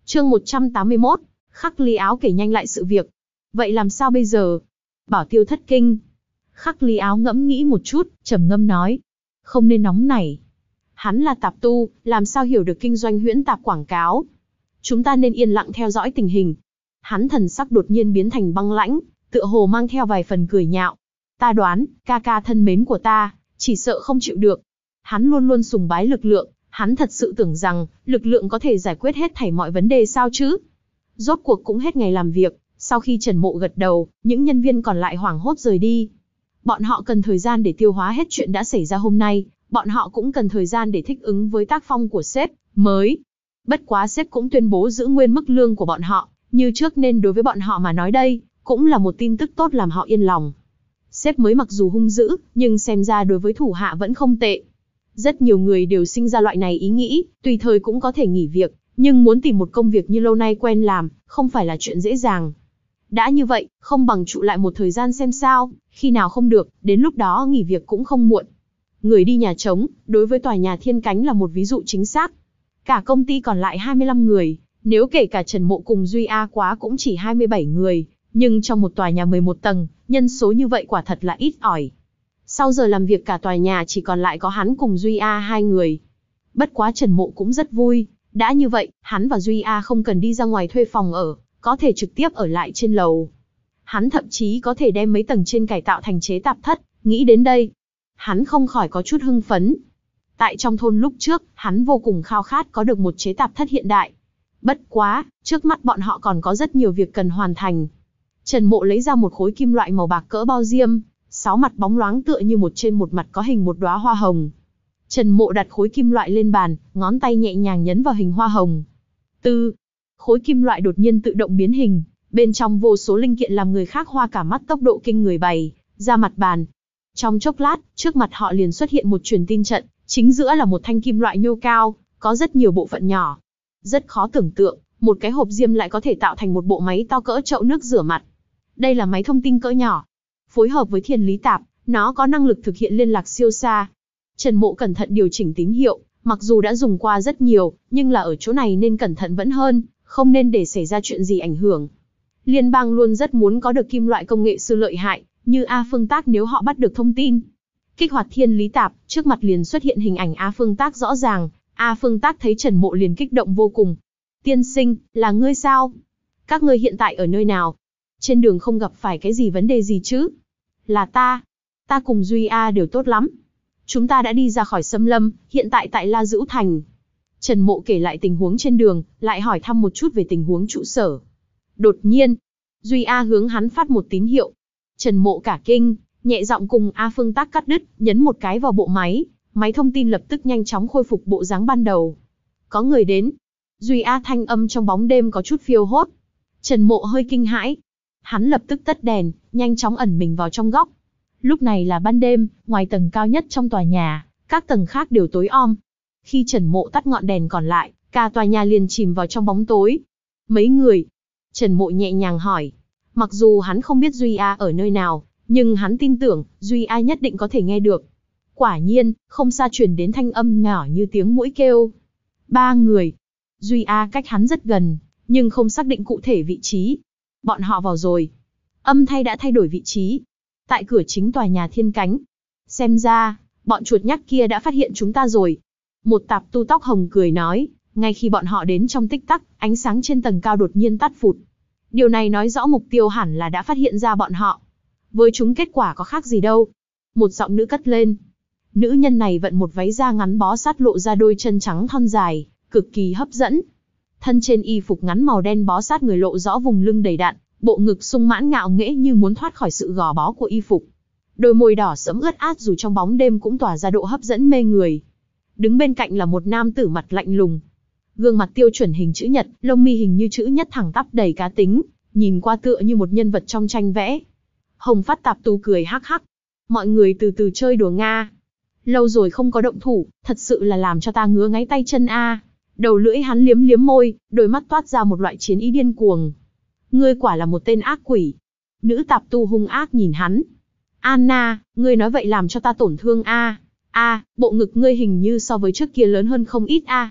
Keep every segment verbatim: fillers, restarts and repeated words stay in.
Chương một trăm tám mươi mốt, Khắc Ly Áo kể nhanh lại sự việc. Vậy làm sao bây giờ? Bảo Tiêu thất kinh. Khắc Ly Áo ngẫm nghĩ một chút, trầm ngâm nói. Không nên nóng nảy. Hắn là tạp tu, làm sao hiểu được kinh doanh huyễn tạp quảng cáo. Chúng ta nên yên lặng theo dõi tình hình. Hắn thần sắc đột nhiên biến thành băng lãnh, tựa hồ mang theo vài phần cười nhạo. Ta đoán, ca ca thân mến của ta, chỉ sợ không chịu được. Hắn luôn luôn sùng bái lực lượng, hắn thật sự tưởng rằng, lực lượng có thể giải quyết hết thảy mọi vấn đề sao chứ? Rốt cuộc cũng hết ngày làm việc, sau khi Trần Mộ gật đầu, những nhân viên còn lại hoảng hốt rời đi. Bọn họ cần thời gian để tiêu hóa hết chuyện đã xảy ra hôm nay, bọn họ cũng cần thời gian để thích ứng với tác phong của sếp mới. Bất quá sếp cũng tuyên bố giữ nguyên mức lương của bọn họ, như trước nên đối với bọn họ mà nói đây, cũng là một tin tức tốt làm họ yên lòng. Sếp mới mặc dù hung dữ, nhưng xem ra đối với thủ hạ vẫn không tệ. Rất nhiều người đều sinh ra loại này ý nghĩ, tùy thời cũng có thể nghỉ việc, nhưng muốn tìm một công việc như lâu nay quen làm, không phải là chuyện dễ dàng. Đã như vậy, không bằng trụ lại một thời gian xem sao, khi nào không được, đến lúc đó nghỉ việc cũng không muộn. Người đi nhà trống, đối với tòa nhà Thiên Cánh là một ví dụ chính xác. Cả công ty còn lại hai mươi lăm người, nếu kể cả Trần Mộ cùng Duy A quá cũng chỉ hai mươi bảy người, nhưng trong một tòa nhà mười một tầng, nhân số như vậy quả thật là ít ỏi. Sau giờ làm việc cả tòa nhà chỉ còn lại có hắn cùng Duy A hai người. Bất quá Trần Mộ cũng rất vui, đã như vậy, hắn và Duy A không cần đi ra ngoài thuê phòng ở, có thể trực tiếp ở lại trên lầu. Hắn thậm chí có thể đem mấy tầng trên cải tạo thành chế tạp thất, nghĩ đến đây, hắn không khỏi có chút hưng phấn. Tại trong thôn lúc trước, hắn vô cùng khao khát có được một chế tạp thất hiện đại. Bất quá, trước mắt bọn họ còn có rất nhiều việc cần hoàn thành. Trần Mộ lấy ra một khối kim loại màu bạc cỡ bao diêm, sáu mặt bóng loáng tựa như một trên một mặt có hình một đóa hoa hồng. Trần Mộ đặt khối kim loại lên bàn, ngón tay nhẹ nhàng nhấn vào hình hoa hồng. Tư, khối kim loại đột nhiên tự động biến hình, bên trong vô số linh kiện làm người khác hoa cả mắt tốc độ kinh người bày ra mặt bàn. Trong chốc lát, trước mặt họ liền xuất hiện một truyền tin trận, chính giữa là một thanh kim loại nhô cao, có rất nhiều bộ phận nhỏ. Rất khó tưởng tượng, một cái hộp diêm lại có thể tạo thành một bộ máy to cỡ chậu nước rửa mặt. Đây là máy thông tin cỡ nhỏ. Phối hợp với Thiên Lý Tạp, nó có năng lực thực hiện liên lạc siêu xa. Trần Mộ cẩn thận điều chỉnh tín hiệu, mặc dù đã dùng qua rất nhiều, nhưng là ở chỗ này nên cẩn thận vẫn hơn, không nên để xảy ra chuyện gì ảnh hưởng. Liên bang luôn rất muốn có được kim loại công nghệ sư lợi hại, như A Phương Tác nếu họ bắt được thông tin. Kích hoạt Thiên Lý Tạp, trước mặt liền xuất hiện hình ảnh A Phương Tác rõ ràng, A Phương Tác thấy Trần Mộ liền kích động vô cùng. Tiên sinh, là ngươi sao? Các ngươi hiện tại ở nơi nào? Trên đường không gặp phải cái gì vấn đề gì chứ? Là ta. Ta cùng Duy A đều tốt lắm. Chúng ta đã đi ra khỏi xâm lâm, hiện tại tại La Dữu Thành. Trần Mộ kể lại tình huống trên đường, lại hỏi thăm một chút về tình huống trụ sở. Đột nhiên, Duy A hướng hắn phát một tín hiệu. Trần Mộ cả kinh, nhẹ giọng cùng A Phương Tác cắt đứt, nhấn một cái vào bộ máy, máy thông tin lập tức nhanh chóng khôi phục bộ dáng ban đầu. Có người đến. Duy A thanh âm trong bóng đêm có chút phiêu hốt. Trần Mộ hơi kinh hãi. Hắn lập tức tắt đèn, nhanh chóng ẩn mình vào trong góc. Lúc này là ban đêm, ngoài tầng cao nhất trong tòa nhà, các tầng khác đều tối om. Khi Trần Mộ tắt ngọn đèn còn lại, cả tòa nhà liền chìm vào trong bóng tối. Mấy người? Trần Mộ nhẹ nhàng hỏi. Mặc dù hắn không biết Duy A ở nơi nào, nhưng hắn tin tưởng, Duy A nhất định có thể nghe được. Quả nhiên, không xa truyền đến thanh âm nhỏ như tiếng muỗi kêu. Ba người. Duy A cách hắn rất gần, nhưng không xác định cụ thể vị trí. Bọn họ vào rồi. Âm thanh đã thay đổi vị trí. Tại cửa chính tòa nhà Thiên Cánh. Xem ra, bọn chuột nhắt kia đã phát hiện chúng ta rồi. Một tạp tu tóc hồng cười nói, ngay khi bọn họ đến trong tích tắc, ánh sáng trên tầng cao đột nhiên tắt phụt. Điều này nói rõ mục tiêu hẳn là đã phát hiện ra bọn họ. Với chúng kết quả có khác gì đâu. Một giọng nữ cất lên. Nữ nhân này vận một váy da ngắn bó sát lộ ra đôi chân trắng thon dài, cực kỳ hấp dẫn. Thân trên y phục ngắn màu đen bó sát người lộ rõ vùng lưng đầy đặn, bộ ngực sung mãn ngạo nghễ như muốn thoát khỏi sự gò bó của y phục. Đôi môi đỏ sẫm ướt át dù trong bóng đêm cũng tỏa ra độ hấp dẫn mê người. Đứng bên cạnh là một nam tử mặt lạnh lùng. Gương mặt tiêu chuẩn hình chữ nhật, lông mi hình như chữ nhất thẳng tắp đầy cá tính, nhìn qua tựa như một nhân vật trong tranh vẽ. Hồng Phát tạp tu cười hắc hắc. Mọi người từ từ chơi đùa Nga. Lâu rồi không có động thủ, thật sự là làm cho ta ngứa ngáy tay chân a. Đầu lưỡi hắn liếm liếm môi, đôi mắt toát ra một loại chiến ý điên cuồng. Ngươi quả là một tên ác quỷ. Nữ tạp tu hung ác nhìn hắn. Anna, ngươi nói vậy làm cho ta tổn thương a. A, bộ ngực ngươi hình như so với trước kia lớn hơn không ít a.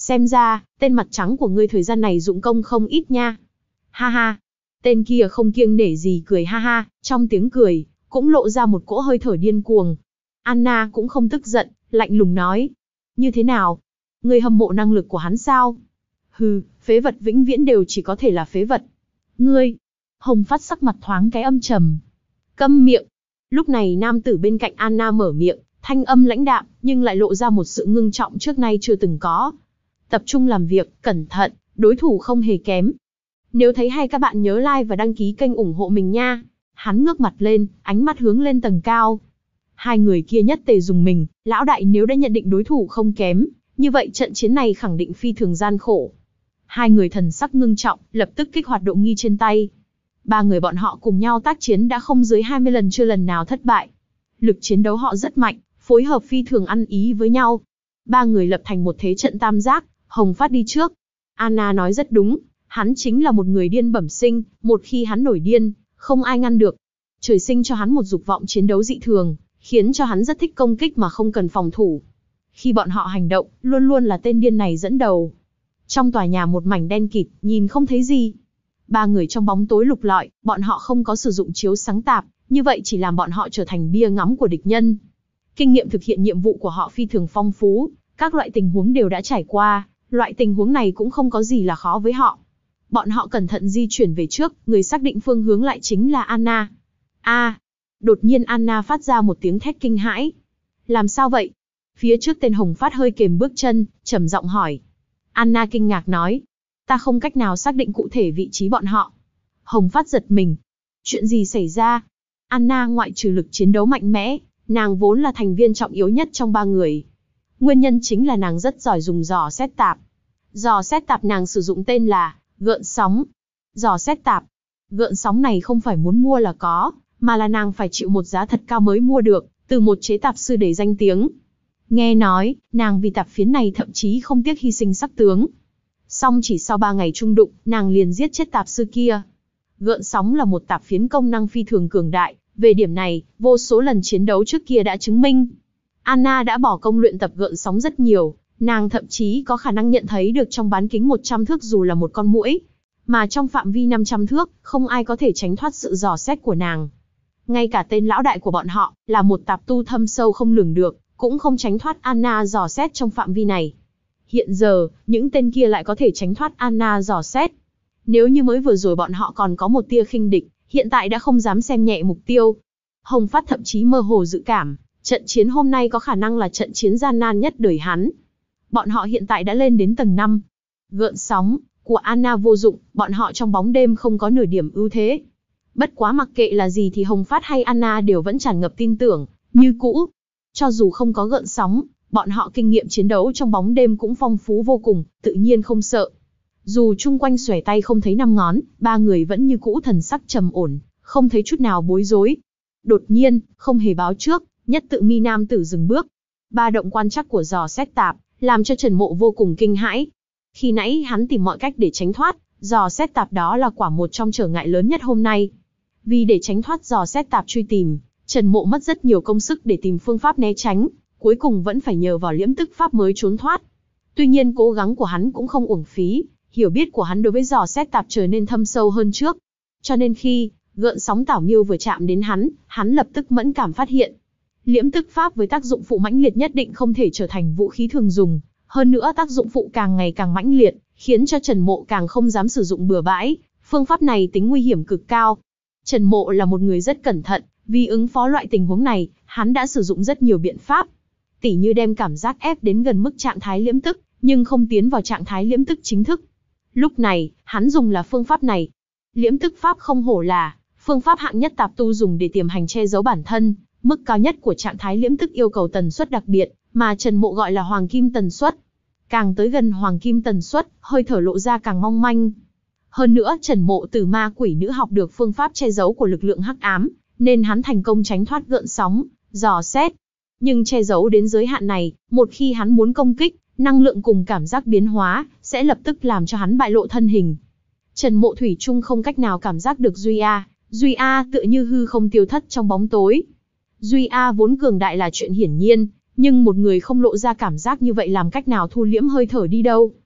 Xem ra, tên mặt trắng của ngươi thời gian này dụng công không ít nha. Ha ha. Tên kia không kiêng nể gì cười ha ha, trong tiếng cười, cũng lộ ra một cỗ hơi thở điên cuồng. Anna cũng không tức giận, lạnh lùng nói. Như thế nào? Ngươi hâm mộ năng lực của hắn sao? Hừ, phế vật vĩnh viễn đều chỉ có thể là phế vật. Ngươi. Hồng Phát sắc mặt thoáng cái âm trầm. Câm miệng. Lúc này nam tử bên cạnh Anna mở miệng, thanh âm lãnh đạm, nhưng lại lộ ra một sự ngưng trọng trước nay chưa từng có. Tập trung làm việc, cẩn thận, đối thủ không hề kém. Nếu thấy hay các bạn nhớ like và đăng ký kênh ủng hộ mình nha. Hắn ngước mặt lên, ánh mắt hướng lên tầng cao. Hai người kia nhất tề dùng mình, lão đại nếu đã nhận định đối thủ không kém, như vậy trận chiến này khẳng định phi thường gian khổ. Hai người thần sắc ngưng trọng, lập tức kích hoạt động nghi trên tay. Ba người bọn họ cùng nhau tác chiến đã không dưới hai mươi lần chưa lần nào thất bại. Lực chiến đấu họ rất mạnh, phối hợp phi thường ăn ý với nhau. Ba người lập thành một thế trận tam giác, Hồng Phát đi trước. Anna nói rất đúng, hắn chính là một người điên bẩm sinh, một khi hắn nổi điên, không ai ngăn được. Trời sinh cho hắn một dục vọng chiến đấu dị thường, khiến cho hắn rất thích công kích mà không cần phòng thủ. Khi bọn họ hành động, luôn luôn là tên điên này dẫn đầu. Trong tòa nhà một mảnh đen kịt, nhìn không thấy gì. Ba người trong bóng tối lục lọi, bọn họ không có sử dụng chiếu sáng tạp, như vậy chỉ làm bọn họ trở thành bia ngắm của địch nhân. Kinh nghiệm thực hiện nhiệm vụ của họ phi thường phong phú, các loại tình huống đều đã trải qua, loại tình huống này cũng không có gì là khó với họ. Bọn họ cẩn thận di chuyển về trước, người xác định phương hướng lại chính là Anna. A! Đột nhiên Anna phát ra một tiếng thét kinh hãi. Làm sao vậy? Phía trước tên Hồng Phát hơi kềm bước chân, trầm giọng hỏi. Anna kinh ngạc nói. Ta không cách nào xác định cụ thể vị trí bọn họ. Hồng Phát giật mình. Chuyện gì xảy ra? Anna ngoại trừ lực chiến đấu mạnh mẽ, nàng vốn là thành viên trọng yếu nhất trong ba người. Nguyên nhân chính là nàng rất giỏi dùng giò xét tạp. Giò xét tạp nàng sử dụng tên là gợn sóng. Giò xét tạp. Gợn sóng này không phải muốn mua là có, mà là nàng phải chịu một giá thật cao mới mua được, từ một chế tạp sư đầy danh tiếng. Nghe nói, nàng vì tạp phiến này thậm chí không tiếc hy sinh sắc tướng. Song chỉ sau ba ngày chung đụng, nàng liền giết chết tạp sư kia. Gợn sóng là một tạp phiến công năng phi thường cường đại, về điểm này, vô số lần chiến đấu trước kia đã chứng minh. Anna đã bỏ công luyện tập gợn sóng rất nhiều, nàng thậm chí có khả năng nhận thấy được trong bán kính một trăm thước dù là một con muỗi, mà trong phạm vi năm trăm thước, không ai có thể tránh thoát sự dò xét của nàng. Ngay cả tên lão đại của bọn họ, là một tạp tu thâm sâu không lường được, cũng không tránh thoát Anna dò xét trong phạm vi này. Hiện giờ, những tên kia lại có thể tránh thoát Anna dò xét. Nếu như mới vừa rồi bọn họ còn có một tia khinh địch, hiện tại đã không dám xem nhẹ mục tiêu. Hồng Phát thậm chí mơ hồ dự cảm, trận chiến hôm nay có khả năng là trận chiến gian nan nhất đời hắn. Bọn họ hiện tại đã lên đến tầng năm. Gợn sóng của Anna vô dụng, bọn họ trong bóng đêm không có nửa điểm ưu thế. Bất quá mặc kệ là gì thì Hồng Phát hay Anna đều vẫn tràn ngập tin tưởng, như cũ. Cho dù không có gợn sóng, bọn họ kinh nghiệm chiến đấu trong bóng đêm cũng phong phú vô cùng, tự nhiên không sợ. Dù chung quanh xòe tay không thấy năm ngón, ba người vẫn như cũ thần sắc trầm ổn, không thấy chút nào bối rối. Đột nhiên, không hề báo trước, nhất tự mi nam tử dừng bước. Ba động quan trắc của giò xét tạp, làm cho Trần Mộ vô cùng kinh hãi. Khi nãy hắn tìm mọi cách để tránh thoát, giò xét tạp đó là quả một trong trở ngại lớn nhất hôm nay. Vì để tránh thoát giò xét tạp truy tìm, Trần Mộ mất rất nhiều công sức để tìm phương pháp né tránh, cuối cùng vẫn phải nhờ vào liễm tức pháp mới trốn thoát. Tuy nhiên cố gắng của hắn cũng không uổng phí, hiểu biết của hắn đối với giò xét tạp trở nên thâm sâu hơn trước. Cho nên khi gợn sóng tảo miêu vừa chạm đến hắn, hắn lập tức mẫn cảm phát hiện. Liễm tức pháp với tác dụng phụ mãnh liệt nhất định không thể trở thành vũ khí thường dùng, hơn nữa tác dụng phụ càng ngày càng mãnh liệt, khiến cho Trần Mộ càng không dám sử dụng bừa bãi, phương pháp này tính nguy hiểm cực cao. Trần Mộ là một người rất cẩn thận, vì ứng phó loại tình huống này, hắn đã sử dụng rất nhiều biện pháp. Tỉ như đem cảm giác ép đến gần mức trạng thái liễm tức, nhưng không tiến vào trạng thái liễm tức chính thức. Lúc này, hắn dùng là phương pháp này. Liễm tức pháp không hổ là phương pháp hạng nhất tạp tu dùng để tiềm hành che giấu bản thân, mức cao nhất của trạng thái liễm tức yêu cầu tần suất đặc biệt, mà Trần Mộ gọi là hoàng kim tần suất. Càng tới gần hoàng kim tần suất, hơi thở lộ ra càng mong manh. Hơn nữa Trần Mộ từ ma quỷ nữ học được phương pháp che giấu của lực lượng hắc ám, nên hắn thành công tránh thoát gợn sóng, dò xét. Nhưng che giấu đến giới hạn này, một khi hắn muốn công kích, năng lượng cùng cảm giác biến hóa, sẽ lập tức làm cho hắn bại lộ thân hình. Trần Mộ thủy chung không cách nào cảm giác được Duy A, Duy A tựa như hư không tiêu thất trong bóng tối. Duy A vốn cường đại là chuyện hiển nhiên, nhưng một người không lộ ra cảm giác như vậy làm cách nào thu liễm hơi thở đi đâu.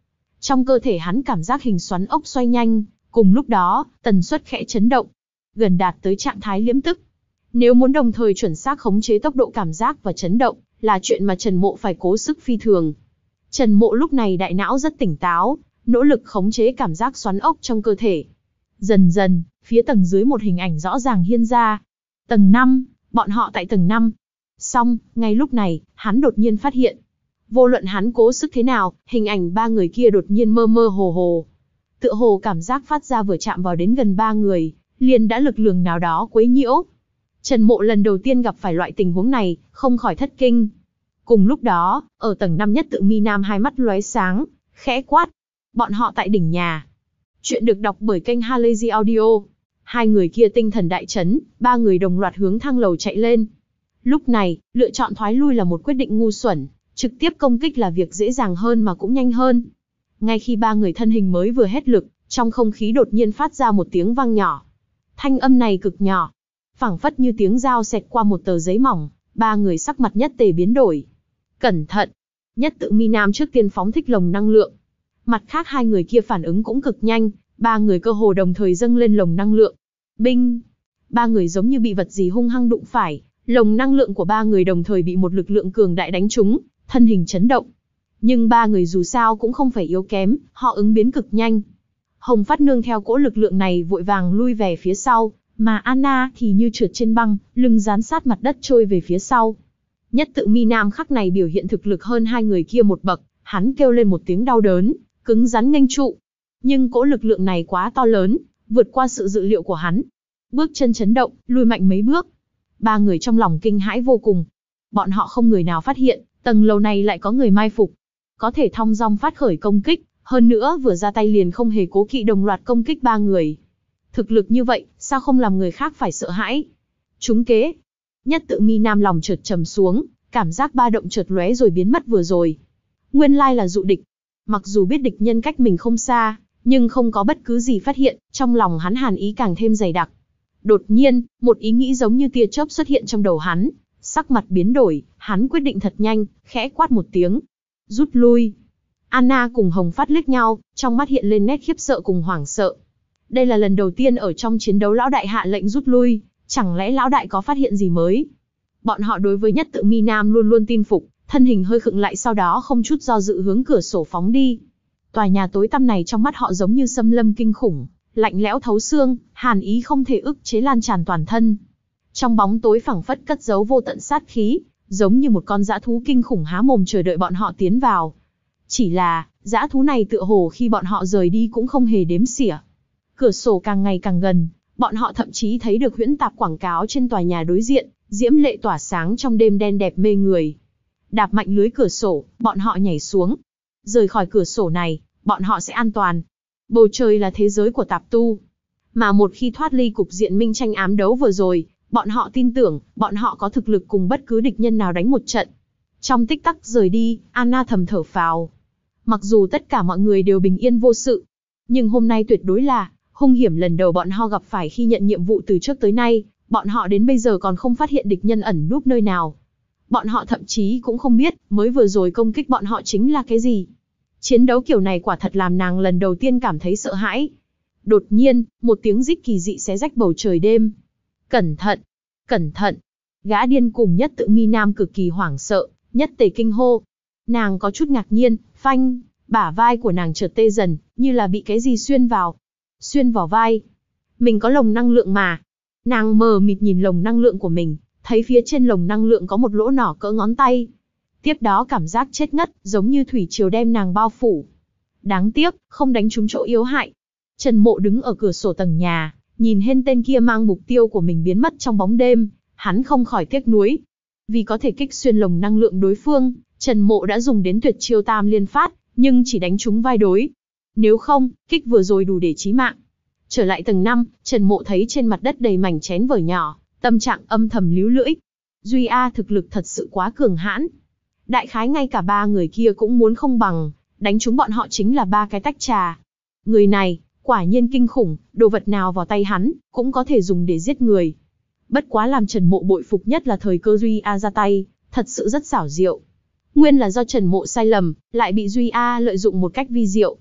Trong cơ thể hắn cảm giác hình xoắn ốc xoay nhanh, cùng lúc đó, tần suất khẽ chấn động, gần đạt tới trạng thái liễm tức. Nếu muốn đồng thời chuẩn xác khống chế tốc độ cảm giác và chấn động, là chuyện mà Trần Mộ phải cố sức phi thường. Trần Mộ lúc này đại não rất tỉnh táo, nỗ lực khống chế cảm giác xoắn ốc trong cơ thể. Dần dần, phía tầng dưới một hình ảnh rõ ràng hiên ra. Tầng năm, bọn họ tại tầng năm. Xong, ngay lúc này, hắn đột nhiên phát hiện. Vô luận hắn cố sức thế nào, hình ảnh ba người kia đột nhiên mơ mơ hồ hồ. Tựa hồ cảm giác phát ra vừa chạm vào đến gần ba người, liền đã lực lượng nào đó quấy nhiễu. Trần Mộ lần đầu tiên gặp phải loại tình huống này, không khỏi thất kinh. Cùng lúc đó, ở tầng năm nhất tự mi nam hai mắt lóe sáng, khẽ quát. Bọn họ tại đỉnh nhà. Chuyện được đọc bởi kênh Halazy Audio. Hai người kia tinh thần đại chấn, ba người đồng loạt hướng thang lầu chạy lên. Lúc này, lựa chọn thoái lui là một quyết định ngu xuẩn, trực tiếp công kích là việc dễ dàng hơn mà cũng nhanh hơn. Ngay khi ba người thân hình mới vừa hết lực, trong không khí đột nhiên phát ra một tiếng vang nhỏ. Thanh âm này cực nhỏ, phảng phất như tiếng dao xẹt qua một tờ giấy mỏng, ba người sắc mặt nhất tề biến đổi. Cẩn thận! Nhất tự mi nam trước tiên phóng thích lồng năng lượng. Mặt khác hai người kia phản ứng cũng cực nhanh, ba người cơ hồ đồng thời dâng lên lồng năng lượng. Binh! Ba người giống như bị vật gì hung hăng đụng phải, lồng năng lượng của ba người đồng thời bị một lực lượng cường đại đánh trúng, thân hình chấn động. Nhưng ba người dù sao cũng không phải yếu kém, họ ứng biến cực nhanh. Hồng Phát nương theo cỗ lực lượng này vội vàng lui về phía sau, mà Anna thì như trượt trên băng, lưng dán sát mặt đất trôi về phía sau. Nhất tự mi nam khắc này biểu hiện thực lực hơn hai người kia một bậc, hắn kêu lên một tiếng đau đớn, cứng rắn nghênh trụ. Nhưng cỗ lực lượng này quá to lớn, vượt qua sự dự liệu của hắn. Bước chân chấn động, lùi mạnh mấy bước. Ba người trong lòng kinh hãi vô cùng. Bọn họ không người nào phát hiện, tầng lầu này lại có người mai phục. Có thể thong dong phát khởi công kích, hơn nữa vừa ra tay liền không hề cố kỵ đồng loạt công kích ba người. Thực lực như vậy, sao không làm người khác phải sợ hãi? Trúng kế. Nhất tự mi nam lòng chợt trầm xuống, cảm giác ba động chợt lóe rồi biến mất vừa rồi. Nguyên lai là dụ địch. Mặc dù biết địch nhân cách mình không xa, nhưng không có bất cứ gì phát hiện, trong lòng hắn hàn ý càng thêm dày đặc. Đột nhiên, một ý nghĩ giống như tia chớp xuất hiện trong đầu hắn, sắc mặt biến đổi, hắn quyết định thật nhanh, khẽ quát một tiếng. Rút lui. Anna cùng Hồng Phát liếc nhau, trong mắt hiện lên nét khiếp sợ cùng hoảng sợ. Đây là lần đầu tiên ở trong chiến đấu lão đại hạ lệnh rút lui, chẳng lẽ lão đại có phát hiện gì mới? Bọn họ đối với nhất tự mi nam luôn luôn tin phục, thân hình hơi khựng lại sau đó không chút do dự hướng cửa sổ phóng đi. Tòa nhà tối tăm này trong mắt họ giống như xâm lâm kinh khủng, lạnh lẽo thấu xương, hàn ý không thể ức chế lan tràn toàn thân. Trong bóng tối phảng phất cất giấu vô tận sát khí, giống như một con dã thú kinh khủng há mồm chờ đợi bọn họ tiến vào. Chỉ là, dã thú này tựa hồ khi bọn họ rời đi cũng không hề đếm xỉa. Cửa sổ càng ngày càng gần, bọn họ thậm chí thấy được huyễn tạp quảng cáo trên tòa nhà đối diện, diễm lệ tỏa sáng trong đêm đen đẹp mê người. Đạp mạnh lưới cửa sổ, bọn họ nhảy xuống. Rời khỏi cửa sổ này, bọn họ sẽ an toàn. Bầu trời là thế giới của tạp tu. Mà một khi thoát ly cục diện minh tranh ám đấu vừa rồi, bọn họ tin tưởng, bọn họ có thực lực cùng bất cứ địch nhân nào đánh một trận. Trong tích tắc rời đi, Anna thầm thở phào. Mặc dù tất cả mọi người đều bình yên vô sự, nhưng hôm nay tuyệt đối là hung hiểm lần đầu bọn họ gặp phải khi nhận nhiệm vụ từ trước tới nay, bọn họ đến bây giờ còn không phát hiện địch nhân ẩn núp nơi nào. Bọn họ thậm chí cũng không biết, mới vừa rồi công kích bọn họ chính là cái gì. Chiến đấu kiểu này quả thật làm nàng lần đầu tiên cảm thấy sợ hãi. Đột nhiên, một tiếng rít kỳ dị xé rách bầu trời đêm. Cẩn thận! Cẩn thận! Gã điên cùng nhất tự mi nam cực kỳ hoảng sợ, nhất tề kinh hô. Nàng có chút ngạc nhiên, phanh, bả vai của nàng chợt tê dần, như là bị cái gì xuyên vào. Xuyên vào vai. Mình có lồng năng lượng mà. Nàng mờ mịt nhìn lồng năng lượng của mình, thấy phía trên lồng năng lượng có một lỗ nhỏ cỡ ngón tay. Tiếp đó cảm giác chết ngất, giống như thủy triều đem nàng bao phủ. Đáng tiếc, không đánh trúng chỗ yếu hại. Trần Mộ đứng ở cửa sổ tầng nhà, nhìn hên tên kia mang mục tiêu của mình biến mất trong bóng đêm, hắn không khỏi tiếc nuối. Vì có thể kích xuyên lồng năng lượng đối phương, Trần Mộ đã dùng đến tuyệt chiêu tam liên phát, nhưng chỉ đánh trúng vai đối. Nếu không, kích vừa rồi đủ để chí mạng. Trở lại tầng năm, Trần Mộ thấy trên mặt đất đầy mảnh chén vở nhỏ, tâm trạng âm thầm líu lưỡi. Duy A thực lực thật sự quá cường hãn. Đại khái ngay cả ba người kia cũng muốn không bằng, đánh trúng bọn họ chính là ba cái tách trà. Người này, quả nhiên kinh khủng, đồ vật nào vào tay hắn, cũng có thể dùng để giết người. Bất quá làm Trần Mộ bội phục nhất là thời cơ Duy A ra tay, thật sự rất xảo diệu. Nguyên là do Trần Mộ sai lầm, lại bị Duy A lợi dụng một cách vi diệu.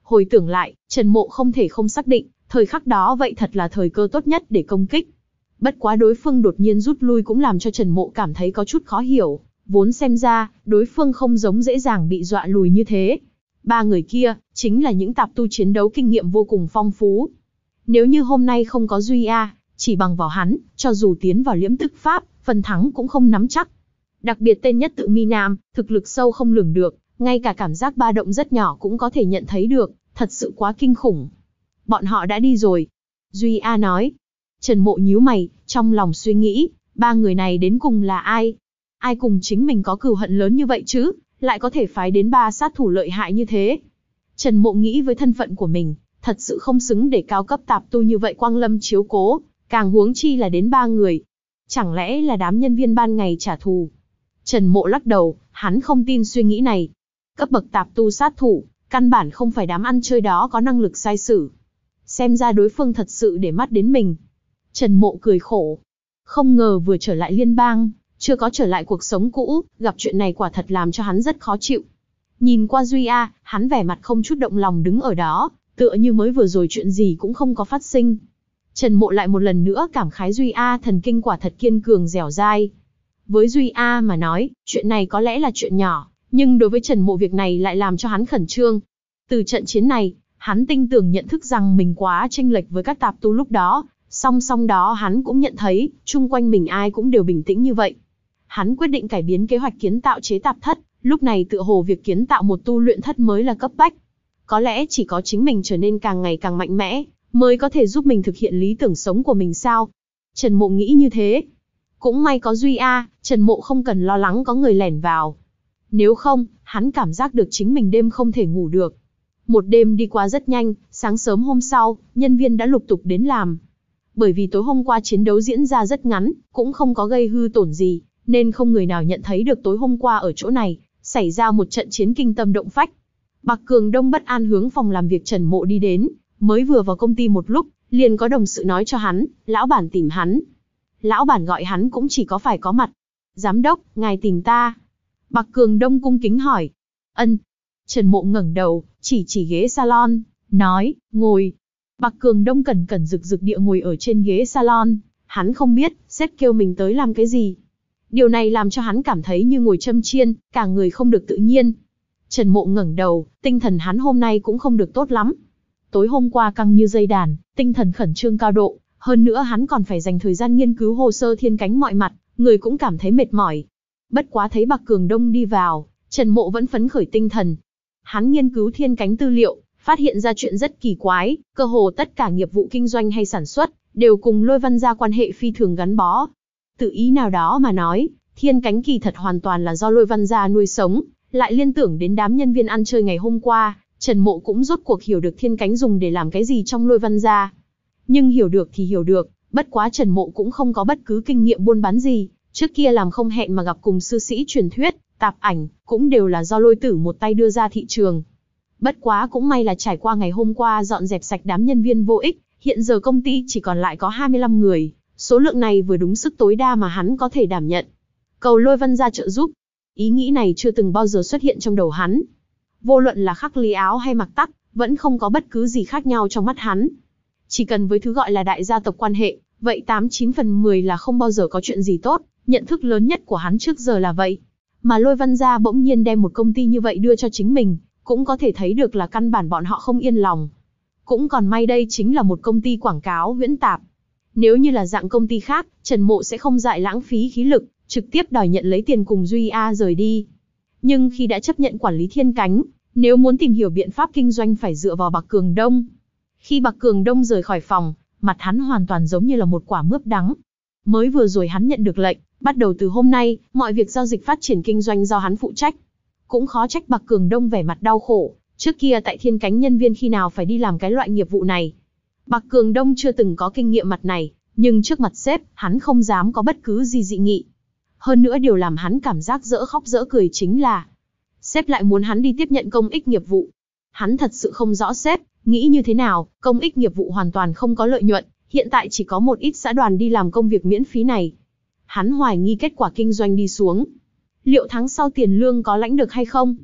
Hồi tưởng lại, Trần Mộ không thể không xác định, thời khắc đó vậy thật là thời cơ tốt nhất để công kích. Bất quá đối phương đột nhiên rút lui cũng làm cho Trần Mộ cảm thấy có chút khó hiểu, vốn xem ra, đối phương không giống dễ dàng bị dọa lùi như thế. Ba người kia, chính là những tạp tu chiến đấu kinh nghiệm vô cùng phong phú. Nếu như hôm nay không có Duy A, chỉ bằng vào hắn, cho dù tiến vào liễm tức pháp, phần thắng cũng không nắm chắc. Đặc biệt tên nhất tự Mi Nam, thực lực sâu không lường được, ngay cả cảm giác ba động rất nhỏ cũng có thể nhận thấy được, thật sự quá kinh khủng. Bọn họ đã đi rồi. Duy A nói. Trần Mộ nhíu mày, trong lòng suy nghĩ, ba người này đến cùng là ai? Ai cùng chính mình có cừu hận lớn như vậy chứ, lại có thể phái đến ba sát thủ lợi hại như thế? Trần Mộ nghĩ với thân phận của mình, thật sự không xứng để cao cấp tạp tu như vậy Quang Lâm chiếu cố, càng huống chi là đến ba người. Chẳng lẽ là đám nhân viên ban ngày trả thù? Trần Mộ lắc đầu, hắn không tin suy nghĩ này. Cấp bậc tạp tu sát thủ, căn bản không phải đám ăn chơi đó có năng lực sai sử. Xem ra đối phương thật sự để mắt đến mình. Trần Mộ cười khổ. Không ngờ vừa trở lại liên bang, chưa có trở lại cuộc sống cũ, gặp chuyện này quả thật làm cho hắn rất khó chịu. Nhìn qua Duy A, hắn vẻ mặt không chút động lòng đứng ở đó, tựa như mới vừa rồi chuyện gì cũng không có phát sinh. Trần Mộ lại một lần nữa cảm khái Duy A thần kinh quả thật kiên cường dẻo dai. Với Duy A mà nói, chuyện này có lẽ là chuyện nhỏ, nhưng đối với Trần Mộ việc này lại làm cho hắn khẩn trương. Từ trận chiến này, hắn tinh tường nhận thức rằng mình quá chênh lệch với các tạp tu lúc đó, song song đó hắn cũng nhận thấy, chung quanh mình ai cũng đều bình tĩnh như vậy. Hắn quyết định cải biến kế hoạch kiến tạo chế tạp thất, lúc này tựa hồ việc kiến tạo một tu luyện thất mới là cấp bách. Có lẽ chỉ có chính mình trở nên càng ngày càng mạnh mẽ, mới có thể giúp mình thực hiện lý tưởng sống của mình sao? Trần Mộ nghĩ như thế. Cũng may có Duy A, Trần Mộ không cần lo lắng có người lẻn vào. Nếu không, hắn cảm giác được chính mình đêm không thể ngủ được. Một đêm đi qua rất nhanh, sáng sớm hôm sau, nhân viên đã lục tục đến làm. Bởi vì tối hôm qua chiến đấu diễn ra rất ngắn, cũng không có gây hư tổn gì, nên không người nào nhận thấy được tối hôm qua ở chỗ này, xảy ra một trận chiến kinh tâm động phách. Bạc Cường Đông bất an hướng phòng làm việc Trần Mộ đi đến, mới vừa vào công ty một lúc, liền có đồng sự nói cho hắn, lão bản tìm hắn. Lão bản gọi hắn cũng chỉ có phải có mặt. Giám đốc, ngài tìm ta. Bạc Cường Đông cung kính hỏi. Ân. Trần Mộ ngẩng đầu, chỉ chỉ ghế salon, nói, ngồi. Bạc Cường Đông cẩn cẩn rực rực địa ngồi ở trên ghế salon, hắn không biết, sếp kêu mình tới làm cái gì. Điều này làm cho hắn cảm thấy như ngồi châm chiên, cả người không được tự nhiên. Trần Mộ ngẩng đầu, tinh thần hắn hôm nay cũng không được tốt lắm. Tối hôm qua căng như dây đàn, tinh thần khẩn trương cao độ, hơn nữa hắn còn phải dành thời gian nghiên cứu hồ sơ thiên cánh mọi mặt, người cũng cảm thấy mệt mỏi. Bất quá thấy Bạc Cường Đông đi vào, Trần Mộ vẫn phấn khởi tinh thần. Hắn nghiên cứu thiên cánh tư liệu, phát hiện ra chuyện rất kỳ quái, cơ hồ tất cả nghiệp vụ kinh doanh hay sản xuất, đều cùng Lôi Văn gia quan hệ phi thường gắn bó. Tự ý nào đó mà nói, thiên cánh kỳ thật hoàn toàn là do Lôi Văn gia nuôi sống, lại liên tưởng đến đám nhân viên ăn chơi ngày hôm qua, Trần Mộ cũng rốt cuộc hiểu được thiên cánh dùng để làm cái gì trong Lôi Văn gia. Nhưng hiểu được thì hiểu được, bất quá Trần Mộ cũng không có bất cứ kinh nghiệm buôn bán gì, trước kia làm không hẹn mà gặp cùng sư sĩ truyền thuyết, tạp ảnh, cũng đều là do Lôi Tử một tay đưa ra thị trường. Bất quá cũng may là trải qua ngày hôm qua dọn dẹp sạch đám nhân viên vô ích, hiện giờ công ty chỉ còn lại có hai mươi lăm người, số lượng này vừa đúng sức tối đa mà hắn có thể đảm nhận. Cầu Lôi Văn gia trợ giúp. Ý nghĩ này chưa từng bao giờ xuất hiện trong đầu hắn. Vô luận là Khắc Lý Áo hay Mặc Tắc, vẫn không có bất cứ gì khác nhau trong mắt hắn. Chỉ cần với thứ gọi là đại gia tộc quan hệ, vậy tám chín phần mười là không bao giờ có chuyện gì tốt, nhận thức lớn nhất của hắn trước giờ là vậy. Mà Lôi Văn gia bỗng nhiên đem một công ty như vậy đưa cho chính mình, cũng có thể thấy được là căn bản bọn họ không yên lòng. Cũng còn may đây chính là một công ty quảng cáo huyễn tạp. Nếu như là dạng công ty khác, Trần Mộ sẽ không dại lãng phí khí lực, trực tiếp đòi nhận lấy tiền cùng Duy A rời đi. Nhưng khi đã chấp nhận quản lý thiên cánh, nếu muốn tìm hiểu biện pháp kinh doanh phải dựa vào Bạc Cường Đông. Khi Bạc Cường Đông rời khỏi phòng, mặt hắn hoàn toàn giống như là một quả mướp đắng. Mới vừa rồi hắn nhận được lệnh, bắt đầu từ hôm nay, mọi việc giao dịch phát triển kinh doanh do hắn phụ trách. Cũng khó trách Bạc Cường Đông vẻ mặt đau khổ, trước kia tại thiên cánh nhân viên khi nào phải đi làm cái loại nghiệp vụ này. Bạc Cường Đông chưa từng có kinh nghiệm mặt này, nhưng trước mặt sếp, hắn không dám có bất cứ gì dị nghị. Hơn nữa điều làm hắn cảm giác dỡ khóc dỡ cười chính là, sếp lại muốn hắn đi tiếp nhận công ích nghiệp vụ. Hắn thật sự không rõ sếp nghĩ như thế nào, công ích nghiệp vụ hoàn toàn không có lợi nhuận, hiện tại chỉ có một ít xã đoàn đi làm công việc miễn phí này. Hắn hoài nghi kết quả kinh doanh đi xuống. Liệu tháng sau tiền lương có lãnh được hay không?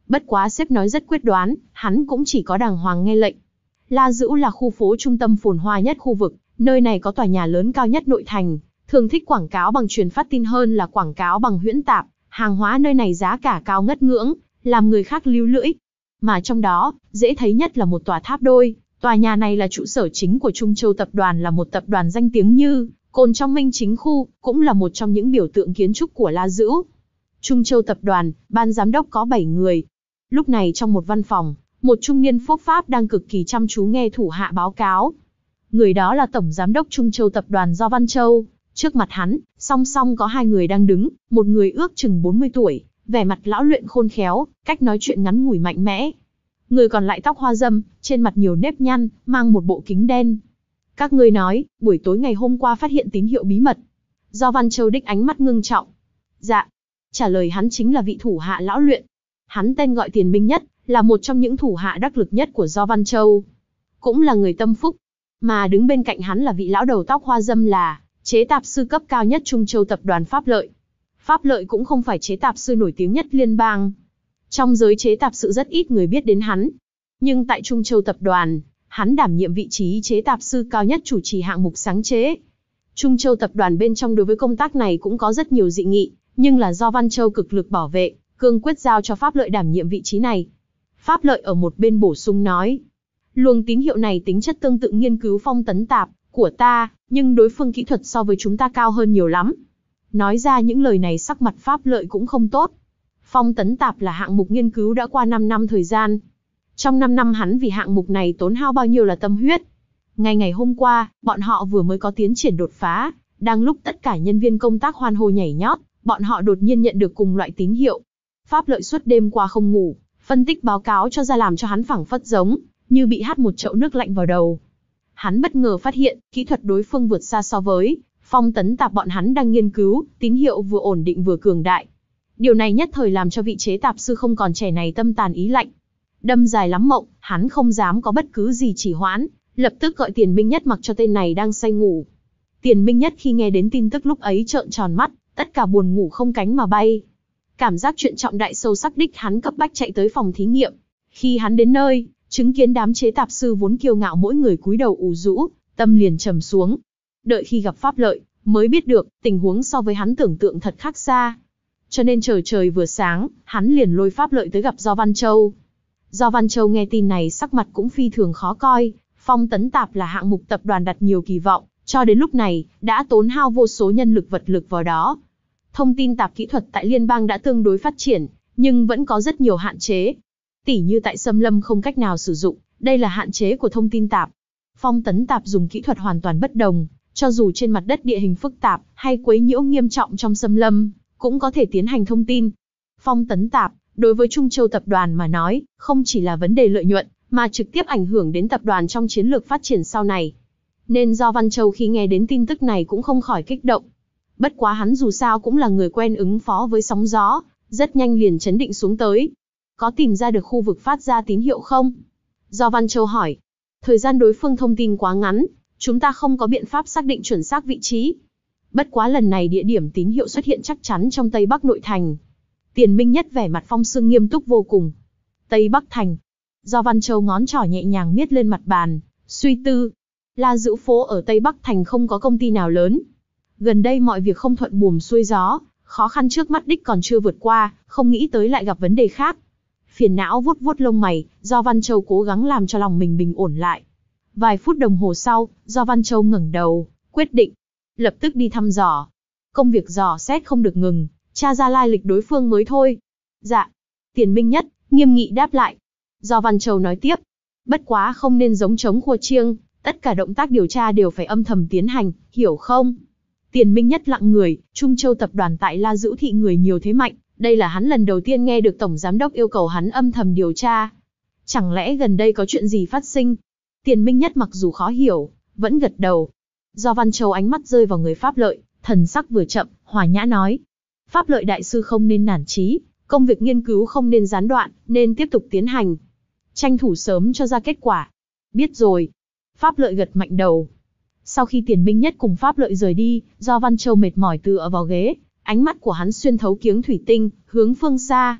Bất quá sếp nói rất quyết đoán, hắn cũng chỉ có đàng hoàng nghe lệnh. La Dữ là khu phố trung tâm phồn hoa nhất khu vực, nơi này có tòa nhà lớn cao nhất nội thành, thường thích quảng cáo bằng truyền phát tin hơn là quảng cáo bằng huyễn tạp, hàng hóa nơi này giá cả cao ngất ngưỡng, làm người khác líu lưỡi. Mà trong đó, dễ thấy nhất là một tòa tháp đôi, tòa nhà này là trụ sở chính của Trung Châu Tập đoàn, là một tập đoàn danh tiếng như cồn trong Minh Chính khu, cũng là một trong những biểu tượng kiến trúc của La Dữ. Trung Châu Tập đoàn, ban giám đốc có bảy người. Lúc này trong một văn phòng, một trung niên phốp pháp đang cực kỳ chăm chú nghe thủ hạ báo cáo. Người đó là Tổng Giám đốc Trung Châu Tập đoàn Do Văn Châu. Trước mặt hắn, song song có hai người đang đứng, một người ước chừng bốn mươi tuổi, vẻ mặt lão luyện khôn khéo, cách nói chuyện ngắn ngủi mạnh mẽ. Người còn lại tóc hoa râm, trên mặt nhiều nếp nhăn, mang một bộ kính đen. Các ngươi nói, buổi tối ngày hôm qua phát hiện tín hiệu bí mật. Do Văn Châu đích ánh mắt ngưng trọng. Dạ. Trả lời hắn chính là vị thủ hạ lão luyện. Hắn tên gọi Tiền Minh Nhất, là một trong những thủ hạ đắc lực nhất của Do Văn Châu. Cũng là người tâm phúc. Mà đứng bên cạnh hắn là vị lão đầu tóc hoa râm là chế tạp sư cấp cao nhất Trung Châu Tập đoàn Pháp Lợi. Pháp Lợi cũng không phải chế tạp sư nổi tiếng nhất liên bang. Trong giới chế tạp sự rất ít người biết đến hắn. Nhưng tại Trung Châu Tập đoàn, hắn đảm nhiệm vị trí chế tạp sư cao nhất, chủ trì hạng mục sáng chế. Trung Châu Tập đoàn bên trong đối với công tác này cũng có rất nhiều dị nghị, nhưng là Do Văn Châu cực lực bảo vệ, cương quyết giao cho Pháp Lợi đảm nhiệm vị trí này. Pháp Lợi ở một bên bổ sung nói, luồng tín hiệu này tính chất tương tự nghiên cứu phong tấn tạp của ta, nhưng đối phương kỹ thuật so với chúng ta cao hơn nhiều lắm. Nói ra những lời này sắc mặt Pháp Lợi cũng không tốt. Phong tấn tạp là hạng mục nghiên cứu đã qua năm năm thời gian. Trong năm năm hắn vì hạng mục này tốn hao bao nhiêu là tâm huyết. Ngày ngày hôm qua, bọn họ vừa mới có tiến triển đột phá, đang lúc tất cả nhân viên công tác hoan hô nhảy nhót, bọn họ đột nhiên nhận được cùng loại tín hiệu. Pháp Lợi suốt đêm qua không ngủ, phân tích báo cáo cho ra làm cho hắn phảng phất giống như bị hắt một chậu nước lạnh vào đầu. Hắn bất ngờ phát hiện, kỹ thuật đối phương vượt xa so với phong tấn tạp bọn hắn đang nghiên cứu, tín hiệu vừa ổn định vừa cường đại. Điều này nhất thời làm cho vị chế tạp sư không còn trẻ này tâm tàn ý lạnh. Đâm dài lắm mộng, hắn không dám có bất cứ gì trì hoãn, lập tức gọi Tiền Minh Nhất mặc cho tên này đang say ngủ. Tiền Minh Nhất khi nghe đến tin tức lúc ấy trợn tròn mắt, tất cả buồn ngủ không cánh mà bay. Cảm giác chuyện trọng đại sâu sắc đích hắn cấp bách chạy tới phòng thí nghiệm. Khi hắn đến nơi, chứng kiến đám chế tạp sư vốn kiêu ngạo mỗi người cúi đầu ù rũ, tâm liền trầm xuống. Đợi khi gặp Pháp Lợi, mới biết được, tình huống so với hắn tưởng tượng thật khác xa. Cho nên trời trời vừa sáng, hắn liền lôi Pháp Lợi tới gặp Do Văn Châu. Do Văn Châu nghe tin này sắc mặt cũng phi thường khó coi, phong tấn tạp là hạng mục tập đoàn đặt nhiều kỳ vọng, cho đến lúc này, đã tốn hao vô số nhân lực vật lực vào đó. Thông tin tạp kỹ thuật tại liên bang đã tương đối phát triển, nhưng vẫn có rất nhiều hạn chế. Tỉ như tại Xâm Lâm không cách nào sử dụng, đây là hạn chế của thông tin tạp. Phong tấn tạp dùng kỹ thuật hoàn toàn bất đồng, cho dù trên mặt đất địa hình phức tạp hay quấy nhiễu nghiêm trọng trong Xâm Lâm, cũng có thể tiến hành thông tin. Phong tấn tạp, đối với Trung Châu Tập đoàn mà nói, không chỉ là vấn đề lợi nhuận, mà trực tiếp ảnh hưởng đến tập đoàn trong chiến lược phát triển sau này. Nên Do Văn Châu khi nghe đến tin tức này cũng không khỏi kích động. Bất quá hắn dù sao cũng là người quen ứng phó với sóng gió, rất nhanh liền chấn định xuống tới. Có tìm ra được khu vực phát ra tín hiệu không? Do Văn Châu hỏi. Thời gian đối phương thông tin quá ngắn, chúng ta không có biện pháp xác định chuẩn xác vị trí. Bất quá lần này địa điểm tín hiệu xuất hiện chắc chắn trong Tây Bắc nội thành. Tiền Minh Nhất vẻ mặt phong sương nghiêm túc vô cùng. Tây Bắc thành. Do Văn Châu ngón trỏ nhẹ nhàng miết lên mặt bàn, suy tư. La Dữ phố ở Tây Bắc thành không có công ty nào lớn. Gần đây mọi việc không thuận buồm xuôi gió, khó khăn trước mắt đích còn chưa vượt qua, không nghĩ tới lại gặp vấn đề khác. Phiền não vuốt vuốt lông mày, Do Văn Châu cố gắng làm cho lòng mình bình ổn lại. Vài phút đồng hồ sau, Do Văn Châu ngẩng đầu, quyết định lập tức đi thăm dò. Công việc dò xét không được ngừng, tra ra lai lịch đối phương mới thôi. Dạ. Tiền Minh Nhất nghiêm nghị đáp lại. Do Văn Châu nói tiếp, bất quá không nên giống trống khua chiêng, tất cả động tác điều tra đều phải âm thầm tiến hành, hiểu không? Tiền Minh Nhất lặng người, Trung Châu Tập đoàn tại La Dữ thị người nhiều thế mạnh, đây là hắn lần đầu tiên nghe được Tổng Giám đốc yêu cầu hắn âm thầm điều tra. Chẳng lẽ gần đây có chuyện gì phát sinh? Tiền Minh Nhất mặc dù khó hiểu, vẫn gật đầu. Do Văn Châu ánh mắt rơi vào người Pháp Lợi, thần sắc vừa chậm, hòa nhã nói. Pháp Lợi đại sư không nên nản chí, công việc nghiên cứu không nên gián đoạn, nên tiếp tục tiến hành. Tranh thủ sớm cho ra kết quả. Biết rồi. Pháp Lợi gật mạnh đầu. Sau khi Tiền Minh Nhất cùng Pháp Lợi rời đi, Do Văn Châu mệt mỏi tựa vào ghế, ánh mắt của hắn xuyên thấu kiếng thủy tinh, hướng phương xa.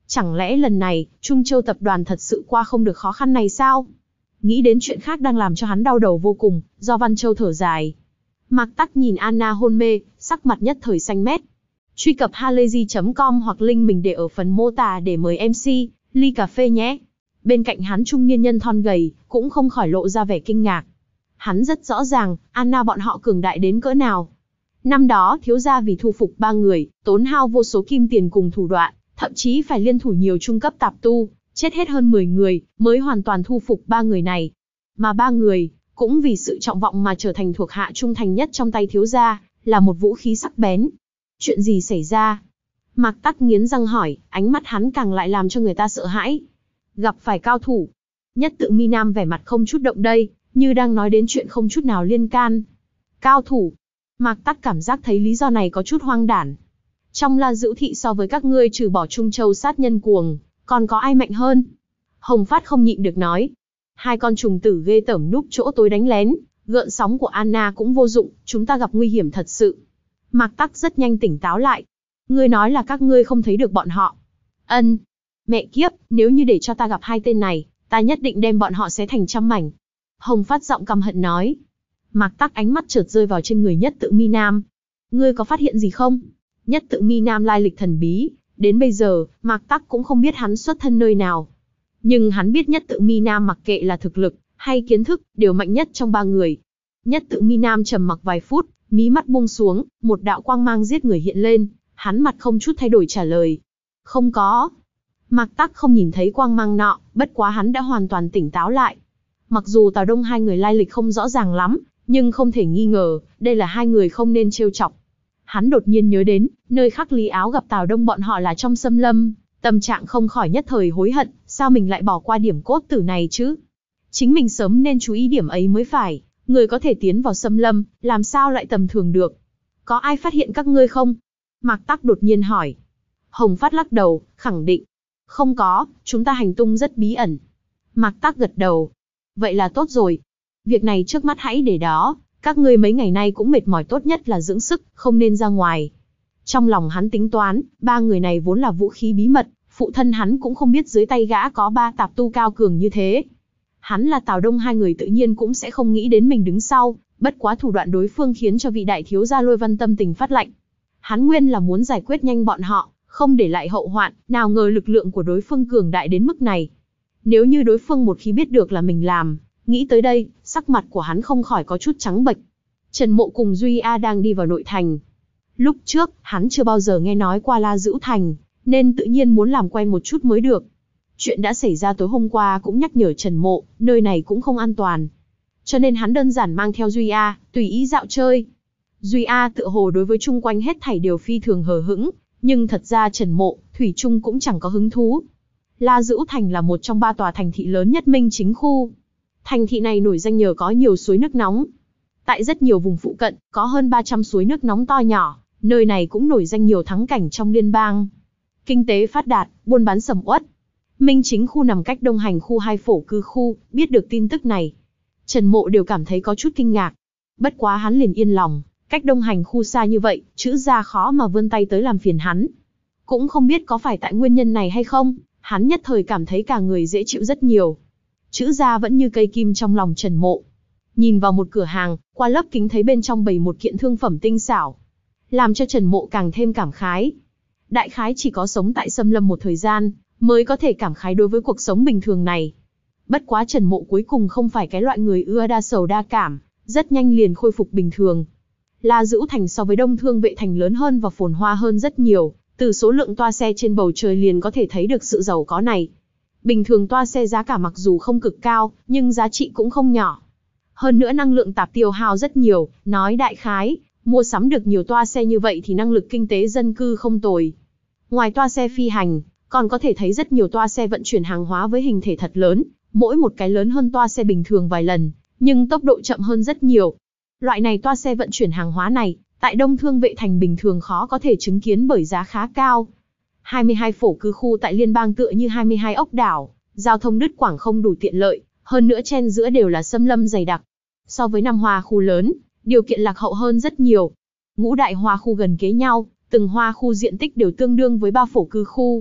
Chẳng lẽ lần này, Trung Châu tập đoàn thật sự qua không được khó khăn này sao? Nghĩ đến chuyện khác đang làm cho hắn đau đầu vô cùng, do Văn Châu thở dài. Mạc Tắc nhìn Anna hôn mê, sắc mặt nhất thời xanh mét. Truy cập halayzi chấm com hoặc link mình để ở phần mô tả để mời em xê, ly cà phê nhé. Bên cạnh hắn trung niên nhân thon gầy, cũng không khỏi lộ ra vẻ kinh ngạc. Hắn rất rõ ràng, Anna bọn họ cường đại đến cỡ nào. Năm đó, thiếu gia vì thu phục ba người, tốn hao vô số kim tiền cùng thủ đoạn, thậm chí phải liên thủ nhiều trung cấp tạp tu, chết hết hơn mười người, mới hoàn toàn thu phục ba người này. Mà ba người, cũng vì sự trọng vọng mà trở thành thuộc hạ trung thành nhất trong tay thiếu gia, là một vũ khí sắc bén. Chuyện gì xảy ra? Mạc Tắc nghiến răng hỏi, ánh mắt hắn càng lại làm cho người ta sợ hãi. Gặp phải cao thủ. Nhất Tự Mi Nam vẻ mặt không chút động đây, như đang nói đến chuyện không chút nào liên can. Cao thủ. Mạc Tắc cảm giác thấy lý do này có chút hoang đản. Trong La Dữ thị so với các ngươi trừ bỏ Trung Châu sát nhân cuồng, còn có ai mạnh hơn? Hồng Phát không nhịn được nói. Hai con trùng tử ghê tởm núp chỗ tối đánh lén, gợn sóng của Anna cũng vô dụng, chúng ta gặp nguy hiểm thật sự. Mạc Tắc rất nhanh tỉnh táo lại. Ngươi nói là các ngươi không thấy được bọn họ. Ân. Mẹ kiếp, nếu như để cho ta gặp hai tên này, ta nhất định đem bọn họ xé thành trăm mảnh. Hồng Phát giọng căm hận nói. Mạc Tắc ánh mắt chợt rơi vào trên người Nhất Tự Mi Nam. Ngươi có phát hiện gì không? Nhất Tự Mi Nam lai lịch thần bí, đến bây giờ, Mạc Tắc cũng không biết hắn xuất thân nơi nào. Nhưng hắn biết Nhất Tự Mi Nam mặc kệ là thực lực, hay kiến thức, đều mạnh nhất trong ba người. Nhất Tự Mi Nam trầm mặc vài phút, mí mắt buông xuống, một đạo quang mang giết người hiện lên, hắn mặt không chút thay đổi trả lời. Không có. Mạc Tắc không nhìn thấy quang mang nọ, bất quá hắn đã hoàn toàn tỉnh táo lại. Mặc dù Tào Đông hai người lai lịch không rõ ràng lắm, nhưng không thể nghi ngờ, đây là hai người không nên trêu chọc. Hắn đột nhiên nhớ đến, nơi Khắc Lý Áo gặp Tào Đông bọn họ là trong xâm lâm, tâm trạng không khỏi nhất thời hối hận, sao mình lại bỏ qua điểm cốt tử này chứ? Chính mình sớm nên chú ý điểm ấy mới phải, người có thể tiến vào xâm lâm, làm sao lại tầm thường được? Có ai phát hiện các ngươi không? Mạc Tắc đột nhiên hỏi. Hồng Phát lắc đầu, khẳng định. Không có, chúng ta hành tung rất bí ẩn. Mạc Tắc gật đầu. Vậy là tốt rồi. Việc này trước mắt hãy để đó, các ngươi mấy ngày nay cũng mệt mỏi, tốt nhất là dưỡng sức, không nên ra ngoài. Trong lòng hắn tính toán, ba người này vốn là vũ khí bí mật, phụ thân hắn cũng không biết dưới tay gã có ba tạp tu cao cường như thế. Hắn là Tào Đông hai người tự nhiên cũng sẽ không nghĩ đến mình đứng sau, bất quá thủ đoạn đối phương khiến cho vị đại thiếu gia Lôi Văn tâm tình phát lạnh. Hắn nguyên là muốn giải quyết nhanh bọn họ, không để lại hậu hoạn, nào ngờ lực lượng của đối phương cường đại đến mức này. Nếu như đối phương một khi biết được là mình làm, nghĩ tới đây, sắc mặt của hắn không khỏi có chút trắng bệch. Trần Mộ cùng Duy A đang đi vào nội thành. Lúc trước, hắn chưa bao giờ nghe nói qua La Dữ Thành, nên tự nhiên muốn làm quen một chút mới được. Chuyện đã xảy ra tối hôm qua cũng nhắc nhở Trần Mộ, nơi này cũng không an toàn. Cho nên hắn đơn giản mang theo Duy A, tùy ý dạo chơi. Duy A tựa hồ đối với chung quanh hết thảy đều phi thường hờ hững, nhưng thật ra Trần Mộ, Thủy Trung cũng chẳng có hứng thú. La Dữ Thành là một trong ba tòa thành thị lớn nhất Minh Chính khu. Thành thị này nổi danh nhờ có nhiều suối nước nóng. Tại rất nhiều vùng phụ cận, có hơn ba trăm suối nước nóng to nhỏ, nơi này cũng nổi danh nhiều thắng cảnh trong liên bang. Kinh tế phát đạt, buôn bán sầm uất. Minh Chính khu nằm cách Đông Hành khu hai phổ cư khu, biết được tin tức này, Trần Mộ đều cảm thấy có chút kinh ngạc. Bất quá hắn liền yên lòng, cách Đông Hành khu xa như vậy, chữ gia khó mà vươn tay tới làm phiền hắn. Cũng không biết có phải tại nguyên nhân này hay không, hắn nhất thời cảm thấy cả người dễ chịu rất nhiều. Chữ gia vẫn như cây kim trong lòng Trần Mộ. Nhìn vào một cửa hàng, qua lớp kính thấy bên trong bày một kiện thương phẩm tinh xảo, làm cho Trần Mộ càng thêm cảm khái. Đại khái chỉ có sống tại xâm lâm một thời gian, mới có thể cảm khái đối với cuộc sống bình thường này. Bất quá Trần Mộ cuối cùng không phải cái loại người ưa đa sầu đa cảm, rất nhanh liền khôi phục bình thường. La Dữ Thành so với Đông Thương Vệ Thành lớn hơn và phồn hoa hơn rất nhiều, từ số lượng toa xe trên bầu trời liền có thể thấy được sự giàu có này. Bình thường toa xe giá cả mặc dù không cực cao, nhưng giá trị cũng không nhỏ. Hơn nữa năng lượng tạp tiêu hao rất nhiều, nói đại khái, mua sắm được nhiều toa xe như vậy thì năng lực kinh tế dân cư không tồi. Ngoài toa xe phi hành, còn có thể thấy rất nhiều toa xe vận chuyển hàng hóa với hình thể thật lớn, mỗi một cái lớn hơn toa xe bình thường vài lần, nhưng tốc độ chậm hơn rất nhiều. Loại này toa xe vận chuyển hàng hóa này, tại Đông Thương Vệ Thành bình thường khó có thể chứng kiến bởi giá khá cao. hai mươi hai phổ cư khu tại liên bang tựa như hai mươi hai ốc đảo, giao thông đứt quãng không đủ tiện lợi, hơn nữa chen giữa đều là xâm lâm dày đặc. So với năm hoa khu lớn, điều kiện lạc hậu hơn rất nhiều. Ngũ đại hoa khu gần kế nhau, từng hoa khu diện tích đều tương đương với ba phổ cư khu.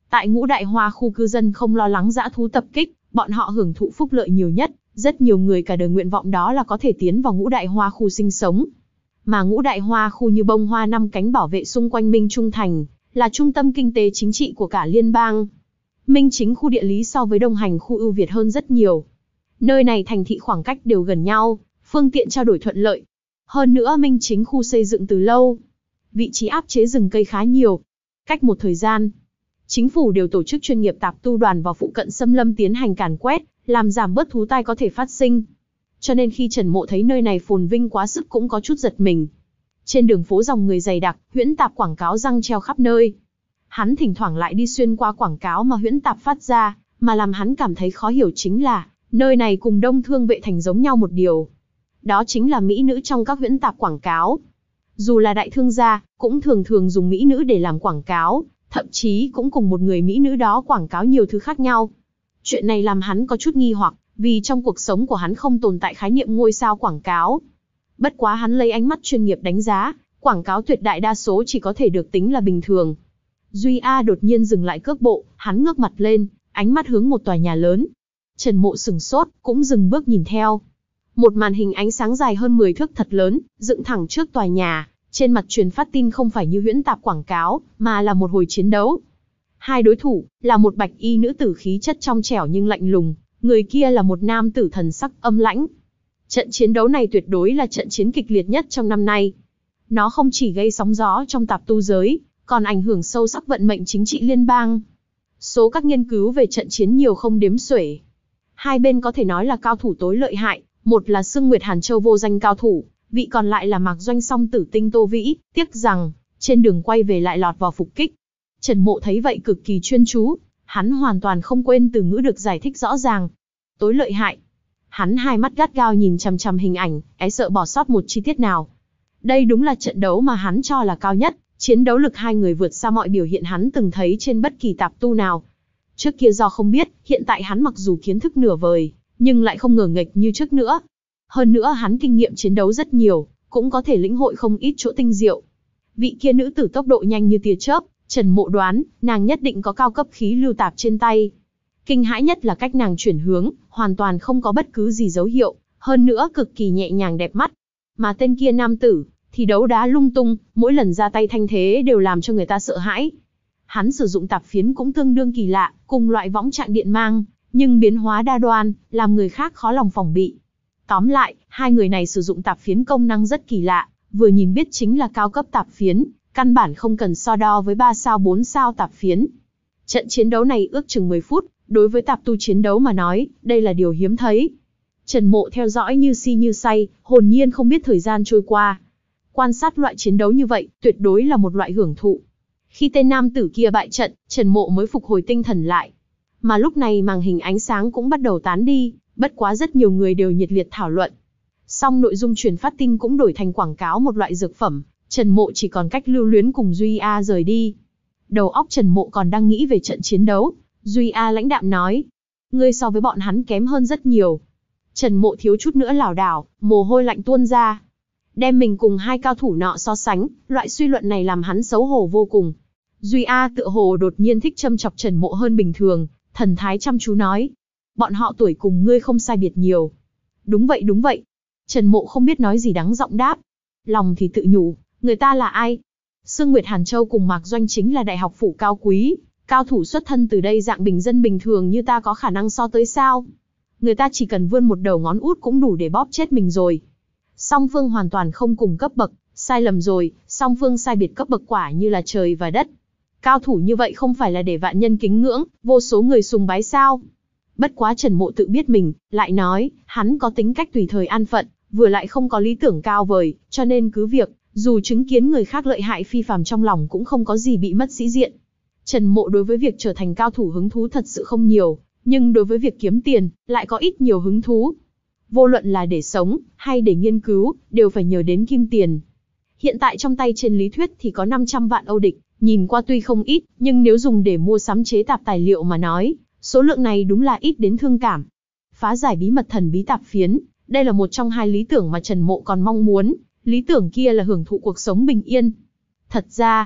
Tại Ngũ Đại Hoa khu cư dân không lo lắng dã thú tập kích, bọn họ hưởng thụ phúc lợi nhiều nhất, rất nhiều người cả đời nguyện vọng đó là có thể tiến vào Ngũ Đại Hoa khu sinh sống. Mà Ngũ Đại Hoa khu như bông hoa năm cánh bảo vệ xung quanh Minh Trung Thành, là trung tâm kinh tế chính trị của cả liên bang. Minh Chính khu địa lý so với Đông Hành khu ưu việt hơn rất nhiều. Nơi này thành thị khoảng cách đều gần nhau, phương tiện trao đổi thuận lợi. Hơn nữa Minh Chính khu xây dựng từ lâu, vị trí áp chế rừng cây khá nhiều. Cách một thời gian, chính phủ đều tổ chức chuyên nghiệp tạp tu đoàn vào phụ cận xâm lâm tiến hành càn quét, làm giảm bớt thú tai có thể phát sinh. Cho nên khi Trần Mộ thấy nơi này phồn vinh quá sức cũng có chút giật mình. Trên đường phố dòng người dày đặc, huyễn tạp quảng cáo răng treo khắp nơi. Hắn thỉnh thoảng lại đi xuyên qua quảng cáo mà huyễn tạp phát ra, mà làm hắn cảm thấy khó hiểu chính là, nơi này cùng Đông Thương Vệ Thành giống nhau một điều. Đó chính là mỹ nữ trong các huyễn tạp quảng cáo. Dù là đại thương gia, cũng thường thường dùng mỹ nữ để làm quảng cáo, thậm chí cũng cùng một người mỹ nữ đó quảng cáo nhiều thứ khác nhau. Chuyện này làm hắn có chút nghi hoặc, vì trong cuộc sống của hắn không tồn tại khái niệm ngôi sao quảng cáo. Bất quá hắn lấy ánh mắt chuyên nghiệp đánh giá, quảng cáo tuyệt đại đa số chỉ có thể được tính là bình thường. Duy A đột nhiên dừng lại cước bộ, hắn ngước mặt lên, ánh mắt hướng một tòa nhà lớn. Trần Mộ sừng sốt, cũng dừng bước nhìn theo. Một màn hình ánh sáng dài hơn mười thước thật lớn, dựng thẳng trước tòa nhà, trên mặt truyền phát tin không phải như huyễn tạp quảng cáo, mà là một hồi chiến đấu. Hai đối thủ, là một bạch y nữ tử khí chất trong trẻo nhưng lạnh lùng, người kia là một nam tử thần sắc âm lãnh. Trận chiến đấu này tuyệt đối là trận chiến kịch liệt nhất trong năm nay. Nó không chỉ gây sóng gió trong tạp tu giới, còn ảnh hưởng sâu sắc vận mệnh chính trị liên bang. Số các nghiên cứu về trận chiến nhiều không đếm xuể. Hai bên có thể nói là cao thủ tối lợi hại, một là Sương Nguyệt Hàn Châu vô danh cao thủ, vị còn lại là Mạc Doanh song tử tinh Tô Vĩ, tiếc rằng, trên đường quay về lại lọt vào phục kích. Trần Mộ thấy vậy cực kỳ chuyên chú, hắn hoàn toàn không quên từ ngữ được giải thích rõ ràng. Tối lợi hại. Hắn hai mắt gắt gao nhìn chằm chằm hình ảnh, e sợ bỏ sót một chi tiết nào. Đây đúng là trận đấu mà hắn cho là cao nhất, chiến đấu lực hai người vượt xa mọi biểu hiện hắn từng thấy trên bất kỳ tạp tu nào. Trước kia do không biết, hiện tại hắn mặc dù kiến thức nửa vời, nhưng lại không ngờ nghệch như trước nữa. Hơn nữa hắn kinh nghiệm chiến đấu rất nhiều, cũng có thể lĩnh hội không ít chỗ tinh diệu. Vị kia nữ tử tốc độ nhanh như tia chớp, Trần Mộ đoán, nàng nhất định có cao cấp khí lưu tạp trên tay. Kinh hãi nhất là cách nàng chuyển hướng, hoàn toàn không có bất cứ gì dấu hiệu, hơn nữa cực kỳ nhẹ nhàng đẹp mắt. Mà tên kia nam tử, thì đấu đá lung tung, mỗi lần ra tay thanh thế đều làm cho người ta sợ hãi. Hắn sử dụng tạp phiến cũng tương đương kỳ lạ, cùng loại võng trạng điện mang, nhưng biến hóa đa đoan, làm người khác khó lòng phòng bị. Tóm lại, hai người này sử dụng tạp phiến công năng rất kỳ lạ, vừa nhìn biết chính là cao cấp tạp phiến, căn bản không cần so đo với ba sao bốn sao tạp phiến. Trận chiến đấu này ước chừng mười phút, đối với tạp tu chiến đấu mà nói, đây là điều hiếm thấy. Trần Mộ theo dõi như si như say, hồn nhiên không biết thời gian trôi qua. Quan sát loại chiến đấu như vậy, tuyệt đối là một loại hưởng thụ. Khi tên nam tử kia bại trận, Trần Mộ mới phục hồi tinh thần lại. Mà lúc này màn hình ánh sáng cũng bắt đầu tán đi, bất quá rất nhiều người đều nhiệt liệt thảo luận. Song nội dung truyền phát tin cũng đổi thành quảng cáo một loại dược phẩm, Trần Mộ chỉ còn cách lưu luyến cùng Duy A rời đi. Đầu óc Trần Mộ còn đang nghĩ về trận chiến đấu, Duy A lãnh đạm nói. Ngươi so với bọn hắn kém hơn rất nhiều. Trần Mộ thiếu chút nữa lảo đảo, mồ hôi lạnh tuôn ra. Đem mình cùng hai cao thủ nọ so sánh, loại suy luận này làm hắn xấu hổ vô cùng. Duy A tựa hồ đột nhiên thích châm chọc Trần Mộ hơn bình thường, thần thái chăm chú nói. Bọn họ tuổi cùng ngươi không sai biệt nhiều. Đúng vậy đúng vậy. Trần Mộ không biết nói gì đắng giọng đáp. Lòng thì tự nhủ, người ta là ai? Sương Nguyệt Hàn Châu cùng Mạc Doanh chính là đại học phủ cao quý, cao thủ xuất thân từ đây, dạng bình dân bình thường như ta có khả năng so tới sao? Người ta chỉ cần vươn một đầu ngón út cũng đủ để bóp chết mình rồi. Song phương hoàn toàn không cùng cấp bậc, sai lầm rồi, song phương sai biệt cấp bậc quả như là trời và đất. Cao thủ như vậy không phải là để vạn nhân kính ngưỡng, vô số người sùng bái sao? Bất quá Trần Mộ tự biết mình, lại nói, hắn có tính cách tùy thời an phận, vừa lại không có lý tưởng cao vời, cho nên cứ việc, dù chứng kiến người khác lợi hại phi phàm trong lòng cũng không có gì bị mất sĩ diện. Trần Mộ đối với việc trở thành cao thủ hứng thú thật sự không nhiều, nhưng đối với việc kiếm tiền, lại có ít nhiều hứng thú. Vô luận là để sống, hay để nghiên cứu, đều phải nhờ đến kim tiền. Hiện tại trong tay trên lý thuyết thì có năm trăm vạn Âu địch, nhìn qua tuy không ít, nhưng nếu dùng để mua sắm chế tạp tài liệu mà nói, số lượng này đúng là ít đến thương cảm. Phá giải bí mật thần bí tạp phiến, đây là một trong hai lý tưởng mà Trần Mộ còn mong muốn, lý tưởng kia là hưởng thụ cuộc sống bình yên. Thật ra,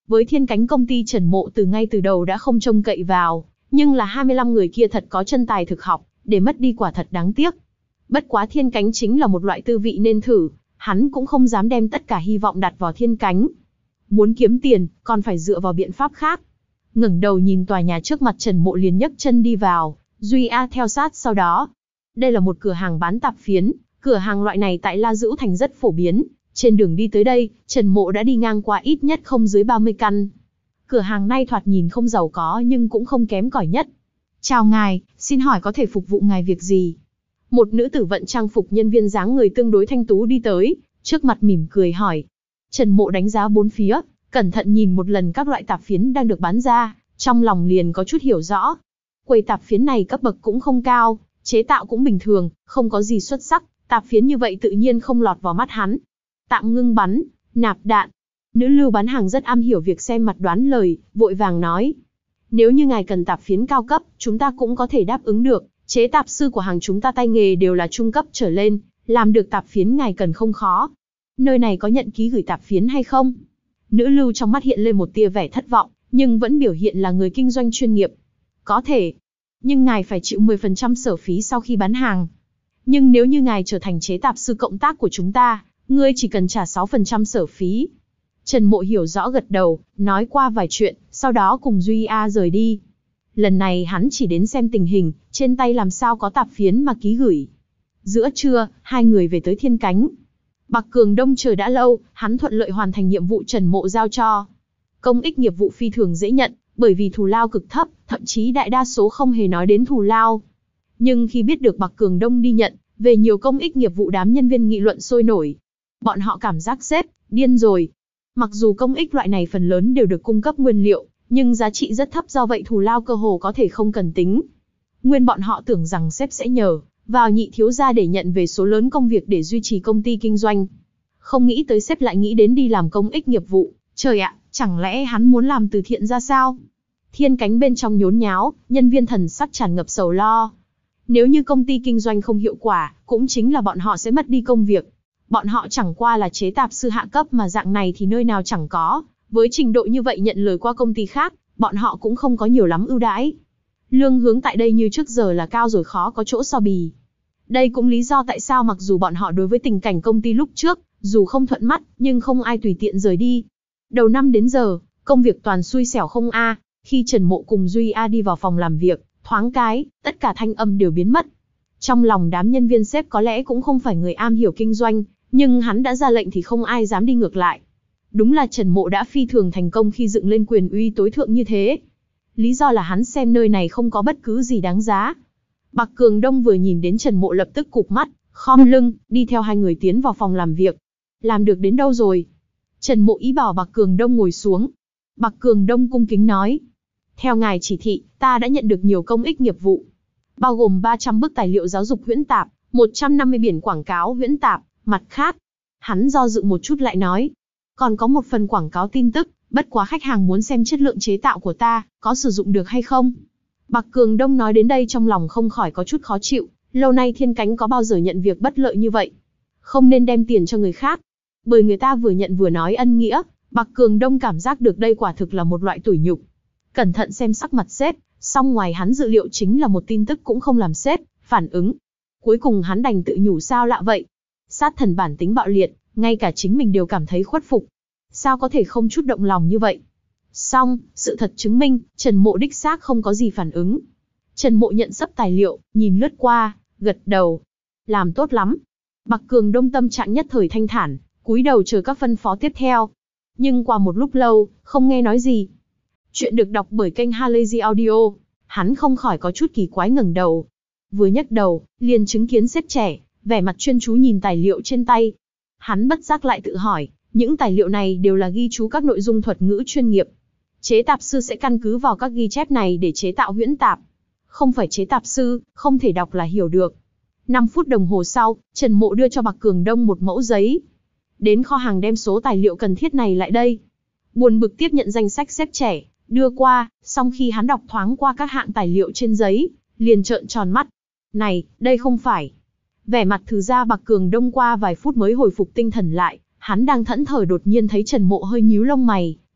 Với Thiên Cánh công ty Trần Mộ từ ngay từ đầu đã không trông cậy vào, nhưng là hai mươi lăm người kia thật có chân tài thực học, để mất đi quả thật đáng tiếc. Bất quá Thiên Cánh chính là một loại tư vị nên thử, hắn cũng không dám đem tất cả hy vọng đặt vào Thiên Cánh. Muốn kiếm tiền, còn phải dựa vào biện pháp khác. Ngẩng đầu nhìn tòa nhà trước mặt, Trần Mộ liền nhấc chân đi vào, Duy A theo sát sau đó. Đây là một cửa hàng bán tạp phiến, cửa hàng loại này tại La Dữu Thành rất phổ biến. Trên đường đi tới đây, Trần Mộ đã đi ngang qua ít nhất không dưới ba mươi căn. Cửa hàng này thoạt nhìn không giàu có nhưng cũng không kém cỏi nhất. Chào ngài, xin hỏi có thể phục vụ ngài việc gì? Một nữ tử vận trang phục nhân viên dáng người tương đối thanh tú đi tới, trước mặt mỉm cười hỏi. Trần Mộ đánh giá bốn phía, cẩn thận nhìn một lần các loại tạp phiến đang được bán ra, trong lòng liền có chút hiểu rõ. Quầy tạp phiến này cấp bậc cũng không cao, chế tạo cũng bình thường, không có gì xuất sắc, tạp phiến như vậy tự nhiên không lọt vào mắt hắn. Tạm ngưng bắn, nạp đạn. Nữ lưu bán hàng rất am hiểu việc xem mặt đoán lời, vội vàng nói. Nếu như ngài cần tạp phiến cao cấp, chúng ta cũng có thể đáp ứng được. Chế tạp sư của hàng chúng ta tay nghề đều là trung cấp trở lên, làm được tạp phiến ngài cần không khó. Nơi này có nhận ký gửi tạp phiến hay không? Nữ lưu trong mắt hiện lên một tia vẻ thất vọng, nhưng vẫn biểu hiện là người kinh doanh chuyên nghiệp. Có thể. Nhưng ngài phải chịu mười phần trăm sở phí sau khi bán hàng. Nhưng nếu như ngài trở thành chế tạp sư cộng tác của chúng ta, ngươi chỉ cần trả sáu phần trăm sở phí. Trần Mộ hiểu rõ gật đầu, nói qua vài chuyện, sau đó cùng Duy A rời đi. Lần này hắn chỉ đến xem tình hình, trên tay làm sao có tạp phiến mà ký gửi. Giữa trưa, hai người về tới Thiên Cánh. Bạc Cường Đông chờ đã lâu, hắn thuận lợi hoàn thành nhiệm vụ Trần Mộ giao cho. Công ích nghiệp vụ phi thường dễ nhận, bởi vì thù lao cực thấp, thậm chí đại đa số không hề nói đến thù lao. Nhưng khi biết được Bạc Cường Đông đi nhận, về nhiều công ích nghiệp vụ, đám nhân viên nghị luận sôi nổi. Bọn họ cảm giác sếp điên rồi. Mặc dù công ích loại này phần lớn đều được cung cấp nguyên liệu, nhưng giá trị rất thấp, do vậy thù lao cơ hồ có thể không cần tính. Nguyên bọn họ tưởng rằng sếp sẽ nhờ vào Nhị thiếu gia để nhận về số lớn công việc để duy trì công ty kinh doanh. Không nghĩ tới sếp lại nghĩ đến đi làm công ích nghiệp vụ. Trời ạ, chẳng lẽ hắn muốn làm từ thiện ra sao? Thiên Cánh bên trong nhốn nháo, nhân viên thần sắc tràn ngập sầu lo. Nếu như công ty kinh doanh không hiệu quả, cũng chính là bọn họ sẽ mất đi công việc. Bọn họ chẳng qua là chế tạp sư hạ cấp mà dạng này thì nơi nào chẳng có. Với trình độ như vậy nhận lời qua công ty khác, bọn họ cũng không có nhiều lắm ưu đãi. Lương hướng tại đây như trước giờ là cao rồi, khó có chỗ so bì. Đây cũng lý do tại sao mặc dù bọn họ đối với tình cảnh công ty lúc trước, dù không thuận mắt, nhưng không ai tùy tiện rời đi. Đầu năm đến giờ, công việc toàn xui xẻo không a. Khi Trần Mộ cùng Duy A đi vào phòng làm việc, thoáng cái, tất cả thanh âm đều biến mất. Trong lòng đám nhân viên sếp có lẽ cũng không phải người am hiểu kinh doanh, nhưng hắn đã ra lệnh thì không ai dám đi ngược lại. Đúng là Trần Mộ đã phi thường thành công khi dựng lên quyền uy tối thượng như thế. Lý do là hắn xem nơi này không có bất cứ gì đáng giá. Bạc Cường Đông vừa nhìn đến Trần Mộ lập tức cụp mắt, khom lưng, đi theo hai người tiến vào phòng làm việc. Làm được đến đâu rồi? Trần Mộ ý bảo Bạc Cường Đông ngồi xuống. Bạc Cường Đông cung kính nói. Theo ngài chỉ thị, ta đã nhận được nhiều công ích nghiệp vụ. Bao gồm ba trăm bức tài liệu giáo dục huyễn tạp, một trăm năm mươi biển quảng cáo huyễn tạp, mặt khác. Hắn do dự một chút lại nói. Còn có một phần quảng cáo tin tức, bất quá khách hàng muốn xem chất lượng chế tạo của ta, có sử dụng được hay không? Bạc Cường Đông nói đến đây trong lòng không khỏi có chút khó chịu, lâu nay Thiên Cánh có bao giờ nhận việc bất lợi như vậy? Không nên đem tiền cho người khác. Bởi người ta vừa nhận vừa nói ân nghĩa, Bạc Cường Đông cảm giác được đây quả thực là một loại tủi nhục. Cẩn thận xem sắc mặt sếp, song ngoài hắn dự liệu chính là một tin tức cũng không làm sếp phản ứng. Cuối cùng hắn đành tự nhủ sao lạ vậy? Sát thần bản tính bạo liệt, ngay cả chính mình đều cảm thấy khuất phục. Sao có thể không chút động lòng như vậy? Song, sự thật chứng minh, Trần Mộ đích xác không có gì phản ứng. Trần Mộ nhận sấp tài liệu, nhìn lướt qua, gật đầu. Làm tốt lắm. Bạc Cường Đông tâm trạng nhất thời thanh thản, cúi đầu chờ các phân phó tiếp theo. Nhưng qua một lúc lâu, không nghe nói gì. Chuyện được đọc bởi kênh Halazy Audio. Hắn không khỏi có chút kỳ quái ngẩng đầu. Vừa nhấc đầu, liền chứng kiến sếp trẻ, vẻ mặt chuyên chú nhìn tài liệu trên tay. Hắn bất giác lại tự hỏi, những tài liệu này đều là ghi chú các nội dung thuật ngữ chuyên nghiệp. Chế tạp sư sẽ căn cứ vào các ghi chép này để chế tạo huyễn tạp. Không phải chế tạp sư, không thể đọc là hiểu được. năm phút đồng hồ sau, Trần Mộ đưa cho Bạc Cường Đông một mẫu giấy. Đến kho hàng đem số tài liệu cần thiết này lại đây. Buồn bực tiếp nhận danh sách sếp trẻ, đưa qua, xong khi hắn đọc thoáng qua các hạng tài liệu trên giấy, liền trợn tròn mắt. Này, đây không phải. Vẻ mặt thứ ra Bạc Cường Đông qua vài phút mới hồi phục tinh thần lại, hắn đang thẫn thờ đột nhiên thấy Trần Mộ hơi nhíu lông mày,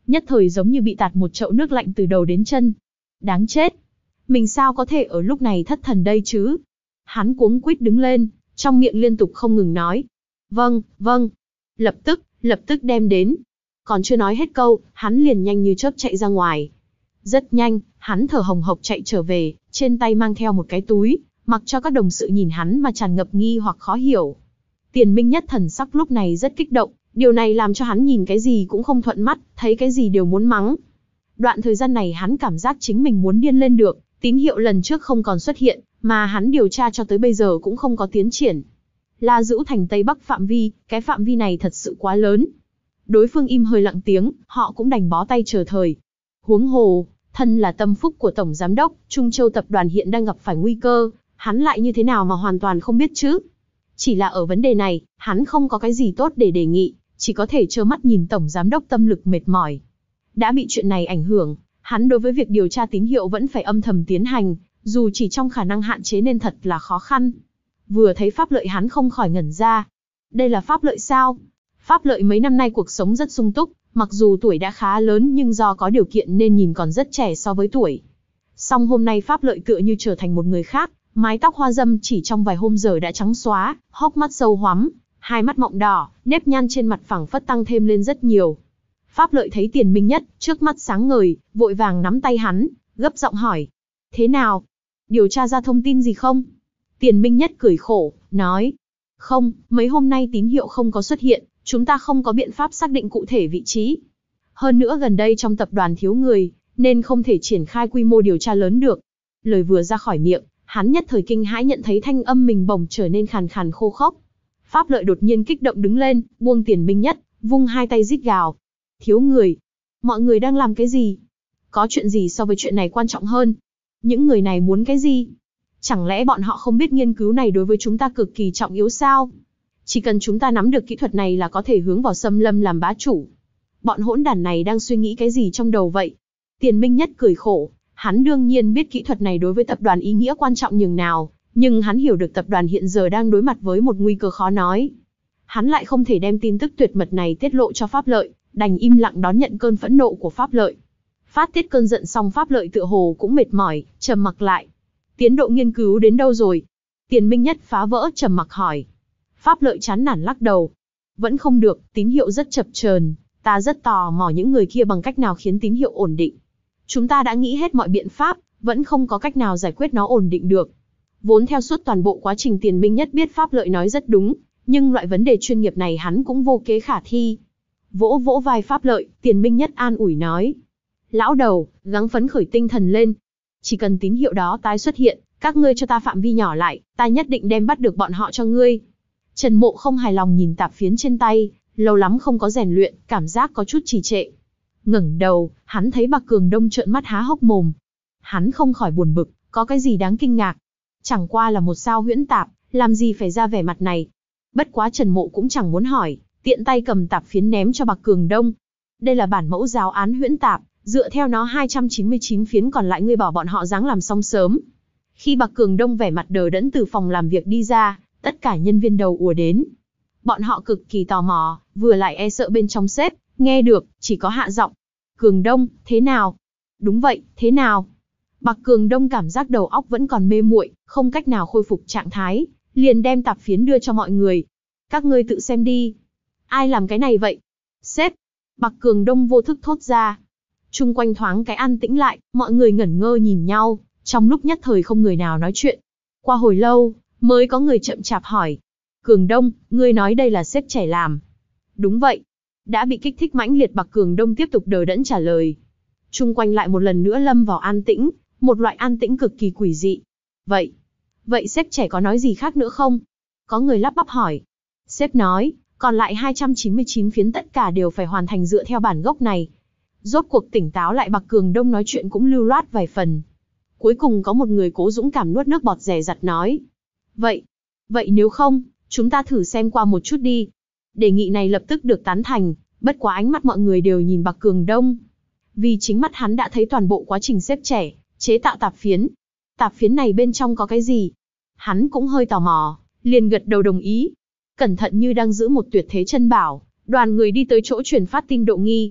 nhất thời giống như bị tạt một chậu nước lạnh từ đầu đến chân. Đáng chết! Mình sao có thể ở lúc này thất thần đây chứ? Hắn cuống quýt đứng lên, trong miệng liên tục không ngừng nói. Vâng, vâng. Lập tức, lập tức đem đến. Còn chưa nói hết câu, hắn liền nhanh như chớp chạy ra ngoài. Rất nhanh, hắn thở hồng hộc chạy trở về, trên tay mang theo một cái túi, mặc cho các đồng sự nhìn hắn mà tràn ngập nghi hoặc khó hiểu. Tiền Minh Nhất thần sắc lúc này rất kích động, điều này làm cho hắn nhìn cái gì cũng không thuận mắt, thấy cái gì đều muốn mắng. Đoạn thời gian này hắn cảm giác chính mình muốn điên lên được, tín hiệu lần trước không còn xuất hiện, mà hắn điều tra cho tới bây giờ cũng không có tiến triển. La Dữu Thành Tây Bắc phạm vi, cái phạm vi này thật sự quá lớn. Đối phương im hơi lặng tiếng, họ cũng đành bó tay chờ thời. Huống hồ, thân là tâm phúc của Tổng Giám đốc, Trung Châu Tập đoàn hiện đang gặp phải nguy cơ, hắn lại như thế nào mà hoàn toàn không biết chứ? Chỉ là ở vấn đề này, hắn không có cái gì tốt để đề nghị, chỉ có thể trơ mắt nhìn Tổng Giám đốc tâm lực mệt mỏi. Đã bị chuyện này ảnh hưởng, hắn đối với việc điều tra tín hiệu vẫn phải âm thầm tiến hành, dù chỉ trong khả năng hạn chế nên thật là khó khăn. Vừa thấy pháp lợi hắn không khỏi ngẩn ra. Đây là pháp lợi sao? Pháp lợi mấy năm nay cuộc sống rất sung túc, mặc dù tuổi đã khá lớn nhưng do có điều kiện nên nhìn còn rất trẻ so với tuổi. Song hôm nay pháp lợi tựa như trở thành một người khác, mái tóc hoa râm chỉ trong vài hôm giờ đã trắng xóa, hốc mắt sâu hoắm, hai mắt mọng đỏ, nếp nhăn trên mặt phẳng phất tăng thêm lên rất nhiều. Pháp lợi thấy Tiền Minh Nhất, trước mắt sáng ngời, vội vàng nắm tay hắn, gấp giọng hỏi. Thế nào? Điều tra ra thông tin gì không? Tiền Minh Nhất cười khổ, nói. Không, mấy hôm nay tín hiệu không có xuất hiện, chúng ta không có biện pháp xác định cụ thể vị trí. Hơn nữa gần đây trong tập đoàn thiếu người, nên không thể triển khai quy mô điều tra lớn được. Lời vừa ra khỏi miệng, hắn nhất thời kinh hãi nhận thấy thanh âm mình bỗng trở nên khàn khàn khô khốc. Pháp lợi đột nhiên kích động đứng lên, buông Tiền Minh Nhất, vung hai tay rít gào. Thiếu người. Mọi người đang làm cái gì? Có chuyện gì so với chuyện này quan trọng hơn? Những người này muốn cái gì? Chẳng lẽ bọn họ không biết nghiên cứu này đối với chúng ta cực kỳ trọng yếu sao? Chỉ cần chúng ta nắm được kỹ thuật này là có thể hướng vào xâm lâm làm bá chủ. Bọn hỗn đản này đang suy nghĩ cái gì trong đầu vậy? Tiền Minh Nhất cười khổ, hắn đương nhiên biết kỹ thuật này đối với tập đoàn ý nghĩa quan trọng nhường nào, nhưng hắn hiểu được tập đoàn hiện giờ đang đối mặt với một nguy cơ khó nói. Hắn lại không thể đem tin tức tuyệt mật này tiết lộ cho Pháp Lợi, đành im lặng đón nhận cơn phẫn nộ của Pháp Lợi. Phát tiết cơn giận xong Pháp Lợi tựa hồ cũng mệt mỏi, trầm mặc lại. Tiến độ nghiên cứu đến đâu rồi? Tiền Minh Nhất phá vỡ trầm mặc hỏi. Pháp Lợi chán nản lắc đầu. Vẫn không được, tín hiệu rất chập chờn, ta rất tò mò những người kia bằng cách nào khiến tín hiệu ổn định. Chúng ta đã nghĩ hết mọi biện pháp, vẫn không có cách nào giải quyết nó ổn định được. Vốn theo suốt toàn bộ quá trình Tiền Minh Nhất biết Pháp Lợi nói rất đúng, nhưng loại vấn đề chuyên nghiệp này hắn cũng vô kế khả thi. Vỗ vỗ vai Pháp Lợi, Tiền Minh Nhất an ủi nói. Lão đầu, gắng phấn khởi tinh thần lên. Chỉ cần tín hiệu đó tái xuất hiện, các ngươi cho ta phạm vi nhỏ lại, ta nhất định đem bắt được bọn họ cho ngươi. Trần Mộ không hài lòng nhìn tạp phiến trên tay, lâu lắm không có rèn luyện, cảm giác có chút trì trệ. Ngẩng đầu, hắn thấy Bạc Cường Đông trợn mắt há hốc mồm. Hắn không khỏi buồn bực, có cái gì đáng kinh ngạc. Chẳng qua là một sao huyễn tạp, làm gì phải ra vẻ mặt này. Bất quá Trần Mộ cũng chẳng muốn hỏi, tiện tay cầm tạp phiến ném cho Bạc Cường Đông. Đây là bản mẫu giáo án huyễn tạp, dựa theo nó hai trăm chín mươi chín phiến còn lại ngươi bảo bọn họ ráng làm xong sớm. Khi Bạc Cường Đông vẻ mặt đờ đẫn từ phòng làm việc đi ra, tất cả nhân viên đầu ùa đến. Bọn họ cực kỳ tò mò, vừa lại e sợ bên trong sếp, nghe được, chỉ có hạ giọng. Cường Đông, thế nào? Đúng vậy, thế nào? Bạc Cường Đông cảm giác đầu óc vẫn còn mê muội, không cách nào khôi phục trạng thái, liền đem tạp phiến đưa cho mọi người. Các ngươi tự xem đi. Ai làm cái này vậy? Sếp. Bạc Cường Đông vô thức thốt ra. Chung quanh thoáng cái an tĩnh lại, mọi người ngẩn ngơ nhìn nhau, trong lúc nhất thời không người nào nói chuyện. Qua hồi lâu, mới có người chậm chạp hỏi. Cường Đông, ngươi nói đây là sếp trẻ làm. Đúng vậy. Đã bị kích thích mãnh liệt Bạc Cường Đông tiếp tục đờ đẫn trả lời. Chung quanh lại một lần nữa lâm vào an tĩnh, một loại an tĩnh cực kỳ quỷ dị. Vậy, vậy sếp trẻ có nói gì khác nữa không? Có người lắp bắp hỏi. Sếp nói, còn lại hai trăm chín mươi chín phiến tất cả đều phải hoàn thành dựa theo bản gốc này. Rốt cuộc tỉnh táo lại Bạc Cường Đông nói chuyện cũng lưu loát vài phần. Cuối cùng có một người cố dũng cảm nuốt nước bọt dè dặt nói. Vậy, vậy nếu không, chúng ta thử xem qua một chút đi. Đề nghị này lập tức được tán thành, bất quá ánh mắt mọi người đều nhìn Bạc Cường Đông. Vì chính mắt hắn đã thấy toàn bộ quá trình xếp trẻ, chế tạo tạp phiến. Tạp phiến này bên trong có cái gì? Hắn cũng hơi tò mò, liền gật đầu đồng ý. Cẩn thận như đang giữ một tuyệt thế chân bảo, đoàn người đi tới chỗ truyền phát tin độ nghi.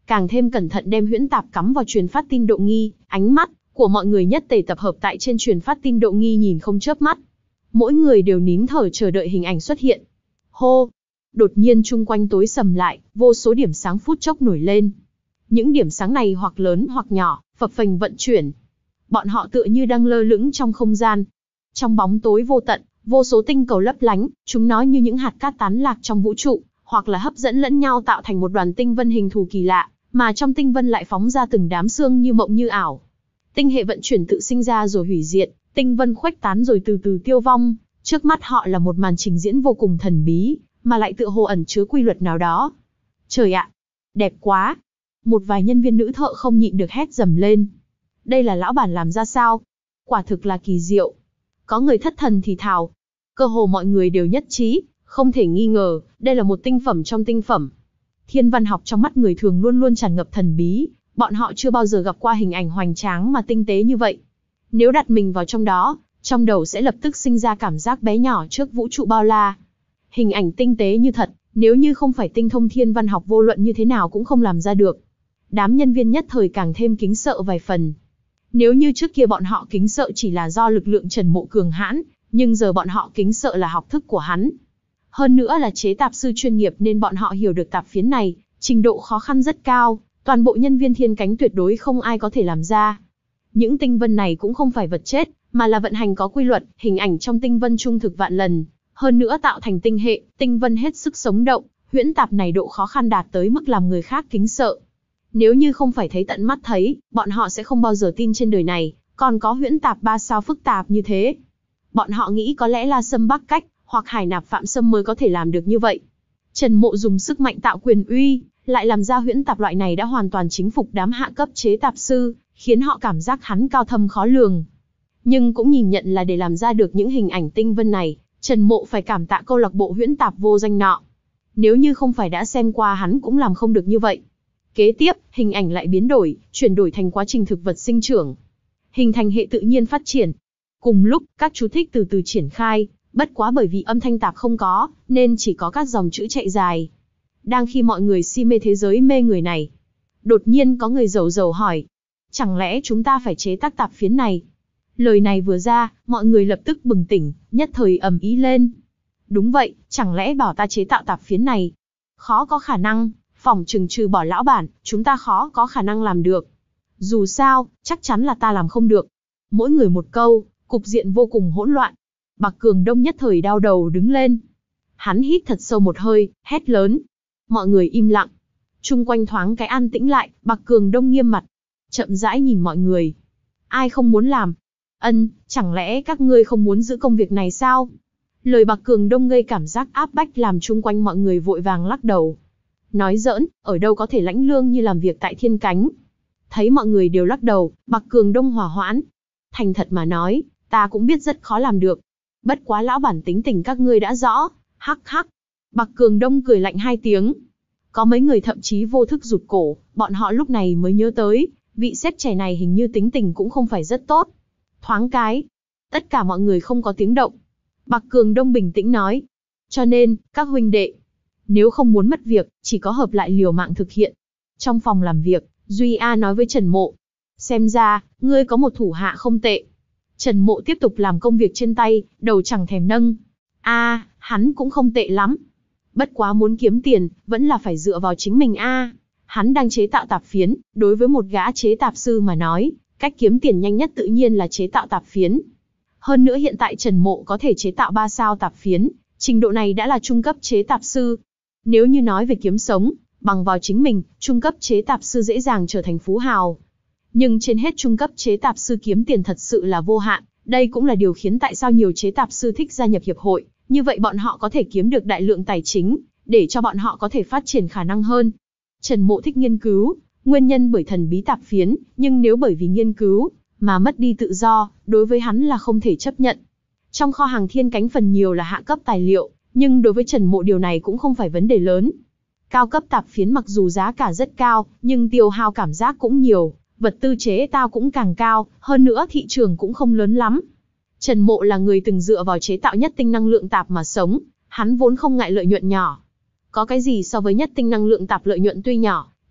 càng thêm cẩn thận đem huyễn tạp cắm vào truyền phát tin độ nghi, ánh mắt của mọi người nhất tề tập hợp tại trên truyền phát tin độ nghi nhìn không chớp mắt. Mỗi người đều nín thở chờ đợi hình ảnh xuất hiện. Hô! Đột nhiên chung quanh tối sầm lại, vô số điểm sáng phút chốc nổi lên. Những điểm sáng này hoặc lớn hoặc nhỏ, phập phềnh vận chuyển. Bọn họ tựa như đang lơ lửng trong không gian. Trong bóng tối vô tận, vô số tinh cầu lấp lánh, chúng nó như những hạt cát tán lạc trong vũ trụ, hoặc là hấp dẫn lẫn nhau tạo thành một đoàn tinh vân hình thù kỳ lạ, mà trong tinh vân lại phóng ra từng đám sương như mộng như ảo. Tinh hệ vận chuyển tự sinh ra rồi hủy diệt, tinh vân khuếch tán rồi từ từ tiêu vong. Trước mắt họ là một màn trình diễn vô cùng thần bí, mà lại tựa hồ ẩn chứa quy luật nào đó. Trời ạ! Đẹp quá! Một vài nhân viên nữ thợ không nhịn được hét dầm lên. Đây là lão bản làm ra sao? Quả thực là kỳ diệu. Có người thất thần thì thào. Cơ hồ mọi người đều nhất trí, không thể nghi ngờ, đây là một tinh phẩm trong tinh phẩm. Thiên văn học trong mắt người thường luôn luôn tràn ngập thần bí, bọn họ chưa bao giờ gặp qua hình ảnh hoành tráng mà tinh tế như vậy. Nếu đặt mình vào trong đó, trong đầu sẽ lập tức sinh ra cảm giác bé nhỏ trước vũ trụ bao la. Hình ảnh tinh tế như thật, nếu như không phải tinh thông thiên văn học vô luận như thế nào cũng không làm ra được. Đám nhân viên nhất thời càng thêm kính sợ vài phần. Nếu như trước kia bọn họ kính sợ chỉ là do lực lượng Trần Mộ cường hãn, nhưng giờ bọn họ kính sợ là học thức của hắn. Hơn nữa là chế tạp sư chuyên nghiệp nên bọn họ hiểu được tạp phiến này, trình độ khó khăn rất cao, toàn bộ nhân viên thiên cánh tuyệt đối không ai có thể làm ra. Những tinh vân này cũng không phải vật chết, mà là vận hành có quy luật, hình ảnh trong tinh vân trung thực vạn lần, hơn nữa tạo thành tinh hệ, tinh vân hết sức sống động, huyễn tạp này độ khó khăn đạt tới mức làm người khác kính sợ. Nếu như không phải thấy tận mắt thấy, bọn họ sẽ không bao giờ tin trên đời này, còn có huyễn tạp ba sao phức tạp như thế. Bọn họ nghĩ có lẽ La Sâm Bắc Cách, hoặc Hải Nạp Phạm Sâm mới có thể làm được như vậy. Trần Mộ dùng sức mạnh tạo quyền uy, lại làm ra huyễn tạp loại này đã hoàn toàn chính phục đám hạ cấp chế tạp sư, khiến họ cảm giác hắn cao thâm khó lường. Nhưng cũng nhìn nhận là để làm ra được những hình ảnh tinh vân này, Trần Mộ phải cảm tạ câu lạc bộ huyễn tạp vô danh nọ. Nếu như không phải đã xem qua hắn cũng làm không được như vậy. Kế tiếp, hình ảnh lại biến đổi, chuyển đổi thành quá trình thực vật sinh trưởng. Hình thành hệ tự nhiên phát triển. Cùng lúc, các chú thích từ từ triển khai, bất quá bởi vì âm thanh tạp không có, nên chỉ có các dòng chữ chạy dài. Đang khi mọi người si mê thế giới mê người này, đột nhiên có người giàu giàu hỏi. Chẳng lẽ chúng ta phải chế tác tạp phiến này? Lời này vừa ra, mọi người lập tức bừng tỉnh, nhất thời ầm ĩ lên. Đúng vậy, chẳng lẽ bảo ta chế tạo tạp phiến này? Khó có khả năng, phỏng chừng trừ bỏ lão bản, chúng ta khó có khả năng làm được. Dù sao, chắc chắn là ta làm không được. Mỗi người một câu, cục diện vô cùng hỗn loạn. Bạc Cường Đông nhất thời đau đầu đứng lên. Hắn hít thật sâu một hơi, hét lớn. Mọi người im lặng. Chung quanh thoáng cái an tĩnh lại, Bạc Cường Đông nghiêm mặt. Chậm rãi nhìn mọi người. Ai không muốn làm? Ân, chẳng lẽ các ngươi không muốn giữ công việc này sao? Lời Bạc Cường Đông gây cảm giác áp bách làm chung quanh mọi người vội vàng lắc đầu. Nói giỡn, ở đâu có thể lãnh lương như làm việc tại Thiên Cánh. Thấy mọi người đều lắc đầu, Bạc Cường Đông hòa hoãn. Thành thật mà nói, ta cũng biết rất khó làm được. Bất quá lão bản tính tình các ngươi đã rõ, hắc hắc. Bạc Cường Đông cười lạnh hai tiếng. Có mấy người thậm chí vô thức rụt cổ, bọn họ lúc này mới nhớ tới, vị sếp trẻ này hình như tính tình cũng không phải rất tốt. Thoáng cái, tất cả mọi người không có tiếng động. Bạc Cường Đông bình tĩnh nói. Cho nên, các huynh đệ, nếu không muốn mất việc, chỉ có hợp lại liều mạng thực hiện. Trong phòng làm việc, Duy A nói với Trần Mộ. Xem ra, ngươi có một thủ hạ không tệ. Trần Mộ tiếp tục làm công việc trên tay, đầu chẳng thèm nâng. A, à, hắn cũng không tệ lắm. Bất quá muốn kiếm tiền, vẫn là phải dựa vào chính mình a. À, hắn đang chế tạo tạp phiến, đối với một gã chế tạp sư mà nói, cách kiếm tiền nhanh nhất tự nhiên là chế tạo tạp phiến. Hơn nữa hiện tại Trần Mộ có thể chế tạo ba sao tạp phiến, trình độ này đã là trung cấp chế tạp sư. Nếu như nói về kiếm sống, bằng vào chính mình, trung cấp chế tạp sư dễ dàng trở thành phú hào. Nhưng trên hết trung cấp chế tạp sư kiếm tiền thật sự là vô hạn, đây cũng là điều khiến tại sao nhiều chế tạp sư thích gia nhập hiệp hội, như vậy bọn họ có thể kiếm được đại lượng tài chính, để cho bọn họ có thể phát triển khả năng hơn. Trần Mộ thích nghiên cứu, nguyên nhân bởi thần bí tạp phiến, nhưng nếu bởi vì nghiên cứu mà mất đi tự do, đối với hắn là không thể chấp nhận. Trong kho hàng Thiên Cánh phần nhiều là hạ cấp tài liệu, nhưng đối với Trần Mộ điều này cũng không phải vấn đề lớn. Cao cấp tạp phiến mặc dù giá cả rất cao, nhưng tiêu hao cảm giác cũng nhiều, vật tư chế tạo cũng càng cao, hơn nữa thị trường cũng không lớn lắm. Trần Mộ là người từng dựa vào chế tạo nhất tinh năng lượng tạp mà sống, hắn vốn không ngại lợi nhuận nhỏ. Có cái gì so với nhất tinh năng lượng tạp lợi nhuận tuy nhỏ,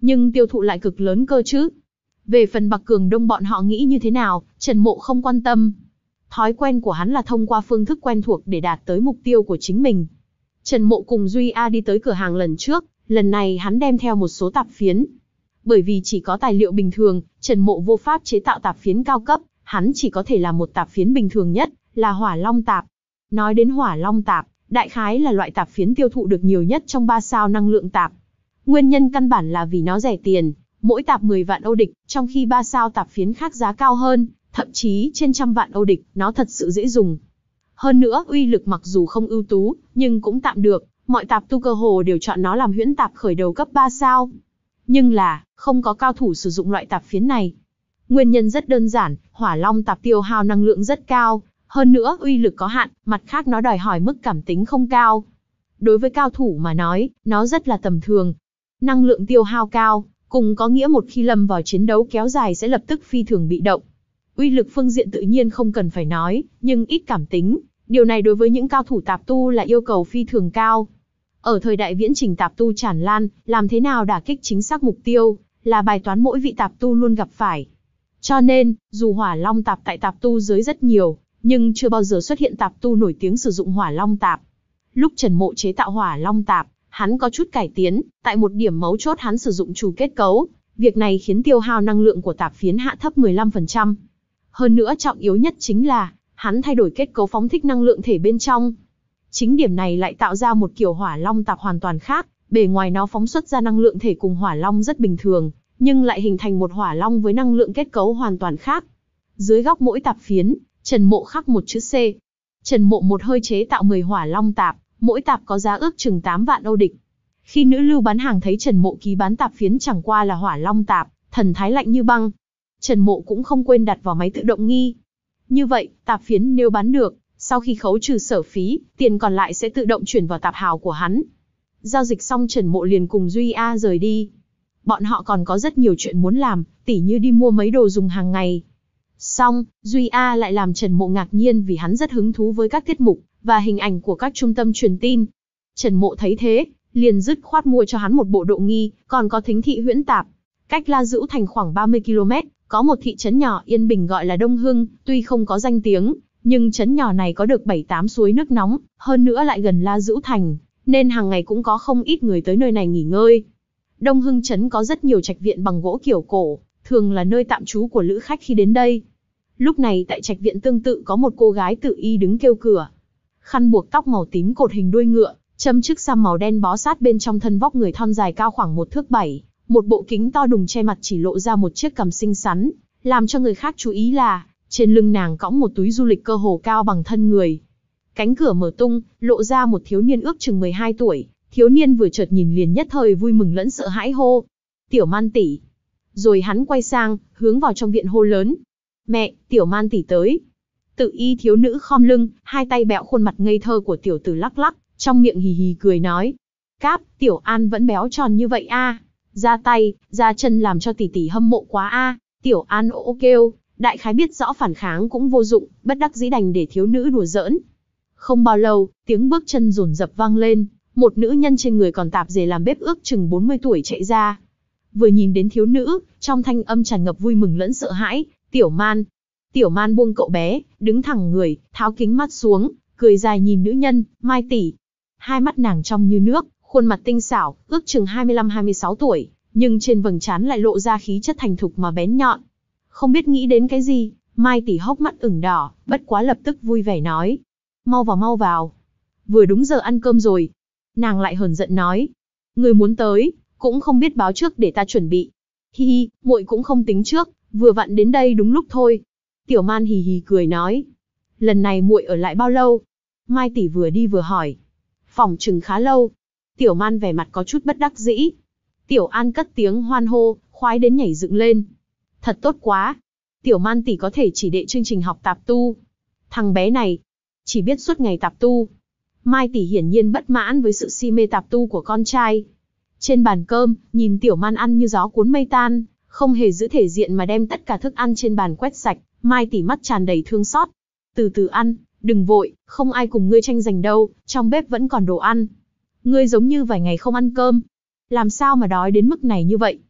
nhưng tiêu thụ lại cực lớn cơ chứ. Về phần Bạc Cường Đông bọn họ nghĩ như thế nào, Trần Mộ không quan tâm. Thói quen của hắn là thông qua phương thức quen thuộc để đạt tới mục tiêu của chính mình. Trần Mộ cùng Duy A đi tới cửa hàng lần trước, lần này hắn đem theo một số tạp phiến. Bởi vì chỉ có tài liệu bình thường, Trần Mộ vô pháp chế tạo tạp phiến cao cấp, hắn chỉ có thể làm một tạp phiến bình thường nhất, là hỏa long tạp. Nói đến hỏa long tạp, đại khái là loại tạp phiến tiêu thụ được nhiều nhất trong ba sao năng lượng tạp. Nguyên nhân căn bản là vì nó rẻ tiền, mỗi tạp mười vạn Âu địch, trong khi ba sao tạp phiến khác giá cao hơn, thậm chí trên trăm vạn Âu địch, nó thật sự dễ dùng. Hơn nữa, uy lực mặc dù không ưu tú, nhưng cũng tạm được, mọi tạp tu cơ hồ đều chọn nó làm huyễn tạp khởi đầu cấp ba sao. Nhưng là, không có cao thủ sử dụng loại tạp phiến này. Nguyên nhân rất đơn giản, hỏa long tạp tiêu hao năng lượng rất cao, hơn nữa uy lực có hạn, mặt khác nó đòi hỏi mức cảm tính không cao. Đối với cao thủ mà nói, nó rất là tầm thường. Năng lượng tiêu hao cao, cùng có nghĩa một khi lâm vào chiến đấu kéo dài sẽ lập tức phi thường bị động. Uy lực phương diện tự nhiên không cần phải nói, nhưng ít cảm tính, điều này đối với những cao thủ tạp tu là yêu cầu phi thường cao. Ở thời đại viễn trình tạp tu tràn lan, làm thế nào đả kích chính xác mục tiêu, là bài toán mỗi vị tạp tu luôn gặp phải. Cho nên, dù hỏa long tạp tại tạp tu giới rất nhiều, nhưng chưa bao giờ xuất hiện tạp tu nổi tiếng sử dụng hỏa long tạp. Lúc Trần Mộ chế tạo hỏa long tạp, hắn có chút cải tiến, tại một điểm mấu chốt hắn sử dụng chủ kết cấu, việc này khiến tiêu hao năng lượng của tạp phiến hạ thấp mười lăm phần trăm. Hơn nữa trọng yếu nhất chính là, hắn thay đổi kết cấu phóng thích năng lượng thể bên trong. Chính điểm này lại tạo ra một kiểu hỏa long tạp hoàn toàn khác, bề ngoài nó phóng xuất ra năng lượng thể cùng hỏa long rất bình thường, nhưng lại hình thành một hỏa long với năng lượng kết cấu hoàn toàn khác. Dưới góc mỗi tạp phiến, Trần Mộ khắc một chữ C. Trần Mộ một hơi chế tạo mười hỏa long tạp, mỗi tạp có giá ước chừng tám vạn Âu địch. Khi nữ lưu bán hàng thấy Trần Mộ ký bán tạp phiến chẳng qua là hỏa long tạp, thần thái lạnh như băng. Trần Mộ cũng không quên đặt vào máy tự động nghi. Như vậy, tạp phiến nếu bán được, sau khi khấu trừ sở phí, tiền còn lại sẽ tự động chuyển vào tạp hào của hắn. Giao dịch xong Trần Mộ liền cùng Duy A rời đi. Bọn họ còn có rất nhiều chuyện muốn làm, tỉ như đi mua mấy đồ dùng hàng ngày. Xong, Duy A lại làm Trần Mộ ngạc nhiên vì hắn rất hứng thú với các tiết mục và hình ảnh của các trung tâm truyền tin. Trần Mộ thấy thế, liền dứt khoát mua cho hắn một bộ độ nghi, còn có thính thị huyễn tạp. Cách La Dữu Thành khoảng ba mươi ki lô mét, có một thị trấn nhỏ yên bình gọi là Đông Hưng, tuy không có danh tiếng, nhưng trấn nhỏ này có được bảy tám suối nước nóng, hơn nữa lại gần La Dữu Thành, nên hàng ngày cũng có không ít người tới nơi này nghỉ ngơi. Đông Hưng trấn có rất nhiều trạch viện bằng gỗ kiểu cổ, thường là nơi tạm trú của lữ khách khi đến đây. Lúc này tại trạch viện tương tự có một cô gái tự y đứng kêu cửa. Khăn buộc tóc màu tím cột hình đuôi ngựa, châm chiếc sam màu đen bó sát bên trong thân vóc người thon dài cao khoảng một thước bảy, một bộ kính to đùng che mặt chỉ lộ ra một chiếc cằm xinh xắn, làm cho người khác chú ý là trên lưng nàng cõng một túi du lịch cơ hồ cao bằng thân người. Cánh cửa mở tung, lộ ra một thiếu niên ước chừng mười hai tuổi, thiếu niên vừa chợt nhìn liền nhất thời vui mừng lẫn sợ hãi hô: "Tiểu Man tỷ." Rồi hắn quay sang, hướng vào trong viện hô lớn: "Mẹ, Tiểu Man tỷ tới." Tự y thiếu nữ khom lưng, hai tay bẹo khuôn mặt ngây thơ của tiểu tử lắc lắc, trong miệng hì hì cười nói: "Cáp, Tiểu An vẫn béo tròn như vậy a, ra tay, ra chân làm cho tỷ tỷ hâm mộ quá a." Tiểu An ỗ kêu, đại khái biết rõ phản kháng cũng vô dụng, bất đắc dĩ đành để thiếu nữ đùa giỡn. Không bao lâu, tiếng bước chân dồn dập vang lên, một nữ nhân trên người còn tạp dề làm bếp ước chừng bốn mươi tuổi chạy ra. Vừa nhìn đến thiếu nữ, trong thanh âm tràn ngập vui mừng lẫn sợ hãi: "Tiểu Man." Tiểu Man buông cậu bé, đứng thẳng người, tháo kính mắt xuống, cười dài nhìn nữ nhân: "Mai tỷ." Hai mắt nàng trong như nước, khuôn mặt tinh xảo, ước chừng hai mươi lăm hai mươi sáu tuổi, nhưng trên vầng trán lại lộ ra khí chất thành thục mà bén nhọn. Không biết nghĩ đến cái gì, Mai tỷ hốc mắt ửng đỏ, bất quá lập tức vui vẻ nói: "Mau vào mau vào. Vừa đúng giờ ăn cơm rồi." Nàng lại hờn giận nói: "Người muốn tới, cũng không biết báo trước để ta chuẩn bị." "Hi hi, muội cũng không tính trước, vừa vặn đến đây đúng lúc thôi." Tiểu Man hì hì cười nói: "Lần này muội ở lại bao lâu?" Mai tỷ vừa đi vừa hỏi. "Phỏng chừng khá lâu." Tiểu Man vẻ mặt có chút bất đắc dĩ. Tiểu An cất tiếng hoan hô, khoái đến nhảy dựng lên. "Thật tốt quá. Tiểu Man tỷ có thể chỉ đệ chương trình học tạp tu. Thằng bé này, chỉ biết suốt ngày tạp tu." Mai tỷ hiển nhiên bất mãn với sự si mê tạp tu của con trai. Trên bàn cơm, nhìn Tiểu Man ăn như gió cuốn mây tan, không hề giữ thể diện mà đem tất cả thức ăn trên bàn quét sạch, Mai tỷ mắt tràn đầy thương xót. "Từ từ ăn, đừng vội, không ai cùng ngươi tranh giành đâu, trong bếp vẫn còn đồ ăn. Ngươi giống như vài ngày không ăn cơm. Làm sao mà đói đến mức này như vậy?"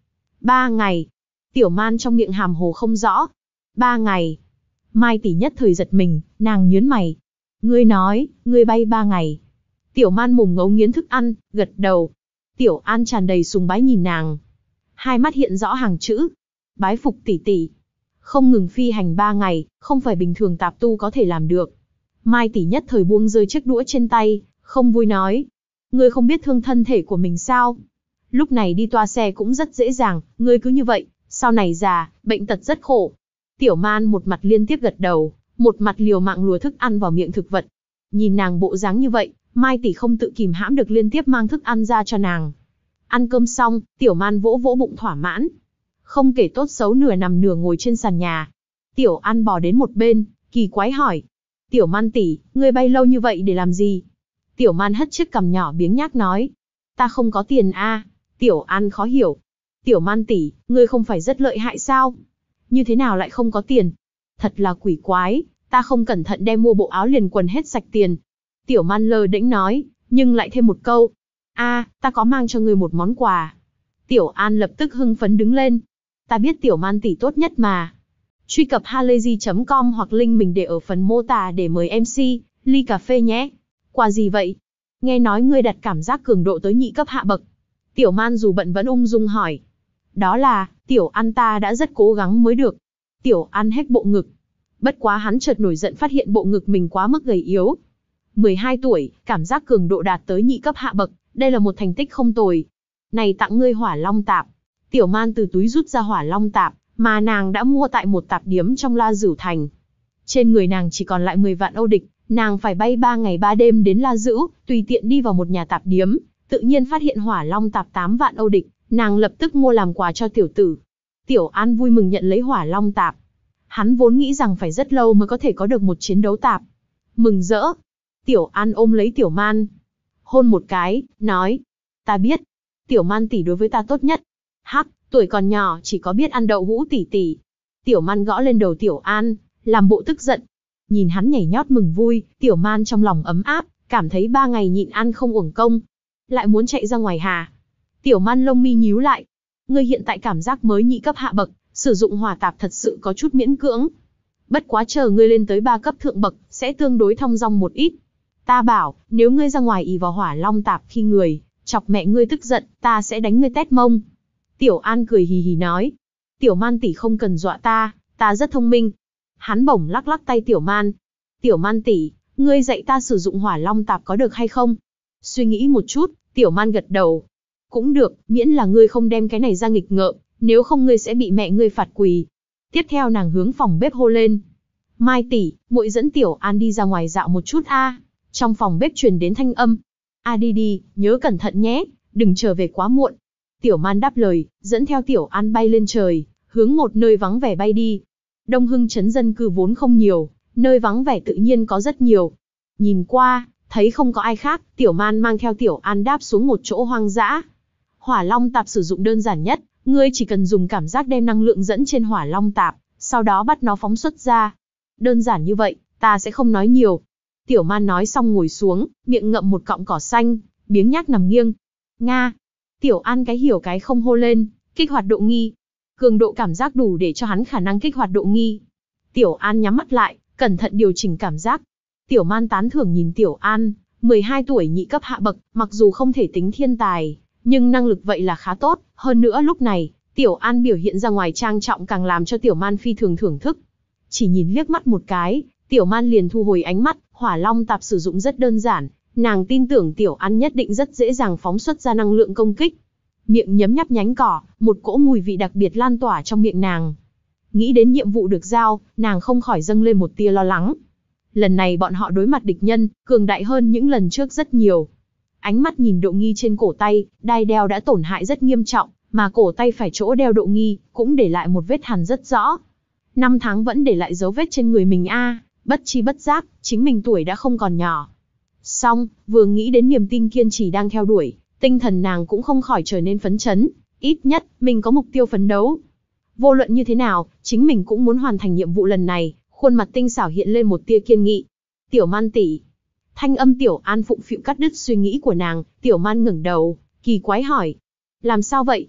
Ba ngày. Tiểu Man trong miệng hàm hồ không rõ. Ba ngày. Mai tỷ nhất thời giật mình, nàng nhướng mày. Ngươi nói, ngươi bay ba ngày. Tiểu Man mồm ngấu nghiến thức ăn, gật đầu. Tiểu An tràn đầy sùng bái nhìn nàng. Hai mắt hiện rõ hàng chữ. Bái phục tỷ tỷ. Không ngừng phi hành ba ngày, không phải bình thường tạp tu có thể làm được. Mai tỷ nhất thời buông rơi chiếc đũa trên tay, không vui nói. Ngươi không biết thương thân thể của mình sao? Lúc này đi toa xe cũng rất dễ dàng, ngươi cứ như vậy, sau này già, bệnh tật rất khổ. Tiểu Man một mặt liên tiếp gật đầu, một mặt liều mạng lùa thức ăn vào miệng thực vật. Nhìn nàng bộ dáng như vậy, Mai tỷ không tự kìm hãm được liên tiếp mang thức ăn ra cho nàng. Ăn cơm xong, Tiểu Man vỗ vỗ bụng thỏa mãn. Không kể tốt xấu nửa nằm nửa ngồi trên sàn nhà. Tiểu An bò đến một bên, kỳ quái hỏi. Tiểu Man tỷ, ngươi bay lâu như vậy để làm gì? Tiểu Man hất chiếc cằm nhỏ biếng nhác nói. Ta không có tiền a. Tiểu An khó hiểu. Tiểu Man tỷ, ngươi không phải rất lợi hại sao? Như thế nào lại không có tiền? Thật là quỷ quái, ta không cẩn thận đem mua bộ áo liền quần hết sạch tiền. Tiểu Man lơ đễnh nói, nhưng lại thêm một câu. A, ta có mang cho ngươi một món quà. Tiểu An lập tức hưng phấn đứng lên. Ta biết Tiểu Man tỷ tốt nhất mà. Truy cập halayzi chấm com hoặc link mình để ở phần mô tả để mời em xê, ly cà phê nhé. Quà gì vậy? Nghe nói ngươi đặt cảm giác cường độ tới nhị cấp hạ bậc. Tiểu Man dù bận vẫn ung dung hỏi. Đó là, Tiểu An ta đã rất cố gắng mới được. Tiểu An hét bộ ngực. Bất quá hắn chợt nổi giận phát hiện bộ ngực mình quá mức gầy yếu. mười hai tuổi, cảm giác cường độ đạt tới nhị cấp hạ bậc, đây là một thành tích không tồi. Này tặng ngươi hỏa long tạp. Tiểu Man từ túi rút ra hỏa long tạp, mà nàng đã mua tại một tạp điếm trong La Dửu Thành. Trên người nàng chỉ còn lại mười vạn Âu địch, nàng phải bay ba ngày ba đêm đến La Dửu, tùy tiện đi vào một nhà tạp điếm, tự nhiên phát hiện hỏa long tạp tám vạn Âu địch, nàng lập tức mua làm quà cho tiểu tử. Tiểu An vui mừng nhận lấy hỏa long tạp. Hắn vốn nghĩ rằng phải rất lâu mới có thể có được một chiến đấu tạp. Mừng rỡ. Tiểu An ôm lấy Tiểu Man, hôn một cái, nói. Ta biết, Tiểu Man tỷ đối với ta tốt nhất. Hắc, tuổi còn nhỏ chỉ có biết ăn đậu hũ tỷ tỷ. Tiểu Man gõ lên đầu Tiểu An, làm bộ tức giận. Nhìn hắn nhảy nhót mừng vui, Tiểu Man trong lòng ấm áp, cảm thấy ba ngày nhịn ăn không uổng công. Lại muốn chạy ra ngoài hà. Tiểu Man lông mi nhíu lại. Ngươi hiện tại cảm giác mới nhị cấp hạ bậc, sử dụng hỏa tạp thật sự có chút miễn cưỡng. Bất quá chờ ngươi lên tới ba cấp thượng bậc, sẽ tương đối thong dong một ít. Ta bảo, nếu ngươi ra ngoài ì vào hỏa long tạp khi người, chọc mẹ ngươi tức giận, ta sẽ đánh ngươi tét mông. Tiểu An cười hì hì nói. Tiểu Man tỷ không cần dọa ta, ta rất thông minh. Hắn bổng lắc lắc tay Tiểu Man. Tiểu Man tỷ, ngươi dạy ta sử dụng hỏa long tạp có được hay không? Suy nghĩ một chút, Tiểu Man gật đầu. Cũng được, miễn là ngươi không đem cái này ra nghịch ngợm, nếu không ngươi sẽ bị mẹ ngươi phạt quỳ. Tiếp theo nàng hướng phòng bếp hô lên. Mai tỷ, muội dẫn Tiểu An đi ra ngoài dạo một chút a. Trong phòng bếp truyền đến thanh âm. A đi đi, nhớ cẩn thận nhé, đừng trở về quá muộn. Tiểu Man đáp lời, dẫn theo Tiểu An bay lên trời, hướng một nơi vắng vẻ bay đi. Đông Hưng trấn dân cư vốn không nhiều, nơi vắng vẻ tự nhiên có rất nhiều. Nhìn qua, thấy không có ai khác, Tiểu Man mang theo Tiểu An đáp xuống một chỗ hoang dã. Hỏa long tạp sử dụng đơn giản nhất, ngươi chỉ cần dùng cảm giác đem năng lượng dẫn trên hỏa long tạp, sau đó bắt nó phóng xuất ra. Đơn giản như vậy, ta sẽ không nói nhiều. Tiểu Man nói xong ngồi xuống, miệng ngậm một cọng cỏ xanh, biếng nhác nằm nghiêng. Nga. Tiểu An cái hiểu cái không hô lên, kích hoạt độ nghi. Cường độ cảm giác đủ để cho hắn khả năng kích hoạt độ nghi. Tiểu An nhắm mắt lại, cẩn thận điều chỉnh cảm giác. Tiểu Man tán thưởng nhìn Tiểu An, mười hai tuổi nhị cấp hạ bậc, mặc dù không thể tính thiên tài, nhưng năng lực vậy là khá tốt. Hơn nữa lúc này, Tiểu An biểu hiện ra ngoài trang trọng càng làm cho Tiểu Man phi thường thưởng thức. Chỉ nhìn liếc mắt một cái, Tiểu Man liền thu hồi ánh mắt. Hỏa long tạp sử dụng rất đơn giản, nàng tin tưởng Tiểu An nhất định rất dễ dàng phóng xuất ra năng lượng công kích. Miệng nhấm nháp nhánh cỏ, một cỗ mùi vị đặc biệt lan tỏa trong miệng nàng. Nghĩ đến nhiệm vụ được giao, nàng không khỏi dâng lên một tia lo lắng. Lần này bọn họ đối mặt địch nhân, cường đại hơn những lần trước rất nhiều. Ánh mắt nhìn độ nghi trên cổ tay, đai đeo đã tổn hại rất nghiêm trọng, mà cổ tay phải chỗ đeo độ nghi, cũng để lại một vết hằn rất rõ. Năm tháng vẫn để lại dấu vết trên người mình a. Bất chi bất giác, chính mình tuổi đã không còn nhỏ. Xong, vừa nghĩ đến niềm tin kiên trì đang theo đuổi, tinh thần nàng cũng không khỏi trở nên phấn chấn, ít nhất, mình có mục tiêu phấn đấu. Vô luận như thế nào, chính mình cũng muốn hoàn thành nhiệm vụ lần này, khuôn mặt tinh xảo hiện lên một tia kiên nghị. Tiểu Man tỷ. Thanh âm Tiểu An phụng phịu cắt đứt suy nghĩ của nàng, Tiểu Man ngẩng đầu, kỳ quái hỏi. Làm sao vậy?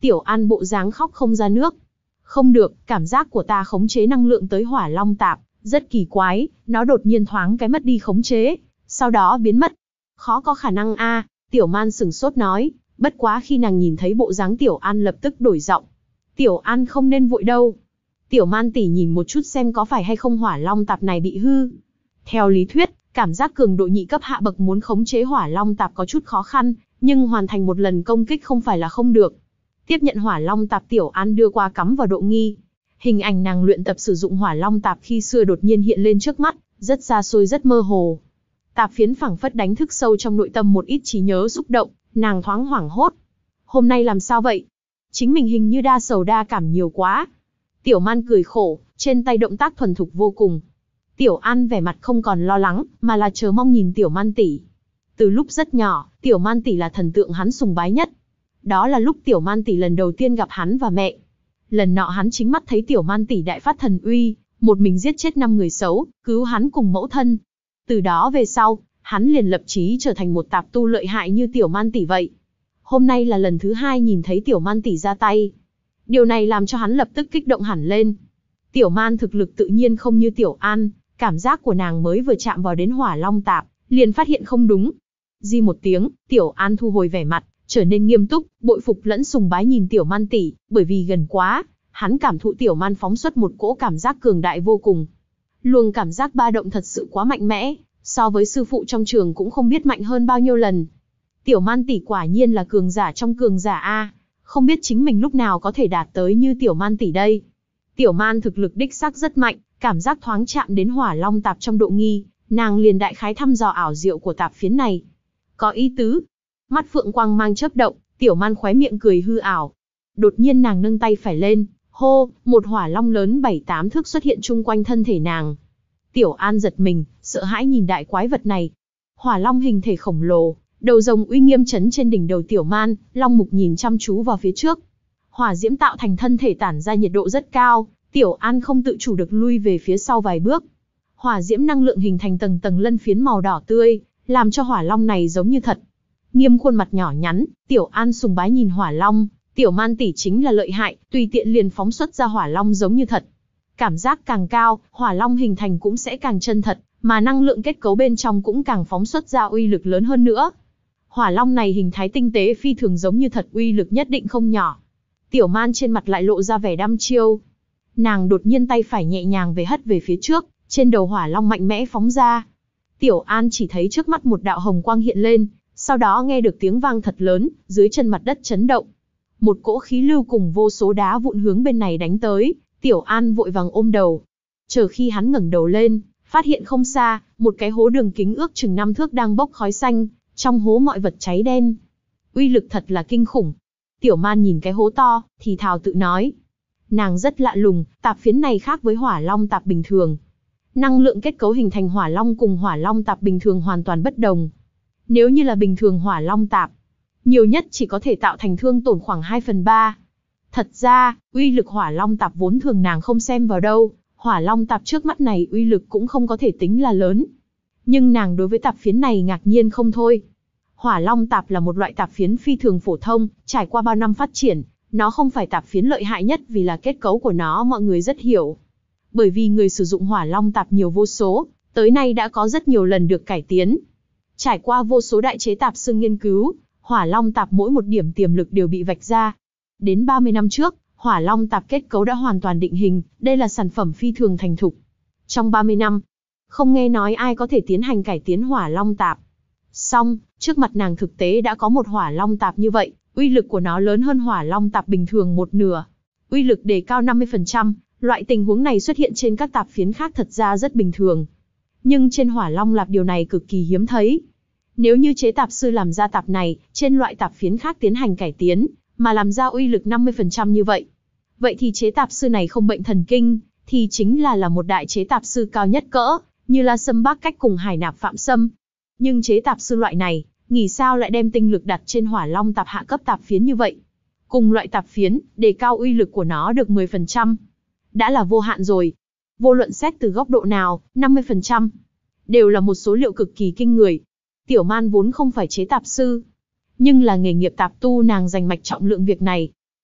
Tiểu An bộ dáng khóc không ra nước. Không được, cảm giác của ta khống chế năng lượng tới hỏa long tạp, rất kỳ quái, nó đột nhiên thoáng cái mất đi khống chế, sau đó biến mất. Khó có khả năng a, Tiểu Man sửng sốt nói, bất quá khi nàng nhìn thấy bộ dáng Tiểu An lập tức đổi giọng. Tiểu An không nên vội đâu. Tiểu Man tỷ nhìn một chút xem có phải hay không hỏa long tạp này bị hư. Theo lý thuyết, cảm giác cường độ nhị cấp hạ bậc muốn khống chế hỏa long tạp có chút khó khăn, nhưng hoàn thành một lần công kích không phải là không được. Tiếp nhận hỏa long tạp, Tiểu An đưa qua cắm vào độ nghi. Hình ảnh nàng luyện tập sử dụng hỏa long tạp khi xưa đột nhiên hiện lên trước mắt, rất xa xôi rất mơ hồ. Tạp phiến phảng phất đánh thức sâu trong nội tâm một ít trí nhớ xúc động, nàng thoáng hoảng hốt. Hôm nay làm sao vậy? Chính mình hình như đa sầu đa cảm nhiều quá. Tiểu Man cười khổ, trên tay động tác thuần thục vô cùng. Tiểu An vẻ mặt không còn lo lắng, mà là chờ mong nhìn Tiểu Man tỷ. Từ lúc rất nhỏ, Tiểu Man tỷ là thần tượng hắn sùng bái nhất. Đó là lúc Tiểu Man tỷ lần đầu tiên gặp hắn và mẹ. Lần nọ hắn chính mắt thấy Tiểu Man tỷ đại phát thần uy, một mình giết chết năm người xấu, cứu hắn cùng mẫu thân. Từ đó về sau, hắn liền lập chí trở thành một tạp tu lợi hại như Tiểu Man tỷ vậy. Hôm nay là lần thứ hai nhìn thấy Tiểu Man tỷ ra tay. Điều này làm cho hắn lập tức kích động hẳn lên. Tiểu Man thực lực tự nhiên không như Tiểu An, cảm giác của nàng mới vừa chạm vào đến hỏa long tạp, liền phát hiện không đúng. Di một tiếng, Tiểu An thu hồi vẻ mặt, trở nên nghiêm túc, bội phục lẫn sùng bái nhìn Tiểu Man tỷ, bởi vì gần quá, hắn cảm thụ Tiểu Man phóng xuất một cỗ cảm giác cường đại vô cùng. Luồng cảm giác ba động thật sự quá mạnh mẽ, so với sư phụ trong trường cũng không biết mạnh hơn bao nhiêu lần. Tiểu Man tỷ quả nhiên là cường giả trong cường giả a, không biết chính mình lúc nào có thể đạt tới như Tiểu Man tỷ đây. Tiểu Man thực lực đích xác rất mạnh, cảm giác thoáng chạm đến hỏa long tạp trong độ nghi, nàng liền đại khái thăm dò ảo diệu của tạp phiến này. Có ý tứ. Mắt phượng quang mang chớp động, Tiểu Man khóe miệng cười hư ảo. Đột nhiên nàng nâng tay phải lên, hô, một hỏa long lớn bảy tám thước xuất hiện chung quanh thân thể nàng. Tiểu An giật mình, sợ hãi nhìn đại quái vật này. Hỏa long hình thể khổng lồ, đầu rồng uy nghiêm chấn trên đỉnh đầu Tiểu Man, long mục nhìn chăm chú vào phía trước. Hỏa diễm tạo thành thân thể tản ra nhiệt độ rất cao, Tiểu An không tự chủ được lui về phía sau vài bước. Hỏa diễm năng lượng hình thành tầng tầng lân phiến màu đỏ tươi, làm cho hỏa long này giống như thật. Nghiêm khuôn mặt nhỏ nhắn, Tiểu An sùng bái nhìn hỏa long, Tiểu Man tỷ chính là lợi hại, tùy tiện liền phóng xuất ra hỏa long giống như thật. Cảm giác càng cao, hỏa long hình thành cũng sẽ càng chân thật, mà năng lượng kết cấu bên trong cũng càng phóng xuất ra uy lực lớn hơn nữa. Hỏa long này hình thái tinh tế phi thường giống như thật, uy lực nhất định không nhỏ. Tiểu Man trên mặt lại lộ ra vẻ đăm chiêu. Nàng đột nhiên tay phải nhẹ nhàng về hất về phía trước, trên đầu hỏa long mạnh mẽ phóng ra. Tiểu An chỉ thấy trước mắt một đạo hồng quang hiện lên, sau đó nghe được tiếng vang thật lớn, dưới chân mặt đất chấn động. Một cỗ khí lưu cùng vô số đá vụn hướng bên này đánh tới, Tiểu An vội vàng ôm đầu. Chờ khi hắn ngẩng đầu lên, phát hiện không xa, một cái hố đường kính ước chừng năm thước đang bốc khói xanh, trong hố mọi vật cháy đen. Uy lực thật là kinh khủng. Tiểu Man nhìn cái hố to, thì thào tự nói. Nàng rất lạ lùng, tạp phiến này khác với hỏa long tạp bình thường. Năng lượng kết cấu hình thành hỏa long cùng hỏa long tạp bình thường hoàn toàn bất đồng. Nếu như là bình thường hỏa long tạp, nhiều nhất chỉ có thể tạo thành thương tổn khoảng hai phần ba. Thật ra, uy lực hỏa long tạp vốn thường nàng không xem vào đâu, hỏa long tạp trước mắt này uy lực cũng không có thể tính là lớn. Nhưng nàng đối với tạp phiến này ngạc nhiên không thôi. Hỏa long tạp là một loại tạp phiến phi thường phổ thông, trải qua bao năm phát triển, nó không phải tạp phiến lợi hại nhất vì là kết cấu của nó mọi người rất hiểu. Bởi vì người sử dụng hỏa long tạp nhiều vô số, tới nay đã có rất nhiều lần được cải tiến. Trải qua vô số đại chế tạp sư nghiên cứu, hỏa long tạp mỗi một điểm tiềm lực đều bị vạch ra. Đến ba mươi năm trước, hỏa long tạp kết cấu đã hoàn toàn định hình, đây là sản phẩm phi thường thành thục. Trong ba mươi năm, không nghe nói ai có thể tiến hành cải tiến hỏa long tạp. Song, trước mặt nàng thực tế đã có một hỏa long tạp như vậy, uy lực của nó lớn hơn hỏa long tạp bình thường một nửa. Uy lực đề cao năm mươi phần trăm, loại tình huống này xuất hiện trên các tạp phiến khác thật ra rất bình thường. Nhưng trên hỏa long tạp điều này cực kỳ hiếm thấy. Nếu như chế tạp sư làm ra tạp này, trên loại tạp phiến khác tiến hành cải tiến, mà làm ra uy lực năm mươi phần trăm như vậy. Vậy thì chế tạp sư này không bệnh thần kinh, thì chính là là một đại chế tạp sư cao nhất cỡ, như là Sâm Bác Cách cùng Hải Nạp Phạm Sâm. Nhưng chế tạp sư loại này, nghĩ sao lại đem tinh lực đặt trên hỏa long tạp hạ cấp tạp phiến như vậy? Cùng loại tạp phiến, đề cao uy lực của nó được mười phần trăm. Đã là vô hạn rồi. Vô luận xét từ góc độ nào, năm mươi phần trăm. Đều là một số liệu cực kỳ kinh người. Tiểu Man vốn không phải chế tạp sư, nhưng là nghề nghiệp tạp tu nàng dành mạch trọng lượng việc này.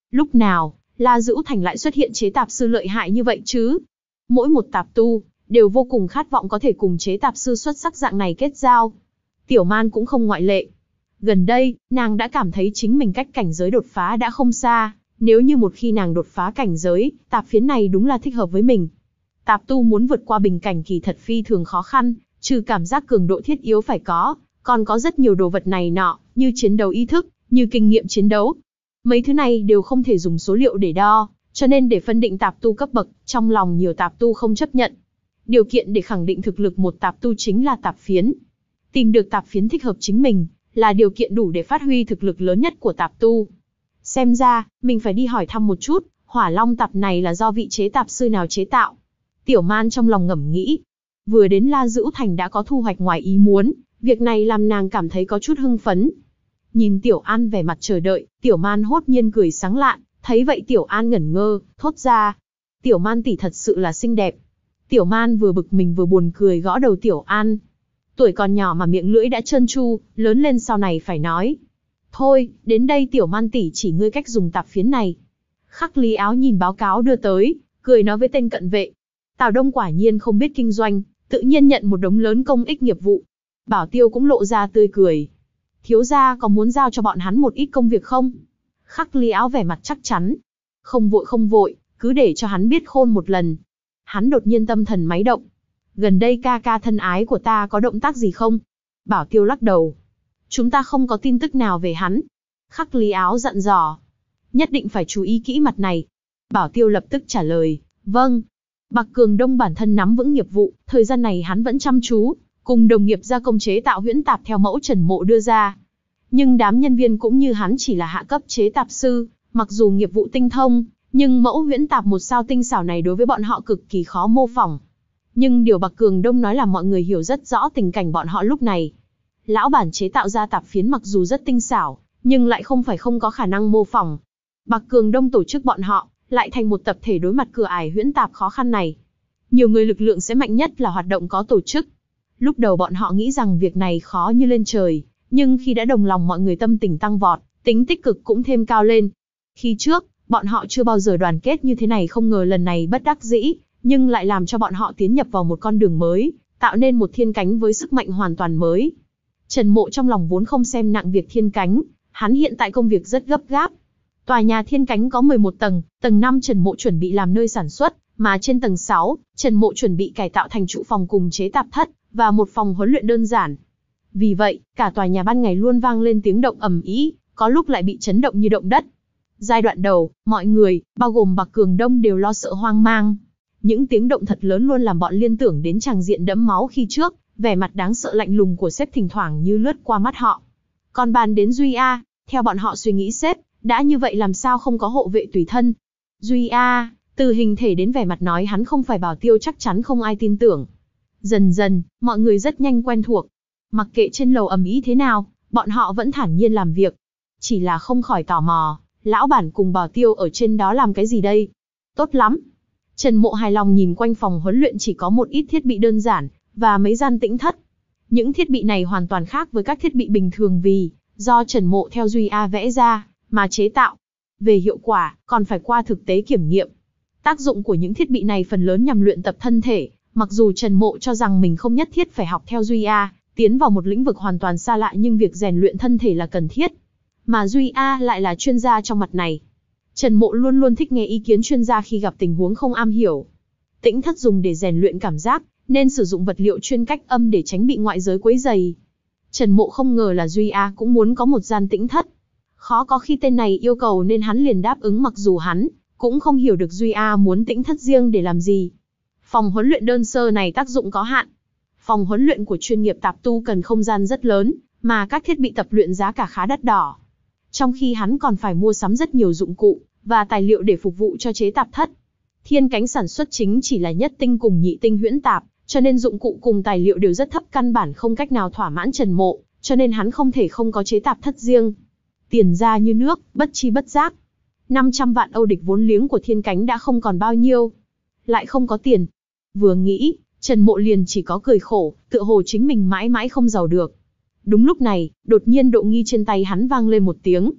Lúc nào, La Dữu Thành lại xuất hiện chế tạp sư lợi hại như vậy chứ? Mỗi một tạp tu, đều vô cùng khát vọng có thể cùng chế tạp sư xuất sắc dạng này kết giao. Tiểu Man cũng không ngoại lệ. Gần đây, nàng đã cảm thấy chính mình cách cảnh giới đột phá đã không xa. Nếu như một khi nàng đột phá cảnh giới, tạp phiến này đúng là thích hợp với mình. Tạp tu muốn vượt qua bình cảnh kỳ thật phi thường khó khăn, trừ cảm giác cường độ thiết yếu phải có, còn có rất nhiều đồ vật này nọ, như chiến đấu ý thức, như kinh nghiệm chiến đấu. Mấy thứ này đều không thể dùng số liệu để đo, cho nên để phân định tạp tu cấp bậc, trong lòng nhiều tạp tu không chấp nhận. Điều kiện để khẳng định thực lực một tạp tu chính là tạp phiến. Tìm được tạp phiến thích hợp chính mình, là điều kiện đủ để phát huy thực lực lớn nhất của tạp tu. Xem ra, mình phải đi hỏi thăm một chút, hỏa long tạp này là do vị chế tạp sư nào chế tạo. Tiểu Man trong lòng ngẫm nghĩ. Vừa đến La Dữu Thành đã có thu hoạch ngoài ý muốn, việc này làm nàng cảm thấy có chút hưng phấn. Nhìn Tiểu An vẻ mặt chờ đợi, Tiểu Man hốt nhiên cười sáng lạn, thấy vậy Tiểu An ngẩn ngơ, thốt ra. Tiểu Man tỷ thật sự là xinh đẹp. Tiểu Man vừa bực mình vừa buồn cười gõ đầu Tiểu An. Tuổi còn nhỏ mà miệng lưỡi đã trơn tru, lớn lên sau này phải nói. Thôi, đến đây Tiểu Man tỷ chỉ ngươi cách dùng tạp phiến này. Khắc Lý Áo nhìn báo cáo đưa tới, cười nói với tên cận vệ. Tào Đông quả nhiên không biết kinh doanh, tự nhiên nhận một đống lớn công ích nghiệp vụ. Bảo Tiêu cũng lộ ra tươi cười. Thiếu gia có muốn giao cho bọn hắn một ít công việc không? Khắc Lý Áo vẻ mặt chắc chắn. Không vội không vội, cứ để cho hắn biết khôn một lần. Hắn đột nhiên tâm thần máy động. Gần đây ca ca thân ái của ta có động tác gì không? Bảo Tiêu lắc đầu. Chúng ta không có tin tức nào về hắn. Khắc Lý Áo dặn dò. Nhất định phải chú ý kỹ mặt này. Bảo Tiêu lập tức trả lời. Vâng. Bạc Cường Đông bản thân nắm vững nghiệp vụ, thời gian này hắn vẫn chăm chú, cùng đồng nghiệp gia công chế tạo huyễn tạp theo mẫu Trần Mộ đưa ra. Nhưng đám nhân viên cũng như hắn chỉ là hạ cấp chế tạp sư, mặc dù nghiệp vụ tinh thông, nhưng mẫu huyễn tạp một sao tinh xảo này đối với bọn họ cực kỳ khó mô phỏng. Nhưng điều Bạc Cường Đông nói là mọi người hiểu rất rõ tình cảnh bọn họ lúc này. Lão bản chế tạo ra tạp phiến mặc dù rất tinh xảo, nhưng lại không phải không có khả năng mô phỏng. Bạc Cường Đông tổ chức bọn họ, lại thành một tập thể đối mặt cửa ải huyễn tạp khó khăn này. Nhiều người lực lượng sẽ mạnh nhất là hoạt động có tổ chức. Lúc đầu bọn họ nghĩ rằng việc này khó như lên trời, nhưng khi đã đồng lòng mọi người tâm tình tăng vọt, tính tích cực cũng thêm cao lên. Khi trước, bọn họ chưa bao giờ đoàn kết như thế này, không ngờ lần này bất đắc dĩ, nhưng lại làm cho bọn họ tiến nhập vào một con đường mới, tạo nên một thiên cánh với sức mạnh hoàn toàn mới. Trần Mộ trong lòng vốn không xem nặng việc thiên cánh, hắn hiện tại công việc rất gấp gáp. Tòa nhà thiên cánh có mười một tầng, tầng năm Trần Mộ chuẩn bị làm nơi sản xuất, mà trên tầng sáu, Trần Mộ chuẩn bị cải tạo thành trụ phòng cùng chế tạp thất, và một phòng huấn luyện đơn giản. Vì vậy, cả tòa nhà ban ngày luôn vang lên tiếng động ầm ĩ, có lúc lại bị chấn động như động đất. Giai đoạn đầu, mọi người, bao gồm Bạc Cường Đông đều lo sợ hoang mang. Những tiếng động thật lớn luôn làm bọn liên tưởng đến tràng diện đẫm máu khi trước, vẻ mặt đáng sợ lạnh lùng của sếp thỉnh thoảng như lướt qua mắt họ. Còn bàn đến Duy A, theo bọn họ suy nghĩ sếp, đã như vậy làm sao không có hộ vệ tùy thân. Duy A, từ hình thể đến vẻ mặt nói hắn không phải Bảo Tiêu chắc chắn không ai tin tưởng. Dần dần, mọi người rất nhanh quen thuộc. Mặc kệ trên lầu ầm ĩ thế nào, bọn họ vẫn thản nhiên làm việc. Chỉ là không khỏi tò mò, lão bản cùng Bảo Tiêu ở trên đó làm cái gì đây? Tốt lắm. Trần Mộ hài lòng nhìn quanh phòng huấn luyện chỉ có một ít thiết bị đơn giản, và mấy gian tĩnh thất. Những thiết bị này hoàn toàn khác với các thiết bị bình thường vì, do Trần Mộ theo Duy A vẽ ra, mà chế tạo. Về hiệu quả, còn phải qua thực tế kiểm nghiệm. Tác dụng của những thiết bị này phần lớn nhằm luyện tập thân thể, mặc dù Trần Mộ cho rằng mình không nhất thiết phải học theo Duy A, tiến vào một lĩnh vực hoàn toàn xa lạ nhưng việc rèn luyện thân thể là cần thiết. Mà Duy A lại là chuyên gia trong mặt này. Trần Mộ luôn luôn thích nghe ý kiến chuyên gia khi gặp tình huống không am hiểu. Tĩnh thất dùng để rèn luyện cảm giác, nên sử dụng vật liệu chuyên cách âm để tránh bị ngoại giới quấy rầy. Trần Mộ không ngờ là Duy A cũng muốn có một gian tĩnh thất. Khó có khi tên này yêu cầu nên hắn liền đáp ứng, mặc dù hắn cũng không hiểu được Duy A muốn tĩnh thất riêng để làm gì. Phòng huấn luyện đơn sơ này tác dụng có hạn. Phòng huấn luyện của chuyên nghiệp tạp tu cần không gian rất lớn, mà các thiết bị tập luyện giá cả khá đắt đỏ. Trong khi hắn còn phải mua sắm rất nhiều dụng cụ và tài liệu để phục vụ cho chế tạp thất. Thiên cánh sản xuất chính chỉ là nhất tinh cùng nhị tinh huyễn tạp, cho nên dụng cụ cùng tài liệu đều rất thấp, căn bản không cách nào thỏa mãn Trần Mộ, cho nên hắn không thể không có chế tạp thất riêng. Tiền ra như nước, bất chi bất giác. năm trăm vạn Âu địch vốn liếng của thiên cánh đã không còn bao nhiêu. Lại không có tiền. Vừa nghĩ, Trần Mộ liền chỉ có cười khổ, tựa hồ chính mình mãi mãi không giàu được. Đúng lúc này, đột nhiên độ nghi trên tay hắn vang lên một tiếng.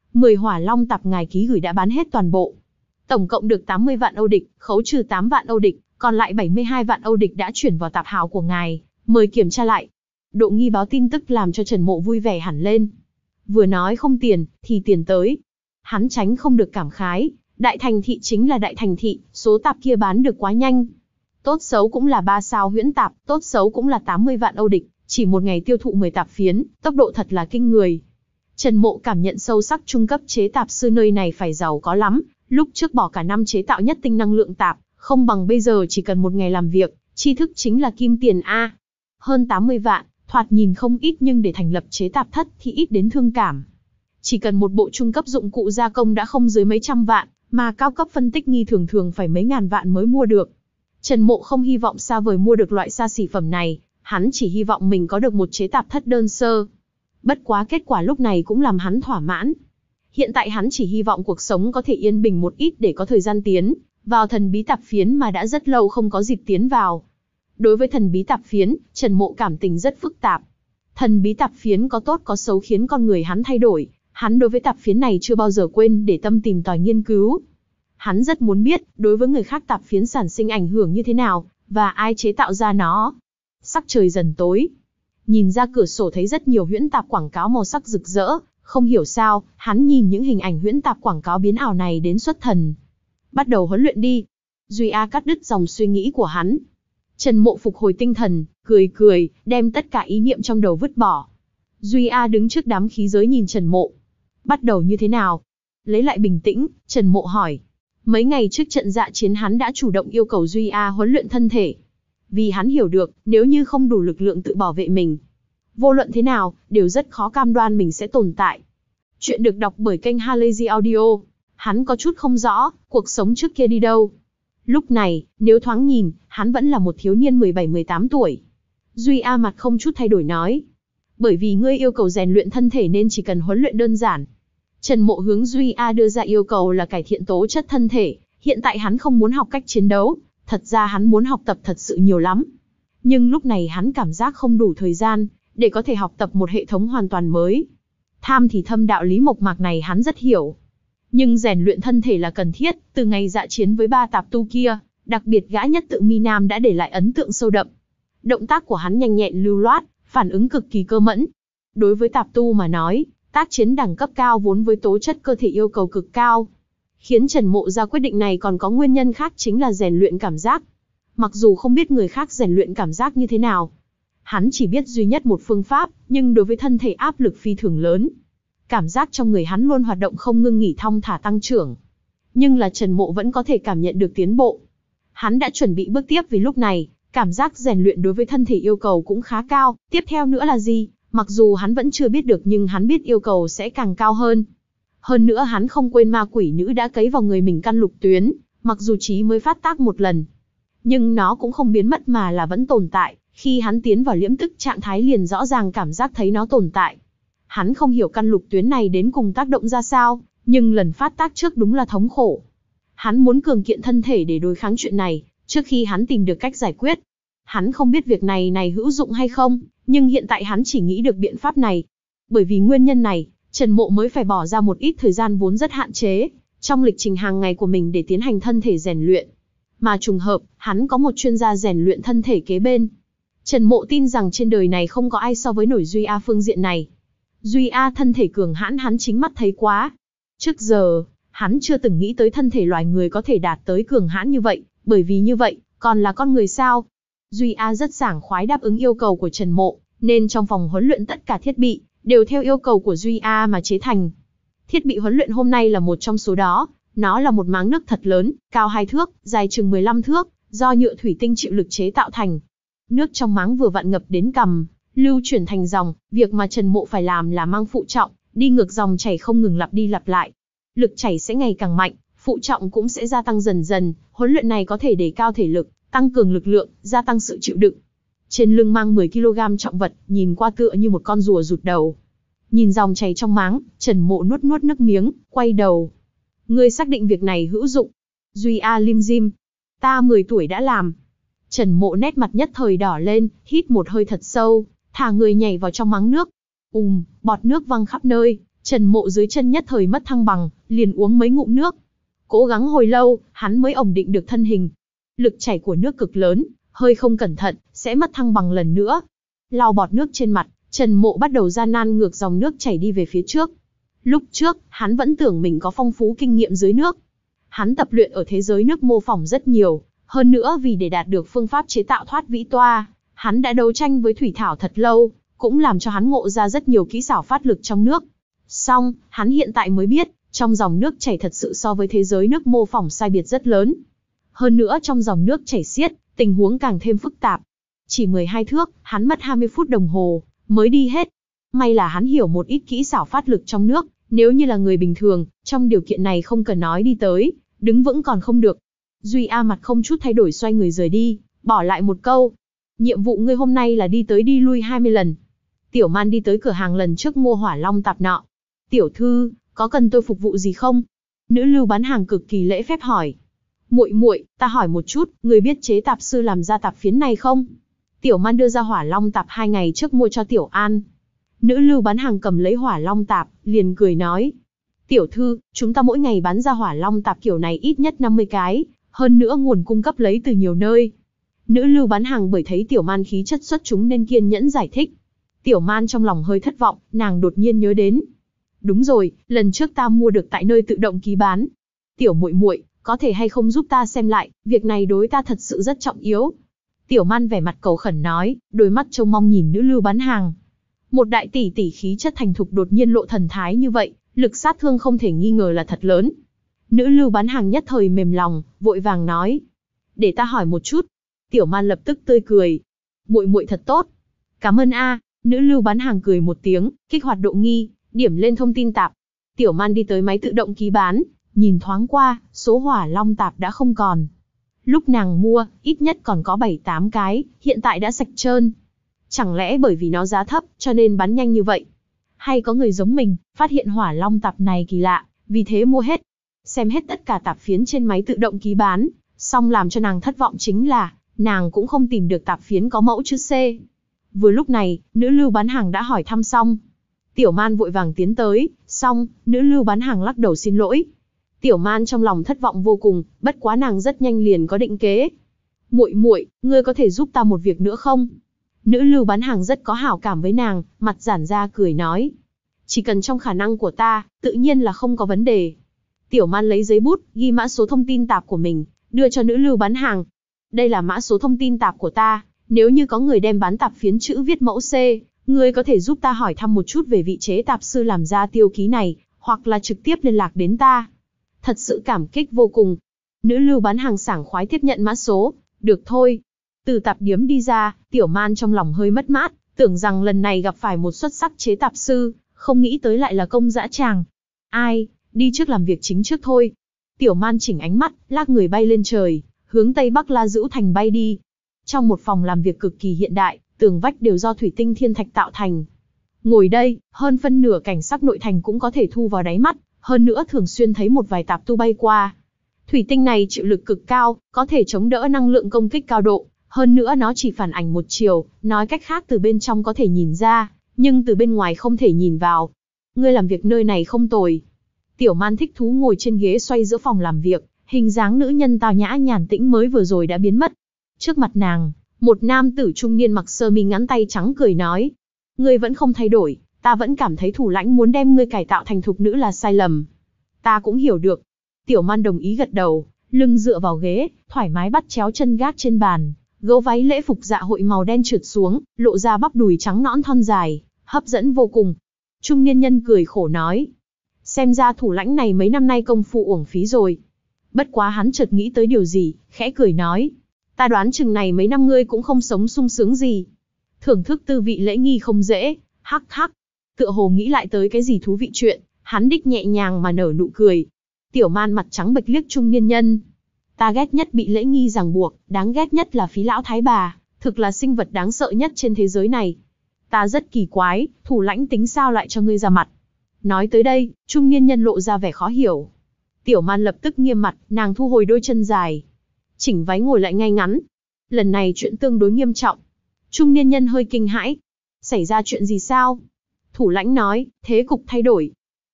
mười hỏa long tạp ngài ký gửi đã bán hết toàn bộ. Tổng cộng được tám mươi vạn Âu địch, khấu trừ tám vạn Âu địch, còn lại bảy mươi hai vạn Âu địch đã chuyển vào tạp hào của ngài, mời kiểm tra lại. Độ Nghi báo tin tức làm cho Trần Mộ vui vẻ hẳn lên. Vừa nói không tiền, thì tiền tới. Hắn tránh không được cảm khái, đại thành thị chính là đại thành thị, số tạp kia bán được quá nhanh. Tốt xấu cũng là ba sao huyễn tạp, tốt xấu cũng là tám mươi vạn Âu địch, chỉ một ngày tiêu thụ mười tạp phiến, tốc độ thật là kinh người. Trần Mộ cảm nhận sâu sắc trung cấp chế tạp sư nơi này phải giàu có lắm, lúc trước bỏ cả năm chế tạo nhất tinh năng lượng tạp, không bằng bây giờ chỉ cần một ngày làm việc, tri thức chính là kim tiền A. Hơn tám mươi vạn, thoạt nhìn không ít nhưng để thành lập chế tạp thất thì ít đến thương cảm. Chỉ cần một bộ trung cấp dụng cụ gia công đã không dưới mấy trăm vạn, mà cao cấp phân tích nghi thường thường phải mấy ngàn vạn mới mua được. Trần Mộ không hy vọng xa vời mua được loại xa xỉ phẩm này, hắn chỉ hy vọng mình có được một chế tạp thất đơn sơ. Bất quá kết quả lúc này cũng làm hắn thỏa mãn. Hiện tại hắn chỉ hy vọng cuộc sống có thể yên bình một ít để có thời gian tiến vào thần bí tạp phiến mà đã rất lâu không có dịp tiến vào. Đối với thần bí tạp phiến, Trần Mộ cảm tình rất phức tạp. Thần bí tạp phiến có tốt có xấu khiến con người hắn thay đổi, hắn đối với tạp phiến này chưa bao giờ quên để tâm tìm tòi nghiên cứu. Hắn rất muốn biết, đối với người khác tạp phiến sản sinh ảnh hưởng như thế nào, và ai chế tạo ra nó. Sắc trời dần tối. Nhìn ra cửa sổ thấy rất nhiều huyễn tạp quảng cáo màu sắc rực rỡ, không hiểu sao, hắn nhìn những hình ảnh huyễn tạp quảng cáo biến ảo này đến xuất thần. Bắt đầu huấn luyện đi. Duy A cắt đứt dòng suy nghĩ của hắn. Trần Mộ phục hồi tinh thần, cười cười, đem tất cả ý niệm trong đầu vứt bỏ. Duy A đứng trước đám khí giới nhìn Trần Mộ. Bắt đầu như thế nào? Lấy lại bình tĩnh, Trần Mộ hỏi. Mấy ngày trước trận dạ chiến hắn đã chủ động yêu cầu Duy A huấn luyện thân thể. Vì hắn hiểu được, nếu như không đủ lực lượng tự bảo vệ mình, vô luận thế nào, đều rất khó cam đoan mình sẽ tồn tại. Chuyện được đọc bởi kênh Halazy Audio. Hắn có chút không rõ, cuộc sống trước kia đi đâu. Lúc này, nếu thoáng nhìn, hắn vẫn là một thiếu niên mười bảy mười tám tuổi. Duy A mặt không chút thay đổi nói. Bởi vì ngươi yêu cầu rèn luyện thân thể nên chỉ cần huấn luyện đơn giản. Trần Mộ hướng Duy A đưa ra yêu cầu là cải thiện tố chất thân thể. Hiện tại hắn không muốn học cách chiến đấu, thật ra hắn muốn học tập thật sự nhiều lắm. Nhưng lúc này hắn cảm giác không đủ thời gian, để có thể học tập một hệ thống hoàn toàn mới. Tham thì thâm đạo lý mộc mạc này hắn rất hiểu. Nhưng rèn luyện thân thể là cần thiết, từ ngày dạ chiến với ba tạp tu kia, đặc biệt gã nhất tự Mi Nam đã để lại ấn tượng sâu đậm. Động tác của hắn nhanh nhẹn lưu loát, phản ứng cực kỳ cơ mẫn. Đối với tạp tu mà nói, tác chiến đẳng cấp cao vốn với tố chất cơ thể yêu cầu cực cao. Khiến Trần Mộ ra quyết định này còn có nguyên nhân khác chính là rèn luyện cảm giác. Mặc dù không biết người khác rèn luyện cảm giác như thế nào, hắn chỉ biết duy nhất một phương pháp, nhưng đối với thân thể áp lực phi thường lớn. Cảm giác trong người hắn luôn hoạt động không ngưng nghỉ thong thả tăng trưởng. Nhưng là Trần Mộ vẫn có thể cảm nhận được tiến bộ. Hắn đã chuẩn bị bước tiếp vì lúc này, cảm giác rèn luyện đối với thân thể yêu cầu cũng khá cao. Tiếp theo nữa là gì? Mặc dù hắn vẫn chưa biết được nhưng hắn biết yêu cầu sẽ càng cao hơn. Hơn nữa hắn không quên ma quỷ nữ đã cấy vào người mình căn lục tuyến, mặc dù chỉ mới phát tác một lần. Nhưng nó cũng không biến mất mà là vẫn tồn tại, khi hắn tiến vào liễm tức trạng thái liền rõ ràng cảm giác thấy nó tồn tại. Hắn không hiểu căn lục tuyến này đến cùng tác động ra sao, nhưng lần phát tác trước đúng là thống khổ. Hắn muốn cường kiện thân thể để đối kháng chuyện này, trước khi hắn tìm được cách giải quyết. Hắn không biết việc này này hữu dụng hay không, nhưng hiện tại hắn chỉ nghĩ được biện pháp này. Bởi vì nguyên nhân này, Trần Mộ mới phải bỏ ra một ít thời gian vốn rất hạn chế, trong lịch trình hàng ngày của mình để tiến hành thân thể rèn luyện. Mà trùng hợp, hắn có một chuyên gia rèn luyện thân thể kế bên. Trần Mộ tin rằng trên đời này không có ai so với nổi Duy A phương diện này. Duy A thân thể cường hãn hắn chính mắt thấy quá. Trước giờ, hắn chưa từng nghĩ tới thân thể loài người có thể đạt tới cường hãn như vậy, bởi vì như vậy, còn là con người sao? Duy A rất sảng khoái đáp ứng yêu cầu của Trần Mộ, nên trong phòng huấn luyện tất cả thiết bị đều theo yêu cầu của Duy A mà chế thành. Thiết bị huấn luyện hôm nay là một trong số đó, nó là một máng nước thật lớn, cao hai thước, dài chừng mười lăm thước, do nhựa thủy tinh chịu lực chế tạo thành. Nước trong máng vừa vặn ngập đến cằm, lưu chuyển thành dòng, việc mà Trần Mộ phải làm là mang phụ trọng, đi ngược dòng chảy không ngừng lặp đi lặp lại. Lực chảy sẽ ngày càng mạnh, phụ trọng cũng sẽ gia tăng dần dần, huấn luyện này có thể đề cao thể lực, tăng cường lực lượng, gia tăng sự chịu đựng. Trên lưng mang mười ki lô gam trọng vật, nhìn qua tựa như một con rùa rụt đầu. Nhìn dòng chảy trong máng, Trần Mộ nuốt nuốt nước miếng, quay đầu. Ngươi xác định việc này hữu dụng? Duy A lim dim. Ta mười tuổi đã làm. Trần Mộ nét mặt nhất thời đỏ lên, hít một hơi thật sâu, thả người nhảy vào trong máng nước. Ùm, bọt nước văng khắp nơi, Trần Mộ dưới chân nhất thời mất thăng bằng, liền uống mấy ngụm nước. Cố gắng hồi lâu, hắn mới ổn định được thân hình. Lực chảy của nước cực lớn, hơi không cẩn thận, sẽ mất thăng bằng lần nữa. Lau bọt nước trên mặt, Trần Mộ bắt đầu gian nan ngược dòng nước chảy đi về phía trước. Lúc trước, hắn vẫn tưởng mình có phong phú kinh nghiệm dưới nước. Hắn tập luyện ở thế giới nước mô phỏng rất nhiều, hơn nữa vì để đạt được phương pháp chế tạo thoát vĩ toa, hắn đã đấu tranh với thủy thảo thật lâu, cũng làm cho hắn ngộ ra rất nhiều kỹ xảo phát lực trong nước. Song, hắn hiện tại mới biết, trong dòng nước chảy thật sự so với thế giới nước mô phỏng sai biệt rất lớn. Hơn nữa trong dòng nước chảy xiết, tình huống càng thêm phức tạp. Chỉ mười hai thước, hắn mất hai mươi phút đồng hồ, mới đi hết. May là hắn hiểu một ít kỹ xảo phát lực trong nước, nếu như là người bình thường, trong điều kiện này không cần nói đi tới, đứng vững còn không được. Duy A mặt không chút thay đổi xoay người rời đi, bỏ lại một câu. Nhiệm vụ ngươi hôm nay là đi tới đi lui hai mươi lần. Tiểu Man đi tới cửa hàng lần trước mua hỏa long tạp nọ. Tiểu thư, có cần tôi phục vụ gì không? Nữ lưu bán hàng cực kỳ lễ phép hỏi. Muội muội, ta hỏi một chút, người biết chế tạp sư làm ra tạp phiến này không? Tiểu Man đưa ra hỏa long tạp hai ngày trước mua cho Tiểu An. Nữ lưu bán hàng cầm lấy hỏa long tạp, liền cười nói. Tiểu thư, chúng ta mỗi ngày bán ra hỏa long tạp kiểu này ít nhất năm mươi cái, hơn nữa nguồn cung cấp lấy từ nhiều nơi. Nữ lưu bán hàng bởi thấy Tiểu Man khí chất xuất chúng nên kiên nhẫn giải thích. Tiểu Man trong lòng hơi thất vọng, nàng đột nhiên nhớ đến. Đúng rồi, lần trước ta mua được tại nơi tự động ký bán. Tiểu muội muội, có thể hay không giúp ta xem lại, việc này đối ta thật sự rất trọng yếu. Tiểu Man vẻ mặt cầu khẩn nói, đôi mắt trông mong nhìn nữ lưu bán hàng. Một đại tỷ tỷ khí chất thành thục đột nhiên lộ thần thái như vậy, lực sát thương không thể nghi ngờ là thật lớn. Nữ lưu bán hàng nhất thời mềm lòng, vội vàng nói. Để ta hỏi một chút. Tiểu Man lập tức tươi cười. Muội muội thật tốt. Cảm ơn a. Nữ lưu bán hàng cười một tiếng, kích hoạt độ nghi, điểm lên thông tin tạp. Tiểu Man đi tới máy tự động ký bán, nhìn thoáng qua, số hỏa long tạp đã không còn. Lúc nàng mua, ít nhất còn có bảy tám cái, hiện tại đã sạch trơn. Chẳng lẽ bởi vì nó giá thấp, cho nên bán nhanh như vậy? Hay có người giống mình, phát hiện hỏa long tạp này kỳ lạ, vì thế mua hết. Xem hết tất cả tạp phiến trên máy tự động ký bán, song làm cho nàng thất vọng chính là, nàng cũng không tìm được tạp phiến có mẫu chữ C. Vừa lúc này, nữ lưu bán hàng đã hỏi thăm xong. Tiểu Man vội vàng tiến tới, xong, nữ lưu bán hàng lắc đầu xin lỗi. Tiểu Man trong lòng thất vọng vô cùng, bất quá nàng rất nhanh liền có định kế. Muội muội, ngươi có thể giúp ta một việc nữa không? Nữ lưu bán hàng rất có hảo cảm với nàng, mặt giãn ra cười nói. Chỉ cần trong khả năng của ta, tự nhiên là không có vấn đề. Tiểu Man lấy giấy bút, ghi mã số thông tin tạp của mình, đưa cho nữ lưu bán hàng. Đây là mã số thông tin tạp của ta, nếu như có người đem bán tạp phiến chữ viết mẫu C, ngươi có thể giúp ta hỏi thăm một chút về vị chế tạp sư làm ra tiêu ký này, hoặc là trực tiếp liên lạc đến ta. Thật sự cảm kích vô cùng. Nữ lưu bán hàng sảng khoái tiếp nhận mã số, được thôi. Từ tạp điếm đi ra, Tiểu Man trong lòng hơi mất mát, tưởng rằng lần này gặp phải một xuất sắc chế tạp sư, không nghĩ tới lại là công dã tràng. Ai, đi trước làm việc chính trước thôi. Tiểu Man chỉnh ánh mắt, lắc người bay lên trời, hướng Tây Bắc La Dữu Thành bay đi. Trong một phòng làm việc cực kỳ hiện đại, tường vách đều do thủy tinh thiên thạch tạo thành. Ngồi đây, hơn phân nửa cảnh sắc nội thành cũng có thể thu vào đáy mắt, hơn nữa thường xuyên thấy một vài tạp tu bay qua. Thủy tinh này chịu lực cực cao, có thể chống đỡ năng lượng công kích cao độ, hơn nữa nó chỉ phản ảnh một chiều, nói cách khác từ bên trong có thể nhìn ra, nhưng từ bên ngoài không thể nhìn vào. Ngươi làm việc nơi này không tồi. Tiểu Man thích thú ngồi trên ghế xoay giữa phòng làm việc, hình dáng nữ nhân tao nhã nhàn tĩnh mới vừa rồi đã biến mất. Trước mặt nàng, một nam tử trung niên mặc sơ mi ngắn tay trắng cười nói. Ngươi vẫn không thay đổi, ta vẫn cảm thấy thủ lãnh muốn đem ngươi cải tạo thành thục nữ là sai lầm. Ta cũng hiểu được. Tiểu Man đồng ý gật đầu, lưng dựa vào ghế, thoải mái bắt chéo chân gác trên bàn, gấu váy lễ phục dạ hội màu đen trượt xuống, lộ ra bắp đùi trắng nõn thon dài, hấp dẫn vô cùng. Trung niên nhân cười khổ nói. Xem ra thủ lãnh này mấy năm nay công phu uổng phí rồi. Bất quá hắn chợt nghĩ tới điều gì, khẽ cười nói. Ta đoán chừng này mấy năm ngươi cũng không sống sung sướng gì. Thưởng thức tư vị lễ nghi không dễ, hắc hắc. Tựa hồ nghĩ lại tới cái gì thú vị chuyện, hắn đích nhẹ nhàng mà nở nụ cười. Tiểu Man mặt trắng bệch liếc trung niên nhân. Ta ghét nhất bị lễ nghi ràng buộc, đáng ghét nhất là phí lão thái bà, thực là sinh vật đáng sợ nhất trên thế giới này. Ta rất kỳ quái, thủ lãnh tính sao lại cho ngươi ra mặt. Nói tới đây, trung niên nhân lộ ra vẻ khó hiểu. Tiểu Man lập tức nghiêm mặt, nàng thu hồi đôi chân dài, chỉnh váy ngồi lại ngay ngắn. Lần này chuyện tương đối nghiêm trọng. Trung niên nhân hơi kinh hãi. Xảy ra chuyện gì sao? Thủ lãnh nói, thế cục thay đổi.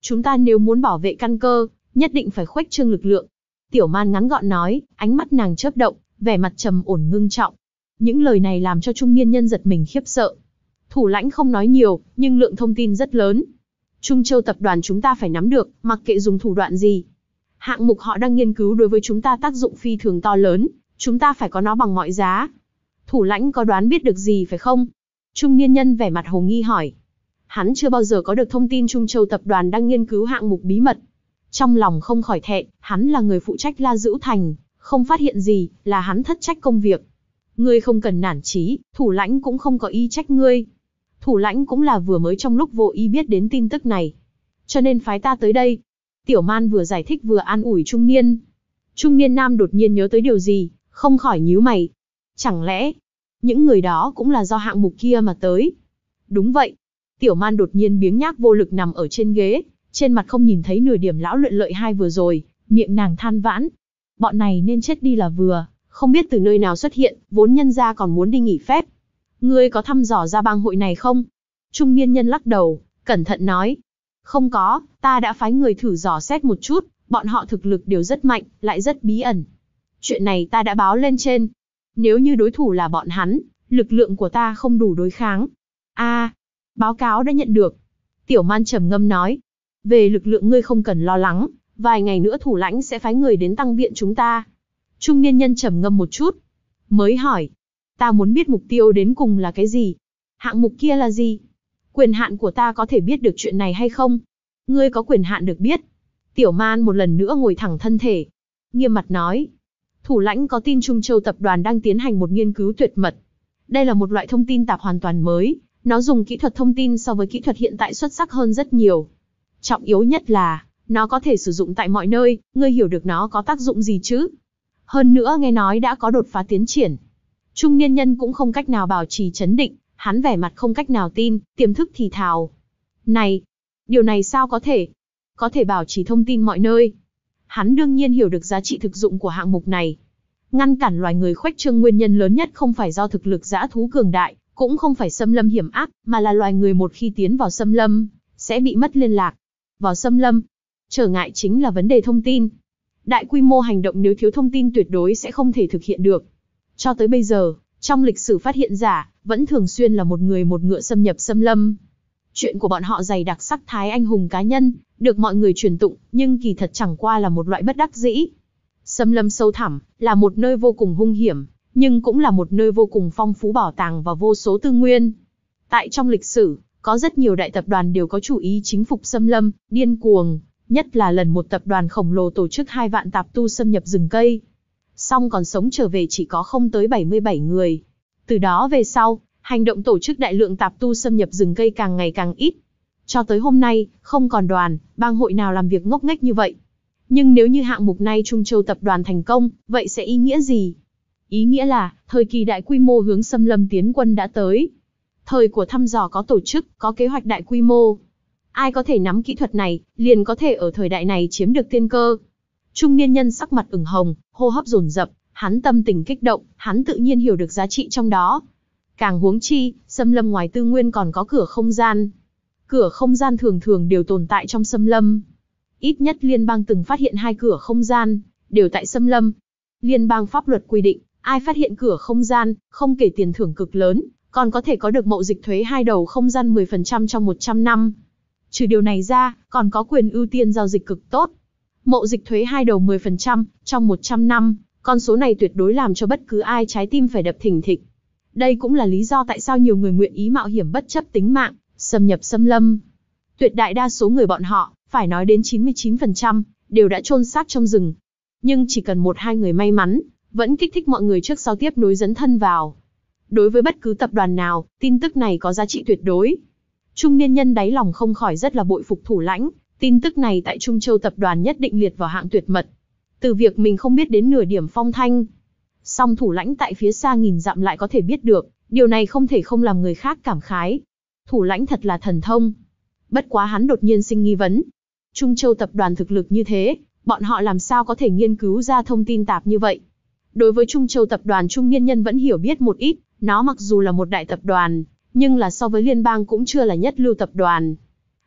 Chúng ta nếu muốn bảo vệ căn cơ, nhất định phải khuếch trương lực lượng. Tiểu Man ngắn gọn nói, ánh mắt nàng chớp động, vẻ mặt trầm ổn ngưng trọng. Những lời này làm cho trung niên nhân giật mình khiếp sợ. Thủ lãnh không nói nhiều, nhưng lượng thông tin rất lớn. Trung Châu tập đoàn chúng ta phải nắm được, mặc kệ dùng thủ đoạn gì. Hạng mục họ đang nghiên cứu đối với chúng ta tác dụng phi thường to lớn, chúng ta phải có nó bằng mọi giá. Thủ lãnh có đoán biết được gì phải không? Trung niên nhân vẻ mặt hồ nghi hỏi. Hắn chưa bao giờ có được thông tin Trung Châu tập đoàn đang nghiên cứu hạng mục bí mật. Trong lòng không khỏi thẹn, hắn là người phụ trách La Dữu Thành, không phát hiện gì, là hắn thất trách công việc. Ngươi không cần nản chí, thủ lãnh cũng không có ý trách ngươi. Thủ lãnh cũng là vừa mới trong lúc vô ý biết đến tin tức này, cho nên phái ta tới đây. Tiểu Man vừa giải thích vừa an ủi trung niên. Trung niên nam đột nhiên nhớ tới điều gì, không khỏi nhíu mày. Chẳng lẽ, những người đó cũng là do hạng mục kia mà tới? Đúng vậy. Tiểu Man đột nhiên biếng nhác vô lực nằm ở trên ghế, trên mặt không nhìn thấy nửa điểm lão luyện lợi hai vừa rồi, miệng nàng than vãn. Bọn này nên chết đi là vừa, không biết từ nơi nào xuất hiện, vốn nhân gia còn muốn đi nghỉ phép. Ngươi có thăm dò ra bang hội này không? Trung niên nhân lắc đầu, cẩn thận nói. Không có, ta đã phái người thử dò xét một chút, bọn họ thực lực đều rất mạnh, lại rất bí ẩn. Chuyện này ta đã báo lên trên. Nếu như đối thủ là bọn hắn, lực lượng của ta không đủ đối kháng. A, à, báo cáo đã nhận được. Tiểu Man trầm ngâm nói. Về lực lượng ngươi không cần lo lắng, vài ngày nữa thủ lãnh sẽ phái người đến tăng viện chúng ta. Trung niên nhân trầm ngâm một chút, mới hỏi. Ta muốn biết mục tiêu đến cùng là cái gì? Hạng mục kia là gì? Quyền hạn của ta có thể biết được chuyện này hay không? Ngươi có quyền hạn được biết. Tiểu Man một lần nữa ngồi thẳng thân thể, nghiêm mặt nói. Thủ lãnh có tin Trung Châu tập đoàn đang tiến hành một nghiên cứu tuyệt mật. Đây là một loại thông tin tạp hoàn toàn mới, nó dùng kỹ thuật thông tin so với kỹ thuật hiện tại xuất sắc hơn rất nhiều. Trọng yếu nhất là, nó có thể sử dụng tại mọi nơi, ngươi hiểu được nó có tác dụng gì chứ? Hơn nữa nghe nói đã có đột phá tiến triển. Trung niên nhân cũng không cách nào bảo trì trấn định, hắn vẻ mặt không cách nào tin, tiềm thức thì thào. Này, điều này sao có thể? Có thể bảo trì thông tin mọi nơi. Hắn đương nhiên hiểu được giá trị thực dụng của hạng mục này. Ngăn cản loài người khuếch trương nguyên nhân lớn nhất không phải do thực lực dã thú cường đại, cũng không phải xâm lâm hiểm ác, mà là loài người một khi tiến vào xâm lâm, sẽ bị mất liên lạc. Vào xâm lâm, trở ngại chính là vấn đề thông tin. Đại quy mô hành động nếu thiếu thông tin tuyệt đối sẽ không thể thực hiện được. Cho tới bây giờ, trong lịch sử phát hiện giả, vẫn thường xuyên là một người một ngựa xâm nhập xâm lâm. Chuyện của bọn họ dày đặc sắc thái anh hùng cá nhân, được mọi người truyền tụng, nhưng kỳ thật chẳng qua là một loại bất đắc dĩ. Xâm lâm sâu thẳm, là một nơi vô cùng hung hiểm, nhưng cũng là một nơi vô cùng phong phú bảo tàng và vô số tư nguyên. Tại trong lịch sử, có rất nhiều đại tập đoàn đều có chủ ý chính phục xâm lâm, điên cuồng, nhất là lần một tập đoàn khổng lồ tổ chức hai vạn tạp tu xâm nhập rừng cây. Song còn sống trở về chỉ có không tới bảy mươi bảy người. Từ đó về sau, hành động tổ chức đại lượng tạp tu xâm nhập rừng cây càng ngày càng ít. Cho tới hôm nay, không còn đoàn, bang hội nào làm việc ngốc nghếch như vậy. Nhưng nếu như hạng mục này Trung Châu tập đoàn thành công, vậy sẽ ý nghĩa gì? Ý nghĩa là, thời kỳ đại quy mô hướng xâm lâm tiến quân đã tới. Thời của thăm dò có tổ chức, có kế hoạch đại quy mô. Ai có thể nắm kỹ thuật này, liền có thể ở thời đại này chiếm được tiên cơ. Trung niên nhân sắc mặt ửng hồng, hô hấp dồn dập, hắn tâm tình kích động, hắn tự nhiên hiểu được giá trị trong đó. Càng huống chi, xâm lâm ngoài tư nguyên còn có cửa không gian. Cửa không gian thường thường đều tồn tại trong xâm lâm. Ít nhất liên bang từng phát hiện hai cửa không gian, đều tại xâm lâm. Liên bang pháp luật quy định, ai phát hiện cửa không gian, không kể tiền thưởng cực lớn, còn có thể có được mậu dịch thuế hai đầu không gian mười phần trăm trong một trăm năm. Trừ điều này ra, còn có quyền ưu tiên giao dịch cực tốt. Mậu dịch thuế hai đầu mười phần trăm trong một trăm năm, con số này tuyệt đối làm cho bất cứ ai trái tim phải đập thình thịch. Đây cũng là lý do tại sao nhiều người nguyện ý mạo hiểm bất chấp tính mạng, xâm nhập xâm lâm. Tuyệt đại đa số người bọn họ, phải nói đến chín mươi chín phần trăm, đều đã chôn xác trong rừng. Nhưng chỉ cần một hai người may mắn, vẫn kích thích mọi người trước sau tiếp nối dấn thân vào. Đối với bất cứ tập đoàn nào, tin tức này có giá trị tuyệt đối. Trung niên nhân đáy lòng không khỏi rất là bội phục thủ lãnh, tin tức này tại Trung Châu tập đoàn nhất định liệt vào hạng tuyệt mật. Từ việc mình không biết đến nửa điểm phong thanh. Song thủ lãnh tại phía xa nghìn dặm lại có thể biết được, điều này không thể không làm người khác cảm khái. Thủ lãnh thật là thần thông. Bất quá hắn đột nhiên sinh nghi vấn. Trung Châu tập đoàn thực lực như thế, bọn họ làm sao có thể nghiên cứu ra thông tin tạp như vậy? Đối với Trung Châu tập đoàn trung niên nhân vẫn hiểu biết một ít, nó mặc dù là một đại tập đoàn, nhưng là so với liên bang cũng chưa là nhất lưu tập đoàn.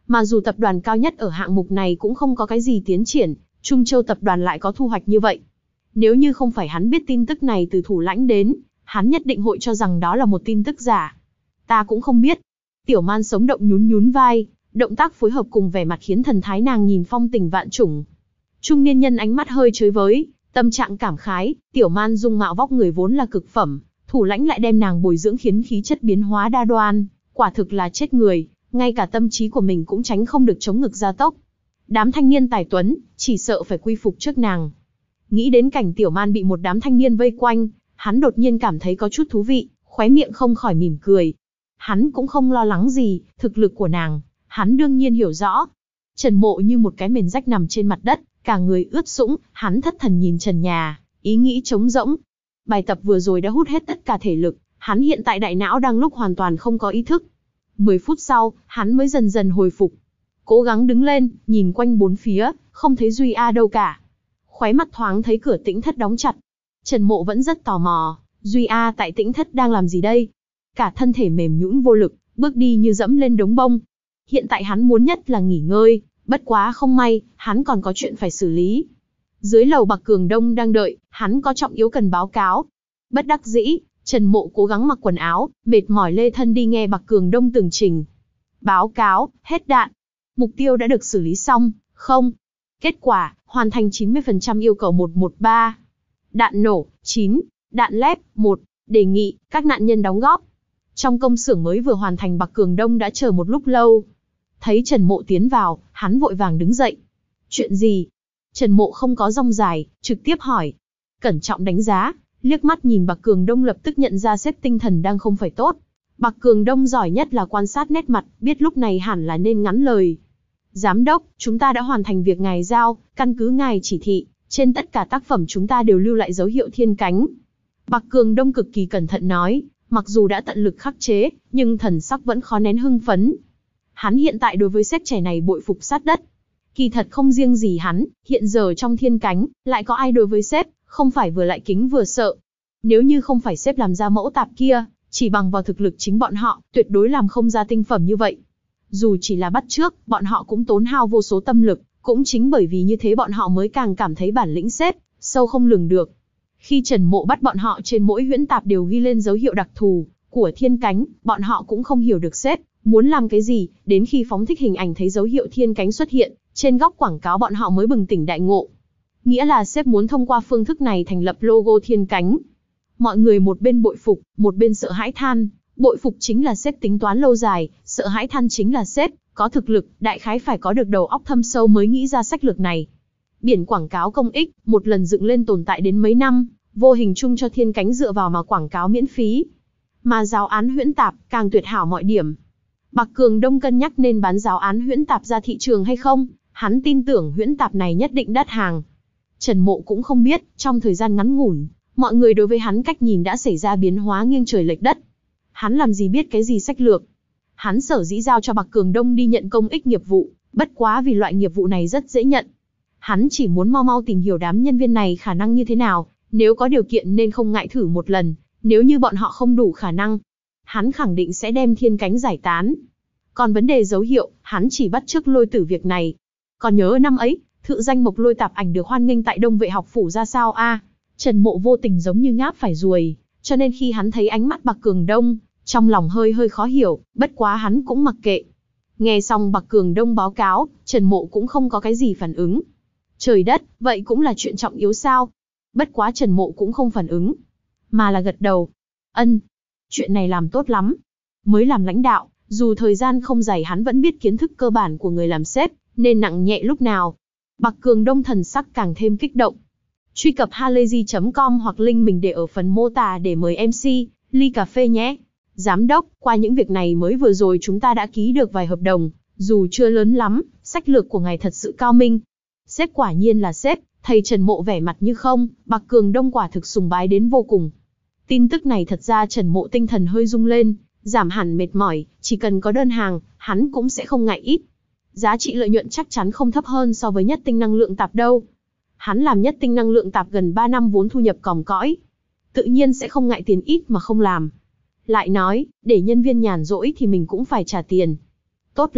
Mà dù tập đoàn cao nhất ở hạng mục này cũng không có cái gì tiến triển, Trung Châu tập đoàn lại có thu hoạch như vậy. Nếu như không phải hắn biết tin tức này từ thủ lãnh đến, hắn nhất định hội cho rằng đó là một tin tức giả. Ta cũng không biết. Tiểu Man sống động nhún nhún vai, động tác phối hợp cùng vẻ mặt khiến thần thái nàng nhìn phong tình vạn trùng. Trung niên nhân ánh mắt hơi chới với, tâm trạng cảm khái, Tiểu Man dung mạo vóc người vốn là cực phẩm, thủ lãnh lại đem nàng bồi dưỡng khiến khí chất biến hóa đa đoan, quả thực là chết người, ngay cả tâm trí của mình cũng tránh không được chống ngực gia tốc. Đám thanh niên tài tuấn, chỉ sợ phải quy phục trước nàng. Nghĩ đến cảnh Tiểu Man bị một đám thanh niên vây quanh, hắn đột nhiên cảm thấy có chút thú vị, khóe miệng không khỏi mỉm cười. Hắn cũng không lo lắng gì, thực lực của nàng, hắn đương nhiên hiểu rõ. Trần Mộ như một cái mền rách nằm trên mặt đất, cả người ướt sũng, hắn thất thần nhìn trần nhà, ý nghĩ trống rỗng. Bài tập vừa rồi đã hút hết tất cả thể lực, hắn hiện tại đại não đang lúc hoàn toàn không có ý thức. Mười phút sau, hắn mới dần dần hồi phục. Cố gắng đứng lên, nhìn quanh bốn phía, không thấy Duy A đâu cả. Khóe mắt thoáng thấy cửa tĩnh thất đóng chặt. Trần Mộ vẫn rất tò mò, Duy A tại tĩnh thất đang làm gì đây? Cả thân thể mềm nhũn vô lực, bước đi như dẫm lên đống bông. Hiện tại hắn muốn nhất là nghỉ ngơi, bất quá không may, hắn còn có chuyện phải xử lý. Dưới lầu Bạc Cường Đông đang đợi, hắn có trọng yếu cần báo cáo. Bất đắc dĩ, Trần Mộ cố gắng mặc quần áo, mệt mỏi lê thân đi nghe Bạc Cường Đông tường trình. Báo cáo, hết đạn. Mục tiêu đã được xử lý xong, không. Kết quả, hoàn thành chín mươi phần trăm yêu cầu một một ba. Đạn nổ, chín. Đạn lép, một. Đề nghị, các nạn nhân đóng góp. Trong công xưởng mới vừa hoàn thành Bạc Cường Đông đã chờ một lúc lâu. Thấy Trần Mộ tiến vào, hắn vội vàng đứng dậy. Chuyện gì? Trần Mộ không có rong dài, trực tiếp hỏi. Cẩn trọng đánh giá, liếc mắt nhìn Bạc Cường Đông lập tức nhận ra sếp tinh thần đang không phải tốt. Bạc Cường Đông giỏi nhất là quan sát nét mặt, biết lúc này hẳn là nên ngắn lời. Giám đốc, chúng ta đã hoàn thành việc ngài giao, căn cứ ngài chỉ thị, trên tất cả tác phẩm chúng ta đều lưu lại dấu hiệu thiên cánh. Bạc Cường Đông cực kỳ cẩn thận nói, mặc dù đã tận lực khắc chế, nhưng thần sắc vẫn khó nén hưng phấn. Hắn hiện tại đối với sếp trẻ này bội phục sát đất. Kỳ thật không riêng gì hắn, hiện giờ trong thiên cánh, lại có ai đối với sếp, không phải vừa lại kính vừa sợ. Nếu như không phải sếp làm ra mẫu tạp kia, chỉ bằng vào thực lực chính bọn họ, tuyệt đối làm không ra tinh phẩm như vậy. Dù chỉ là bắt chước, bọn họ cũng tốn hao vô số tâm lực, cũng chính bởi vì như thế bọn họ mới càng cảm thấy bản lĩnh sếp, sâu không lường được. Khi Trần Mộ bắt bọn họ trên mỗi huyễn tạp đều ghi lên dấu hiệu đặc thù của thiên cánh, bọn họ cũng không hiểu được sếp muốn làm cái gì, đến khi phóng thích hình ảnh thấy dấu hiệu thiên cánh xuất hiện, trên góc quảng cáo bọn họ mới bừng tỉnh đại ngộ. Nghĩa là sếp muốn thông qua phương thức này thành lập logo thiên cánh. Mọi người một bên bội phục, một bên sợ hãi than. Bội phục chính là sếp tính toán lâu dài, sợ hãi than chính là sếp có thực lực, đại khái phải có được đầu óc thâm sâu mới nghĩ ra sách lược này. Biển quảng cáo công ích, một lần dựng lên tồn tại đến mấy năm, vô hình chung cho thiên cánh dựa vào mà quảng cáo miễn phí. Mà giáo án huyễn tạp, càng tuyệt hảo mọi điểm. Bạc Cường Đông cân nhắc nên bán giáo án huyễn tạp ra thị trường hay không, hắn tin tưởng huyễn tạp này nhất định đắt hàng. Trần Mộ cũng không biết, trong thời gian ngắn ngủn, mọi người đối với hắn cách nhìn đã xảy ra biến hóa nghiêng trời lệch đất. Hắn làm gì biết cái gì sách lược. Hắn sở dĩ giao cho Bạc Cường Đông đi nhận công ích nghiệp vụ, bất quá vì loại nghiệp vụ này rất dễ nhận. Hắn chỉ muốn mau mau tìm hiểu đám nhân viên này khả năng như thế nào, nếu có điều kiện nên không ngại thử một lần, nếu như bọn họ không đủ khả năng, hắn khẳng định sẽ đem thiên cánh giải tán. Còn vấn đề dấu hiệu, hắn chỉ bắt chước Lôi Tử việc này. Còn nhớ năm ấy, thự danh mộc lôi tạp ảnh được hoan nghênh tại Đông Vệ học phủ ra sao a? À, Trần Mộ vô tình giống như ngáp phải ruồi, cho nên khi hắn thấy ánh mắt Bạc Cường Đông, trong lòng hơi hơi khó hiểu, bất quá hắn cũng mặc kệ. Nghe xong Bạc Cường Đông báo cáo, Trần Mộ cũng không có cái gì phản ứng. Trời đất, vậy cũng là chuyện trọng yếu sao? Bất quá Trần Mộ cũng không phản ứng, mà là gật đầu. Ân, chuyện này làm tốt lắm. Mới làm lãnh đạo, dù thời gian không dài hắn vẫn biết kiến thức cơ bản của người làm sếp, nên nặng nhẹ lúc nào. Bạc Cường Đông thần sắc càng thêm kích động. Truy cập halayzi chấm com hoặc link mình để ở phần mô tả để mời em xê, ly cà phê nhé. Giám đốc, qua những việc này mới vừa rồi chúng ta đã ký được vài hợp đồng, dù chưa lớn lắm, sách lược của ngài thật sự cao minh. Sếp quả nhiên là sếp, thầy Trần Mộ vẻ mặt như không, Bạc Cường Đông quả thực sùng bái đến vô cùng. Tin tức này thật ra Trần Mộ tinh thần hơi rung lên, giảm hẳn mệt mỏi, chỉ cần có đơn hàng, hắn cũng sẽ không ngại ít. Giá trị lợi nhuận chắc chắn không thấp hơn so với nhất tinh năng lượng tạp đâu. Hắn làm nhất tinh năng lượng tạp gần ba năm vốn thu nhập còm cõi. Tự nhiên sẽ không ngại tiền ít mà không làm. Lại nói, để nhân viên nhàn rỗi thì mình cũng phải trả tiền. Tốt lắm,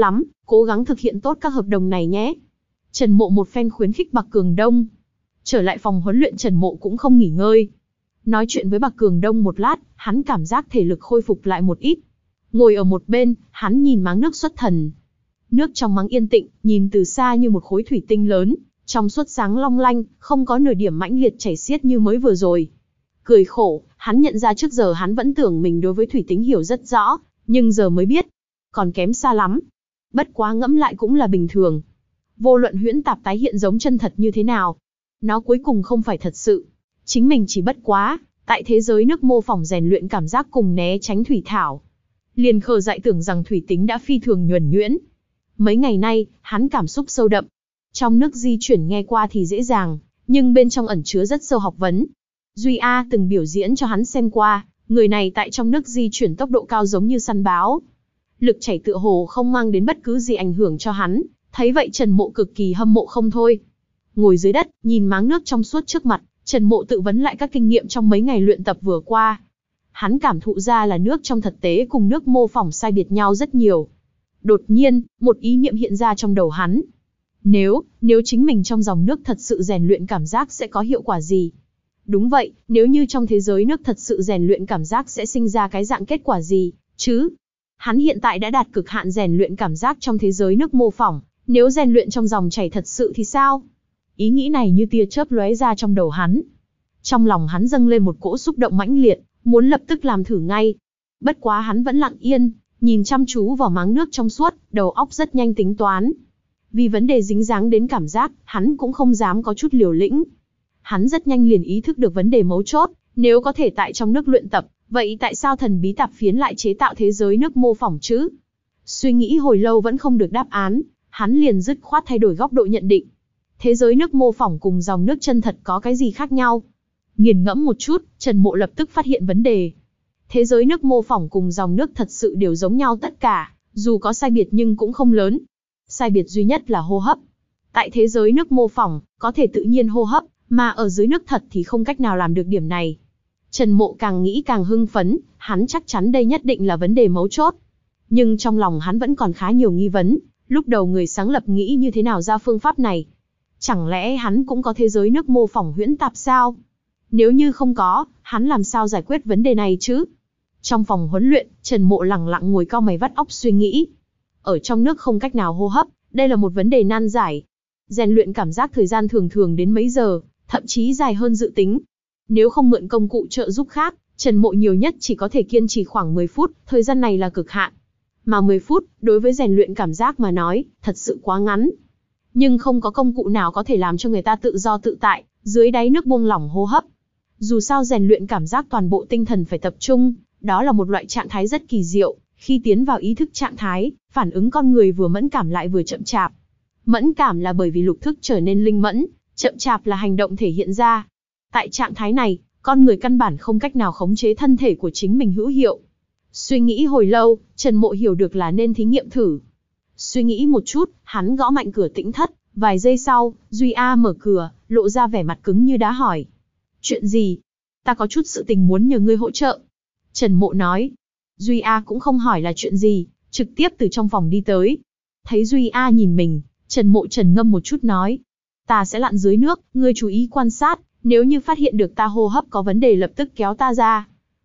cố gắng thực hiện tốt các hợp đồng này nhé. Trần Mộ một phen khuyến khích Bạc Cường Đông. Trở lại phòng huấn luyện, Trần Mộ cũng không nghỉ ngơi. Nói chuyện với Bạc Cường Đông một lát, hắn cảm giác thể lực khôi phục lại một ít. Ngồi ở một bên, hắn nhìn máng nước xuất thần. Nước trong máng yên tĩnh, nhìn từ xa như một khối thủy tinh lớn, trong suốt sáng long lanh, không có nửa điểm mãnh liệt chảy xiết như mới vừa rồi. Cười khổ, hắn nhận ra trước giờ hắn vẫn tưởng mình đối với thủy tính hiểu rất rõ, nhưng giờ mới biết, còn kém xa lắm. Bất quá ngẫm lại cũng là bình thường. Vô luận huyễn tạp tái hiện giống chân thật như thế nào, nó cuối cùng không phải thật sự. Chính mình chỉ bất quá, tại thế giới nước mô phỏng rèn luyện cảm giác cùng né tránh thủy thảo. Liền khờ dại tưởng rằng thủy tính đã phi thường nhuần nhuyễn. Mấy ngày nay, hắn cảm xúc sâu đậm. Trong nước di chuyển nghe qua thì dễ dàng, nhưng bên trong ẩn chứa rất sâu học vấn. Duy A từng biểu diễn cho hắn xem qua, người này tại trong nước di chuyển tốc độ cao giống như săn báo. Lực chảy tựa hồ không mang đến bất cứ gì ảnh hưởng cho hắn, thấy vậy Trần Mộ cực kỳ hâm mộ không thôi. Ngồi dưới đất, nhìn máng nước trong suốt trước mặt, Trần Mộ tự vấn lại các kinh nghiệm trong mấy ngày luyện tập vừa qua. Hắn cảm thụ ra là nước trong thực tế cùng nước mô phỏng sai biệt nhau rất nhiều. Đột nhiên, một ý niệm hiện ra trong đầu hắn. Nếu, nếu chính mình trong dòng nước thật sự rèn luyện cảm giác sẽ có hiệu quả gì? Đúng vậy, nếu như trong thế giới nước thật sự rèn luyện cảm giác sẽ sinh ra cái dạng kết quả gì, chứ? Hắn hiện tại đã đạt cực hạn rèn luyện cảm giác trong thế giới nước mô phỏng, nếu rèn luyện trong dòng chảy thật sự thì sao? Ý nghĩ này như tia chớp lóe ra trong đầu hắn. Trong lòng hắn dâng lên một cỗ xúc động mãnh liệt, muốn lập tức làm thử ngay. Bất quá hắn vẫn lặng yên, nhìn chăm chú vào máng nước trong suốt, đầu óc rất nhanh tính toán. Vì vấn đề dính dáng đến cảm giác, hắn cũng không dám có chút liều lĩnh. Hắn rất nhanh liền ý thức được vấn đề mấu chốt, nếu có thể tại trong nước luyện tập, vậy tại sao thần bí tạp phiến lại chế tạo thế giới nước mô phỏng chứ? Suy nghĩ hồi lâu vẫn không được đáp án, hắn liền dứt khoát thay đổi góc độ nhận định. Thế giới nước mô phỏng cùng dòng nước chân thật có cái gì khác nhau? Nghiền ngẫm một chút, Trần Mộ lập tức phát hiện vấn đề. Thế giới nước mô phỏng cùng dòng nước thật sự đều giống nhau tất cả, dù có sai biệt nhưng cũng không lớn. Sai biệt duy nhất là hô hấp. Tại thế giới nước mô phỏng, có thể tự nhiên hô hấp, mà ở dưới nước thật thì không cách nào làm được điểm này. Trần Mộ càng nghĩ càng hưng phấn, hắn chắc chắn đây nhất định là vấn đề mấu chốt. Nhưng trong lòng hắn vẫn còn khá nhiều nghi vấn, lúc đầu người sáng lập nghĩ như thế nào ra phương pháp này? Chẳng lẽ hắn cũng có thế giới nước mô phỏng huyễn tạp sao? Nếu như không có, hắn làm sao giải quyết vấn đề này chứ? Trong phòng huấn luyện, Trần Mộ lẳng lặng ngồi cau mày vắt óc suy nghĩ. Ở trong nước không cách nào hô hấp, đây là một vấn đề nan giải. Rèn luyện cảm giác thời gian thường thường đến mấy giờ, thậm chí dài hơn dự tính. Nếu không mượn công cụ trợ giúp khác, Trần Mộ nhiều nhất chỉ có thể kiên trì khoảng mười phút, thời gian này là cực hạn. Mà mười phút, đối với rèn luyện cảm giác mà nói, thật sự quá ngắn. Nhưng không có công cụ nào có thể làm cho người ta tự do tự tại, dưới đáy nước buông lỏng hô hấp. Dù sao rèn luyện cảm giác toàn bộ tinh thần phải tập trung, đó là một loại trạng thái rất kỳ diệu, khi tiến vào ý thức trạng thái, phản ứng con người vừa mẫn cảm lại vừa chậm chạp. Mẫn cảm là bởi vì lục thức trở nên linh mẫn, chậm chạp là hành động thể hiện ra. Tại trạng thái này, con người căn bản không cách nào khống chế thân thể của chính mình hữu hiệu. Suy nghĩ hồi lâu, Trần Mộ hiểu được là nên thí nghiệm thử. Suy nghĩ một chút, hắn gõ mạnh cửa tĩnh thất, vài giây sau, Duy A mở cửa, lộ ra vẻ mặt cứng như đá hỏi. Chuyện gì? Ta có chút sự tình muốn nhờ ngươi hỗ trợ. Trần Mộ nói. Duy A cũng không hỏi là chuyện gì, trực tiếp từ trong phòng đi tới. Thấy Duy A nhìn mình, Trần Mộ trầm ngâm một chút nói. Ta sẽ lặn dưới nước, ngươi chú ý quan sát, nếu như phát hiện được ta hô hấp có vấn đề lập tức kéo ta ra.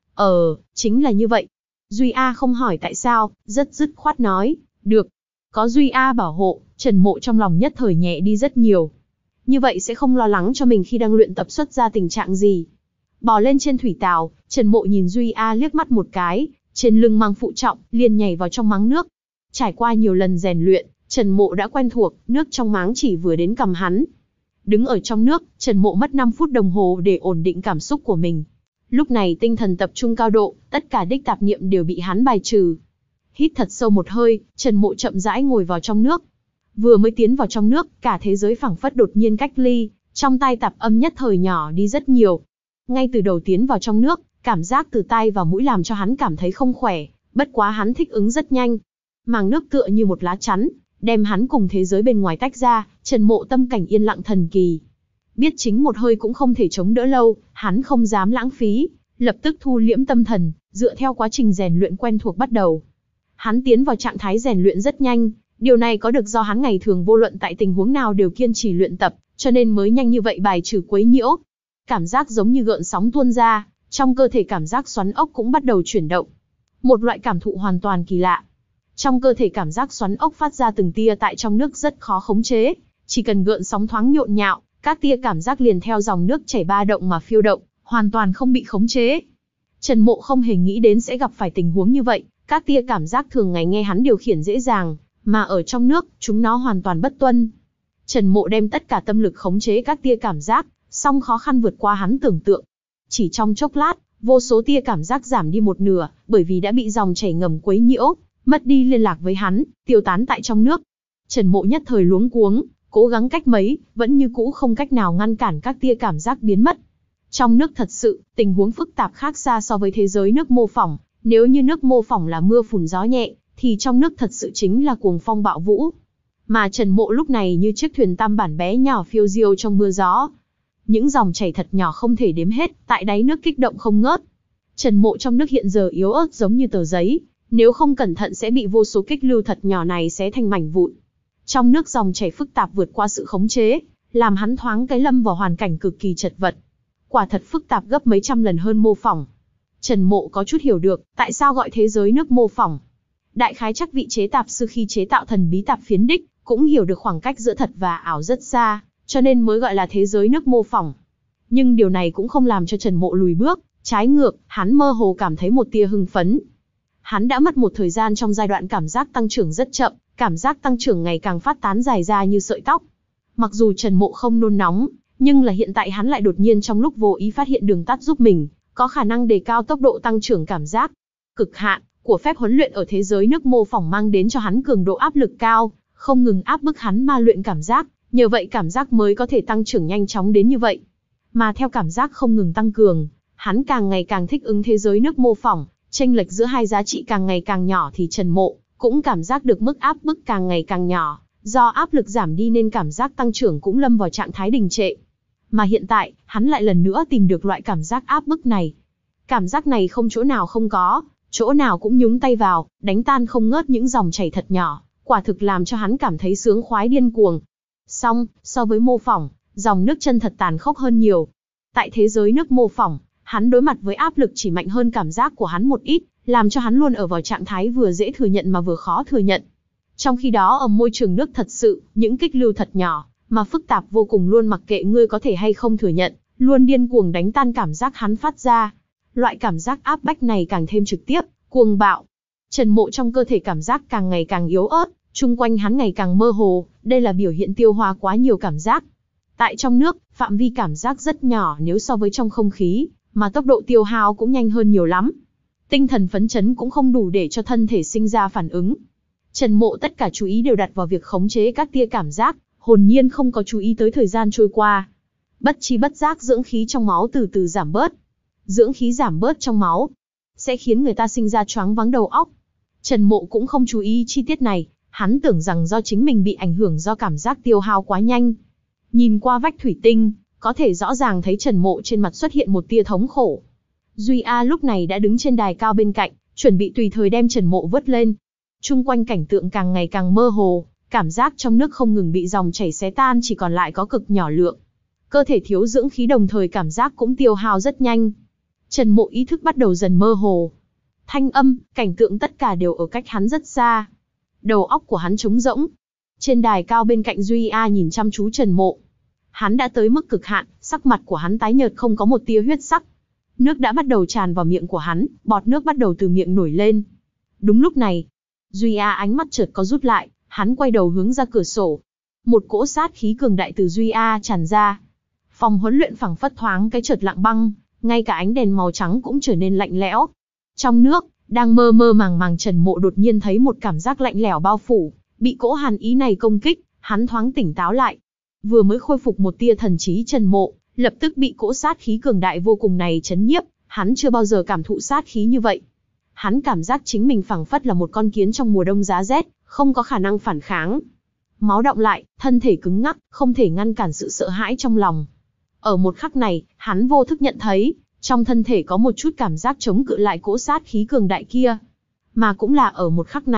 Ờ, chính là như vậy. Duy A không hỏi tại sao, rất dứt khoát nói. Được. Có Duy A bảo hộ, Trần Mộ trong lòng nhất thời nhẹ đi rất nhiều. Như vậy sẽ không lo lắng cho mình khi đang luyện tập xuất ra tình trạng gì. Bò lên trên thủy tàu, Trần Mộ nhìn Duy A liếc mắt một cái, trên lưng mang phụ trọng, liền nhảy vào trong máng nước. Trải qua nhiều lần rèn luyện, Trần Mộ đã quen thuộc, nước trong máng chỉ vừa đến cằm hắn. Đứng ở trong nước, Trần Mộ mất năm phút đồng hồ để ổn định cảm xúc của mình. Lúc này tinh thần tập trung cao độ, tất cả đích tạp niệm đều bị hắn bài trừ. Hít thật sâu một hơi, Trần Mộ chậm rãi ngồi vào trong nước. Vừa mới tiến vào trong nước, cả thế giới phảng phất đột nhiên cách ly, trong tai tạp âm nhất thời nhỏ đi rất nhiều. Ngay từ đầu tiến vào trong nước, cảm giác từ tai vào mũi làm cho hắn cảm thấy không khỏe, bất quá hắn thích ứng rất nhanh. Màng nước tựa như một lá chắn, đem hắn cùng thế giới bên ngoài tách ra, Trần Mộ tâm cảnh yên lặng thần kỳ. Biết chính một hơi cũng không thể chống đỡ lâu, hắn không dám lãng phí, lập tức thu liễm tâm thần, dựa theo quá trình rèn luyện quen thuộc bắt đầu. Hắn tiến vào trạng thái rèn luyện rất nhanh, Điều này có được do hắn ngày thường vô luận tại tình huống nào đều kiên trì luyện tập, cho nên mới nhanh như vậy bài trừ quấy nhiễu. Cảm giác giống như gợn sóng tuôn ra, trong cơ thể cảm giác xoắn ốc cũng bắt đầu chuyển động. Một loại cảm thụ hoàn toàn kỳ lạ. Trong cơ thể cảm giác xoắn ốc phát ra từng tia tại trong nước rất khó khống chế, chỉ cần gợn sóng thoáng nhộn nhạo, các tia cảm giác liền theo dòng nước chảy ba động mà phiêu động, hoàn toàn không bị khống chế. Trần Mộ không hề nghĩ đến sẽ gặp phải tình huống như vậy, các tia cảm giác thường ngày nghe hắn điều khiển dễ dàng, mà ở trong nước, chúng nó hoàn toàn bất tuân. Trần Mộ đem tất cả tâm lực khống chế các tia cảm giác, song khó khăn vượt qua hắn tưởng tượng. Chỉ trong chốc lát, vô số tia cảm giác giảm đi một nửa, bởi vì đã bị dòng chảy ngầm quấy nhiễu, mất đi liên lạc với hắn, tiêu tán tại trong nước. Trần Mộ nhất thời luống cuống, cố gắng cách mấy, vẫn như cũ không cách nào ngăn cản các tia cảm giác biến mất. Trong nước thật sự, tình huống phức tạp khác xa so với thế giới nước mô phỏng, nếu như nước mô phỏng là mưa phùn gió nhẹ, thì trong nước thật sự chính là cuồng phong bạo vũ. Mà Trần Mộ lúc này như chiếc thuyền tam bản bé nhỏ phiêu diêu trong mưa gió. Những dòng chảy thật nhỏ không thể đếm hết, tại đáy nước kích động không ngớt. Trần Mộ trong nước hiện giờ yếu ớt giống như tờ giấy, nếu không cẩn thận sẽ bị vô số kích lưu thật nhỏ này xé thành mảnh vụn. Trong nước dòng chảy phức tạp vượt qua sự khống chế, làm hắn thoáng cái lâm vào hoàn cảnh cực kỳ chật vật. Quả thật phức tạp gấp mấy trăm lần hơn mô phỏng. Trần Mộ có chút hiểu được, tại sao gọi thế giới nước mô phỏng. Đại khái chắc vị chế tạp sư khi chế tạo thần bí tạp phiến đích, cũng hiểu được khoảng cách giữa thật và ảo rất xa, cho nên mới gọi là thế giới nước mô phỏng. Nhưng điều này cũng không làm cho Trần Mộ lùi bước, trái ngược, hắn mơ hồ cảm thấy một tia hưng phấn. Hắn đã mất một thời gian trong giai đoạn cảm giác tăng trưởng rất chậm, cảm giác tăng trưởng ngày càng phát tán dài ra như sợi tóc. Mặc dù Trần Mộ không nôn nóng, nhưng là hiện tại hắn lại đột nhiên trong lúc vô ý phát hiện đường tắt giúp mình, có khả năng đề cao tốc độ tăng trưởng cảm giác. Cực hạn của phép huấn luyện ở thế giới nước mô phỏng mang đến cho hắn cường độ áp lực cao, không ngừng áp bức hắn ma luyện cảm giác, nhờ vậy cảm giác mới có thể tăng trưởng nhanh chóng đến như vậy. Mà theo cảm giác không ngừng tăng cường, hắn càng ngày càng thích ứng thế giới nước mô phỏng, chênh lệch giữa hai giá trị càng ngày càng nhỏ thì Trần Mộ cũng cảm giác được mức áp bức càng ngày càng nhỏ, do áp lực giảm đi nên cảm giác tăng trưởng cũng lâm vào trạng thái đình trệ. Mà hiện tại, hắn lại lần nữa tìm được loại cảm giác áp bức này. Cảm giác này không chỗ nào không có, chỗ nào cũng nhúng tay vào, đánh tan không ngớt những dòng chảy thật nhỏ, quả thực làm cho hắn cảm thấy sướng khoái điên cuồng. Song, so với mô phỏng, dòng nước chân thật tàn khốc hơn nhiều. Tại thế giới nước mô phỏng, hắn đối mặt với áp lực chỉ mạnh hơn cảm giác của hắn một ít, làm cho hắn luôn ở vào trạng thái vừa dễ thừa nhận mà vừa khó thừa nhận. Trong khi đó ở môi trường nước thật sự, những kích lưu thật nhỏ, mà phức tạp vô cùng luôn mặc kệ ngươi có thể hay không thừa nhận, luôn điên cuồng đánh tan cảm giác hắn phát ra. Loại cảm giác áp bách này càng thêm trực tiếp, cuồng bạo. Trần Mộ trong cơ thể cảm giác càng ngày càng yếu ớt, chung quanh hắn ngày càng mơ hồ, đây là biểu hiện tiêu hóa quá nhiều cảm giác. Tại trong nước, phạm vi cảm giác rất nhỏ nếu so với trong không khí, mà tốc độ tiêu hao cũng nhanh hơn nhiều lắm. Tinh thần phấn chấn cũng không đủ để cho thân thể sinh ra phản ứng. Trần Mộ tất cả chú ý đều đặt vào việc khống chế các tia cảm giác, hồn nhiên không có chú ý tới thời gian trôi qua. Bất chi bất giác dưỡng khí trong máu từ từ giảm bớt. Dưỡng khí giảm bớt trong máu sẽ khiến người ta sinh ra choáng váng đầu óc. Trần Mộ cũng không chú ý chi tiết này, hắn tưởng rằng do chính mình bị ảnh hưởng do cảm giác tiêu hao quá nhanh. Nhìn qua vách thủy tinh, có thể rõ ràng thấy Trần Mộ trên mặt xuất hiện một tia thống khổ. Duy A lúc này đã đứng trên đài cao bên cạnh, chuẩn bị tùy thời đem Trần Mộ vớt lên. Chung quanh cảnh tượng càng ngày càng mơ hồ, cảm giác trong nước không ngừng bị dòng chảy xé tan chỉ còn lại có cực nhỏ lượng. Cơ thể thiếu dưỡng khí đồng thời cảm giác cũng tiêu hao rất nhanh. Trần Mộ ý thức bắt đầu dần mơ hồ. Thanh âm, cảnh tượng tất cả đều ở cách hắn rất xa. Đầu óc của hắn trống rỗng. Trên đài cao bên cạnh Duy A nhìn chăm chú Trần Mộ. Hắn đã tới mức cực hạn, sắc mặt của hắn tái nhợt không có một tia huyết sắc. Nước đã bắt đầu tràn vào miệng của hắn, bọt nước bắt đầu từ miệng nổi lên. Đúng lúc này, Duy A ánh mắt chợt có rút lại, hắn quay đầu hướng ra cửa sổ. Một cỗ sát khí cường đại từ Duy A tràn ra. Phòng huấn luyện phẳng phất thoáng cái chợt lặng băng, ngay cả ánh đèn màu trắng cũng trở nên lạnh lẽo. Trong nước, đang mơ mơ màng màng Trần Mộ đột nhiên thấy một cảm giác lạnh lẽo bao phủ, bị cỗ hàn ý này công kích, hắn thoáng tỉnh táo lại. Vừa mới khôi phục một tia thần trí Trần Mộ, lập tức bị cỗ sát khí cường đại vô cùng này chấn nhiếp, hắn chưa bao giờ cảm thụ sát khí như vậy. Hắn cảm giác chính mình phảng phất là một con kiến trong mùa đông giá rét, không có khả năng phản kháng. Máu đọng lại, thân thể cứng ngắc, không thể ngăn cản sự sợ hãi trong lòng. Ở một khắc này, hắn vô thức nhận thấy, trong thân thể có một chút cảm giác chống cự lại cỗ sát khí cường đại kia. Mà cũng là ở một khắc này,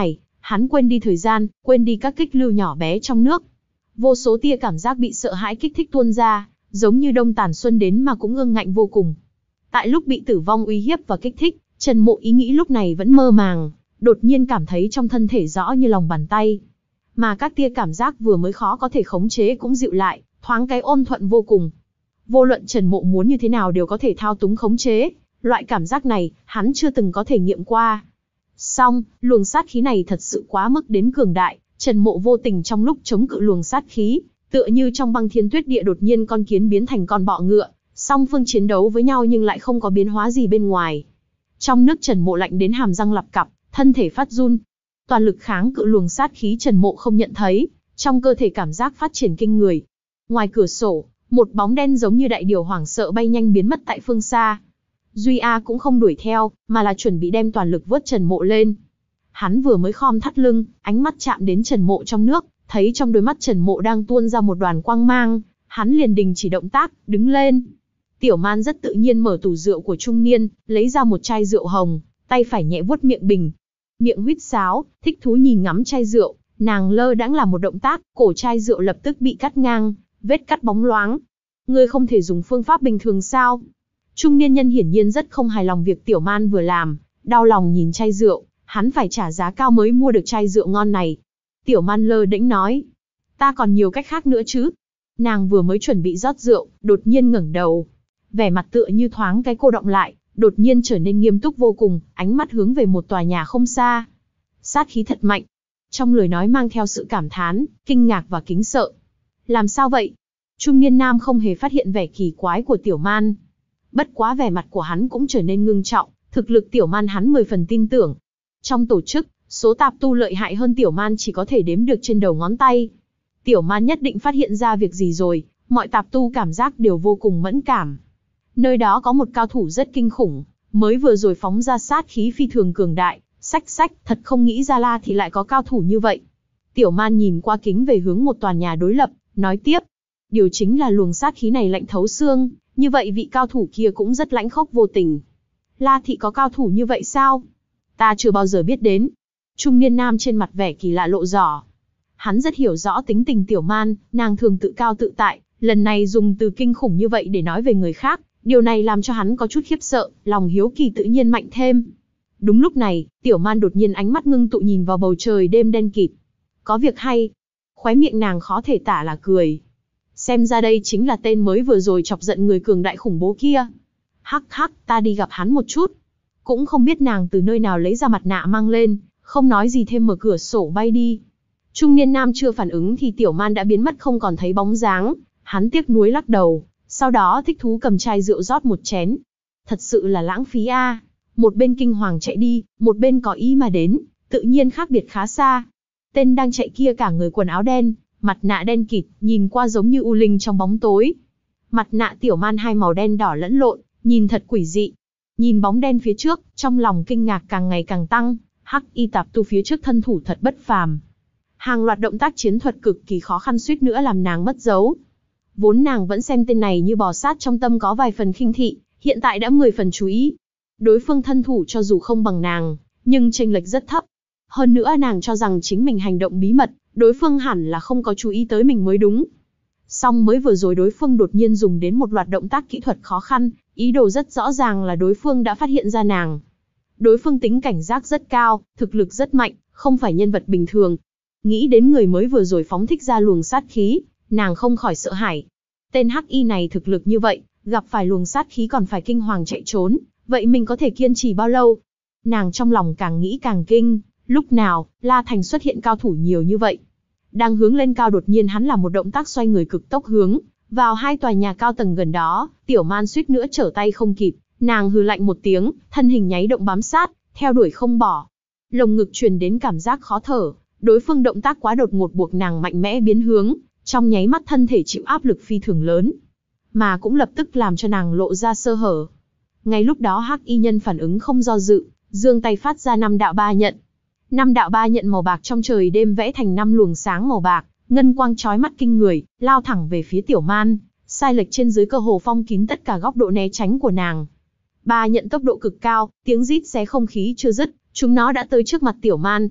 Hắn quên đi thời gian, quên đi các kích lưu nhỏ bé trong nước. Vô số tia cảm giác bị sợ hãi kích thích tuôn ra, giống như đông tàn xuân đến mà cũng ương ngạnh vô cùng. Tại lúc bị tử vong uy hiếp và kích thích, Trần Mộ ý nghĩ lúc này vẫn mơ màng, đột nhiên cảm thấy trong thân thể rõ như lòng bàn tay. Mà các tia cảm giác vừa mới khó có thể khống chế cũng dịu lại, thoáng cái ôn thuận vô cùng. Vô luận Trần Mộ muốn như thế nào đều có thể thao túng khống chế, loại cảm giác này, hắn chưa từng có thể nghiệm qua. Song, luồng sát khí này thật sự quá mức đến cường đại, Trần Mộ vô tình trong lúc chống cự luồng sát khí, tựa như trong băng thiên tuyết địa đột nhiên con kiến biến thành con bọ ngựa, song phương chiến đấu với nhau nhưng lại không có biến hóa gì bên ngoài. Trong nước Trần Mộ lạnh đến hàm răng lặp cặp, thân thể phát run. Toàn lực kháng cự luồng sát khí Trần Mộ không nhận thấy, trong cơ thể cảm giác phát triển kinh người. Ngoài cửa sổ, một bóng đen giống như đại điểu hoảng sợ bay nhanh biến mất tại phương xa. Duy A cũng không đuổi theo, mà là chuẩn bị đem toàn lực vớt Trần Mộ lên. Hắn vừa mới khom thắt lưng, ánh mắt chạm đến Trần Mộ trong nước, thấy trong đôi mắt Trần Mộ đang tuôn ra một đoàn quang mang, hắn liền đình chỉ động tác, đứng lên. Tiểu Man rất tự nhiên mở tủ rượu của trung niên, lấy ra một chai rượu hồng, tay phải nhẹ vuốt miệng bình. Miệng huýt sáo, thích thú nhìn ngắm chai rượu, nàng lơ đãng làm một động tác, cổ chai rượu lập tức bị cắt ngang, vết cắt bóng loáng. Ngươi không thể dùng phương pháp bình thường sao? Trung niên nhân hiển nhiên rất không hài lòng việc Tiểu Man vừa làm, đau lòng nhìn chai rượu, hắn phải trả giá cao mới mua được chai rượu ngon này. Tiểu Man lơ đễnh nói, ta còn nhiều cách khác nữa chứ. Nàng vừa mới chuẩn bị rót rượu, đột nhiên ngẩng đầu. Vẻ mặt tựa như thoáng cái cô động lại, đột nhiên trở nên nghiêm túc vô cùng, ánh mắt hướng về một tòa nhà không xa. Sát khí thật mạnh. Trong lời nói mang theo sự cảm thán, kinh ngạc và kính sợ. Làm sao vậy? Trung niên nam không hề phát hiện vẻ kỳ quái của Tiểu Man. Bất quá vẻ mặt của hắn cũng trở nên ngưng trọng, thực lực Tiểu Man hắn mười phần tin tưởng. Trong tổ chức, số tạp tu lợi hại hơn Tiểu Man chỉ có thể đếm được trên đầu ngón tay. Tiểu Man nhất định phát hiện ra việc gì rồi, mọi tạp tu cảm giác đều vô cùng mẫn cảm. Nơi đó có một cao thủ rất kinh khủng, mới vừa rồi phóng ra sát khí phi thường cường đại, xách xách, thật không nghĩ ra La Thị lại có cao thủ như vậy. Tiểu Man nhìn qua kính về hướng một tòa nhà đối lập, nói tiếp. Điều chính là luồng sát khí này lạnh thấu xương, như vậy vị cao thủ kia cũng rất lãnh khốc vô tình. La Thị có cao thủ như vậy sao? Ta chưa bao giờ biết đến. Trung niên nam trên mặt vẻ kỳ lạ lộ rõ. Hắn rất hiểu rõ tính tình Tiểu Man, nàng thường tự cao tự tại, lần này dùng từ kinh khủng như vậy để nói về người khác, điều này làm cho hắn có chút khiếp sợ, lòng hiếu kỳ tự nhiên mạnh thêm. Đúng lúc này, Tiểu Man đột nhiên ánh mắt ngưng tụ nhìn vào bầu trời đêm đen kịt. Có việc hay. Khóe miệng nàng khó thể tả là cười. Xem ra đây chính là tên mới vừa rồi chọc giận người cường đại khủng bố kia. Hắc hắc, ta đi gặp hắn một chút. Cũng không biết nàng từ nơi nào lấy ra mặt nạ mang lên, không nói gì thêm mở cửa sổ bay đi. Trung niên nam chưa phản ứng thì Tiểu Man đã biến mất không còn thấy bóng dáng, hắn tiếc nuối lắc đầu, sau đó thích thú cầm chai rượu rót một chén. Thật sự là lãng phí a. À. Một bên kinh hoàng chạy đi, một bên có ý mà đến, tự nhiên khác biệt khá xa. Tên đang chạy kia cả người quần áo đen, mặt nạ đen kịt, nhìn qua giống như u linh trong bóng tối. Mặt nạ Tiểu Man hai màu đen đỏ lẫn lộn, nhìn thật quỷ dị. Nhìn bóng đen phía trước, trong lòng kinh ngạc càng ngày càng tăng, hắc y tạp tu phía trước thân thủ thật bất phàm. Hàng loạt động tác chiến thuật cực kỳ khó khăn suýt nữa làm nàng mất dấu. Vốn nàng vẫn xem tên này như bò sát trong tâm có vài phần khinh thị, hiện tại đã mười phần chú ý. Đối phương thân thủ cho dù không bằng nàng, nhưng chênh lệch rất thấp. Hơn nữa nàng cho rằng chính mình hành động bí mật, đối phương hẳn là không có chú ý tới mình mới đúng. Song mới vừa rồi đối phương đột nhiên dùng đến một loạt động tác kỹ thuật khó khăn, ý đồ rất rõ ràng là đối phương đã phát hiện ra nàng. Đối phương tính cảnh giác rất cao, thực lực rất mạnh, không phải nhân vật bình thường. Nghĩ đến người mới vừa rồi phóng thích ra luồng sát khí, nàng không khỏi sợ hãi. Tên hắc y này thực lực như vậy, gặp phải luồng sát khí còn phải kinh hoàng chạy trốn, vậy mình có thể kiên trì bao lâu? Nàng trong lòng càng nghĩ càng kinh, lúc nào, La Thành xuất hiện cao thủ nhiều như vậy? Đang hướng lên cao đột nhiên hắn làm một động tác xoay người cực tốc hướng vào hai tòa nhà cao tầng gần đó, Tiểu Man suýt nữa trở tay không kịp, nàng hừ lạnh một tiếng, thân hình nháy động bám sát, theo đuổi không bỏ. Lồng ngực truyền đến cảm giác khó thở, đối phương động tác quá đột ngột buộc nàng mạnh mẽ biến hướng, trong nháy mắt thân thể chịu áp lực phi thường lớn, mà cũng lập tức làm cho nàng lộ ra sơ hở. Ngay lúc đó hắc y nhân phản ứng không do dự, giương tay phát ra năm đạo ba nhận. Năm đạo ba nhận màu bạc trong trời đêm vẽ thành năm luồng sáng màu bạc, ngân quang chói mắt kinh người, lao thẳng về phía Tiểu Man, sai lệch trên dưới cơ hồ phong kín tất cả góc độ né tránh của nàng. Ba nhận tốc độ cực cao, tiếng rít xé không khí chưa dứt, chúng nó đã tới trước mặt Tiểu Man.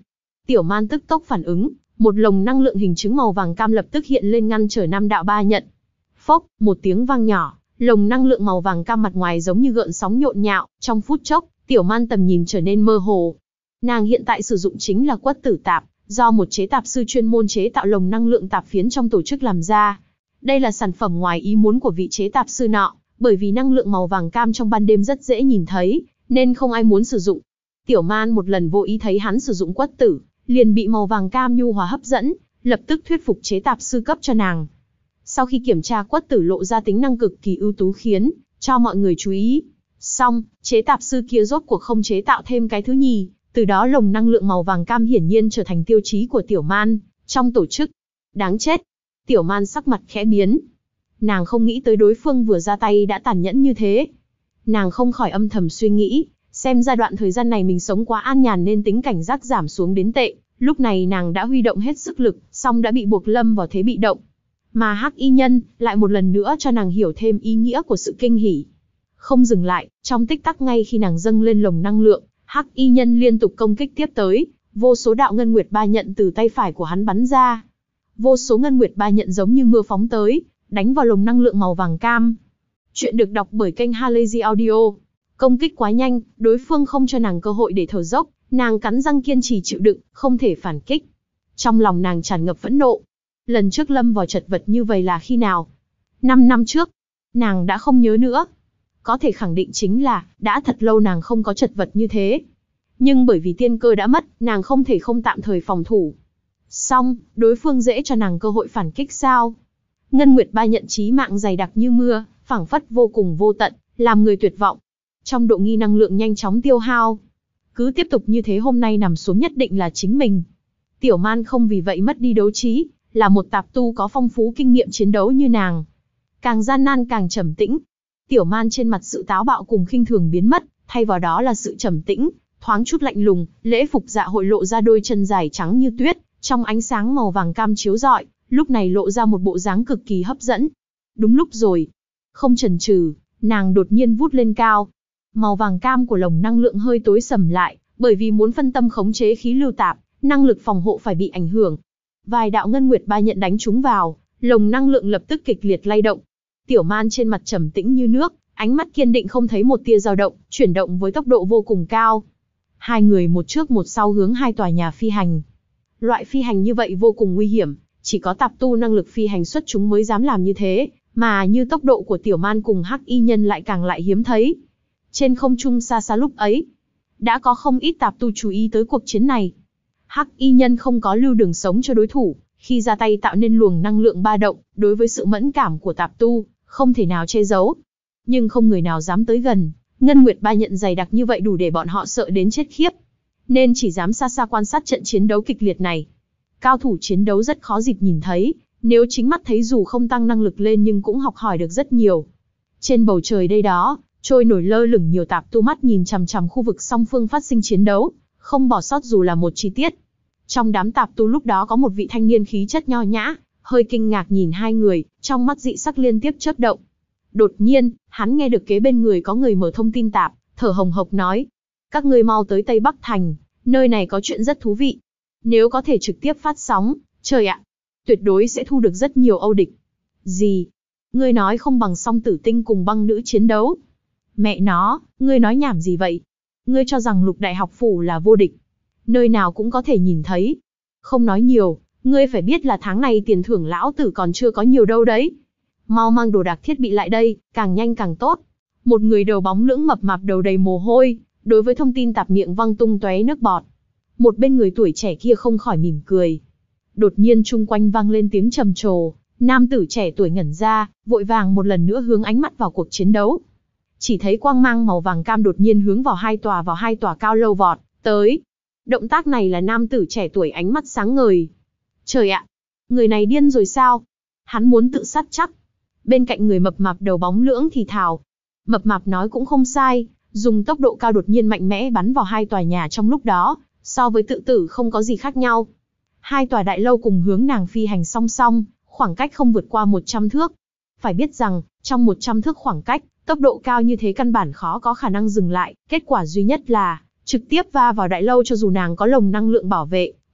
Tiểu Man tức tốc phản ứng, một lồng năng lượng hình trứng màu vàng cam lập tức hiện lên ngăn trở Nam đạo ba nhận. Phốc, một tiếng vang nhỏ, lồng năng lượng màu vàng cam mặt ngoài giống như gợn sóng nhộn nhạo, trong phút chốc, Tiểu Man tầm nhìn trở nên mơ hồ. Nàng hiện tại sử dụng chính là quất tử tạp, do một chế tạp sư chuyên môn chế tạo lồng năng lượng tạp phiến trong tổ chức làm ra. Đây là sản phẩm ngoài ý muốn của vị chế tạp sư nọ, bởi vì năng lượng màu vàng cam trong ban đêm rất dễ nhìn thấy, nên không ai muốn sử dụng. Tiểu Man một lần vô ý thấy hắn sử dụng quất tử, liền bị màu vàng cam nhu hòa hấp dẫn, lập tức thuyết phục chế tạp sư cấp cho nàng. Sau khi kiểm tra quất tử lộ ra tính năng cực kỳ ưu tú khiến cho mọi người chú ý. Xong, chế tạp sư kia rốt cuộc không chế tạo thêm cái thứ nhì, từ đó lồng năng lượng màu vàng cam hiển nhiên trở thành tiêu chí của Tiểu Man trong tổ chức. Đáng chết! Tiểu Man sắc mặt khẽ biến. Nàng không nghĩ tới đối phương vừa ra tay đã tàn nhẫn như thế. Nàng không khỏi âm thầm suy nghĩ, xem ra đoạn thời gian này mình sống quá an nhàn nên tính cảnh giác giảm xuống đến tệ. Lúc này nàng đã huy động hết sức lực, song đã bị buộc lâm vào thế bị động. Mà Hắc Y Nhân lại một lần nữa cho nàng hiểu thêm ý nghĩa của sự kinh hỉ. Không dừng lại, trong tích tắc ngay khi nàng dâng lên lồng năng lượng, Hắc Y Nhân liên tục công kích tiếp tới, vô số đạo ngân nguyệt ba nhận từ tay phải của hắn bắn ra. Vô số ngân nguyệt ba nhận giống như mưa phóng tới, đánh vào lồng năng lượng màu vàng cam. Chuyện được đọc bởi kênh Halazy Audio. Công kích quá nhanh, đối phương không cho nàng cơ hội để thở dốc, nàng cắn răng kiên trì chịu đựng, không thể phản kích. Trong lòng nàng tràn ngập phẫn nộ. Lần trước lâm vào chật vật như vậy là khi nào? Năm năm trước. Nàng đã không nhớ nữa. Có thể khẳng định chính là, đã thật lâu nàng không có chật vật như thế. Nhưng bởi vì tiên cơ đã mất, nàng không thể không tạm thời phòng thủ. Xong, đối phương dễ cho nàng cơ hội phản kích sao? Ngân Nguyệt ba nhận chí mạng dày đặc như mưa, phảng phất vô cùng vô tận, làm người tuyệt vọng. Trong độ nghi năng lượng nhanh chóng tiêu hao. Cứ tiếp tục như thế hôm nay nằm xuống nhất định là chính mình. Tiểu Man không vì vậy mất đi đấu trí, là một tạp tu có phong phú kinh nghiệm chiến đấu như nàng. Càng gian nan càng trầm tĩnh. Tiểu Man trên mặt sự táo bạo cùng khinh thường biến mất, thay vào đó là sự trầm tĩnh, thoáng chút lạnh lùng, lễ phục dạ hội lộ ra đôi chân dài trắng như tuyết, trong ánh sáng màu vàng cam chiếu rọi, lúc này lộ ra một bộ dáng cực kỳ hấp dẫn. Đúng lúc rồi. Không chần chừ, nàng đột nhiên vút lên cao. Màu vàng cam của lồng năng lượng hơi tối sầm lại, bởi vì muốn phân tâm khống chế khí lưu tạp, năng lực phòng hộ phải bị ảnh hưởng. Vài đạo ngân nguyệt ba nhận đánh trúng vào, lồng năng lượng lập tức kịch liệt lay động. Tiểu Man trên mặt trầm tĩnh như nước, ánh mắt kiên định không thấy một tia dao động, chuyển động với tốc độ vô cùng cao. Hai người một trước một sau hướng hai tòa nhà phi hành. Loại phi hành như vậy vô cùng nguy hiểm, chỉ có tạp tu năng lực phi hành xuất chúng mới dám làm như thế, mà như tốc độ của Tiểu Man cùng Hắc Y Nhân lại càng lại hiếm thấy. Trên không trung xa xa lúc ấy, đã có không ít tạp tu chú ý tới cuộc chiến này. Hắc Y Nhân không có lưu đường sống cho đối thủ, khi ra tay tạo nên luồng năng lượng ba động, đối với sự mẫn cảm của tạp tu, không thể nào che giấu. Nhưng không người nào dám tới gần, ngân nguyệt ba nhận dày đặc như vậy đủ để bọn họ sợ đến chết khiếp. Nên chỉ dám xa xa quan sát trận chiến đấu kịch liệt này. Cao thủ chiến đấu rất khó dịp nhìn thấy, nếu chính mắt thấy dù không tăng năng lực lên nhưng cũng học hỏi được rất nhiều. Trên bầu trời đây đó, trôi nổi lơ lửng nhiều tạp tu mắt nhìn chằm chằm khu vực song phương phát sinh chiến đấu, không bỏ sót dù là một chi tiết. Trong đám tạp tu lúc đó có một vị thanh niên khí chất nho nhã, hơi kinh ngạc nhìn hai người, trong mắt dị sắc liên tiếp chớp động. Đột nhiên, hắn nghe được kế bên người có người mở thông tin tạp, thở hồng hộc nói: các ngươi mau tới Tây Bắc Thành, nơi này có chuyện rất thú vị. Nếu có thể trực tiếp phát sóng, trời ạ, tuyệt đối sẽ thu được rất nhiều âu địch. Gì? Ngươi nói không bằng song tử tinh cùng băng nữ chiến đấu? Mẹ nó, ngươi nói nhảm gì vậy? Ngươi cho rằng Lục Đại Học Phủ là vô địch? Nơi nào cũng có thể nhìn thấy. Không nói nhiều, ngươi phải biết là tháng này tiền thưởng lão tử còn chưa có nhiều đâu đấy. Mau mang đồ đạc thiết bị lại đây, càng nhanh càng tốt. Một người đầu bóng lưỡng mập mạp đầu đầy mồ hôi, đối với thông tin tạp miệng văng tung tóe nước bọt. Một bên người tuổi trẻ kia không khỏi mỉm cười. Đột nhiên chung quanh vang lên tiếng trầm trồ, nam tử trẻ tuổi ngẩn ra, vội vàng một lần nữa hướng ánh mắt vào cuộc chiến đấu. Chỉ thấy quang mang màu vàng cam đột nhiên hướng vào hai tòa vào hai tòa cao lâu vọt tới. Động tác này là nam tử trẻ tuổi ánh mắt sáng ngời. Trời ạ, người này điên rồi sao? Hắn muốn tự sát chắc. Bên cạnh người mập mạp đầu bóng lưỡng thì thào. Mập mạp nói cũng không sai, dùng tốc độ cao đột nhiên mạnh mẽ bắn vào hai tòa nhà trong lúc đó, so với tự tử không có gì khác nhau. Hai tòa đại lâu cùng hướng nàng phi hành song song, khoảng cách không vượt qua một trăm thước. Phải biết rằng, trong một trăm thước khoảng cách, tốc độ cao như thế căn bản khó có khả năng dừng lại, kết quả duy nhất là trực tiếp va vào đại lâu cho dù nàng có lồng năng lượng bảo vệ,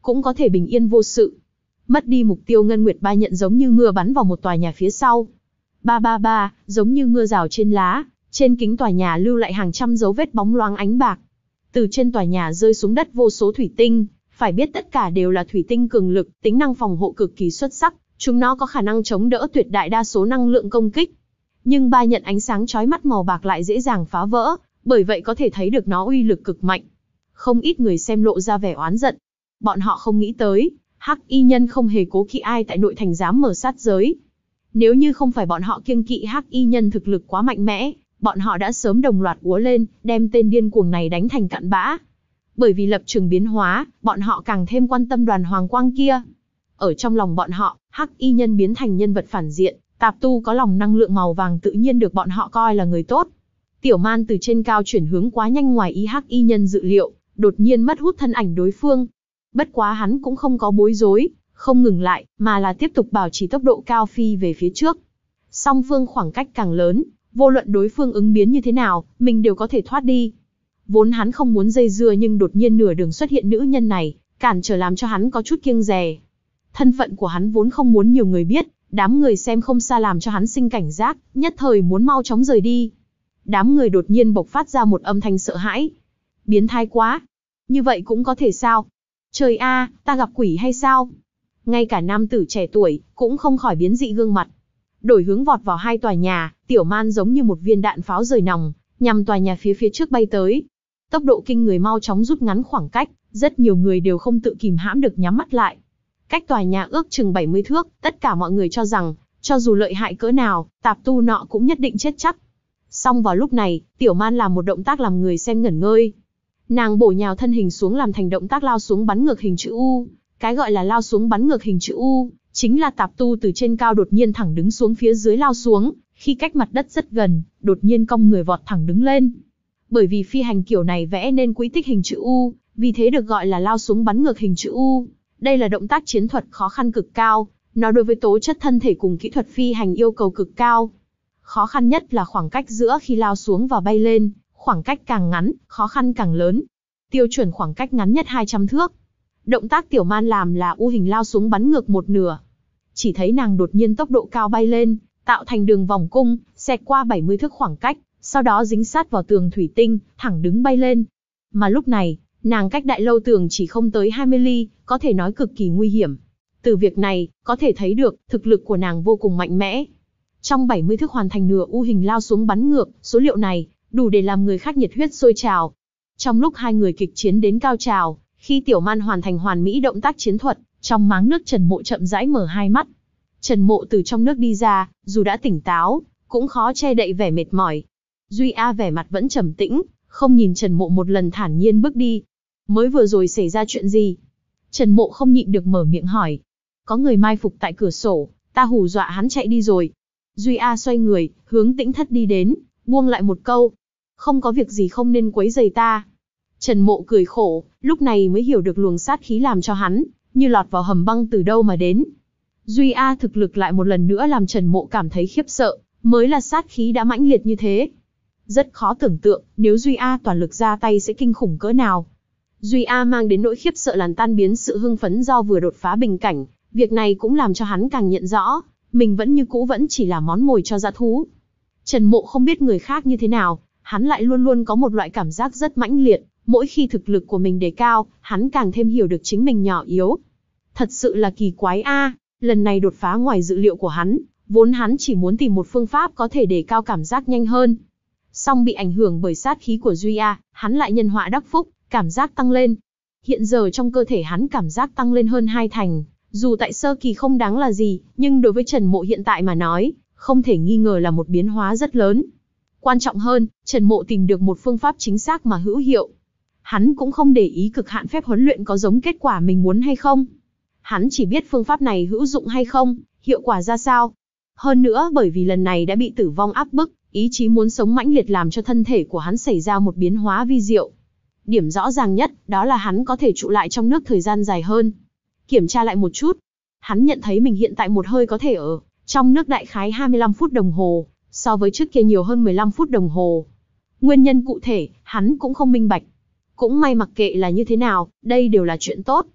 cũng có thể bình yên vô sự. Mất đi mục tiêu, ngân nguyệt ba nhận giống như mưa bắn vào một tòa nhà phía sau. Ba ba ba, giống như mưa rào trên lá, trên kính tòa nhà lưu lại hàng trăm dấu vết bóng loáng ánh bạc. Từ trên tòa nhà rơi xuống đất vô số thủy tinh, phải biết tất cả đều là thủy tinh cường lực, tính năng phòng hộ cực kỳ xuất sắc, chúng nó có khả năng chống đỡ tuyệt đại đa số năng lượng công kích. Nhưng ba nhận ánh sáng chói mắt màu bạc lại dễ dàng phá vỡ, bởi vậy có thể thấy được nó uy lực cực mạnh. Không ít người xem lộ ra vẻ oán giận. Bọn họ không nghĩ tới, Hắc Y Nhân không hề cố kỵ ai tại nội thành dám mở sát giới. Nếu như không phải bọn họ kiêng kỵ Hắc Y Nhân thực lực quá mạnh mẽ, bọn họ đã sớm đồng loạt úa lên, đem tên điên cuồng này đánh thành cặn bã. Bởi vì lập trường biến hóa, bọn họ càng thêm quan tâm đoàn hoàng quang kia. Ở trong lòng bọn họ, Hắc Y Nhân biến thành nhân vật phản diện, tạp tu có lòng năng lượng màu vàng tự nhiên được bọn họ coi là người tốt. Tiểu Man từ trên cao chuyển hướng quá nhanh ngoài ý Hắc Y Nhân dự liệu, đột nhiên mất hút thân ảnh đối phương. Bất quá hắn cũng không có bối rối, không ngừng lại, mà là tiếp tục bảo trì tốc độ cao phi về phía trước. Song phương khoảng cách càng lớn, vô luận đối phương ứng biến như thế nào, mình đều có thể thoát đi. Vốn hắn không muốn dây dưa nhưng đột nhiên nửa đường xuất hiện nữ nhân này, cản trở làm cho hắn có chút kiêng dè. Thân phận của hắn vốn không muốn nhiều người biết, đám người xem không xa làm cho hắn sinh cảnh giác, nhất thời muốn mau chóng rời đi. Đám người đột nhiên bộc phát ra một âm thanh sợ hãi. Biến thái quá! Như vậy cũng có thể sao? Trời a, ta gặp quỷ hay sao? Ngay cả nam tử trẻ tuổi, cũng không khỏi biến dị gương mặt. Đổi hướng vọt vào hai tòa nhà, Tiểu Man giống như một viên đạn pháo rời nòng, nhằm tòa nhà phía phía trước bay tới. Tốc độ kinh người mau chóng rút ngắn khoảng cách, rất nhiều người đều không tự kìm hãm được nhắm mắt lại. Cách tòa nhà ước chừng bảy mươi thước, tất cả mọi người cho rằng, cho dù lợi hại cỡ nào, tạp tu nọ cũng nhất định chết chắc. Song vào lúc này, Tiểu Man làm một động tác làm người xem ngẩn ngơi. Nàng bổ nhào thân hình xuống làm thành động tác lao xuống bắn ngược hình chữ U. Cái gọi là lao xuống bắn ngược hình chữ U, chính là tạp tu từ trên cao đột nhiên thẳng đứng xuống phía dưới lao xuống, khi cách mặt đất rất gần, đột nhiên cong người vọt thẳng đứng lên. Bởi vì phi hành kiểu này vẽ nên quỹ tích hình chữ U, vì thế được gọi là lao xuống bắn ngược hình chữ U. Đây là động tác chiến thuật khó khăn cực cao, nó đối với tố chất thân thể cùng kỹ thuật phi hành yêu cầu cực cao. Khó khăn nhất là khoảng cách giữa khi lao xuống và bay lên, khoảng cách càng ngắn, khó khăn càng lớn. Tiêu chuẩn khoảng cách ngắn nhất hai trăm thước. Động tác Tiểu Man làm là U hình lao xuống bắn ngược một nửa. Chỉ thấy nàng đột nhiên tốc độ cao bay lên, tạo thành đường vòng cung, xẹt qua bảy mươi thước khoảng cách, sau đó dính sát vào tường thủy tinh, thẳng đứng bay lên. Mà lúc này, nàng cách đại lâu tường chỉ không tới hai mươi ly, có thể nói cực kỳ nguy hiểm. Từ việc này, có thể thấy được, thực lực của nàng vô cùng mạnh mẽ. Trong bảy mươi thước hoàn thành nửa U hình lao xuống bắn ngược, số liệu này, đủ để làm người khác nhiệt huyết sôi trào. Trong lúc hai người kịch chiến đến cao trào, khi Tiểu Man hoàn thành hoàn mỹ động tác chiến thuật, trong máng nước Trần Mộ chậm rãi mở hai mắt. Trần Mộ từ trong nước đi ra, dù đã tỉnh táo, cũng khó che đậy vẻ mệt mỏi. Duy A vẻ mặt vẫn trầm tĩnh, không nhìn Trần Mộ một lần thản nhiên bước đi. Mới vừa rồi xảy ra chuyện gì? Trần Mộ không nhịn được mở miệng hỏi. Có người mai phục tại cửa sổ, ta hù dọa hắn chạy đi rồi. Duy A xoay người, hướng Tĩnh Thất đi đến, buông lại một câu. Không có việc gì không nên quấy rầy ta. Trần Mộ cười khổ, lúc này mới hiểu được luồng sát khí làm cho hắn, như lọt vào hầm băng từ đâu mà đến. Duy A thực lực lại một lần nữa làm Trần Mộ cảm thấy khiếp sợ, mới là sát khí đã mãnh liệt như thế. Rất khó tưởng tượng, nếu Duy A toàn lực ra tay sẽ kinh khủng cỡ nào. Duy A mang đến nỗi khiếp sợ làm tan biến sự hưng phấn do vừa đột phá bình cảnh, việc này cũng làm cho hắn càng nhận rõ, mình vẫn như cũ vẫn chỉ là món mồi cho dã thú. Trần Mộ không biết người khác như thế nào, hắn lại luôn luôn có một loại cảm giác rất mãnh liệt, mỗi khi thực lực của mình đề cao, hắn càng thêm hiểu được chính mình nhỏ yếu. Thật sự là kỳ quái a, lần này đột phá ngoài dự liệu của hắn, vốn hắn chỉ muốn tìm một phương pháp có thể đề cao cảm giác nhanh hơn. Song bị ảnh hưởng bởi sát khí của Duy A, hắn lại nhân họa đắc phúc, cảm giác tăng lên. Hiện giờ trong cơ thể hắn cảm giác tăng lên hơn hai thành, dù tại sơ kỳ không đáng là gì, nhưng đối với Trần Mộ hiện tại mà nói, không thể nghi ngờ là một biến hóa rất lớn. Quan trọng hơn, Trần Mộ tìm được một phương pháp chính xác mà hữu hiệu. Hắn cũng không để ý cực hạn phép huấn luyện có giống kết quả mình muốn hay không. Hắn chỉ biết phương pháp này hữu dụng hay không, hiệu quả ra sao. Hơn nữa bởi vì lần này đã bị tử vong áp bức, ý chí muốn sống mãnh liệt làm cho thân thể của hắn xảy ra một biến hóa vi diệu. Điểm rõ ràng nhất, đó là hắn có thể trụ lại trong nước thời gian dài hơn. Kiểm tra lại một chút, hắn nhận thấy mình hiện tại một hơi có thể ở trong nước đại khái hai mươi lăm phút đồng hồ, so với trước kia nhiều hơn mười lăm phút đồng hồ. Nguyên nhân cụ thể, hắn cũng không minh bạch. Cũng may mặc kệ là như thế nào, đây đều là chuyện tốt.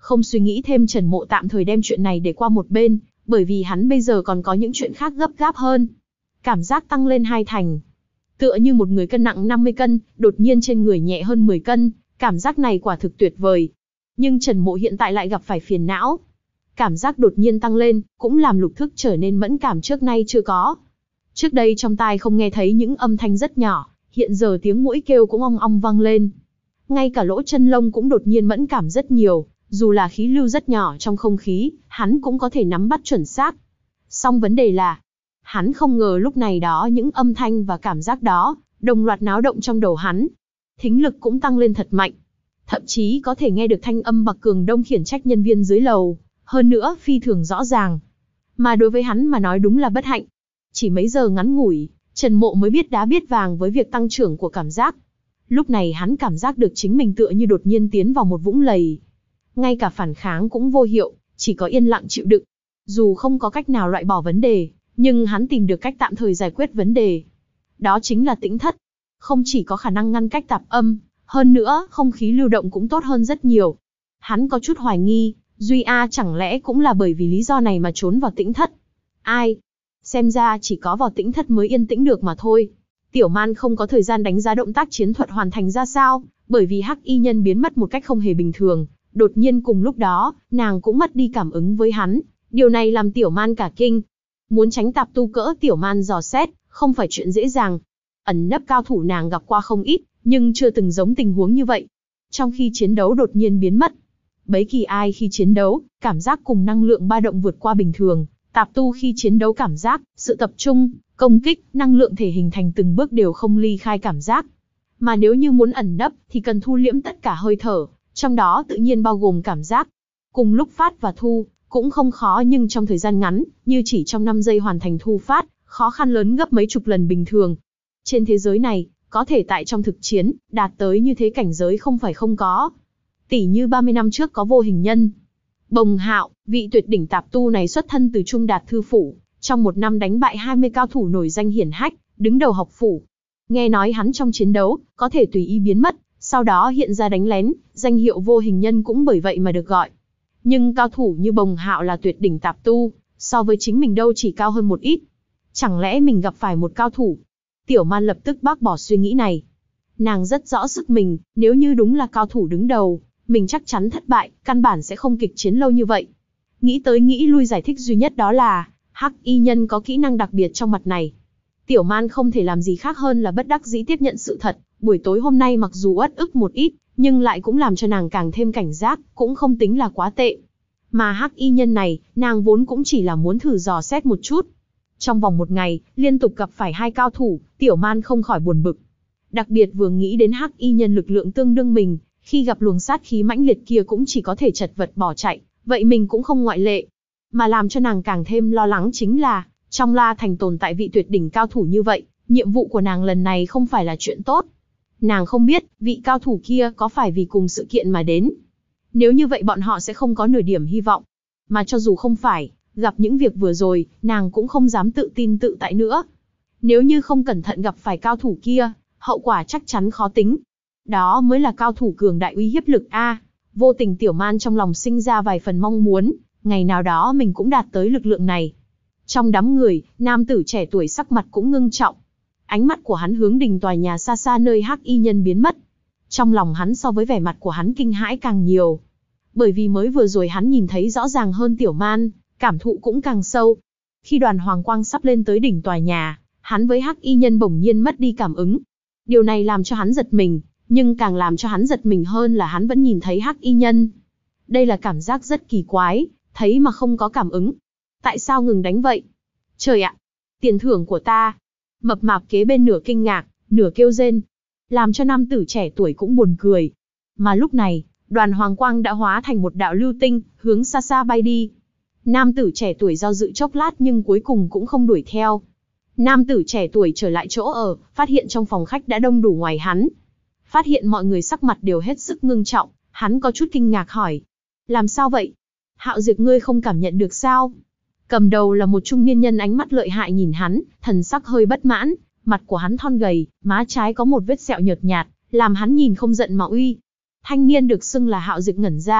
Không suy nghĩ thêm, Trần Mộ tạm thời đem chuyện này để qua một bên, bởi vì hắn bây giờ còn có những chuyện khác gấp gáp hơn. Cảm giác tăng lên hai thành. Tựa như một người cân nặng năm mươi cân, đột nhiên trên người nhẹ hơn mười cân, cảm giác này quả thực tuyệt vời. Nhưng Trần Mộ hiện tại lại gặp phải phiền não. Cảm giác đột nhiên tăng lên, cũng làm lục thức trở nên mẫn cảm trước nay chưa có. Trước đây trong tai không nghe thấy những âm thanh rất nhỏ, hiện giờ tiếng muỗi kêu cũng ong ong vang lên. Ngay cả lỗ chân lông cũng đột nhiên mẫn cảm rất nhiều, dù là khí lưu rất nhỏ trong không khí, hắn cũng có thể nắm bắt chuẩn xác. Song vấn đề là, hắn không ngờ lúc này đó những âm thanh và cảm giác đó, đồng loạt náo động trong đầu hắn. Thính lực cũng tăng lên thật mạnh. Thậm chí có thể nghe được thanh âm Bạc Cường Đông khiển trách nhân viên dưới lầu, hơn nữa phi thường rõ ràng. Mà đối với hắn mà nói đúng là bất hạnh. Chỉ mấy giờ ngắn ngủi, Trần Mộ mới biết đá biết vàng với việc tăng trưởng của cảm giác. Lúc này hắn cảm giác được chính mình tựa như đột nhiên tiến vào một vũng lầy. Ngay cả phản kháng cũng vô hiệu, chỉ có yên lặng chịu đựng. Dù không có cách nào loại bỏ vấn đề, nhưng hắn tìm được cách tạm thời giải quyết vấn đề. Đó chính là tĩnh thất. Không chỉ có khả năng ngăn cách tạp âm, hơn nữa không khí lưu động cũng tốt hơn rất nhiều. Hắn có chút hoài nghi, Duy A chẳng lẽ cũng là bởi vì lý do này mà trốn vào tĩnh thất. Ai? Xem ra chỉ có vào tĩnh thất mới yên tĩnh được mà thôi. Tiểu Man không có thời gian đánh giá động tác chiến thuật hoàn thành ra sao, bởi vì Hắc Y Nhân biến mất một cách không hề bình thường. Đột nhiên cùng lúc đó, nàng cũng mất đi cảm ứng với hắn. Điều này làm Tiểu Man cả kinh. Muốn tránh tạp tu cỡ Tiểu Man dò xét, không phải chuyện dễ dàng. Ẩn nấp cao thủ nàng gặp qua không ít, nhưng chưa từng giống tình huống như vậy. Trong khi chiến đấu đột nhiên biến mất. Bấy kỳ ai khi chiến đấu, cảm giác cùng năng lượng ba động vượt qua bình thường. Tạp tu khi chiến đấu cảm giác, sự tập trung, công kích, năng lượng thể hình thành từng bước đều không ly khai cảm giác. Mà nếu như muốn ẩn nấp, thì cần thu liễm tất cả hơi thở, trong đó tự nhiên bao gồm cảm giác. Cùng lúc phát và thu, cũng không khó nhưng trong thời gian ngắn, như chỉ trong năm giây hoàn thành thu phát, khó khăn lớn gấp mấy chục lần bình thường. Trên thế giới này, có thể tại trong thực chiến, đạt tới như thế cảnh giới không phải không có. Tỷ như ba mươi năm trước có Vô Hình Nhân. Bồng Hạo, vị tuyệt đỉnh tạp tu này xuất thân từ Trung Đạt Thư Phủ, trong một năm đánh bại hai mươi cao thủ nổi danh hiển hách, đứng đầu học phủ. Nghe nói hắn trong chiến đấu, có thể tùy ý biến mất, sau đó hiện ra đánh lén, danh hiệu Vô Hình Nhân cũng bởi vậy mà được gọi. Nhưng cao thủ như Bồng Hạo là tuyệt đỉnh tạp tu, so với chính mình đâu chỉ cao hơn một ít. Chẳng lẽ mình gặp phải một cao thủ? Tiểu Man lập tức bác bỏ suy nghĩ này. Nàng rất rõ sức mình, nếu như đúng là cao thủ đứng đầu, mình chắc chắn thất bại, căn bản sẽ không kịch chiến lâu như vậy. Nghĩ tới nghĩ lui, giải thích duy nhất đó là, Hắc Y Nhân có kỹ năng đặc biệt trong mặt này. Tiểu Man không thể làm gì khác hơn là bất đắc dĩ tiếp nhận sự thật, buổi tối hôm nay mặc dù uất ức một ít, nhưng lại cũng làm cho nàng càng thêm cảnh giác, cũng không tính là quá tệ. Mà Hắc Y Nhân này, nàng vốn cũng chỉ là muốn thử dò xét một chút. Trong vòng một ngày, liên tục gặp phải hai cao thủ, Tiểu Man không khỏi buồn bực. Đặc biệt vừa nghĩ đến Hắc Y Nhân lực lượng tương đương mình, khi gặp luồng sát khí mãnh liệt kia cũng chỉ có thể chật vật bỏ chạy, vậy mình cũng không ngoại lệ. Mà làm cho nàng càng thêm lo lắng chính là, trong La Thành tồn tại vị tuyệt đỉnh cao thủ như vậy, nhiệm vụ của nàng lần này không phải là chuyện tốt. Nàng không biết, vị cao thủ kia có phải vì cùng sự kiện mà đến. Nếu như vậy bọn họ sẽ không có nửa điểm hy vọng. Mà cho dù không phải, gặp những việc vừa rồi, nàng cũng không dám tự tin tự tại nữa. Nếu như không cẩn thận gặp phải cao thủ kia, hậu quả chắc chắn khó tính. Đó mới là cao thủ cường đại uy hiếp lực a. Vô tình Tiểu Man trong lòng sinh ra vài phần mong muốn, ngày nào đó mình cũng đạt tới lực lượng này. Trong đám người, nam tử trẻ tuổi sắc mặt cũng ngưng trọng. Ánh mắt của hắn hướng đỉnh tòa nhà xa xa nơi Hắc Y Nhân biến mất. Trong lòng hắn so với vẻ mặt của hắn kinh hãi càng nhiều. Bởi vì mới vừa rồi hắn nhìn thấy rõ ràng hơn Tiểu Man, cảm thụ cũng càng sâu. Khi đoàn hoàng quang sắp lên tới đỉnh tòa nhà, hắn với Hắc Y Nhân bỗng nhiên mất đi cảm ứng. Điều này làm cho hắn giật mình, nhưng càng làm cho hắn giật mình hơn là hắn vẫn nhìn thấy Hắc Y Nhân. Đây là cảm giác rất kỳ quái, thấy mà không có cảm ứng. Tại sao ngừng đánh vậy? Trời ạ! Tiền thưởng của ta! Mập mạp kế bên nửa kinh ngạc, nửa kêu rên. Làm cho nam tử trẻ tuổi cũng buồn cười. Mà lúc này, đoàn hoàng quang đã hóa thành một đạo lưu tinh, hướng xa xa bay đi. Nam tử trẻ tuổi do dự chốc lát nhưng cuối cùng cũng không đuổi theo. Nam tử trẻ tuổi trở lại chỗ ở, phát hiện trong phòng khách đã đông đủ ngoài hắn. Phát hiện mọi người sắc mặt đều hết sức ngưng trọng, hắn có chút kinh ngạc hỏi. Làm sao vậy? Hạo Diệp ngươi không cảm nhận được sao? Cầm đầu là một trung niên nhân ánh mắt lợi hại nhìn hắn, thần sắc hơi bất mãn, mặt của hắn thon gầy, má trái có một vết sẹo nhợt nhạt, làm hắn nhìn không giận mà uy. Thanh niên được xưng là Hạo Diệp ngẩn ra,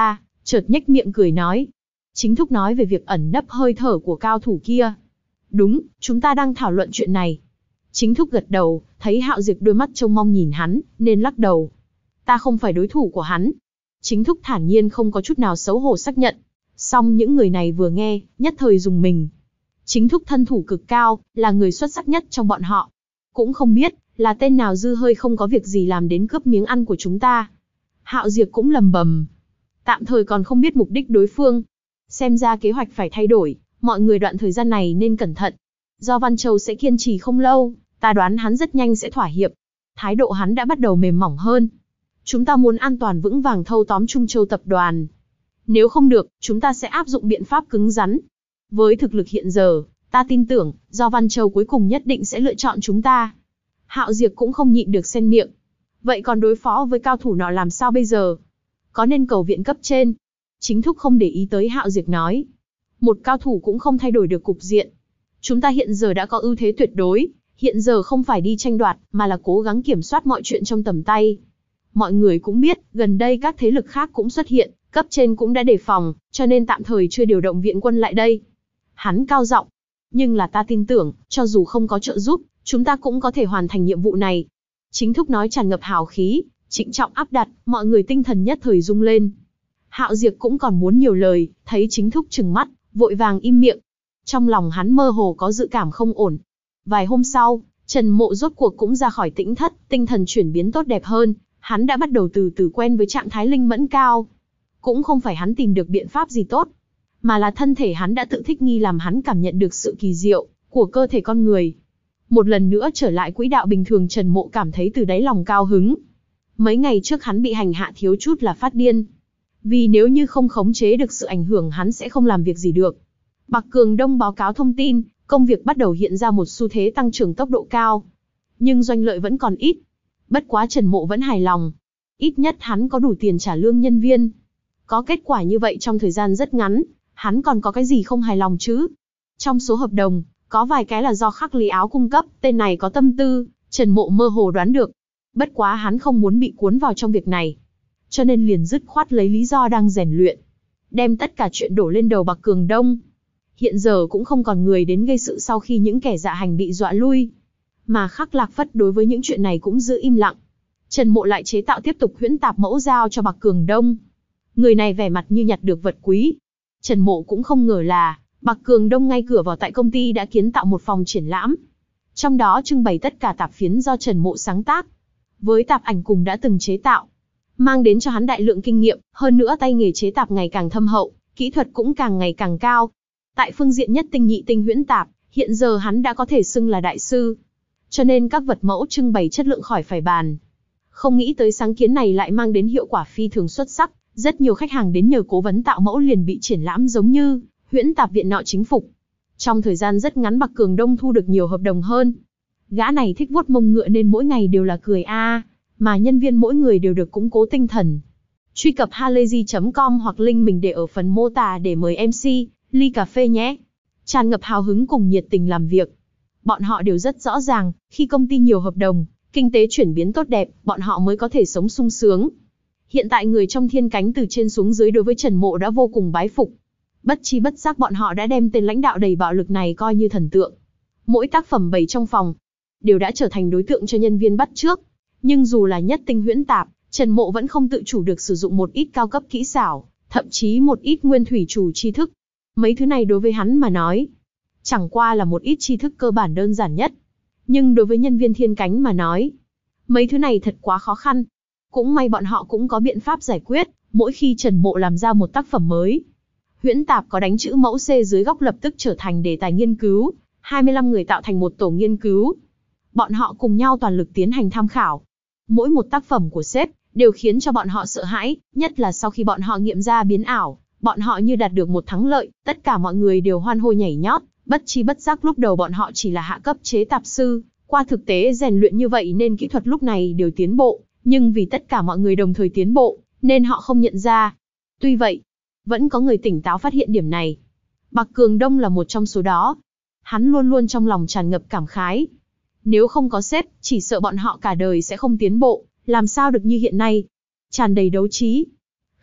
chợt nhếch miệng cười nói. Chính thúc nói về việc ẩn nấp hơi thở của cao thủ kia. Đúng, chúng ta đang thảo luận chuyện này. Chính thúc gật đầu, thấy Hạo Diệp đôi mắt trông mong nhìn hắn, nên lắc đầu. Ta không phải đối thủ của hắn. Chính thúc thản nhiên không có chút nào xấu hổ xác nhận. Song những người này vừa nghe, nhất thời dùng mình. Chính thúc thân thủ cực cao, là người xuất sắc nhất trong bọn họ. Cũng không biết, là tên nào dư hơi không có việc gì làm đến cướp miếng ăn của chúng ta. Hạo Diệp cũng lầm bầm. Tạm thời còn không biết mục đích đối phương. Xem ra kế hoạch phải thay đổi, mọi người đoạn thời gian này nên cẩn thận. Do Văn Châu sẽ kiên trì không lâu, ta đoán hắn rất nhanh sẽ thỏa hiệp. Thái độ hắn đã bắt đầu mềm mỏng hơn. Chúng ta muốn an toàn vững vàng thâu tóm Trung Châu tập đoàn. Nếu không được, chúng ta sẽ áp dụng biện pháp cứng rắn. Với thực lực hiện giờ, ta tin tưởng, do Văn Châu cuối cùng nhất định sẽ lựa chọn chúng ta. Hạo Diệp cũng không nhịn được xen miệng. Vậy còn đối phó với cao thủ nọ làm sao bây giờ? Có nên cầu viện cấp trên? Chính thúc không để ý tới Hạo Diệp nói. Một cao thủ cũng không thay đổi được cục diện. Chúng ta hiện giờ đã có ưu thế tuyệt đối, hiện giờ không phải đi tranh đoạt, mà là cố gắng kiểm soát mọi chuyện trong tầm tay. Mọi người cũng biết, gần đây các thế lực khác cũng xuất hiện, cấp trên cũng đã đề phòng, cho nên tạm thời chưa điều động viện quân lại đây. Hắn cao giọng. Nhưng là ta tin tưởng, cho dù không có trợ giúp, chúng ta cũng có thể hoàn thành nhiệm vụ này. Chính thúc nói tràn ngập hào khí, trịnh trọng áp đặt, mọi người tinh thần nhất thời rung lên. Hạo Diệp cũng còn muốn nhiều lời, thấy chính thúc trừng mắt, vội vàng im miệng. Trong lòng hắn mơ hồ có dự cảm không ổn. Vài hôm sau, Trần Mộ rốt cuộc cũng ra khỏi tĩnh thất, tinh thần chuyển biến tốt đẹp hơn, hắn đã bắt đầu từ từ quen với trạng thái linh mẫn cao. Cũng không phải hắn tìm được biện pháp gì tốt, mà là thân thể hắn đã tự thích nghi làm hắn cảm nhận được sự kỳ diệu của cơ thể con người. Một lần nữa trở lại quỹ đạo bình thường, Trần Mộ cảm thấy từ đáy lòng cao hứng. Mấy ngày trước hắn bị hành hạ thiếu chút là phát điên. Vì nếu như không khống chế được sự ảnh hưởng hắn sẽ không làm việc gì được. Bạc Cường Đông báo cáo thông tin, công việc bắt đầu hiện ra một xu thế tăng trưởng tốc độ cao. Nhưng doanh lợi vẫn còn ít. Bất quá Trần Mộ vẫn hài lòng. Ít nhất hắn có đủ tiền trả lương nhân viên. Có kết quả như vậy trong thời gian rất ngắn, hắn còn có cái gì không hài lòng chứ? Trong số hợp đồng, có vài cái là do Khắc Lý Áo cung cấp, tên này có tâm tư, Trần Mộ mơ hồ đoán được. Bất quá hắn không muốn bị cuốn vào trong việc này. Cho nên liền dứt khoát lấy lý do đang rèn luyện. Đem tất cả chuyện đổ lên đầu Bạc Cường Đông. Hiện giờ cũng không còn người đến gây sự sau khi những kẻ dạ hành bị dọa lui. Mà Khắc Lạc Phất đối với những chuyện này cũng giữ im lặng. Trần Mộ lại chế tạo tiếp tục huyễn tạp mẫu giao cho Bạc Cường Đông. Người này vẻ mặt như nhặt được vật quý. Trần Mộ cũng không ngờ là, Bạc Cường Đông ngay cửa vào tại công ty đã kiến tạo một phòng triển lãm. Trong đó trưng bày tất cả tạp phiến do Trần Mộ sáng tác. Với tạp ảnh cùng đã từng chế tạo. Mang đến cho hắn đại lượng kinh nghiệm, hơn nữa tay nghề chế tạp ngày càng thâm hậu, kỹ thuật cũng càng ngày càng cao. Tại phương diện nhất tinh nhị tinh huyễn tạp, hiện giờ hắn đã có thể xưng là đại sư. Cho nên các vật mẫu trưng bày chất lượng khỏi phải bàn. Không nghĩ tới sáng kiến này lại mang đến hiệu quả phi thường xuất sắc, rất nhiều khách hàng đến nhờ cố vấn tạo mẫu liền bị triển lãm giống như huyễn tạp viện nọ chính phục. Trong thời gian rất ngắn Bạc Cường Đông thu được nhiều hợp đồng hơn. Gã này thích vuốt mông ngựa nên mỗi ngày đều là cười a, mà nhân viên mỗi người đều được củng cố tinh thần. Truy cập halayzi chấm com hoặc link mình để ở phần mô tả để mời em xê ly cà phê nhé. Tràn ngập hào hứng cùng nhiệt tình làm việc. Bọn họ đều rất rõ ràng, khi công ty nhiều hợp đồng, kinh tế chuyển biến tốt đẹp, bọn họ mới có thể sống sung sướng. Hiện tại người trong Thiên Cánh từ trên xuống dưới đối với Trần Mộ đã vô cùng bái phục. Bất chi bất giác bọn họ đã đem tên lãnh đạo đầy bạo lực này coi như thần tượng. Mỗi tác phẩm bày trong phòng, đều đã trở thành đối tượng cho nhân viên bắt chước. Nhưng dù là nhất tinh huyễn tạp, Trần Mộ vẫn không tự chủ được sử dụng một ít cao cấp kỹ xảo, thậm chí một ít nguyên thủy chủ tri thức. Mấy thứ này đối với hắn mà nói, chẳng qua là một ít tri thức cơ bản đơn giản nhất. Nhưng đối với nhân viên Thiên Cánh mà nói, mấy thứ này thật quá khó khăn. Cũng may bọn họ cũng có biện pháp giải quyết, mỗi khi Trần Mộ làm ra một tác phẩm mới. Huyễn tạp có đánh chữ mẫu C dưới góc lập tức trở thành đề tài nghiên cứu, hai mươi lăm người tạo thành một tổ nghiên cứu. Bọn họ cùng nhau toàn lực tiến hành tham khảo. Mỗi một tác phẩm của sếp đều khiến cho bọn họ sợ hãi, nhất là sau khi bọn họ nghiệm ra biến ảo, bọn họ như đạt được một thắng lợi, tất cả mọi người đều hoan hô nhảy nhót, bất chi bất giác lúc đầu bọn họ chỉ là hạ cấp chế tạp sư, qua thực tế rèn luyện như vậy nên kỹ thuật lúc này đều tiến bộ, nhưng vì tất cả mọi người đồng thời tiến bộ, nên họ không nhận ra. Tuy vậy, vẫn có người tỉnh táo phát hiện điểm này. Bạc Cường Đông là một trong số đó. Hắn luôn luôn trong lòng tràn ngập cảm khái. Nếu không có sếp, chỉ sợ bọn họ cả đời sẽ không tiến bộ, làm sao được như hiện nay. Tràn đầy đấu trí.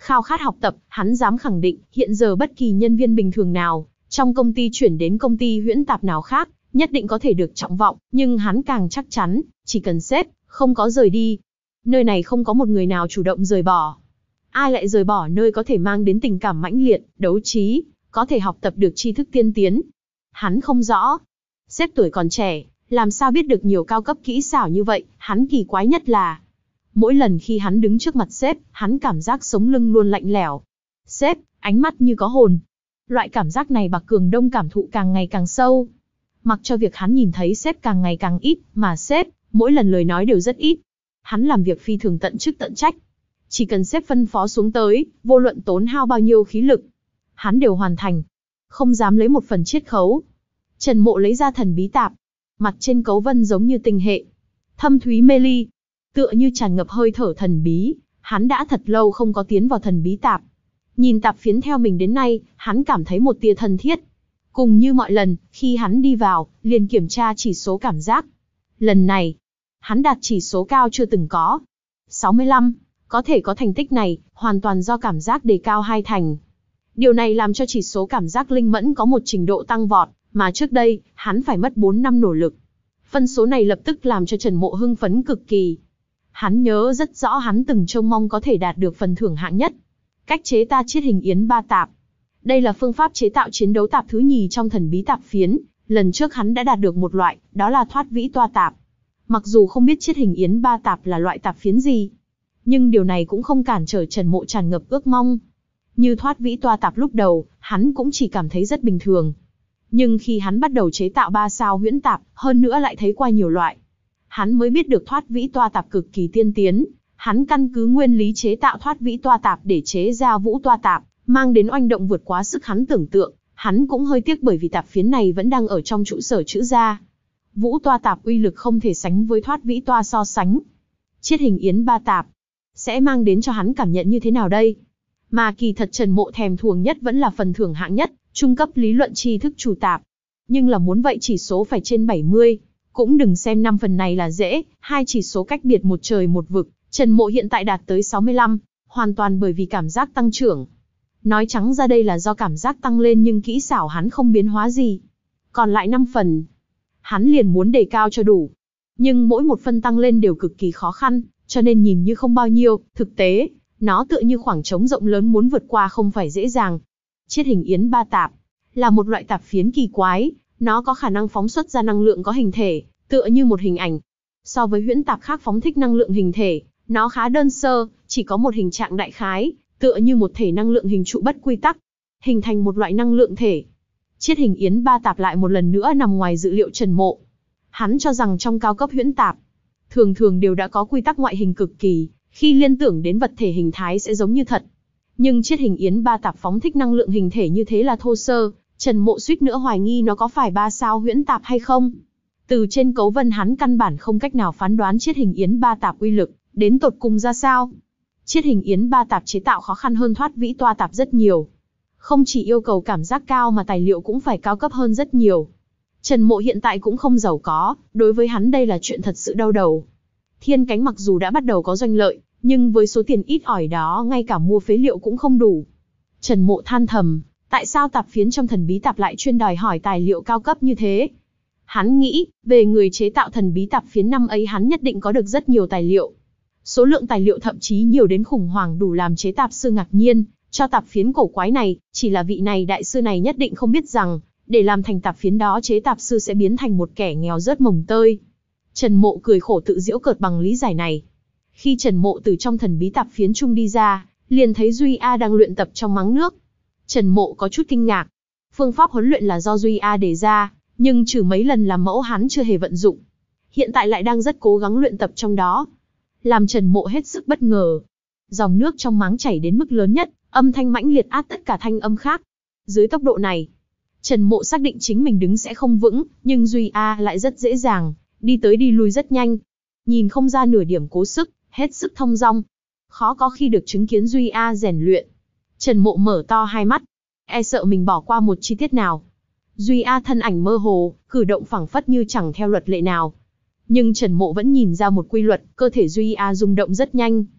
Khao khát học tập, hắn dám khẳng định, hiện giờ bất kỳ nhân viên bình thường nào, trong công ty chuyển đến công ty huyễn tạp nào khác, nhất định có thể được trọng vọng, nhưng hắn càng chắc chắn, chỉ cần sếp không có rời đi, nơi này không có một người nào chủ động rời bỏ. Ai lại rời bỏ nơi có thể mang đến tình cảm mãnh liệt, đấu trí, có thể học tập được tri thức tiên tiến? Hắn không rõ. Sếp tuổi còn trẻ, làm sao biết được nhiều cao cấp kỹ xảo như vậy? Hắn kỳ quái nhất là, mỗi lần khi hắn đứng trước mặt sếp, hắn cảm giác sống lưng luôn lạnh lẽo. Sếp, ánh mắt như có hồn. Loại cảm giác này Bạc Cường Đông cảm thụ càng ngày càng sâu. Mặc cho việc hắn nhìn thấy sếp càng ngày càng ít, mà sếp, mỗi lần lời nói đều rất ít. Hắn làm việc phi thường tận chức tận trách. Chỉ cần sếp phân phó xuống tới, vô luận tốn hao bao nhiêu khí lực, hắn đều hoàn thành. Không dám lấy một phần chiết khấu. Trần Mộ lấy ra thần bí tạp. Mặt trên cấu vân giống như tinh hệ. Thâm thúy mê ly. Tựa như tràn ngập hơi thở thần bí. Hắn đã thật lâu không có tiến vào thần bí tạp. Nhìn tạp phiến theo mình đến nay, hắn cảm thấy một tia thân thiết. Cùng như mọi lần, khi hắn đi vào, liền kiểm tra chỉ số cảm giác. Lần này, hắn đạt chỉ số cao chưa từng có. sáu mươi lăm. Có thể có thành tích này, hoàn toàn do cảm giác đề cao hai thành. Điều này làm cho chỉ số cảm giác linh mẫn có một trình độ tăng vọt, mà trước đây, hắn phải mất bốn năm nỗ lực. Phân số này lập tức làm cho Trần Mộ hưng phấn cực kỳ. Hắn nhớ rất rõ hắn từng trông mong có thể đạt được phần thưởng hạng nhất. Cách chế ta chiết hình yến ba tạp. Đây là phương pháp chế tạo chiến đấu tạp thứ nhì trong thần bí tạp phiến. Lần trước hắn đã đạt được một loại, đó là thoát vĩ toa tạp. Mặc dù không biết chiết hình yến ba tạp là loại tạp phiến gì, nhưng điều này cũng không cản trở Trần Mộ tràn ngập ước mong. Như thoát vĩ toa tạp lúc đầu, hắn cũng chỉ cảm thấy rất bình thường. Nhưng khi hắn bắt đầu chế tạo ba sao huyễn tạp, hơn nữa lại thấy qua nhiều loại, hắn mới biết được thoát vĩ toa tạp cực kỳ tiên tiến. Hắn căn cứ nguyên lý chế tạo thoát vĩ toa tạp để chế ra vũ toa tạp, mang đến oanh động vượt quá sức hắn tưởng tượng. Hắn cũng hơi tiếc bởi vì tạp phiến này vẫn đang ở trong trụ sở chữ gia. Vũ toa tạp uy lực không thể sánh với thoát vĩ toa so sánh. Chiết hình yến ba tạp sẽ mang đến cho hắn cảm nhận như thế nào đây? Mà kỳ thật Trần Mộ thèm thuồng nhất vẫn là phần thưởng hạng nhất, trung cấp lý luận tri thức chủ tạp. Nhưng là muốn vậy chỉ số phải trên bảy mươi. Cũng đừng xem năm phần này là dễ, hai chỉ số cách biệt một trời một vực. Trần Mộ hiện tại đạt tới sáu mươi lăm, hoàn toàn bởi vì cảm giác tăng trưởng. Nói trắng ra đây là do cảm giác tăng lên nhưng kỹ xảo hắn không biến hóa gì. Còn lại năm phần, hắn liền muốn đề cao cho đủ. Nhưng mỗi một phân tăng lên đều cực kỳ khó khăn, cho nên nhìn như không bao nhiêu, thực tế, nó tựa như khoảng trống rộng lớn muốn vượt qua không phải dễ dàng. Chiết hình yến ba tạp là một loại tạp phiến kỳ quái, nó có khả năng phóng xuất ra năng lượng có hình thể, tựa như một hình ảnh. So với huyễn tạp khác phóng thích năng lượng hình thể, nó khá đơn sơ, chỉ có một hình trạng đại khái, tựa như một thể năng lượng hình trụ bất quy tắc, hình thành một loại năng lượng thể. Chiết hình yến ba tạp lại một lần nữa nằm ngoài dự liệu Trần Mộ. Hắn cho rằng trong cao cấp huyễn tạp, thường thường đều đã có quy tắc ngoại hình cực kỳ, khi liên tưởng đến vật thể hình thái sẽ giống như thật. Nhưng chiết hình yến ba tạp phóng thích năng lượng hình thể như thế là thô sơ, Trần Mộ suýt nữa hoài nghi nó có phải ba sao huyễn tạp hay không. Từ trên cấu vân hắn căn bản không cách nào phán đoán chiết hình yến ba tạp uy lực đến tột cùng ra sao. Chiết hình yến ba tạp chế tạo khó khăn hơn thoát vĩ toa tạp rất nhiều. Không chỉ yêu cầu cảm giác cao mà tài liệu cũng phải cao cấp hơn rất nhiều. Trần Mộ hiện tại cũng không giàu có, đối với hắn đây là chuyện thật sự đau đầu. Thiên Cánh mặc dù đã bắt đầu có doanh lợi, nhưng với số tiền ít ỏi đó ngay cả mua phế liệu cũng không đủ. Trần Mộ than thầm, tại sao tạp phiến trong thần bí tạp lại chuyên đòi hỏi tài liệu cao cấp như thế? Hắn nghĩ, về người chế tạo thần bí tạp phiến năm ấy hắn nhất định có được rất nhiều tài liệu. Số lượng tài liệu thậm chí nhiều đến khủng hoảng đủ làm chế tạp sư ngạc nhiên. Cho tạp phiến cổ quái này, chỉ là vị này đại sư này nhất định không biết rằng, để làm thành tạp phiến đó chế tạp sư sẽ biến thành một kẻ nghèo rớt mồng tơi. Trần Mộ cười khổ tự giễu cợt bằng lý giải này. Khi Trần Mộ từ trong thần bí tạp phiến chung đi ra, liền thấy Duy A đang luyện tập trong máng nước. Trần Mộ có chút kinh ngạc. Phương pháp huấn luyện là do Duy A đề ra, nhưng trừ mấy lần làm mẫu hắn chưa hề vận dụng. Hiện tại lại đang rất cố gắng luyện tập trong đó. Làm Trần Mộ hết sức bất ngờ. Dòng nước trong máng chảy đến mức lớn nhất, âm thanh mãnh liệt át tất cả thanh âm khác. Dưới tốc độ này, Trần Mộ xác định chính mình đứng sẽ không vững, nhưng Duy A lại rất dễ dàng, đi tới đi lui rất nhanh. Nhìn không ra nửa điểm cố sức, hết sức thông dong. Khó có khi được chứng kiến Duy A rèn luyện. Trần Mộ mở to hai mắt, e sợ mình bỏ qua một chi tiết nào. Duy A thân ảnh mơ hồ, cử động phảng phất như chẳng theo luật lệ nào. Nhưng Trần Mộ vẫn nhìn ra một quy luật, cơ thể Duy A rung động rất nhanh.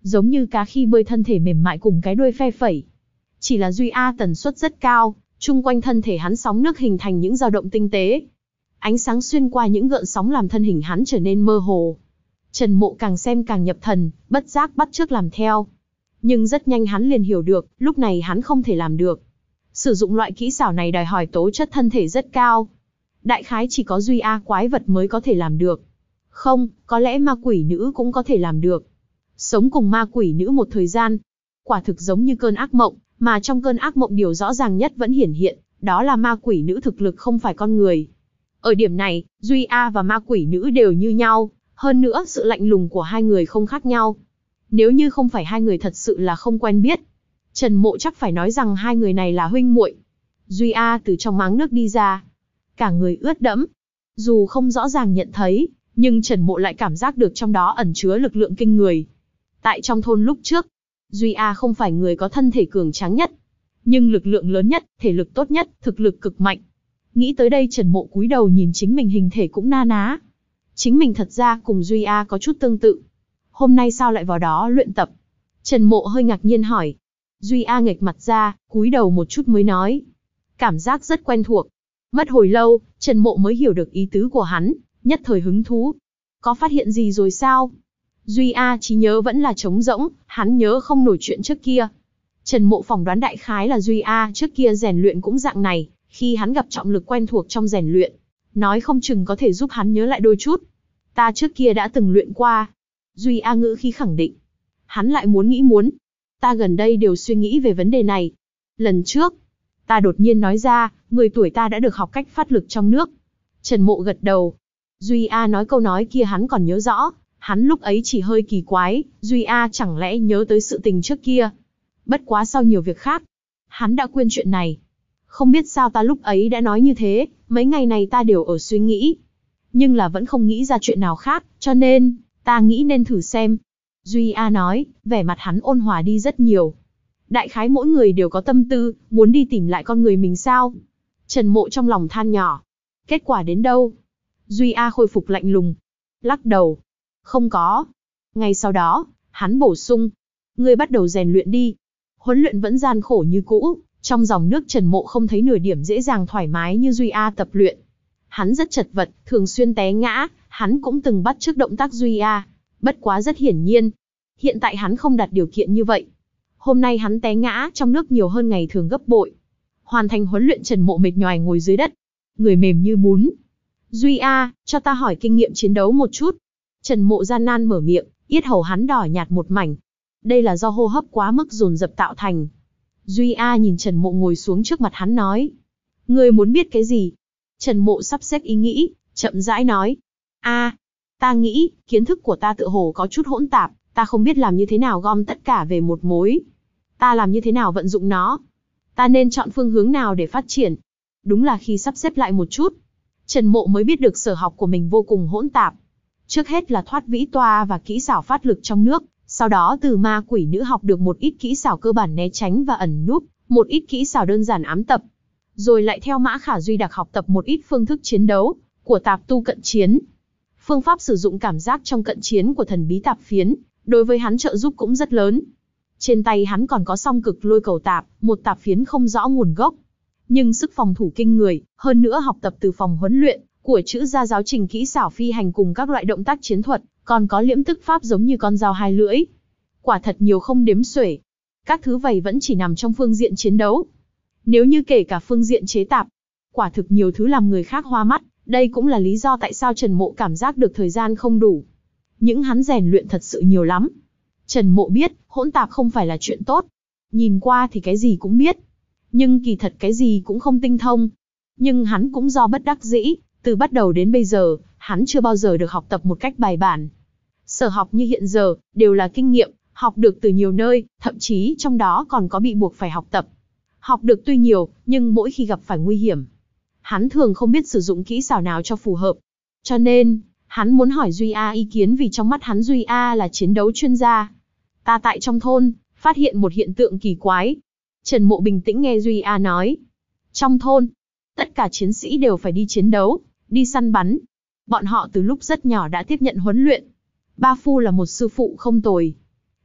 giống như cá khi bơi, thân thể mềm mại cùng cái đuôi phe phẩy. Chỉ là Duy A tần suất rất cao, chung quanh thân thể hắn sóng nước hình thành những dao động tinh tế. Ánh sáng xuyên qua những gợn sóng làm thân hình hắn trở nên mơ hồ. Trần Mộ càng xem càng nhập thần, bất giác bắt chước làm theo. Nhưng rất nhanh hắn liền hiểu được, lúc này hắn không thể làm được. Sử dụng loại kỹ xảo này đòi hỏi tố chất thân thể rất cao. Đại khái chỉ có Duy A quái vật mới có thể làm được. Không, có lẽ ma quỷ nữ cũng có thể làm được. Sống cùng ma quỷ nữ một thời gian, quả thực giống như cơn ác mộng, mà trong cơn ác mộng điều rõ ràng nhất vẫn hiển hiện, đó là ma quỷ nữ thực lực không phải con người. Ở điểm này, Duy A và ma quỷ nữ đều như nhau, hơn nữa sự lạnh lùng của hai người không khác nhau. Nếu như không phải hai người thật sự là không quen biết, Trần Mộ chắc phải nói rằng hai người này là huynh muội. Duy A từ trong máng nước đi ra, cả người ướt đẫm. Dù không rõ ràng nhận thấy, nhưng Trần Mộ lại cảm giác được trong đó ẩn chứa lực lượng kinh người. Tại trong thôn lúc trước, Duy A không phải người có thân thể cường tráng nhất, nhưng lực lượng lớn nhất, thể lực tốt nhất, thực lực cực mạnh. Nghĩ tới đây Trần Mộ cúi đầu nhìn chính mình, hình thể cũng na ná. Chính mình thật ra cùng Duy A có chút tương tự. Hôm nay sao lại vào đó luyện tập? Trần Mộ hơi ngạc nhiên hỏi. Duy A nghệch mặt ra, cúi đầu một chút mới nói. Cảm giác rất quen thuộc. Mất hồi lâu, Trần Mộ mới hiểu được ý tứ của hắn, nhất thời hứng thú. Có phát hiện gì rồi sao? Duy A trí nhớ vẫn là trống rỗng, hắn nhớ không nổi chuyện trước kia. Trần Mộ phỏng đoán đại khái là Duy A trước kia rèn luyện cũng dạng này, khi hắn gặp trọng lực quen thuộc trong rèn luyện, nói không chừng có thể giúp hắn nhớ lại đôi chút. Ta trước kia đã từng luyện qua. Duy A ngữ khí khẳng định. Hắn lại muốn nghĩ muốn. Ta gần đây đều suy nghĩ về vấn đề này. Lần trước, ta đột nhiên nói ra, mười tuổi ta đã được học cách phát lực trong nước. Trần Mộ gật đầu. Duy A nói câu nói kia hắn còn nhớ rõ. Hắn lúc ấy chỉ hơi kỳ quái, Duy A chẳng lẽ nhớ tới sự tình trước kia. Bất quá sau nhiều việc khác, hắn đã quên chuyện này. Không biết sao ta lúc ấy đã nói như thế, mấy ngày này ta đều ở suy nghĩ. Nhưng là vẫn không nghĩ ra chuyện nào khác, cho nên, ta nghĩ nên thử xem. Duy A nói, vẻ mặt hắn ôn hòa đi rất nhiều. Đại khái mỗi người đều có tâm tư, muốn đi tìm lại con người mình sao. Trần Mộ trong lòng than nhỏ. Kết quả đến đâu? Duy A khôi phục lạnh lùng. Lắc đầu. Không có. Ngay sau đó, hắn bổ sung. Ngươi bắt đầu rèn luyện đi. Huấn luyện vẫn gian khổ như cũ, trong dòng nước Trần Mộ không thấy nửa điểm dễ dàng thoải mái như Duy A tập luyện. Hắn rất chật vật, thường xuyên té ngã, hắn cũng từng bắt chước động tác Duy A. Bất quá rất hiển nhiên, hiện tại hắn không đặt điều kiện như vậy. Hôm nay hắn té ngã trong nước nhiều hơn ngày thường gấp bội. Hoàn thành huấn luyện Trần Mộ mệt nhoài ngồi dưới đất, người mềm như bún. Duy A, cho ta hỏi kinh nghiệm chiến đấu một chút. Trần Mộ gian nan mở miệng, yết hầu hắn đỏ nhạt một mảnh. Đây là do hô hấp quá mức dồn dập tạo thành. Duy A nhìn Trần Mộ ngồi xuống trước mặt hắn nói. Ngươi muốn biết cái gì? Trần Mộ sắp xếp ý nghĩ, chậm rãi nói. A, ta nghĩ, kiến thức của ta tựa hồ có chút hỗn tạp, ta không biết làm như thế nào gom tất cả về một mối. Ta làm như thế nào vận dụng nó? Ta nên chọn phương hướng nào để phát triển? Đúng là khi sắp xếp lại một chút, Trần Mộ mới biết được sở học của mình vô cùng hỗn tạp. Trước hết là thoát vĩ toa và kỹ xảo phát lực trong nước, sau đó từ ma quỷ nữ học được một ít kỹ xảo cơ bản né tránh và ẩn núp, một ít kỹ xảo đơn giản ám tập. Rồi lại theo Mã Khả Duy đặc học tập một ít phương thức chiến đấu của tạp tu cận chiến. Phương pháp sử dụng cảm giác trong cận chiến của thần bí tạp phiến, đối với hắn trợ giúp cũng rất lớn. Trên tay hắn còn có song cực lôi cầu tạp, một tạp phiến không rõ nguồn gốc, nhưng sức phòng thủ kinh người, hơn nữa học tập từ phòng huấn luyện của chữ gia giáo trình kỹ xảo phi hành cùng các loại động tác chiến thuật, còn có liễm tức pháp giống như con dao hai lưỡi. Quả thật nhiều không đếm xuể. Các thứ vậy vẫn chỉ nằm trong phương diện chiến đấu. Nếu như kể cả phương diện chế tạp, quả thực nhiều thứ làm người khác hoa mắt, đây cũng là lý do tại sao Trần Mộ cảm giác được thời gian không đủ. Những hắn rèn luyện thật sự nhiều lắm. Trần Mộ biết, hỗn tạp không phải là chuyện tốt. Nhìn qua thì cái gì cũng biết, nhưng kỳ thật cái gì cũng không tinh thông. Nhưng hắn cũng do bất đắc dĩ, từ bắt đầu đến bây giờ, hắn chưa bao giờ được học tập một cách bài bản. Sở học như hiện giờ, đều là kinh nghiệm, học được từ nhiều nơi, thậm chí trong đó còn có bị buộc phải học tập. Học được tuy nhiều, nhưng mỗi khi gặp phải nguy hiểm, hắn thường không biết sử dụng kỹ xảo nào cho phù hợp. Cho nên, hắn muốn hỏi Duy A ý kiến vì trong mắt hắn Duy A là chiến đấu chuyên gia. Ta tại trong thôn, phát hiện một hiện tượng kỳ quái. Trần Mộ bình tĩnh nghe Duy A nói. Trong thôn, tất cả chiến sĩ đều phải đi chiến đấu, đi săn bắn. Bọn họ từ lúc rất nhỏ đã tiếp nhận huấn luyện. Ba Phu là một sư phụ không tồi.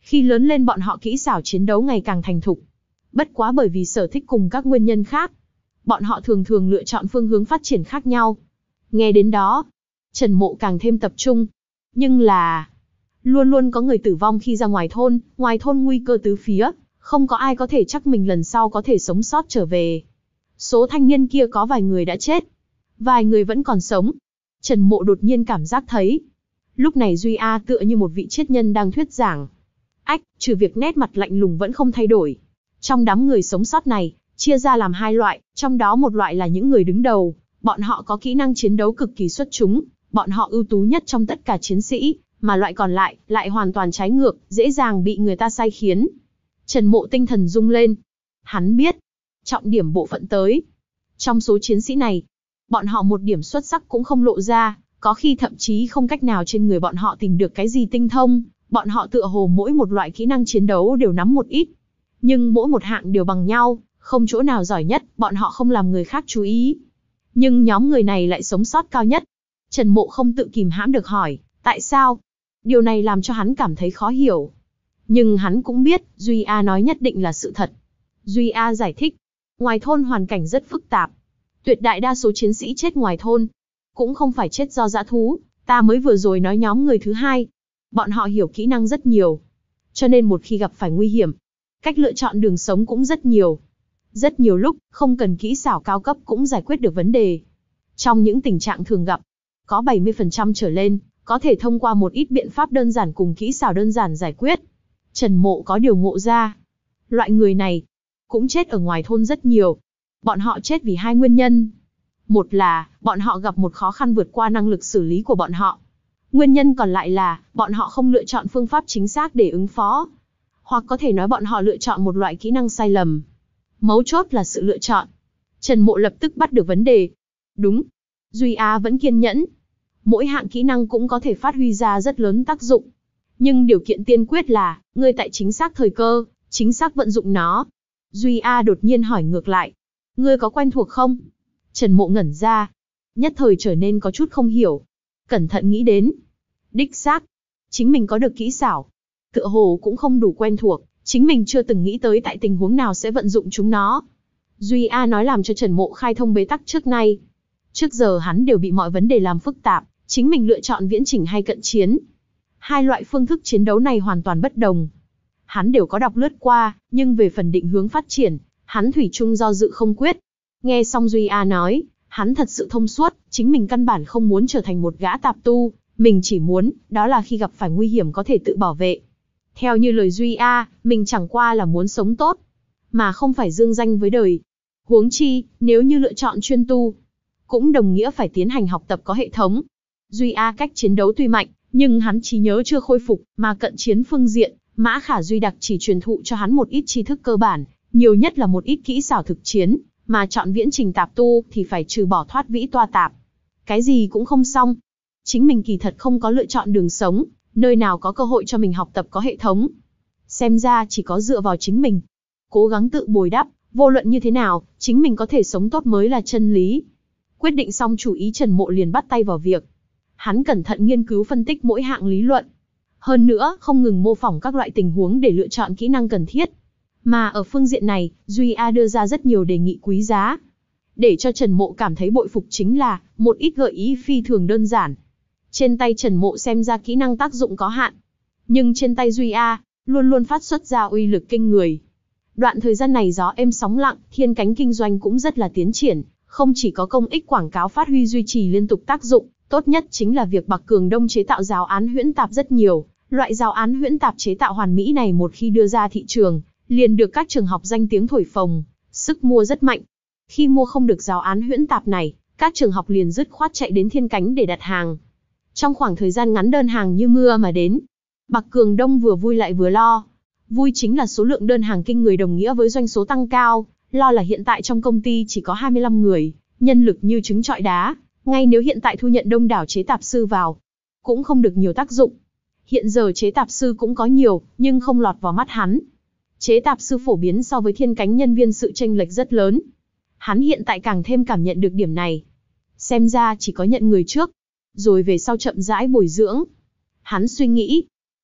Khi lớn lên bọn họ kỹ xảo chiến đấu ngày càng thành thục. Bất quá bởi vì sở thích cùng các nguyên nhân khác, bọn họ thường thường lựa chọn phương hướng phát triển khác nhau. Nghe đến đó, Trần Mộ càng thêm tập trung. Nhưng là, luôn luôn có người tử vong khi ra ngoài thôn, ngoài thôn nguy cơ tứ phía, không có ai có thể chắc mình lần sau có thể sống sót trở về. Số thanh niên kia có vài người đã chết, vài người vẫn còn sống. Trần Mộ đột nhiên cảm giác thấy, lúc này Duy A tựa như một vị triết nhân đang thuyết giảng. Ách, trừ việc nét mặt lạnh lùng vẫn không thay đổi. Trong đám người sống sót này, chia ra làm hai loại, trong đó một loại là những người đứng đầu, bọn họ có kỹ năng chiến đấu cực kỳ xuất chúng, bọn họ ưu tú nhất trong tất cả chiến sĩ, mà loại còn lại, lại hoàn toàn trái ngược, dễ dàng bị người ta sai khiến. Trần Mộ tinh thần rung lên. Hắn biết, trọng điểm bộ phận tới. Trong số chiến sĩ này, bọn họ một điểm xuất sắc cũng không lộ ra, có khi thậm chí không cách nào trên người bọn họ tìm được cái gì tinh thông, bọn họ tựa hồ mỗi một loại kỹ năng chiến đấu đều nắm một ít. Nhưng mỗi một hạng đều bằng nhau, không chỗ nào giỏi nhất, bọn họ không làm người khác chú ý. Nhưng nhóm người này lại sống sót cao nhất. Trần Mộ không tự kìm hãm được hỏi, tại sao? Điều này làm cho hắn cảm thấy khó hiểu. Nhưng hắn cũng biết, Duy A nói nhất định là sự thật. Duy A giải thích, ngoài thôn hoàn cảnh rất phức tạp. Tuyệt đại đa số chiến sĩ chết ngoài thôn, cũng không phải chết do dã thú, ta mới vừa rồi nói nhóm người thứ hai. Bọn họ hiểu kỹ năng rất nhiều. Cho nên một khi gặp phải nguy hiểm, cách lựa chọn đường sống cũng rất nhiều. Rất nhiều lúc, không cần kỹ xảo cao cấp cũng giải quyết được vấn đề. Trong những tình trạng thường gặp, có bảy mươi phần trăm trở lên, có thể thông qua một ít biện pháp đơn giản cùng kỹ xảo đơn giản giải quyết. Trần Mộ có điều ngộ ra. Loại người này, cũng chết ở ngoài thôn rất nhiều. Bọn họ chết vì hai nguyên nhân. Một là, bọn họ gặp một khó khăn vượt qua năng lực xử lý của bọn họ. Nguyên nhân còn lại là, bọn họ không lựa chọn phương pháp chính xác để ứng phó. Hoặc có thể nói bọn họ lựa chọn một loại kỹ năng sai lầm. Mấu chốt là sự lựa chọn. Trần Mộ lập tức bắt được vấn đề. Đúng. Duy A vẫn kiên nhẫn. Mỗi hạng kỹ năng cũng có thể phát huy ra rất lớn tác dụng. Nhưng điều kiện tiên quyết là, ngươi tại chính xác thời cơ, chính xác vận dụng nó. Duy A đột nhiên hỏi ngược lại. Ngươi có quen thuộc không? Trần Mộ ngẩn ra. Nhất thời trở nên có chút không hiểu. Cẩn thận nghĩ đến. Đích xác. Chính mình có được kỹ xảo. Tựa hồ cũng không đủ quen thuộc. Chính mình chưa từng nghĩ tới tại tình huống nào sẽ vận dụng chúng nó. Duy A nói làm cho Trần Mộ khai thông bế tắc trước nay. Trước giờ hắn đều bị mọi vấn đề làm phức tạp. Chính mình lựa chọn viễn chỉnh hay cận chiến. Hai loại phương thức chiến đấu này hoàn toàn bất đồng. Hắn đều có đọc lướt qua, nhưng về phần định hướng phát triển, hắn thủy chung do dự không quyết. Nghe xong Duy A nói, hắn thật sự thông suốt, chính mình căn bản không muốn trở thành một gã tạp tu, mình chỉ muốn, đó là khi gặp phải nguy hiểm có thể tự bảo vệ. Theo như lời Duy A, mình chẳng qua là muốn sống tốt, mà không phải dương danh với đời. Huống chi, nếu như lựa chọn chuyên tu, cũng đồng nghĩa phải tiến hành học tập có hệ thống. Duy A cách chiến đấu tuy mạnh, nhưng hắn trí nhớ chưa khôi phục, mà cận chiến phương diện, Mã Khả Duy đặc chỉ truyền thụ cho hắn một ít tri thức cơ bản, nhiều nhất là một ít kỹ xảo thực chiến, mà chọn viễn trình tạp tu thì phải trừ bỏ thoát vĩ toa tạp. Cái gì cũng không xong. Chính mình kỳ thật không có lựa chọn đường sống, nơi nào có cơ hội cho mình học tập có hệ thống. Xem ra chỉ có dựa vào chính mình. Cố gắng tự bồi đắp, vô luận như thế nào, chính mình có thể sống tốt mới là chân lý. Quyết định xong chủ ý, Trần Mộ liền bắt tay vào việc. Hắn cẩn thận nghiên cứu phân tích mỗi hạng lý luận. Hơn nữa, không ngừng mô phỏng các loại tình huống để lựa chọn kỹ năng cần thiết. Mà ở phương diện này, Duy A đưa ra rất nhiều đề nghị quý giá. Để cho Trần Mộ cảm thấy bội phục chính là, một ít gợi ý phi thường đơn giản. Trên tay Trần Mộ xem ra kỹ năng tác dụng có hạn. Nhưng trên tay Duy A, luôn luôn phát xuất ra uy lực kinh người. Đoạn thời gian này gió êm sóng lặng, thiên cánh kinh doanh cũng rất là tiến triển. Không chỉ có công ích quảng cáo phát huy duy trì liên tục tác dụng, tốt nhất chính là việc Bạc Cường Đông chế tạo giáo án huyễn tạp rất nhiều. Loại giáo án huyễn tạp chế tạo hoàn mỹ này một khi đưa ra thị trường, liền được các trường học danh tiếng thổi phồng, sức mua rất mạnh. Khi mua không được giáo án huyễn tạp này, các trường học liền dứt khoát chạy đến thiên cánh để đặt hàng. Trong khoảng thời gian ngắn đơn hàng như mưa mà đến. Bạc Cường Đông vừa vui lại vừa lo. Vui chính là số lượng đơn hàng kinh người đồng nghĩa với doanh số tăng cao, lo là hiện tại trong công ty chỉ có hai mươi lăm người, nhân lực như trứng trọi đá, ngay nếu hiện tại thu nhận đông đảo chế tạp sư vào, cũng không được nhiều tác dụng. Hiện giờ chế tạp sư cũng có nhiều, nhưng không lọt vào mắt hắn. Chế tạp sư phổ biến so với thiên cánh nhân viên sự chênh lệch rất lớn. Hắn hiện tại càng thêm cảm nhận được điểm này. Xem ra chỉ có nhận người trước, rồi về sau chậm rãi bồi dưỡng. Hắn suy nghĩ,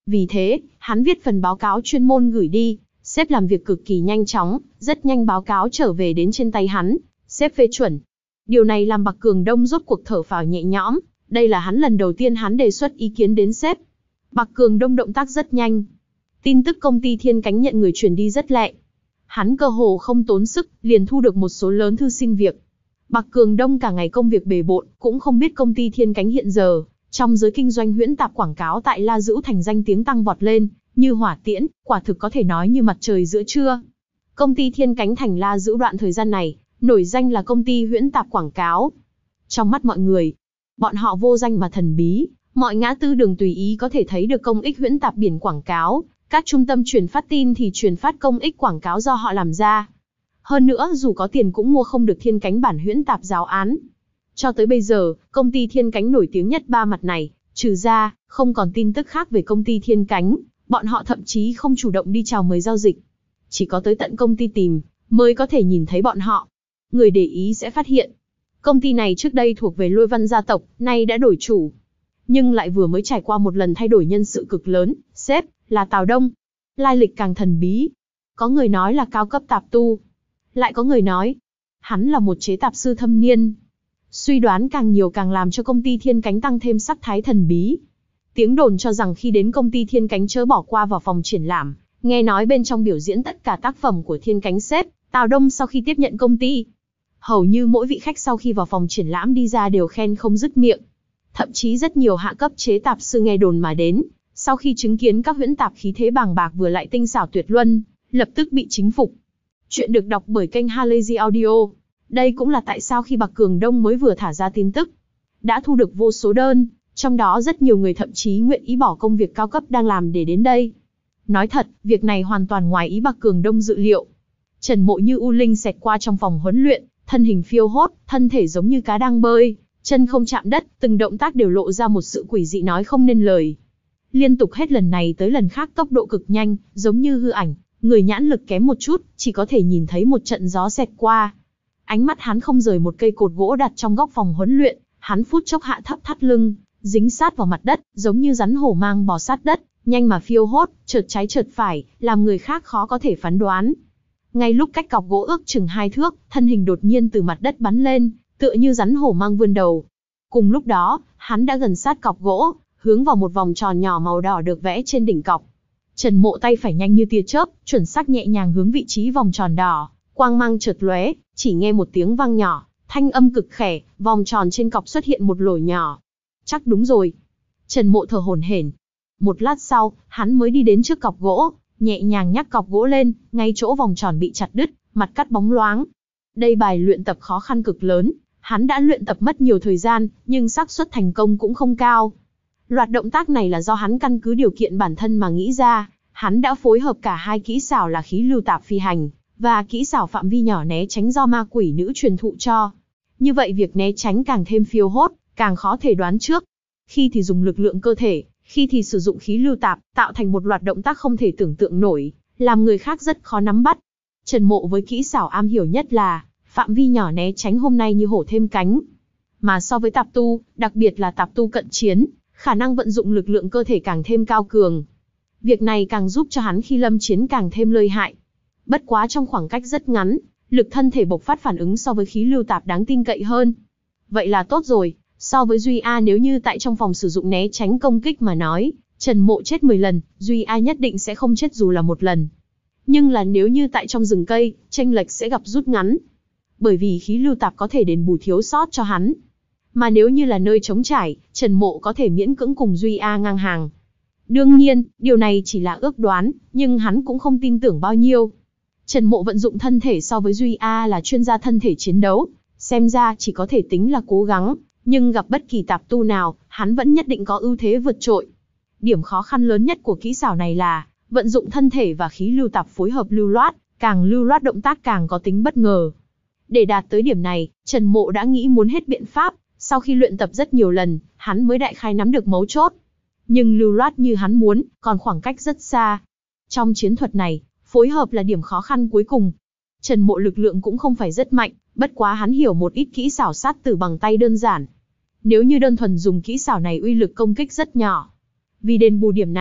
Vì thế, hắn viết phần báo cáo chuyên môn gửi đi, sếp làm việc cực kỳ nhanh chóng, rất nhanh báo cáo trở về đến trên tay hắn, sếp phê chuẩn. Điều này làm Bạc Cường Đông rốt cuộc thở phào nhẹ nhõm, đây là hắn lần đầu tiên hắn đề xuất ý kiến đến sếp. Bạc Cường Đông động tác rất nhanh. Tin tức công ty Thiên Cánh nhận người truyền đi rất lẹ. Hắn cơ hồ không tốn sức, liền thu được một số lớn thư xin việc. Bạc Cường Đông cả ngày công việc bề bộn, cũng không biết công ty Thiên Cánh hiện giờ, trong giới kinh doanh huyễn tạp quảng cáo tại La Dữu Thành danh tiếng tăng vọt lên, như hỏa tiễn, quả thực có thể nói như mặt trời giữa trưa. Công ty Thiên Cánh thành La Dữu đoạn thời gian này, nổi danh là công ty huyễn tạp quảng cáo. Trong mắt mọi người, bọn họ vô danh mà thần bí, mọi ngã tư đường tùy ý có thể thấy được công ích huyễn tạp biển quảng cáo, các trung tâm truyền phát tin thì truyền phát công ích quảng cáo do họ làm ra. Hơn nữa dù có tiền cũng mua không được Thiên Cánh bản huyễn tạp giáo án. Cho tới bây giờ, công ty Thiên Cánh nổi tiếng nhất ba mặt này, trừ ra, không còn tin tức khác về công ty Thiên Cánh, bọn họ thậm chí không chủ động đi chào mời giao dịch. Chỉ có tới tận công ty tìm, mới có thể nhìn thấy bọn họ. Người để ý sẽ phát hiện, công ty này trước đây thuộc về Lôi Văn gia tộc, nay đã đổi chủ. Nhưng lại vừa mới trải qua một lần thay đổi nhân sự cực lớn, sếp, là Tào Đông. Lai lịch càng thần bí. Có người nói là cao cấp tạp tu. Lại có người nói, hắn là một chế tạp sư thâm niên. Suy đoán càng nhiều càng làm cho công ty Thiên Cánh tăng thêm sắc thái thần bí. Tiếng đồn cho rằng khi đến công ty Thiên Cánh chớ bỏ qua vào phòng triển lãm, nghe nói bên trong biểu diễn tất cả tác phẩm của Thiên Cánh sếp, Tào Đông sau khi tiếp nhận công ty. Hầu như mỗi vị khách sau khi vào phòng triển lãm đi ra đều khen không dứt miệng. Thậm chí rất nhiều hạ cấp chế tạp sư nghe đồn mà đến, sau khi chứng kiến các huyễn tạp khí thế bàng bạc vừa lại tinh xảo tuyệt luân, lập tức bị chính phục. Chuyện được đọc bởi kênh Halazy Audio. Đây cũng là tại sao khi Bạc Cường Đông mới vừa thả ra tin tức, đã thu được vô số đơn, trong đó rất nhiều người thậm chí nguyện ý bỏ công việc cao cấp đang làm để đến đây. Nói thật, việc này hoàn toàn ngoài ý Bạc Cường Đông dự liệu. Trần Mộ như u linh xẹt qua trong phòng huấn luyện, thân hình phiêu hốt, thân thể giống như cá đang bơi, chân không chạm đất, từng động tác đều lộ ra một sự quỷ dị nói không nên lời. Liên tục hết lần này tới lần khác tốc độ cực nhanh, giống như hư ảnh, người nhãn lực kém một chút, chỉ có thể nhìn thấy một trận gió xẹt qua. Ánh mắt hắn không rời một cây cột gỗ đặt trong góc phòng huấn luyện, hắn phút chốc hạ thấp thắt lưng, dính sát vào mặt đất, giống như rắn hổ mang bò sát đất, nhanh mà phiêu hốt, chợt trái chợt phải, làm người khác khó có thể phán đoán. Ngay lúc cách cọc gỗ ước chừng hai thước, thân hình đột nhiên từ mặt đất bắn lên, tựa như rắn hổ mang vươn đầu. Cùng lúc đó, hắn đã gần sát cọc gỗ, hướng vào một vòng tròn nhỏ màu đỏ được vẽ trên đỉnh cọc. Trần Mộ tay phải nhanh như tia chớp, chuẩn xác nhẹ nhàng hướng vị trí vòng tròn đỏ, quang mang chợt lóe, chỉ nghe một tiếng vang nhỏ, thanh âm cực khẽ, vòng tròn trên cọc xuất hiện một lỗ nhỏ. Chắc đúng rồi. Trần Mộ thở hổn hển. Một lát sau, hắn mới đi đến trước cọc gỗ, nhẹ nhàng nhắc cọc gỗ lên, ngay chỗ vòng tròn bị chặt đứt, mặt cắt bóng loáng. Đây bài luyện tập khó khăn cực lớn, hắn đã luyện tập mất nhiều thời gian, nhưng xác suất thành công cũng không cao. Loạt động tác này là do hắn căn cứ điều kiện bản thân mà nghĩ ra, hắn đã phối hợp cả hai kỹ xảo là khí lưu tạp phi hành, và kỹ xảo phạm vi nhỏ né tránh do ma quỷ nữ truyền thụ cho. Như vậy việc né tránh càng thêm phiêu hốt, càng khó thể đoán trước. Khi thì dùng lực lượng cơ thể, khi thì sử dụng khí lưu tạp, tạo thành một loạt động tác không thể tưởng tượng nổi, làm người khác rất khó nắm bắt. Trần Mộ với kỹ xảo am hiểu nhất là phạm vi nhỏ né tránh hôm nay như hổ thêm cánh. Mà so với tạp tu, đặc biệt là tạp tu cận chiến, khả năng vận dụng lực lượng cơ thể càng thêm cao cường. Việc này càng giúp cho hắn khi lâm chiến càng thêm lợi hại. Bất quá trong khoảng cách rất ngắn, lực thân thể bộc phát phản ứng so với khí lưu tạp đáng tin cậy hơn. Vậy là tốt rồi, so với Duy A nếu như tại trong phòng sử dụng né tránh công kích mà nói, Trần Mộ chết mười lần, Duy A nhất định sẽ không chết dù là một lần. Nhưng là nếu như tại trong rừng cây, chênh lệch sẽ gặp rút ngắn. Bởi vì khí lưu tạp có thể đền bù thiếu sót cho hắn. Mà nếu như là nơi trống trải, Trần Mộ có thể miễn cưỡng cùng Duy A ngang hàng. Đương nhiên, điều này chỉ là ước đoán, nhưng hắn cũng không tin tưởng bao nhiêu. Trần Mộ vận dụng thân thể so với Duy A là chuyên gia thân thể chiến đấu, xem ra chỉ có thể tính là cố gắng, nhưng gặp bất kỳ tạp tu nào, hắn vẫn nhất định có ưu thế vượt trội. Điểm khó khăn lớn nhất của kỹ xảo này là vận dụng thân thể và khí lưu tạp phối hợp lưu loát, càng lưu loát động tác càng có tính bất ngờ. Để đạt tới điểm này, Trần Mộ đã nghĩ muốn hết biện pháp, sau khi luyện tập rất nhiều lần, hắn mới đại khái nắm được mấu chốt. Nhưng lưu loát như hắn muốn, còn khoảng cách rất xa. Trong chiến thuật này, phối hợp là điểm khó khăn cuối cùng. Trần Mộ lực lượng cũng không phải rất mạnh, bất quá hắn hiểu một ít kỹ xảo sát tử bằng tay đơn giản. Nếu như đơn thuần dùng kỹ xảo này uy lực công kích rất nhỏ. Vì đền bù điểm này,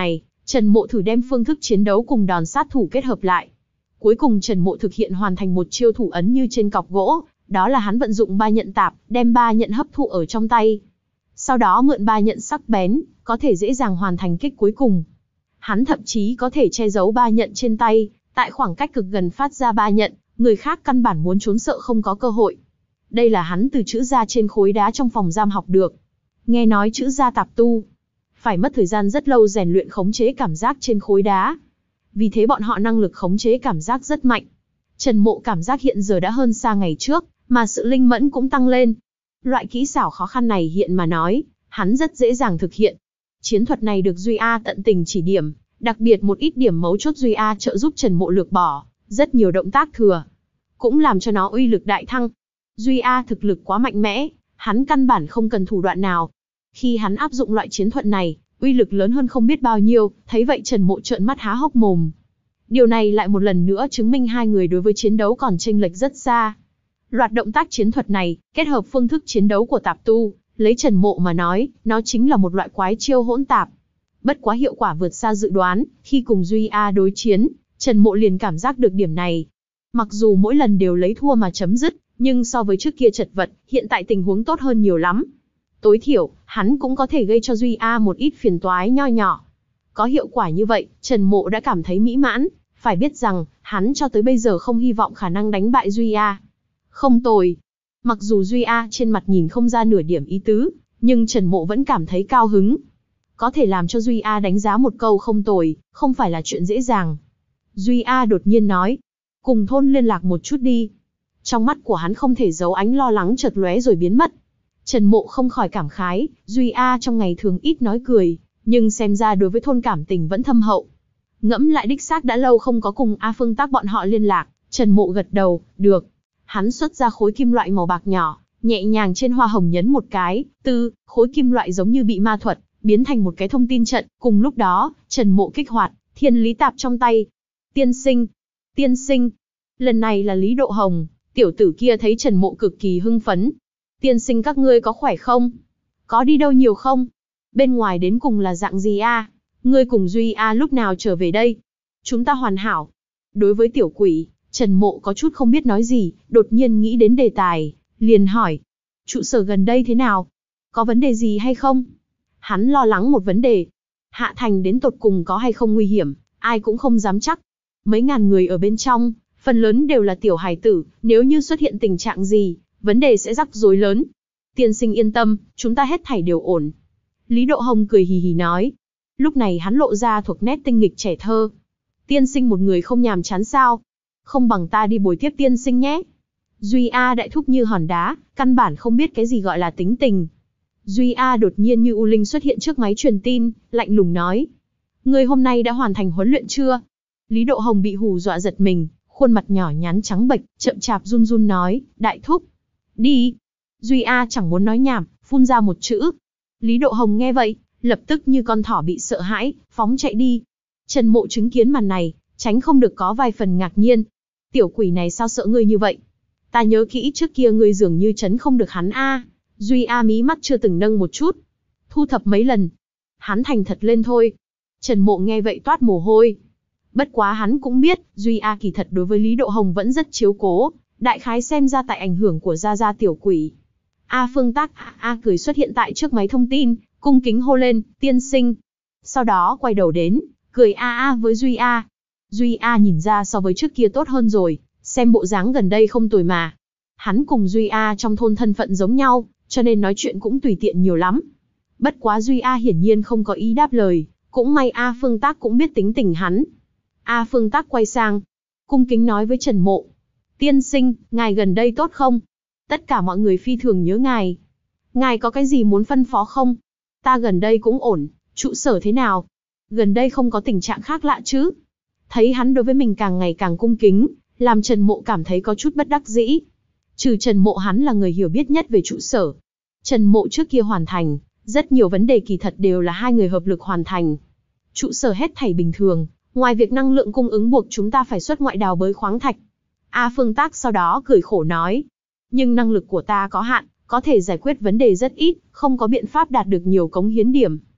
Trần Mộ thử đem phương thức chiến đấu cùng đòn sát thủ kết hợp lại. Cuối cùng Trần Mộ thực hiện hoàn thành một chiêu thủ ấn như trên cọc gỗ, đó là hắn vận dụng ba nhận tạp, đem ba nhận hấp thụ ở trong tay. Sau đó mượn ba nhận sắc bén, có thể dễ dàng hoàn thành kích cuối cùng. Hắn thậm chí có thể che giấu ba nhận trên tay, tại khoảng cách cực gần phát ra ba nhận, người khác căn bản muốn trốn sợ không có cơ hội. Đây là hắn từ chữ gia trên khối đá trong phòng giam học được. Nghe nói chữ gia tạp tu, phải mất thời gian rất lâu rèn luyện khống chế cảm giác trên khối đá. Vì thế bọn họ năng lực khống chế cảm giác rất mạnh. Trần Mộ cảm giác hiện giờ đã hơn xa ngày trước, mà sự linh mẫn cũng tăng lên. Loại kỹ xảo khó khăn này hiện mà nói, hắn rất dễ dàng thực hiện. Chiến thuật này được Duy A tận tình chỉ điểm, đặc biệt một ít điểm mấu chốt Duy A trợ giúp Trần Mộ lược bỏ, rất nhiều động tác thừa, cũng làm cho nó uy lực đại thăng. Duy A thực lực quá mạnh mẽ, hắn căn bản không cần thủ đoạn nào. Khi hắn áp dụng loại chiến thuật này, uy lực lớn hơn không biết bao nhiêu, thấy vậy Trần Mộ trợn mắt há hốc mồm. Điều này lại một lần nữa chứng minh hai người đối với chiến đấu còn chênh lệch rất xa. Loạt động tác chiến thuật này, kết hợp phương thức chiến đấu của tạp tu, lấy Trần Mộ mà nói, nó chính là một loại quái chiêu hỗn tạp. Bất quá hiệu quả vượt xa dự đoán, khi cùng Duy A đối chiến, Trần Mộ liền cảm giác được điểm này. Mặc dù mỗi lần đều lấy thua mà chấm dứt, nhưng so với trước kia chật vật, hiện tại tình huống tốt hơn nhiều lắm. Tối thiểu, hắn cũng có thể gây cho Duy A một ít phiền toái nho nhỏ. Có hiệu quả như vậy, Trần Mộ đã cảm thấy mỹ mãn, phải biết rằng, hắn cho tới bây giờ không hy vọng khả năng đánh bại Duy A. Không tồi. Mặc dù Duy A trên mặt nhìn không ra nửa điểm ý tứ, nhưng Trần Mộ vẫn cảm thấy cao hứng. Có thể làm cho Duy A đánh giá một câu không tồi, không phải là chuyện dễ dàng. Duy A đột nhiên nói, cùng thôn liên lạc một chút đi. Trong mắt của hắn không thể giấu ánh lo lắng chợt lóe rồi biến mất. Trần Mộ không khỏi cảm khái, Duy A trong ngày thường ít nói cười, nhưng xem ra đối với thôn cảm tình vẫn thâm hậu. Ngẫm lại đích xác đã lâu không có cùng A Phương Tác bọn họ liên lạc, Trần Mộ gật đầu, được. Hắn xuất ra khối kim loại màu bạc nhỏ, nhẹ nhàng trên hoa hồng nhấn một cái, tư, khối kim loại giống như bị ma thuật, biến thành một cái thông tin trận. Cùng lúc đó, Trần Mộ kích hoạt thiên lý tạp trong tay. Tiên sinh, tiên sinh. Lần này là Lý Độ Hồng, tiểu tử kia thấy Trần Mộ cực kỳ hưng phấn. Tiên sinh các ngươi có khỏe không? Có đi đâu nhiều không? Bên ngoài đến cùng là dạng gì a? Ngươi cùng Duy A lúc nào trở về đây? Chúng ta hoàn hảo. Đối với tiểu quỷ, Trần Mộ có chút không biết nói gì, đột nhiên nghĩ đến đề tài, liền hỏi. Trụ sở gần đây thế nào? Có vấn đề gì hay không? Hắn lo lắng một vấn đề. Hạ thành đến tột cùng có hay không nguy hiểm, ai cũng không dám chắc. Mấy ngàn người ở bên trong, phần lớn đều là tiểu hài tử, nếu như xuất hiện tình trạng gì, vấn đề sẽ rắc rối lớn. Tiên sinh yên tâm, chúng ta hết thảy đều ổn. Lý Độ Hồng cười hì hì nói. Lúc này hắn lộ ra thuộc nét tinh nghịch trẻ thơ. Tiên sinh một người không nhàm chán sao? Không bằng ta đi bồi tiếp tiên sinh nhé. Duy A đại thúc như hòn đá, căn bản không biết cái gì gọi là tính tình. Duy A đột nhiên như U Linh xuất hiện trước máy truyền tin, lạnh lùng nói. Ngươi hôm nay đã hoàn thành huấn luyện chưa? Lý Độ Hồng bị hù dọa giật mình, khuôn mặt nhỏ nhắn trắng bệch, chậm chạp run run nói, đại thúc. Đi. Duy A chẳng muốn nói nhảm, phun ra một chữ. Lý Độ Hồng nghe vậy, lập tức như con thỏ bị sợ hãi, phóng chạy đi. Trần Mộ chứng kiến màn này, tránh không được có vài phần ngạc nhiên. Tiểu quỷ này sao sợ ngươi như vậy? Ta nhớ kỹ trước kia ngươi dường như trấn không được hắn a. Duy A mí mắt chưa từng nâng một chút. Thu thập mấy lần. Hắn thành thật lên thôi. Trần Mộ nghe vậy toát mồ hôi. Bất quá hắn cũng biết, Duy A kỳ thật đối với Lý Độ Hồng vẫn rất chiếu cố, đại khái xem ra tại ảnh hưởng của Gia Gia tiểu quỷ. A Phương Tác A, A cười xuất hiện tại trước máy thông tin, cung kính hô lên, tiên sinh. Sau đó quay đầu đến, cười a a với Duy A. Duy A nhìn ra so với trước kia tốt hơn rồi, xem bộ dáng gần đây không tồi mà. Hắn cùng Duy A trong thôn thân phận giống nhau, cho nên nói chuyện cũng tùy tiện nhiều lắm. Bất quá Duy A hiển nhiên không có ý đáp lời, cũng may A Phương Tác cũng biết tính tình hắn. A Phương Tác quay sang, cung kính nói với Trần Mộ. Tiên sinh, ngài gần đây tốt không? Tất cả mọi người phi thường nhớ ngài. Ngài có cái gì muốn phân phó không? Ta gần đây cũng ổn, trụ sở thế nào? Gần đây không có tình trạng khác lạ chứ? Thấy hắn đối với mình càng ngày càng cung kính, làm Trần Mộ cảm thấy có chút bất đắc dĩ. Trừ Trần Mộ hắn là người hiểu biết nhất về trụ sở. Trần Mộ trước kia hoàn thành, rất nhiều vấn đề kỳ thật đều là hai người hợp lực hoàn thành. Trụ sở hết thảy bình thường, ngoài việc năng lượng cung ứng buộc chúng ta phải xuất ngoại đào bới khoáng thạch. A Phương Tác sau đó cười khổ nói. Nhưng năng lực của ta có hạn, có thể giải quyết vấn đề rất ít, không có biện pháp đạt được nhiều cống hiến điểm.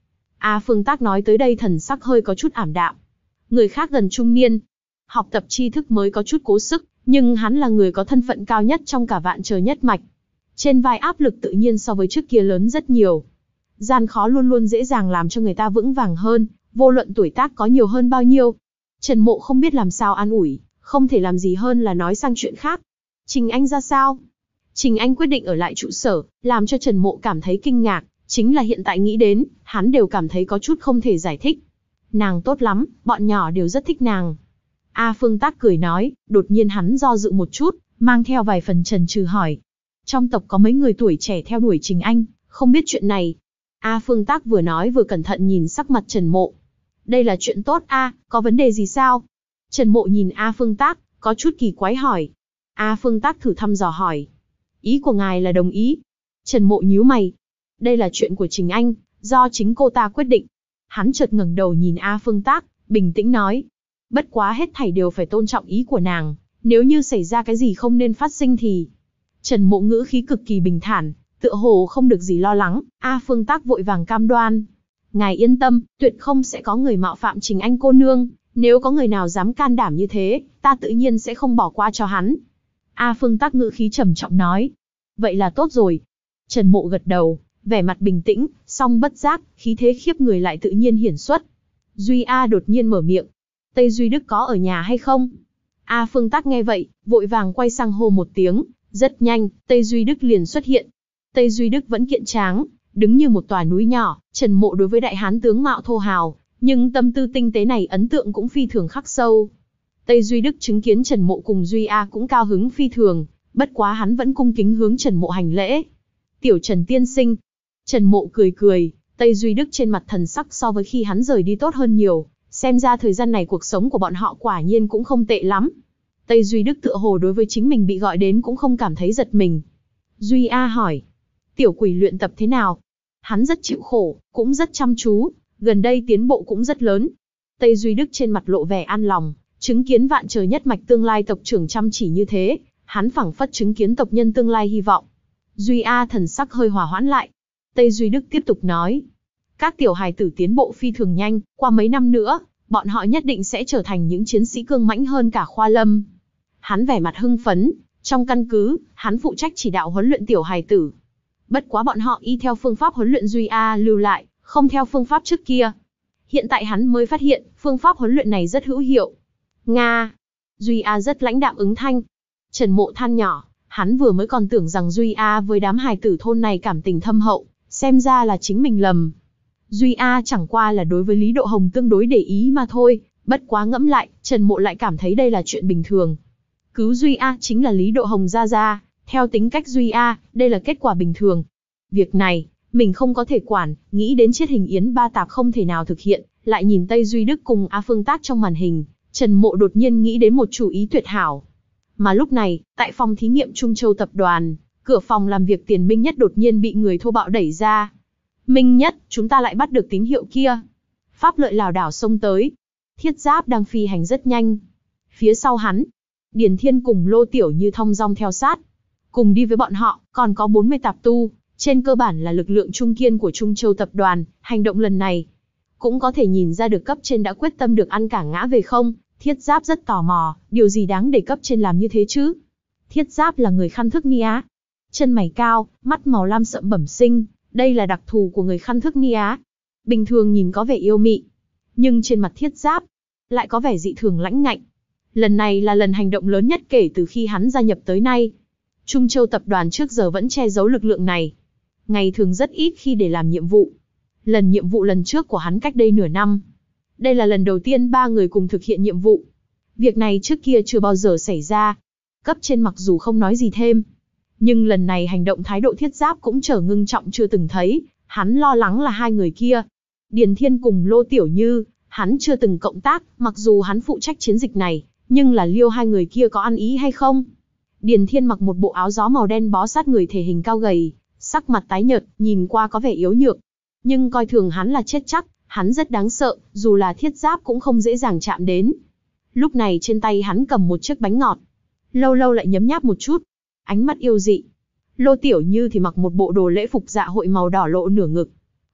A Phương Tác nói tới đây thần sắc hơi có chút ảm đạm. Người khác gần trung niên, học tập tri thức mới có chút cố sức, nhưng hắn là người có thân phận cao nhất trong cả Vạn Trời Nhất Mạch. Trên vai áp lực tự nhiên so với trước kia lớn rất nhiều. Gian khó luôn luôn dễ dàng làm cho người ta vững vàng hơn, vô luận tuổi tác có nhiều hơn bao nhiêu. Trần Mộ không biết làm sao an ủi, không thể làm gì hơn là nói sang chuyện khác. Trình Anh ra sao? Trình Anh quyết định ở lại trụ sở, làm cho Trần Mộ cảm thấy kinh ngạc, chính là hiện tại nghĩ đến, hắn đều cảm thấy có chút không thể giải thích. Nàng tốt lắm, bọn nhỏ đều rất thích nàng. A Phương Tác cười nói, đột nhiên hắn do dự một chút, mang theo vài phần chần chừ hỏi. Trong tộc có mấy người tuổi trẻ theo đuổi Trình Anh, không biết chuyện này. A Phương Tác vừa nói vừa cẩn thận nhìn sắc mặt Trần Mộ. Đây là chuyện tốt a, có vấn đề gì sao? Trần Mộ nhìn A Phương Tác, có chút kỳ quái hỏi. A Phương Tác thử thăm dò hỏi. Ý của ngài là đồng ý. Trần Mộ nhíu mày. Đây là chuyện của Trình Anh, do chính cô ta quyết định. Hắn chợt ngẩng đầu nhìn A Phương Tác, bình tĩnh nói. Bất quá hết thảy đều phải tôn trọng ý của nàng, nếu như xảy ra cái gì không nên phát sinh thì... Trần Mộ ngữ khí cực kỳ bình thản, tựa hồ không được gì lo lắng. A Phương Tác vội vàng cam đoan. Ngài yên tâm, tuyệt không sẽ có người mạo phạm Trình Anh cô nương, nếu có người nào dám can đảm như thế, ta tự nhiên sẽ không bỏ qua cho hắn. A Phương Tác ngữ khí trầm trọng nói. Vậy là tốt rồi. Trần Mộ gật đầu, vẻ mặt bình tĩnh, song bất giác, khí thế khiếp người lại tự nhiên hiển xuất. Duy A đột nhiên mở miệng. Tây Duy Đức có ở nhà hay không? A Phương Tác nghe vậy, vội vàng quay sang hô một tiếng, rất nhanh, Tây Duy Đức liền xuất hiện. Tây Duy Đức vẫn kiện tráng, đứng như một tòa núi nhỏ, Trần Mộ đối với đại hán tướng mạo thô hào, nhưng tâm tư tinh tế này ấn tượng cũng phi thường khắc sâu. Tây Duy Đức chứng kiến Trần Mộ cùng Duy A cũng cao hứng phi thường, bất quá hắn vẫn cung kính hướng Trần Mộ hành lễ. Tiểu Trần tiên sinh. Trần Mộ cười cười, Tây Duy Đức trên mặt thần sắc so với khi hắn rời đi tốt hơn nhiều, xem ra thời gian này cuộc sống của bọn họ quả nhiên cũng không tệ lắm. Tây Duy Đức tựa hồ đối với chính mình bị gọi đến cũng không cảm thấy giật mình. Duy A hỏi, tiểu quỷ luyện tập thế nào? Hắn rất chịu khổ, cũng rất chăm chú, gần đây tiến bộ cũng rất lớn. Tây Duy Đức trên mặt lộ vẻ an lòng, chứng kiến Vạn Trời Nhất Mạch tương lai tộc trưởng chăm chỉ như thế, hắn phảng phất chứng kiến tộc nhân tương lai hy vọng. Duy A thần sắc hơi hòa hoãn lại. Tây Duy Đức tiếp tục nói, các tiểu hài tử tiến bộ phi thường nhanh, qua mấy năm nữa, bọn họ nhất định sẽ trở thành những chiến sĩ cương mãnh hơn cả Khoa Lâm. Hắn vẻ mặt hưng phấn, trong căn cứ, hắn phụ trách chỉ đạo huấn luyện tiểu hài tử. Bất quá bọn họ y theo phương pháp huấn luyện Duy A lưu lại, không theo phương pháp trước kia. Hiện tại hắn mới phát hiện, phương pháp huấn luyện này rất hữu hiệu. Nga. Duy A rất lãnh đạm ứng thanh. Trần Mộ than nhỏ, hắn vừa mới còn tưởng rằng Duy A với đám hài tử thôn này cảm tình thâm hậu, xem ra là chính mình lầm. Duy A chẳng qua là đối với Lý Độ Hồng tương đối để ý mà thôi, bất quá ngẫm lại, Trần Mộ lại cảm thấy đây là chuyện bình thường. Cứu Duy A chính là Lý Độ Hồng ra ra, theo tính cách Duy A, đây là kết quả bình thường. Việc này, mình không có thể quản, nghĩ đến chiết hình yến ba tạp không thể nào thực hiện, lại nhìn Tây Duy Đức cùng A Phương Tác trong màn hình, Trần Mộ đột nhiên nghĩ đến một chủ ý tuyệt hảo. Mà lúc này, tại phòng thí nghiệm Trung Châu tập đoàn, cửa phòng làm việc Tiền Minh Nhất đột nhiên bị người thô bạo đẩy ra. Minh Nhất, chúng ta lại bắt được tín hiệu kia. Pháp Lợi lảo đảo xông tới. Thiết Giáp đang phi hành rất nhanh. Phía sau hắn, Điền Thiên cùng Lô Tiểu Như thong dong theo sát. Cùng đi với bọn họ, còn có bốn mươi tạp tu, trên cơ bản là lực lượng trung kiên của Trung Châu tập đoàn. Hành động lần này, cũng có thể nhìn ra được cấp trên đã quyết tâm được ăn cả ngã về không. Thiết Giáp rất tò mò, điều gì đáng để cấp trên làm như thế chứ? Thiết Giáp là người Khăn Thức Ni Á. Chân mày cao, mắt màu lam sậm bẩm sinh, đây là đặc thù của người Khăn Thức Ni Á. Bình thường nhìn có vẻ yêu mị, nhưng trên mặt Thiết Giáp lại có vẻ dị thường lãnh ngạnh. Lần này là lần hành động lớn nhất kể từ khi hắn gia nhập tới nay. Trung Châu tập đoàn trước giờ vẫn che giấu lực lượng này. Ngày thường rất ít khi để làm nhiệm vụ. Lần nhiệm vụ lần trước của hắn cách đây nửa năm. Đây là lần đầu tiên ba người cùng thực hiện nhiệm vụ. Việc này trước kia chưa bao giờ xảy ra. Cấp trên mặc dù không nói gì thêm, nhưng lần này hành động thái độ Thiết Giáp cũng trở ngưng trọng chưa từng thấy. Hắn lo lắng là hai người kia, Điền Thiên cùng Lô Tiểu Như, hắn chưa từng cộng tác, mặc dù hắn phụ trách chiến dịch này, nhưng là liêu hai người kia có ăn ý hay không? Điền Thiên mặc một bộ áo gió màu đen bó sát người, thể hình cao gầy, sắc mặt tái nhợt, nhìn qua có vẻ yếu nhược. Nhưng coi thường hắn là chết chắc, hắn rất đáng sợ, dù là Thiết Giáp cũng không dễ dàng chạm đến. Lúc này trên tay hắn cầm một chiếc bánh ngọt, lâu lâu lại nhấm nháp một chút, ánh mắt yêu dị. Lô Tiểu Như thì mặc một bộ đồ lễ phục dạ hội màu đỏ lộ nửa ngực.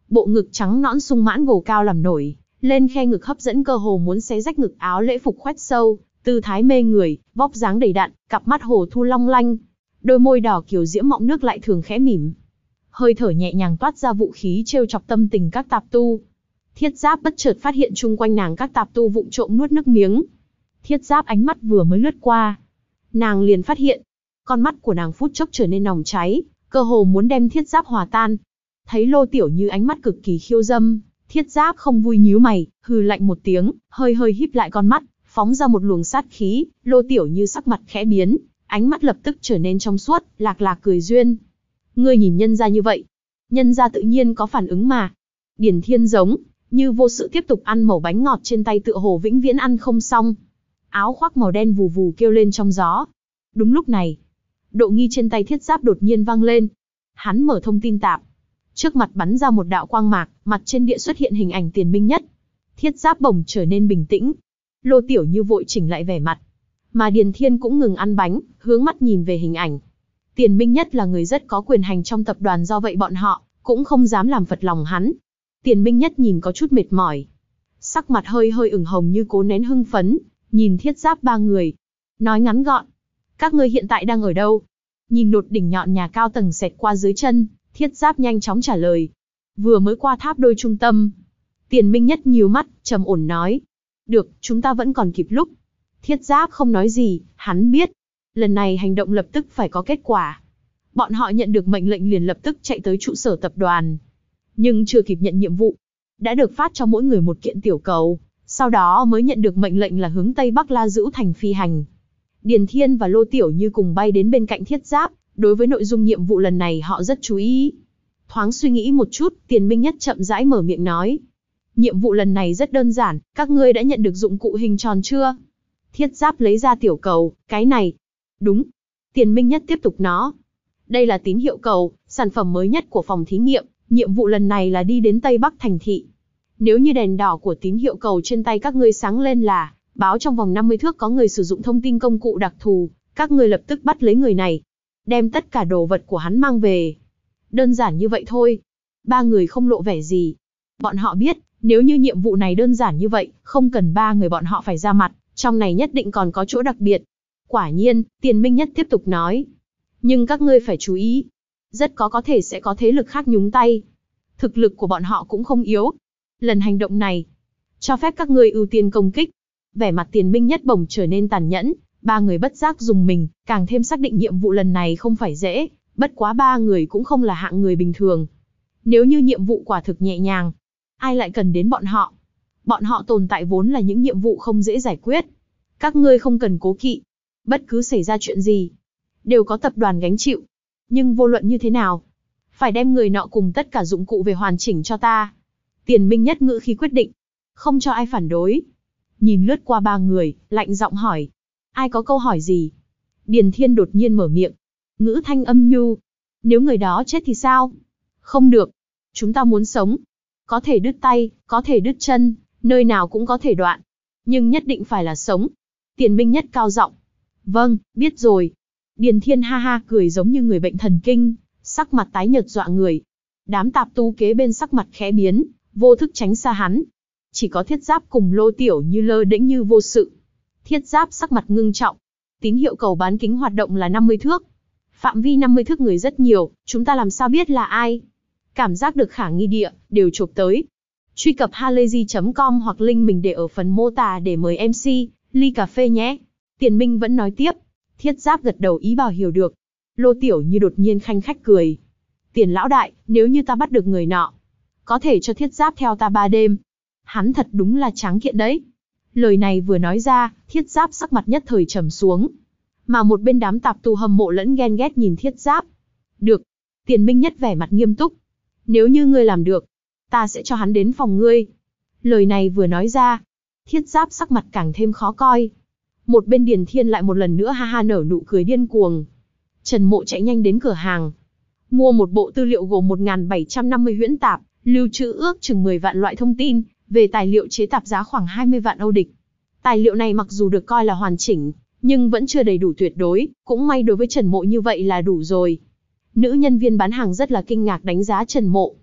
Bộ ngực trắng nõn sung mãn gồ cao làm nổi lên khe ngực hấp dẫn cơ hồ muốn xé rách ngực áo lễ phục khoét sâu, tư thái mê người, vóc dáng đầy đặn, cặp mắt hồ thu long lanh, đôi môi đỏ kiều diễm mọng nước lại thường khẽ mỉm. Hơi thở nhẹ nhàng toát ra vũ khí trêu chọc tâm tình các tạp tu. Thiết Giáp bất chợt phát hiện chung quanh nàng các tạp tu vụng trộm nuốt nước miếng. Thiết Giáp ánh mắt vừa mới lướt qua, nàng liền phát hiện, con mắt của nàng phút chốc trở nên nòng cháy, cơ hồ muốn đem Thiết Giáp hòa tan. Thấy Lô Tiểu Như ánh mắt cực kỳ khiêu dâm, Thiết Giáp không vui nhíu mày, hừ lạnh một tiếng, hơi hơi híp lại con mắt, phóng ra một luồng sát khí. Lô Tiểu Như sắc mặt khẽ biến, ánh mắt lập tức trở nên trong suốt, lạc lạc cười duyên. Ngươi nhìn nhân gia như vậy, nhân gia tự nhiên có phản ứng mà. Điền Thiên giống như vô sự tiếp tục ăn mẩu bánh ngọt trên tay, tựa hồ vĩnh viễn ăn không xong. Áo khoác màu đen vù vù kêu lên trong gió. Đúng lúc này, độ nghi trên tay Thiết Giáp đột nhiên vang lên. Hắn mở thông tin tạp, trước mặt bắn ra một đạo quang mạc, mặt trên địa xuất hiện hình ảnh Tiền Minh Nhất. Thiết Giáp bỗng trở nên bình tĩnh. Lô Tiểu Như vội chỉnh lại vẻ mặt, mà Điền Thiên cũng ngừng ăn bánh, hướng mắt nhìn về hình ảnh. Tiền Minh Nhất là người rất có quyền hành trong tập đoàn, do vậy bọn họ cũng không dám làm phật lòng hắn. Tiền Minh Nhất nhìn có chút mệt mỏi, sắc mặt hơi hơi ửng hồng như cố nén hưng phấn, nhìn Thiết Giáp ba người, nói ngắn gọn: các ngươi hiện tại đang ở đâu? Nhìn nột đỉnh nhọn nhà cao tầng xẹt qua dưới chân, Thiết Giáp nhanh chóng trả lời: vừa mới qua tháp đôi trung tâm. Tiền Minh Nhất nhíu mắt, trầm ổn nói: được, chúng ta vẫn còn kịp lúc. Thiết Giáp không nói gì, hắn biết, lần này hành động lập tức phải có kết quả. Bọn họ nhận được mệnh lệnh liền lập tức chạy tới trụ sở tập đoàn. Nhưng chưa kịp nhận nhiệm vụ, đã được phát cho mỗi người một kiện tiểu cầu, sau đó mới nhận được mệnh lệnh là hướng Tây Bắc La Dữ thành phi hành. Điền Thiên và Lô Tiểu Như cùng bay đến bên cạnh Thiết Giáp, đối với nội dung nhiệm vụ lần này họ rất chú ý. Thoáng suy nghĩ một chút, Tiền Minh Nhất chậm rãi mở miệng nói: nhiệm vụ lần này rất đơn giản, các ngươi đã nhận được dụng cụ hình tròn chưa? Thiết Giáp lấy ra tiểu cầu, cái này. Đúng. Tiền Minh Nhất tiếp tục nói: đây là tín hiệu cầu, sản phẩm mới nhất của phòng thí nghiệm, nhiệm vụ lần này là đi đến Tây Bắc thành thị. Nếu như đèn đỏ của tín hiệu cầu trên tay các ngươi sáng lên là báo trong vòng năm mươi thước có người sử dụng thông tin công cụ đặc thù, các ngươi lập tức bắt lấy người này, đem tất cả đồ vật của hắn mang về. Đơn giản như vậy thôi. Ba người không lộ vẻ gì. Bọn họ biết, nếu như nhiệm vụ này đơn giản như vậy, không cần ba người bọn họ phải ra mặt, trong này nhất định còn có chỗ đặc biệt. Quả nhiên, Tiền Minh Nhất tiếp tục nói: nhưng các ngươi phải chú ý, rất có có thể sẽ có thế lực khác nhúng tay. Thực lực của bọn họ cũng không yếu. Lần hành động này, cho phép các ngươi ưu tiên công kích. Vẻ mặt Tiền Minh Nhất bỗng trở nên tàn nhẫn, ba người bất giác dùng mình, càng thêm xác định nhiệm vụ lần này không phải dễ, bất quá ba người cũng không là hạng người bình thường. Nếu như nhiệm vụ quả thực nhẹ nhàng, ai lại cần đến bọn họ? Bọn họ tồn tại vốn là những nhiệm vụ không dễ giải quyết. Các ngươi không cần cố kỵ, bất cứ xảy ra chuyện gì, đều có tập đoàn gánh chịu. Nhưng vô luận như thế nào, phải đem người nọ cùng tất cả dụng cụ về hoàn chỉnh cho ta. Tiền Minh Nhất ngữ khí quyết định, không cho ai phản đối. Nhìn lướt qua ba người, lạnh giọng hỏi: ai có câu hỏi gì? Điền Thiên đột nhiên mở miệng, ngữ thanh âm nhu: nếu người đó chết thì sao? Không được, chúng ta muốn sống. Có thể đứt tay, có thể đứt chân, nơi nào cũng có thể đoạn, nhưng nhất định phải là sống. Tiền Minh Nhất cao giọng: vâng, biết rồi. Điền Thiên ha ha cười giống như người bệnh thần kinh, sắc mặt tái nhợt dọa người. Đám tạp tu kế bên sắc mặt khẽ biến, vô thức tránh xa hắn. Chỉ có Thiết Giáp cùng Lô Tiểu Như lơ đễnh như vô sự. Thiết Giáp sắc mặt ngưng trọng. Tín hiệu cầu bán kính hoạt động là năm mươi thước. Phạm vi năm mươi thước người rất nhiều, chúng ta làm sao biết là ai? Cảm giác được khả nghi địa, đều chộp tới. Truy cập halayzi chấm com hoặc link mình để ở phần mô tả để mời em xê, ly cà phê nhé. Tiền Minh vẫn nói tiếp. Thiết Giáp gật đầu ý bảo hiểu được. Lô Tiểu Như đột nhiên khanh khách cười. Tiền lão đại, nếu như ta bắt được người nọ, có thể cho Thiết Giáp theo ta ba đêm. Hắn thật đúng là tráng kiện đấy. Lời này vừa nói ra, Thiết Giáp sắc mặt nhất thời trầm xuống. Mà một bên đám tạp tu hâm mộ lẫn ghen ghét nhìn Thiết Giáp. Được. Tiền Minh Nhất vẻ mặt nghiêm túc. Nếu như ngươi làm được, ta sẽ cho hắn đến phòng ngươi. Lời này vừa nói ra, Thiết Giáp sắc mặt càng thêm khó coi. Một bên Điền Thiên lại một lần nữa ha ha nở nụ cười điên cuồng. Trần Mộ chạy nhanh đến cửa hàng, mua một bộ tư liệu gồm một nghìn bảy trăm năm mươi huyễn tạp, lưu trữ ước chừng mười vạn loại thông tin, về tài liệu chế tạp giá khoảng hai mươi vạn Âu địch. Tài liệu này mặc dù được coi là hoàn chỉnh, nhưng vẫn chưa đầy đủ tuyệt đối, cũng may đối với Trần Mộ như vậy là đủ rồi. Nữ nhân viên bán hàng rất là kinh ngạc đánh giá Trần Mộ.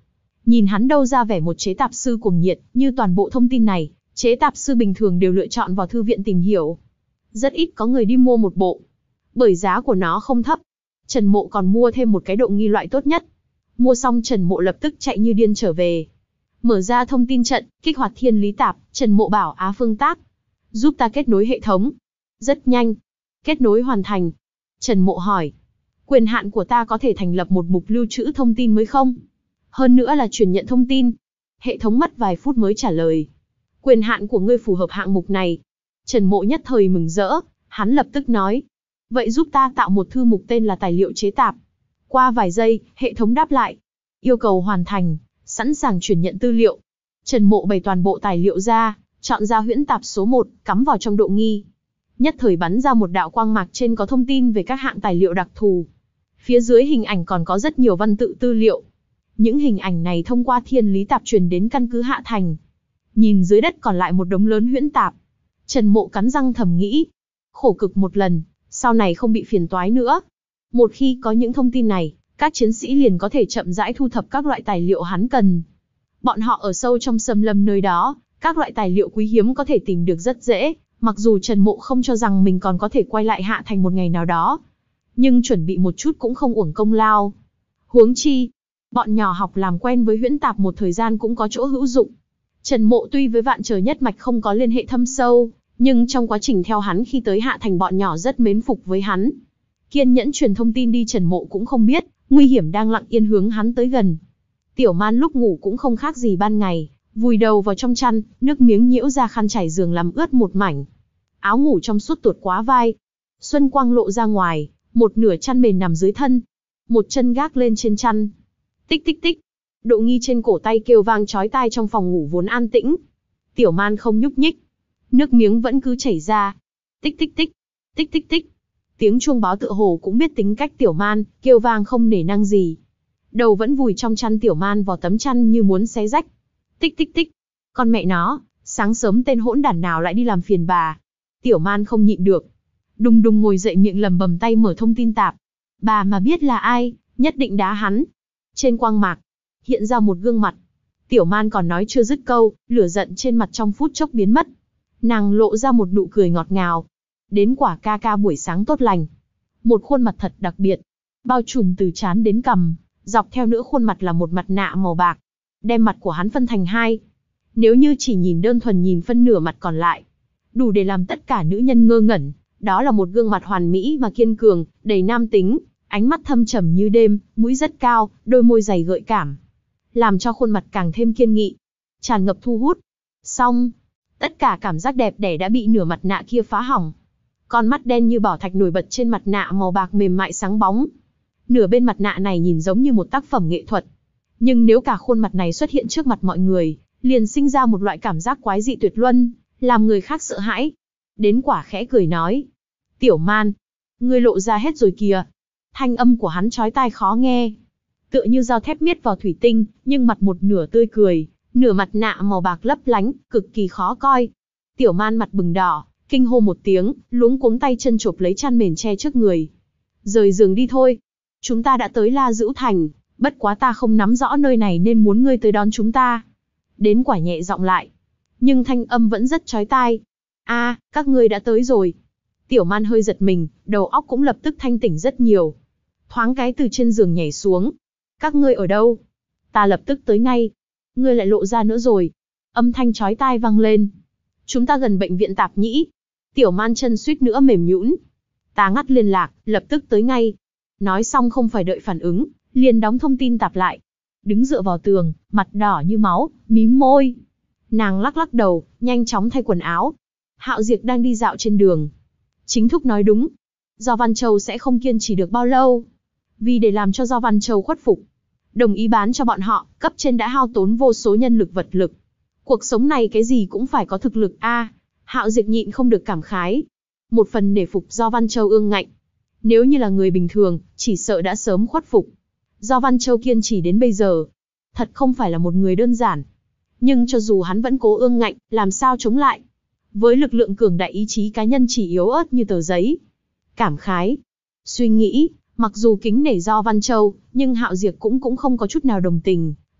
Nhìn hắn đâu ra vẻ một chế tạp sư cuồng nhiệt, như toàn bộ thông tin này, chế tạp sư bình thường đều lựa chọn vào thư viện tìm hiểu. Rất ít có người đi mua một bộ, bởi giá của nó không thấp. Trần Mộ còn mua thêm một cái độ nghi loại tốt nhất. Mua xong Trần Mộ lập tức chạy như điên trở về. Mở ra thông tin trận, kích hoạt thiên lý tạp, Trần Mộ bảo Á Phương Tác, giúp ta kết nối hệ thống. Rất nhanh. Kết nối hoàn thành. Trần Mộ hỏi, quyền hạn của ta có thể thành lập một mục lưu trữ thông tin mới không? Hơn nữa là truyền nhận thông tin. Hệ thống mất vài phút mới trả lời. Quyền hạn của ngươi phù hợp hạng mục này. Trần Mộ nhất thời mừng rỡ, hắn lập tức nói, vậy giúp ta tạo một thư mục tên là tài liệu chế tạp. Qua vài giây, hệ thống đáp lại. Yêu cầu hoàn thành, sẵn sàng truyền nhận tư liệu. Trần Mộ bày toàn bộ tài liệu ra, chọn ra huyễn tạp số một, cắm vào trong độ nghi. Nhất thời bắn ra một đạo quang mạc, trên có thông tin về các hạng tài liệu đặc thù. Phía dưới hình ảnh còn có rất nhiều văn tự tư liệu. Những hình ảnh này thông qua thiên lý tạp truyền đến căn cứ hạ thành. Nhìn dưới đất còn lại một đống lớn huyễn tạp. Trần Mộ cắn răng thầm nghĩ, khổ cực một lần, sau này không bị phiền toái nữa. Một khi có những thông tin này, các chiến sĩ liền có thể chậm rãi thu thập các loại tài liệu hắn cần. Bọn họ ở sâu trong xâm lâm nơi đó, các loại tài liệu quý hiếm có thể tìm được rất dễ, mặc dù Trần Mộ không cho rằng mình còn có thể quay lại hạ thành một ngày nào đó. Nhưng chuẩn bị một chút cũng không uổng công lao. Huống chi, bọn nhỏ học làm quen với huyễn tạp một thời gian cũng có chỗ hữu dụng. Trần Mộ tuy với Vạn Trời Nhất Mạch không có liên hệ thâm sâu, nhưng trong quá trình theo hắn khi tới hạ thành bọn nhỏ rất mến phục với hắn. Kiên nhẫn truyền thông tin đi, Trần Mộ cũng không biết, nguy hiểm đang lặng yên hướng hắn tới gần. Tiểu Man lúc ngủ cũng không khác gì ban ngày, vùi đầu vào trong chăn, nước miếng nhiễu ra khăn trải giường làm ướt một mảnh. Áo ngủ trong suốt tuột quá vai. Xuân quang lộ ra ngoài, một nửa chăn mền nằm dưới thân. Một chân gác lên trên chăn. Tích tích tích. Độ nghi trên cổ tay kêu vang chói tai trong phòng ngủ vốn an tĩnh. Tiểu Man không nhúc nhích. Nước miếng vẫn cứ chảy ra. Tích tích tích. Tích tích tích. Tiếng chuông báo tựa hồ cũng biết tính cách Tiểu Man, kêu vang không nể nang gì. Đầu vẫn vùi trong chăn, Tiểu Man vào tấm chăn như muốn xé rách. Tích tích tích. Con mẹ nó, sáng sớm tên hỗn đản nào lại đi làm phiền bà. Tiểu Man không nhịn được. Đùng đùng ngồi dậy, miệng lầm bầm, tay mở thông tin tạp. Bà mà biết là ai, nhất định đá hắn. Trên quang mạc, hiện ra một gương mặt. Tiểu Man còn nói chưa dứt câu, lửa giận trên mặt trong phút chốc biến mất. Nàng lộ ra một nụ cười ngọt ngào. Đến quả ca ca buổi sáng tốt lành. Một khuôn mặt thật đặc biệt, bao trùm từ trán đến cằm, dọc theo nửa khuôn mặt là một mặt nạ màu bạc, đem mặt của hắn phân thành hai. Nếu như chỉ nhìn đơn thuần, nhìn phân nửa mặt còn lại, đủ để làm tất cả nữ nhân ngơ ngẩn. Đó là một gương mặt hoàn mỹ mà kiên cường, đầy nam tính, ánh mắt thâm trầm như đêm, mũi rất cao, đôi môi dày gợi cảm, làm cho khuôn mặt càng thêm kiên nghị, tràn ngập thu hút. Xong, tất cả cảm giác đẹp đẽ đã bị nửa mặt nạ kia phá hỏng. Con mắt đen như bảo thạch nổi bật trên mặt nạ màu bạc mềm mại sáng bóng. Nửa bên mặt nạ này nhìn giống như một tác phẩm nghệ thuật. Nhưng nếu cả khuôn mặt này xuất hiện trước mặt mọi người, liền sinh ra một loại cảm giác quái dị tuyệt luân, làm người khác sợ hãi. Đến quả khẽ cười nói, Tiểu Man, ngươi lộ ra hết rồi kìa. Thanh âm của hắn chói tai khó nghe, tựa như dao thép miết vào thủy tinh, nhưng mặt một nửa tươi cười, nửa mặt nạ màu bạc lấp lánh, cực kỳ khó coi. Tiểu Man mặt bừng đỏ, kinh hô một tiếng, luống cuống tay chân chộp lấy chăn mền che trước người. Rời giường đi thôi. Chúng ta đã tới La Dữu Thành, bất quá ta không nắm rõ nơi này nên muốn ngươi tới đón chúng ta. Đến quả nhẹ giọng lại, nhưng thanh âm vẫn rất chói tai. A, à, các ngươi đã tới rồi. Tiểu Man hơi giật mình, đầu óc cũng lập tức thanh tỉnh rất nhiều. Thoáng cái từ trên giường nhảy xuống. Các ngươi ở đâu? Ta lập tức tới ngay. Ngươi lại lộ ra nữa rồi. Âm thanh chói tai vang lên. Chúng ta gần bệnh viện Tạp Nhĩ. Tiểu Man chân suýt nữa mềm nhũn. Ta ngắt liên lạc, lập tức tới ngay. Nói xong không phải đợi phản ứng, liền đóng thông tin tạp lại. Đứng dựa vào tường, mặt đỏ như máu, mím môi. Nàng lắc lắc đầu, nhanh chóng thay quần áo. Hạo Diệp đang đi dạo trên đường. Chính thúc nói đúng. Do Văn Châu sẽ không kiên trì được bao lâu. Vì để làm cho Do Văn Châu khuất phục, đồng ý bán cho bọn họ, cấp trên đã hao tốn vô số nhân lực vật lực. Cuộc sống này cái gì cũng phải có thực lực a. À, Hạo Diệp nhịn không được cảm khái. Một phần nể phục Do Văn Châu ương ngạnh. Nếu như là người bình thường, chỉ sợ đã sớm khuất phục. Do Văn Châu kiên trì đến bây giờ, thật không phải là một người đơn giản. Nhưng cho dù hắn vẫn cố ương ngạnh, làm sao chống lại? Với lực lượng cường đại, ý chí cá nhân chỉ yếu ớt như tờ giấy. Cảm khái, suy nghĩ, mặc dù kính nể Do Văn Châu, nhưng Hạo Diệp cũng cũng không có chút nào đồng tình.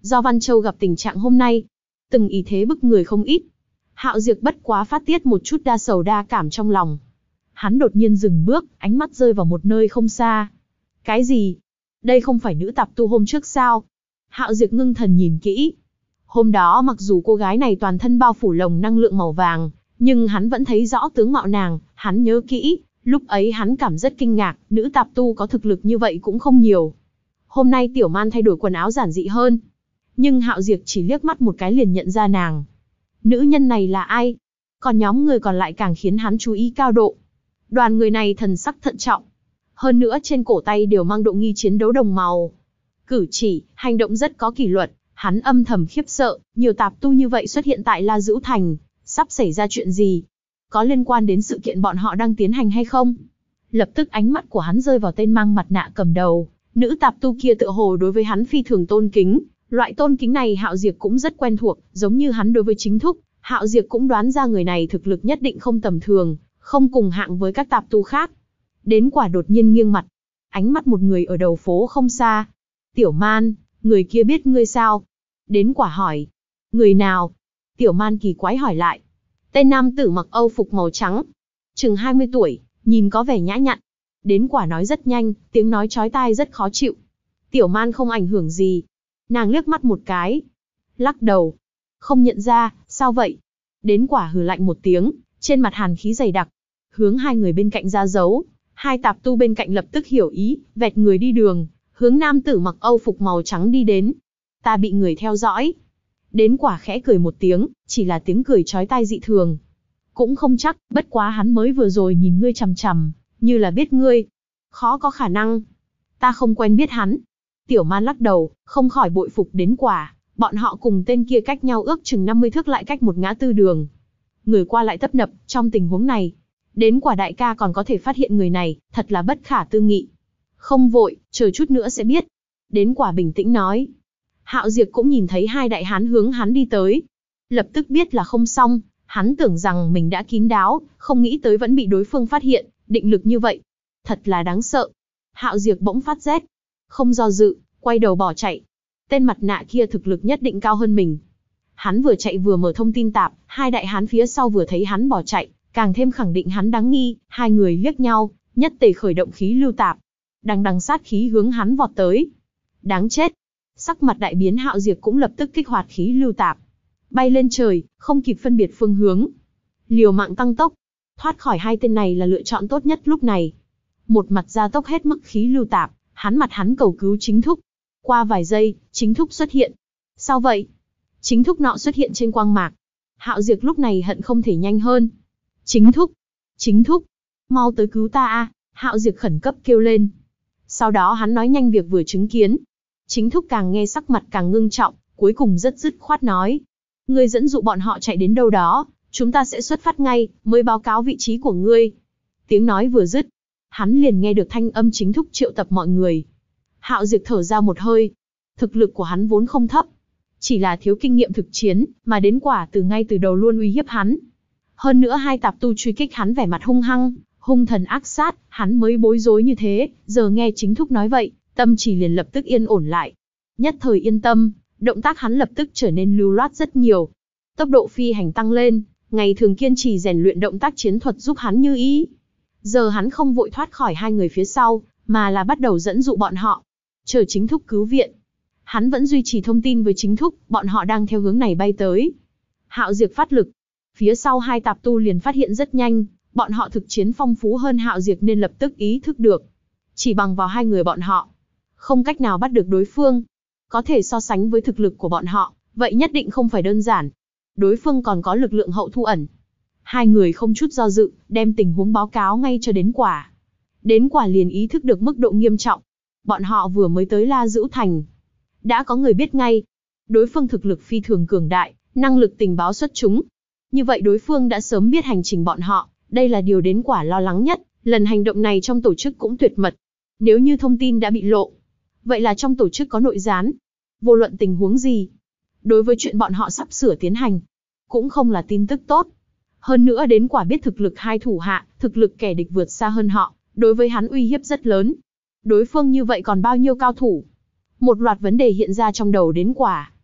do Văn Châu gặp tình trạng hôm nay, từng ý thế bức người không ít. Hạo Diệp bất quá phát tiết một chút đa sầu đa cảm trong lòng. Hắn đột nhiên dừng bước, ánh mắt rơi vào một nơi không xa. Cái gì? Đây không phải nữ tạp tu hôm trước sao? Hạo Diệp ngưng thần nhìn kỹ. Hôm đó mặc dù cô gái này toàn thân bao phủ lồng năng lượng màu vàng, nhưng hắn vẫn thấy rõ tướng mạo nàng, hắn nhớ kỹ, lúc ấy hắn cảm rất kinh ngạc, nữ tạp tu có thực lực như vậy cũng không nhiều. Hôm nay Tiểu Man thay đổi quần áo giản dị hơn, nhưng Hạo Diệp chỉ liếc mắt một cái liền nhận ra nàng. Nữ nhân này là ai? Còn nhóm người còn lại càng khiến hắn chú ý cao độ. Đoàn người này thần sắc thận trọng, hơn nữa trên cổ tay đều mang độ nghi chiến đấu đồng màu. Cử chỉ, hành động rất có kỷ luật, hắn âm thầm khiếp sợ, nhiều tạp tu như vậy xuất hiện tại La Dữu Thành, sắp xảy ra chuyện gì? Có liên quan đến sự kiện bọn họ đang tiến hành hay không? Lập tức ánh mắt của hắn rơi vào tên mang mặt nạ cầm đầu, nữ tạp tu kia tựa hồ đối với hắn phi thường tôn kính, loại tôn kính này Hạo Diệp cũng rất quen thuộc, giống như hắn đối với Chính Thúc, Hạo Diệp cũng đoán ra người này thực lực nhất định không tầm thường, không cùng hạng với các tạp tu khác. Đến quả đột nhiên nghiêng mặt, ánh mắt một người ở đầu phố không xa. Tiểu Man, người kia biết ngươi sao? Đến quả hỏi. Người nào? Tiểu Man kỳ quái hỏi lại. Tên nam tử mặc âu phục màu trắng, chừng hai mươi tuổi, nhìn có vẻ nhã nhặn. Đến quả nói rất nhanh, tiếng nói chói tai rất khó chịu. Tiểu Man không ảnh hưởng gì. Nàng liếc mắt một cái, lắc đầu. Không nhận ra, sao vậy? Đến quả hừ lạnh một tiếng, trên mặt hàn khí dày đặc, hướng hai người bên cạnh ra dấu. Hai tạp tu bên cạnh lập tức hiểu ý, vẹt người đi đường, hướng nam tử mặc âu phục màu trắng đi đến. Ta bị người theo dõi. Đến quả khẽ cười một tiếng, chỉ là tiếng cười chói tai dị thường. Cũng không chắc, bất quá hắn mới vừa rồi nhìn ngươi chằm chằm, như là biết ngươi. Khó có khả năng. Ta không quen biết hắn. Tiểu Man lắc đầu, không khỏi bội phục đến quả. Bọn họ cùng tên kia cách nhau ước chừng năm mươi thước lại cách một ngã tư đường. Người qua lại tấp nập, trong tình huống này. Đến quả đại ca còn có thể phát hiện người này, thật là bất khả tư nghị. Không vội, chờ chút nữa sẽ biết. Đến quả bình tĩnh nói. Hạo Diệp cũng nhìn thấy hai đại hán hướng hắn đi tới. Lập tức biết là không xong, hắn tưởng rằng mình đã kín đáo, không nghĩ tới vẫn bị đối phương phát hiện, định lực như vậy. Thật là đáng sợ. Hạo Diệp bỗng phát rét. Không do dự, quay đầu bỏ chạy. Tên mặt nạ kia thực lực nhất định cao hơn mình. Hắn vừa chạy vừa mở thông tin tạp, hai đại hán phía sau vừa thấy hắn bỏ chạy, càng thêm khẳng định hắn đáng nghi, hai người liếc nhau, nhất tề khởi động khí lưu tạp. Đằng đằng sát khí hướng hắn vọt tới. Đáng chết. Sắc mặt đại biến Hạo Diệp cũng lập tức kích hoạt khí lưu tạp. Bay lên trời, không kịp phân biệt phương hướng. Liều mạng tăng tốc. Thoát khỏi hai tên này là lựa chọn tốt nhất lúc này. Một mặt gia tốc hết mức khí lưu tạp, hắn mặt hắn cầu cứu Chính Thúc. Qua vài giây, Chính Thúc xuất hiện. Sao vậy? Chính Thúc nọ xuất hiện trên quang mạc. Hạo Diệp lúc này hận không thể nhanh hơn. Chính Thúc! Chính Thúc! Mau tới cứu ta a! Hạo Diệp khẩn cấp kêu lên. Sau đó hắn nói nhanh việc vừa chứng kiến. Chính Thúc càng nghe sắc mặt càng ngưng trọng, cuối cùng rất dứt khoát nói. Ngươi dẫn dụ bọn họ chạy đến đâu đó, chúng ta sẽ xuất phát ngay, mới báo cáo vị trí của ngươi. Tiếng nói vừa dứt, hắn liền nghe được thanh âm Chính Thúc triệu tập mọi người. Hạo Diệp thở ra một hơi. Thực lực của hắn vốn không thấp, chỉ là thiếu kinh nghiệm thực chiến, mà đến quả từ ngay từ đầu luôn uy hiếp hắn. Hơn nữa hai tạp tu truy kích hắn vẻ mặt hung hăng, hung thần ác sát, hắn mới bối rối như thế, giờ nghe Chính Thúc nói vậy, tâm chỉ liền lập tức yên ổn lại. Nhất thời yên tâm, động tác hắn lập tức trở nên lưu loát rất nhiều. Tốc độ phi hành tăng lên, ngày thường kiên trì rèn luyện động tác chiến thuật giúp hắn như ý. Giờ hắn không vội thoát khỏi hai người phía sau, mà là bắt đầu dẫn dụ bọn họ. Chờ Chính Thúc cứu viện. Hắn vẫn duy trì thông tin với Chính Thúc, bọn họ đang theo hướng này bay tới. Hạo Diệp phát lực. Phía sau hai tạp tu liền phát hiện rất nhanh, bọn họ thực chiến phong phú hơn Hạo Diệp nên lập tức ý thức được. Chỉ bằng vào hai người bọn họ, không cách nào bắt được đối phương. Có thể so sánh với thực lực của bọn họ, vậy nhất định không phải đơn giản. Đối phương còn có lực lượng hậu thu ẩn. Hai người không chút do dự, đem tình huống báo cáo ngay cho Đến Quả. Đến Quả liền ý thức được mức độ nghiêm trọng. Bọn họ vừa mới tới La Dữu Thành. Đã có người biết ngay. Đối phương thực lực phi thường cường đại, năng lực tình báo xuất chúng. Như vậy đối phương đã sớm biết hành trình bọn họ, đây là điều Đến Quả lo lắng nhất. Lần hành động này trong tổ chức cũng tuyệt mật. Nếu như thông tin đã bị lộ, vậy là trong tổ chức có nội gián. Vô luận tình huống gì, đối với chuyện bọn họ sắp sửa tiến hành, cũng không là tin tức tốt. Hơn nữa Đến Quả biết thực lực hai thủ hạ, thực lực kẻ địch vượt xa hơn họ, đối với hắn uy hiếp rất lớn. Đối phương như vậy còn bao nhiêu cao thủ? Một loạt vấn đề hiện ra trong đầu Đến Quả.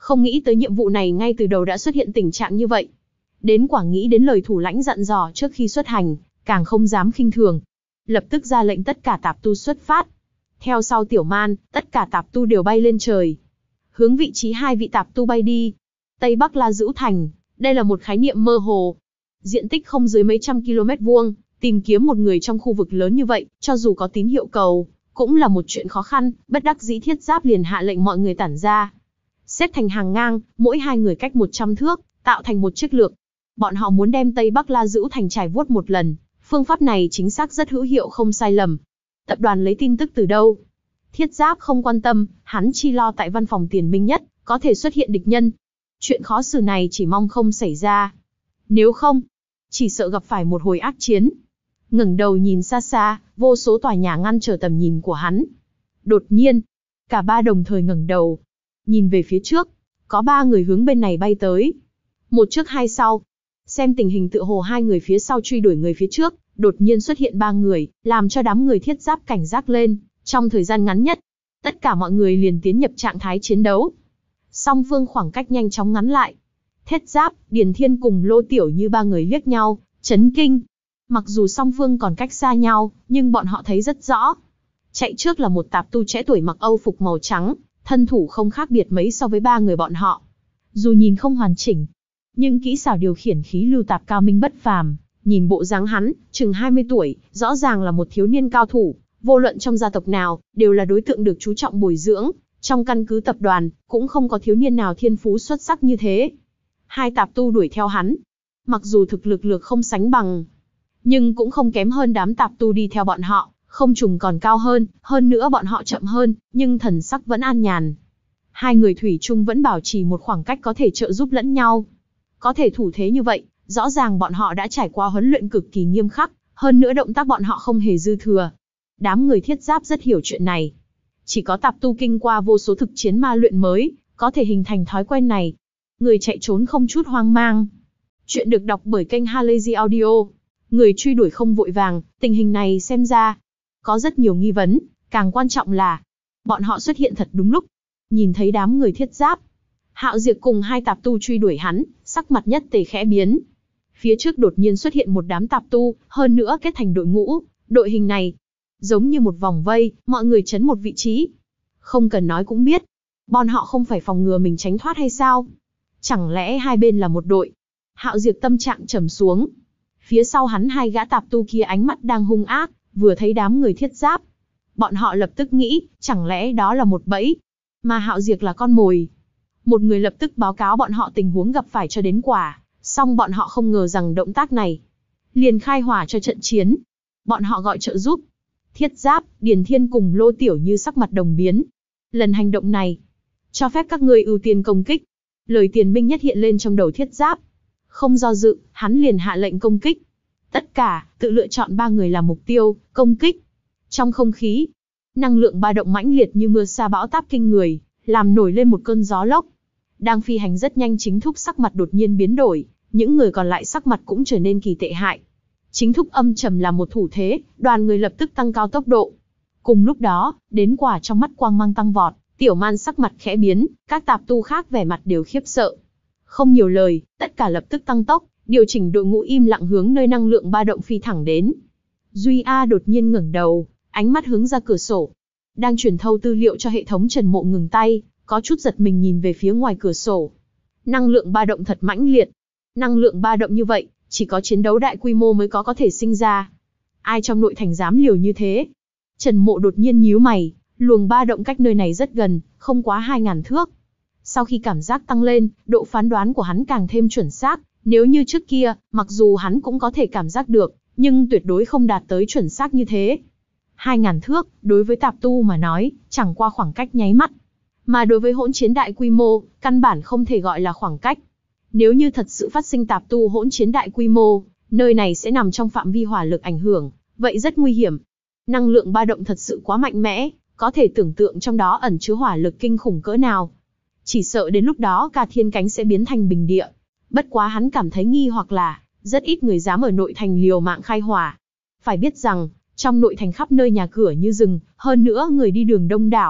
Không nghĩ tới nhiệm vụ này ngay từ đầu đã xuất hiện tình trạng như vậy. Đến quả nghĩ đến lời thủ lãnh dặn dò trước khi xuất hành, càng không dám khinh thường. Lập tức ra lệnh tất cả tạp tu xuất phát. Theo sau Tiểu Man, tất cả tạp tu đều bay lên trời. Hướng vị trí hai vị tạp tu bay đi. Tây Bắc La Dữ Thành, đây là một khái niệm mơ hồ. Diện tích không dưới mấy trăm ki lô mét vuông, tìm kiếm một người trong khu vực lớn như vậy, cho dù có tín hiệu cầu, cũng là một chuyện khó khăn, bất đắc dĩ Thiết Giáp liền hạ lệnh mọi người tản ra. Xếp thành hàng ngang, mỗi hai người cách một trăm thước, tạo thành một chiếc lược. Bọn họ muốn đem Tây Bắc La Dữ Thành trải vuốt một lần, phương pháp này chính xác rất hữu hiệu không sai lầm. Tập đoàn lấy tin tức từ đâu? Thiết Giáp không quan tâm, hắn chi lo tại văn phòng Tiền Minh Nhất, có thể xuất hiện địch nhân. Chuyện khó xử này chỉ mong không xảy ra. Nếu không, chỉ sợ gặp phải một hồi ác chiến. Ngẩng đầu nhìn xa xa, vô số tòa nhà ngăn trở tầm nhìn của hắn. Đột nhiên, cả ba đồng thời ngẩng đầu. Nhìn về phía trước, có ba người hướng bên này bay tới. Một trước hai sau. Xem tình hình tựa hồ hai người phía sau truy đuổi người phía trước, đột nhiên xuất hiện ba người, làm cho đám người Thiết Giáp cảnh giác lên. Trong thời gian ngắn nhất, tất cả mọi người liền tiến nhập trạng thái chiến đấu. Song phương khoảng cách nhanh chóng ngắn lại. Thiết Giáp, Điền Thiên cùng Lô Tiểu Như ba người liếc nhau, chấn kinh. Mặc dù song phương còn cách xa nhau, nhưng bọn họ thấy rất rõ. Chạy trước là một tạp tu trẻ tuổi mặc âu phục màu trắng, thân thủ không khác biệt mấy so với ba người bọn họ. Dù nhìn không hoàn chỉnh, nhưng kỹ xảo điều khiển khí lưu tạp cao minh bất phàm. Nhìn bộ dáng hắn, chừng hai mươi tuổi, rõ ràng là một thiếu niên cao thủ. Vô luận trong gia tộc nào, đều là đối tượng được chú trọng bồi dưỡng. Trong căn cứ tập đoàn, cũng không có thiếu niên nào thiên phú xuất sắc như thế. Hai tạp tu đuổi theo hắn. Mặc dù thực lực lược không sánh bằng, nhưng cũng không kém hơn đám tạp tu đi theo bọn họ, không trùng còn cao hơn, hơn nữa bọn họ chậm hơn, nhưng thần sắc vẫn an nhàn. Hai người thủy chung vẫn bảo trì một khoảng cách có thể trợ giúp lẫn nhau. Có thể thủ thế như vậy, rõ ràng bọn họ đã trải qua huấn luyện cực kỳ nghiêm khắc, hơn nữa động tác bọn họ không hề dư thừa. Đám người Thiết Giáp rất hiểu chuyện này. Chỉ có tạp tu kinh qua vô số thực chiến ma luyện mới, có thể hình thành thói quen này. Người chạy trốn không chút hoang mang. Chuyện được đọc bởi kênh Halazy Audio. Người truy đuổi không vội vàng, tình hình này xem ra có rất nhiều nghi vấn, càng quan trọng là bọn họ xuất hiện thật đúng lúc. Nhìn thấy đám người Thiết Giáp, Hạo Diệp cùng hai tạp tu truy đuổi hắn, sắc mặt nhất tề khẽ biến. Phía trước đột nhiên xuất hiện một đám tạp tu, hơn nữa kết thành đội ngũ, đội hình này giống như một vòng vây, mọi người chấn một vị trí. Không cần nói cũng biết, bọn họ không phải phòng ngừa mình tránh thoát hay sao? Chẳng lẽ hai bên là một đội? Hạo Diệp tâm trạng trầm xuống. Phía sau hắn hai gã tạp tu kia ánh mắt đang hung ác, vừa thấy đám người Thiết Giáp. Bọn họ lập tức nghĩ, chẳng lẽ đó là một bẫy, mà Hạo Diệp là con mồi. Một người lập tức báo cáo bọn họ tình huống gặp phải cho đến quả, song bọn họ không ngờ rằng động tác này liền khai hỏa cho trận chiến. Bọn họ gọi trợ giúp. Thiết Giáp, Điền Thiên cùng Lô Tiểu Như sắc mặt đồng biến. Lần hành động này, cho phép các ngươi ưu tiên công kích. Lời Tiền Minh Nhất hiện lên trong đầu Thiết Giáp. Không do dự, hắn liền hạ lệnh công kích. Tất cả, tự lựa chọn ba người làm mục tiêu, công kích. Trong không khí, năng lượng ba động mãnh liệt như mưa sa bão táp kinh người, làm nổi lên một cơn gió lốc. Đang phi hành rất nhanh Chính Thúc sắc mặt đột nhiên biến đổi, những người còn lại sắc mặt cũng trở nên kỳ tệ hại. Chính Thúc âm trầm làm một thủ thế, đoàn người lập tức tăng cao tốc độ. Cùng lúc đó, đến quả trong mắt quang mang tăng vọt, Tiểu Man sắc mặt khẽ biến, các tạp tu khác vẻ mặt đều khiếp sợ. Không nhiều lời, tất cả lập tức tăng tốc, điều chỉnh đội ngũ im lặng hướng nơi năng lượng ba động phi thẳng đến. Duy A đột nhiên ngẩng đầu, ánh mắt hướng ra cửa sổ. Đang truyền thâu tư liệu cho hệ thống Trần Mộ ngừng tay, có chút giật mình nhìn về phía ngoài cửa sổ. Năng lượng ba động thật mãnh liệt. Năng lượng ba động như vậy, chỉ có chiến đấu đại quy mô mới có có thể sinh ra. Ai trong nội thành dám liều như thế? Trần Mộ đột nhiên nhíu mày, luồng ba động cách nơi này rất gần, không quá hai ngàn thước. Sau khi cảm giác tăng lên, độ phán đoán của hắn càng thêm chuẩn xác. Nếu như trước kia, mặc dù hắn cũng có thể cảm giác được, nhưng tuyệt đối không đạt tới chuẩn xác như thế. Hai ngàn thước, đối với tạp tu mà nói, chẳng qua khoảng cách nháy mắt. Mà đối với hỗn chiến đại quy mô, căn bản không thể gọi là khoảng cách. Nếu như thật sự phát sinh tạp tu hỗn chiến đại quy mô, nơi này sẽ nằm trong phạm vi hỏa lực ảnh hưởng, vậy rất nguy hiểm. Năng lượng ba động thật sự quá mạnh mẽ, có thể tưởng tượng trong đó ẩn chứa hỏa lực kinh khủng cỡ nào. Chỉ sợ đến lúc đó cả thiên cánh sẽ biến thành bình địa. Bất quá hắn cảm thấy nghi hoặc là, rất ít người dám ở nội thành liều mạng khai hỏa. Phải biết rằng, trong nội thành khắp nơi nhà cửa như rừng, hơn nữa người đi đường đông đảo,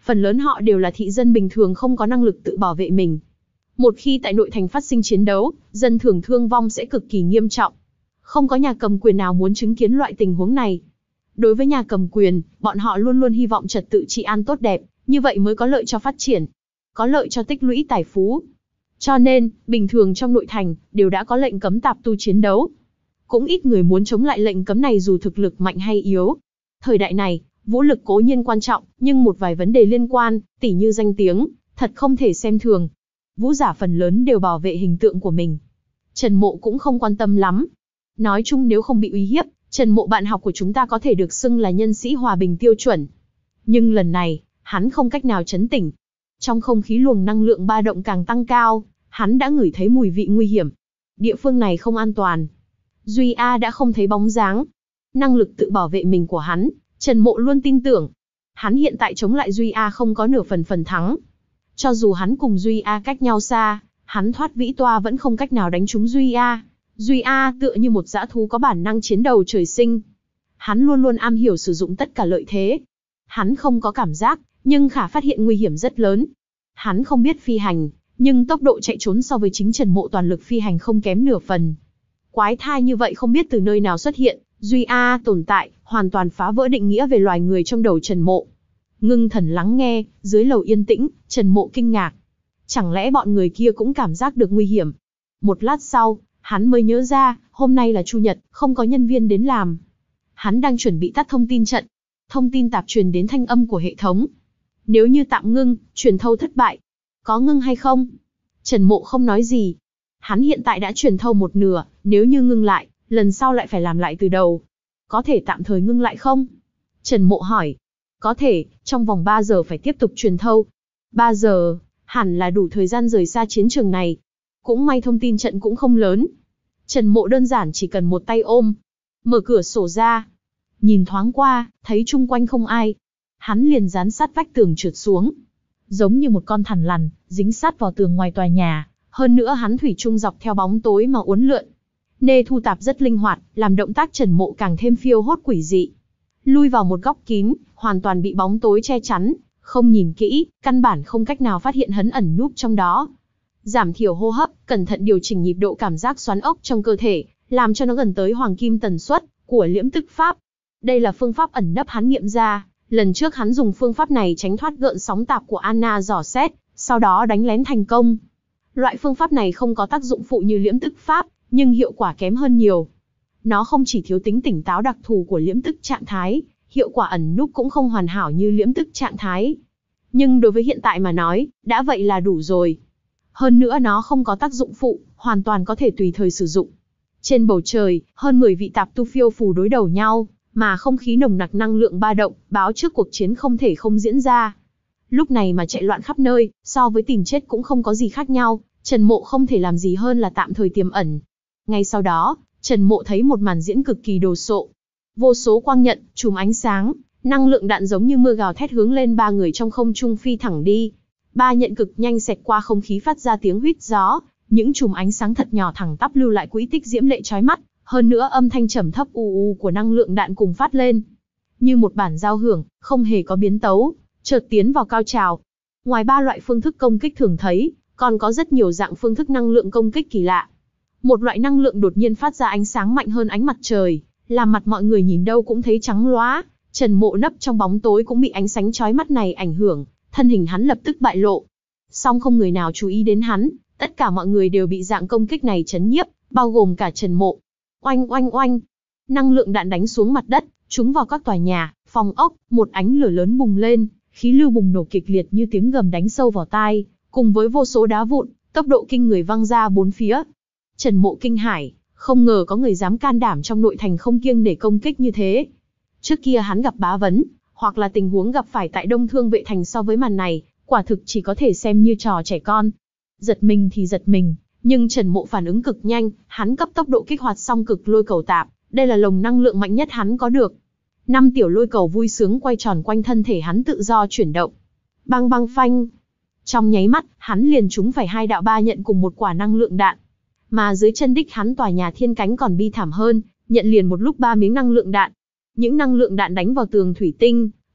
phần lớn họ đều là thị dân bình thường không có năng lực tự bảo vệ mình. Một khi tại nội thành phát sinh chiến đấu, dân thường thương vong sẽ cực kỳ nghiêm trọng. Không có nhà cầm quyền nào muốn chứng kiến loại tình huống này. Đối với nhà cầm quyền, bọn họ luôn luôn hy vọng trật tự trị an tốt đẹp, như vậy mới có lợi cho phát triển, có lợi cho tích lũy tài phú. Cho nên, bình thường trong nội thành, đều đã có lệnh cấm tạp tu chiến đấu. Cũng ít người muốn chống lại lệnh cấm này dù thực lực mạnh hay yếu. Thời đại này, vũ lực cố nhiên quan trọng, nhưng một vài vấn đề liên quan, tỉ như danh tiếng, thật không thể xem thường. Vũ giả phần lớn đều bảo vệ hình tượng của mình. Trần Mộ cũng không quan tâm lắm. Nói chung nếu không bị uy hiếp, Trần Mộ bạn học của chúng ta có thể được xưng là nhân sĩ hòa bình tiêu chuẩn. Nhưng lần này, hắn không cách nào trấn tĩnh. Trong không khí luồng năng lượng ba động càng tăng cao, hắn đã ngửi thấy mùi vị nguy hiểm. Địa phương này không an toàn. Duy A đã không thấy bóng dáng. Năng lực tự bảo vệ mình của hắn, Trần Mộ luôn tin tưởng. Hắn hiện tại chống lại Duy A không có nửa phần phần thắng. Cho dù hắn cùng Duy A cách nhau xa, hắn thoát vĩ toa vẫn không cách nào đánh trúng Duy A. Duy A tựa như một dã thú có bản năng chiến đầu trời sinh. Hắn luôn luôn am hiểu sử dụng tất cả lợi thế. Hắn không có cảm giác, nhưng khả phát hiện nguy hiểm rất lớn. Hắn không biết phi hành, nhưng tốc độ chạy trốn so với chính Trần Mộ toàn lực phi hành không kém nửa phần. Quái thai như vậy không biết từ nơi nào xuất hiện, Duy A tồn tại, hoàn toàn phá vỡ định nghĩa về loài người trong đầu Trần Mộ. Ngưng thần lắng nghe, dưới lầu yên tĩnh, Trần Mộ kinh ngạc. Chẳng lẽ bọn người kia cũng cảm giác được nguy hiểm? Một lát sau, hắn mới nhớ ra, hôm nay là Chủ nhật, không có nhân viên đến làm. Hắn đang chuẩn bị tắt thông tin trận. Thông tin tạp truyền đến thanh âm của hệ thống. Nếu như tạm ngưng, truyền thâu thất bại. Có ngưng hay không? Trần Mộ không nói gì. Hắn hiện tại đã truyền thâu một nửa, nếu như ngưng lại, lần sau lại phải làm lại từ đầu. Có thể tạm thời ngưng lại không? Trần Mộ hỏi. Có thể, trong vòng ba giờ phải tiếp tục truyền thâu. ba giờ, hẳn là đủ thời gian rời xa chiến trường này. Cũng may thông tin trận cũng không lớn. Trần Mộ đơn giản chỉ cần một tay ôm. Mở cửa sổ ra. Nhìn thoáng qua, thấy chung quanh không ai. Hắn liền dán sát vách tường trượt xuống. Giống như một con thằn lằn, dính sát vào tường ngoài tòa nhà. Hơn nữa hắn thủy chung dọc theo bóng tối mà uốn lượn. Nê thu tạp rất linh hoạt, làm động tác Trần Mộ càng thêm phiêu hốt quỷ dị. Lui vào một góc kín, hoàn toàn bị bóng tối che chắn. Không nhìn kỹ, căn bản không cách nào phát hiện hắn ẩn núp trong đó. Giảm thiểu hô hấp, cẩn thận điều chỉnh nhịp độ cảm giác xoắn ốc trong cơ thể, làm cho nó gần tới hoàng kim tần suất của liễm tức pháp. Đây là phương pháp ẩn nấp hắn nghiệm ra. Lần trước hắn dùng phương pháp này tránh thoát gợn sóng tạp của Anna dò xét, sau đó đánh lén thành công. Loại phương pháp này không có tác dụng phụ như liễm tức pháp, nhưng hiệu quả kém hơn nhiều. Nó không chỉ thiếu tính tỉnh táo đặc thù của liễm tức trạng thái, hiệu quả ẩn núp cũng không hoàn hảo như liễm tức trạng thái. Nhưng đối với hiện tại mà nói, đã vậy là đủ rồi. Hơn nữa nó không có tác dụng phụ, hoàn toàn có thể tùy thời sử dụng. Trên bầu trời, hơn mười vị tạp tu phiêu phù đối đầu nhau, mà không khí nồng nặc năng lượng ba động, báo trước cuộc chiến không thể không diễn ra. Lúc này mà chạy loạn khắp nơi, so với tìm chết cũng không có gì khác nhau, Trần Mộ không thể làm gì hơn là tạm thời tiềm ẩn. Ngay sau đó, Trần Mộ thấy một màn diễn cực kỳ đồ sộ. Vô số quang nhận, chùm ánh sáng, năng lượng đạn giống như mưa gào thét hướng lên ba người trong không trung phi thẳng đi. Ba nhận cực nhanh xẹt qua không khí phát ra tiếng huýt gió, những chùm ánh sáng thật nhỏ thẳng tắp lưu lại quỹ tích diễm lệ chói mắt, hơn nữa âm thanh trầm thấp u u của năng lượng đạn cùng phát lên. Như một bản giao hưởng, không hề có biến tấu, chợt tiến vào cao trào. Ngoài ba loại phương thức công kích thường thấy, còn có rất nhiều dạng phương thức năng lượng công kích kỳ lạ. Một loại năng lượng đột nhiên phát ra ánh sáng mạnh hơn ánh mặt trời, làm mặt mọi người nhìn đâu cũng thấy trắng lóa. Trần Mộ nấp trong bóng tối cũng bị ánh sáng chói mắt này ảnh hưởng, thân hình hắn lập tức bại lộ. Song không người nào chú ý đến hắn, tất cả mọi người đều bị dạng công kích này chấn nhiếp, bao gồm cả Trần Mộ. Oanh oanh oanh, năng lượng đạn đánh xuống mặt đất, trúng vào các tòa nhà, phòng ốc, một ánh lửa lớn bùng lên, khí lưu bùng nổ kịch liệt như tiếng gầm đánh sâu vào tai, cùng với vô số đá vụn, tốc độ kinh người văng ra bốn phía. Trần Mộ kinh hãi, không ngờ có người dám can đảm trong nội thành không kiêng để công kích như thế. Trước kia hắn gặp bá vấn, hoặc là tình huống gặp phải tại Đông Thương Vệ Thành, so với màn này, quả thực chỉ có thể xem như trò trẻ con. Giật mình thì giật mình, nhưng Trần Mộ phản ứng cực nhanh, hắn cấp tốc độ kích hoạt song cực lôi cầu tạp, đây là lồng năng lượng mạnh nhất hắn có được. Năm tiểu lôi cầu vui sướng quay tròn quanh thân thể hắn tự do chuyển động. Bang bang phanh. Trong nháy mắt, hắn liền trúng phải hai đạo ba nhận cùng một quả năng lượng đạn. Mà dưới chân đích hắn tòa nhà thiên cánh còn bi thảm hơn, nhận liền một lúc ba miếng năng lượng đạn. Những năng lượng đạn đánh vào tường thủy tinh,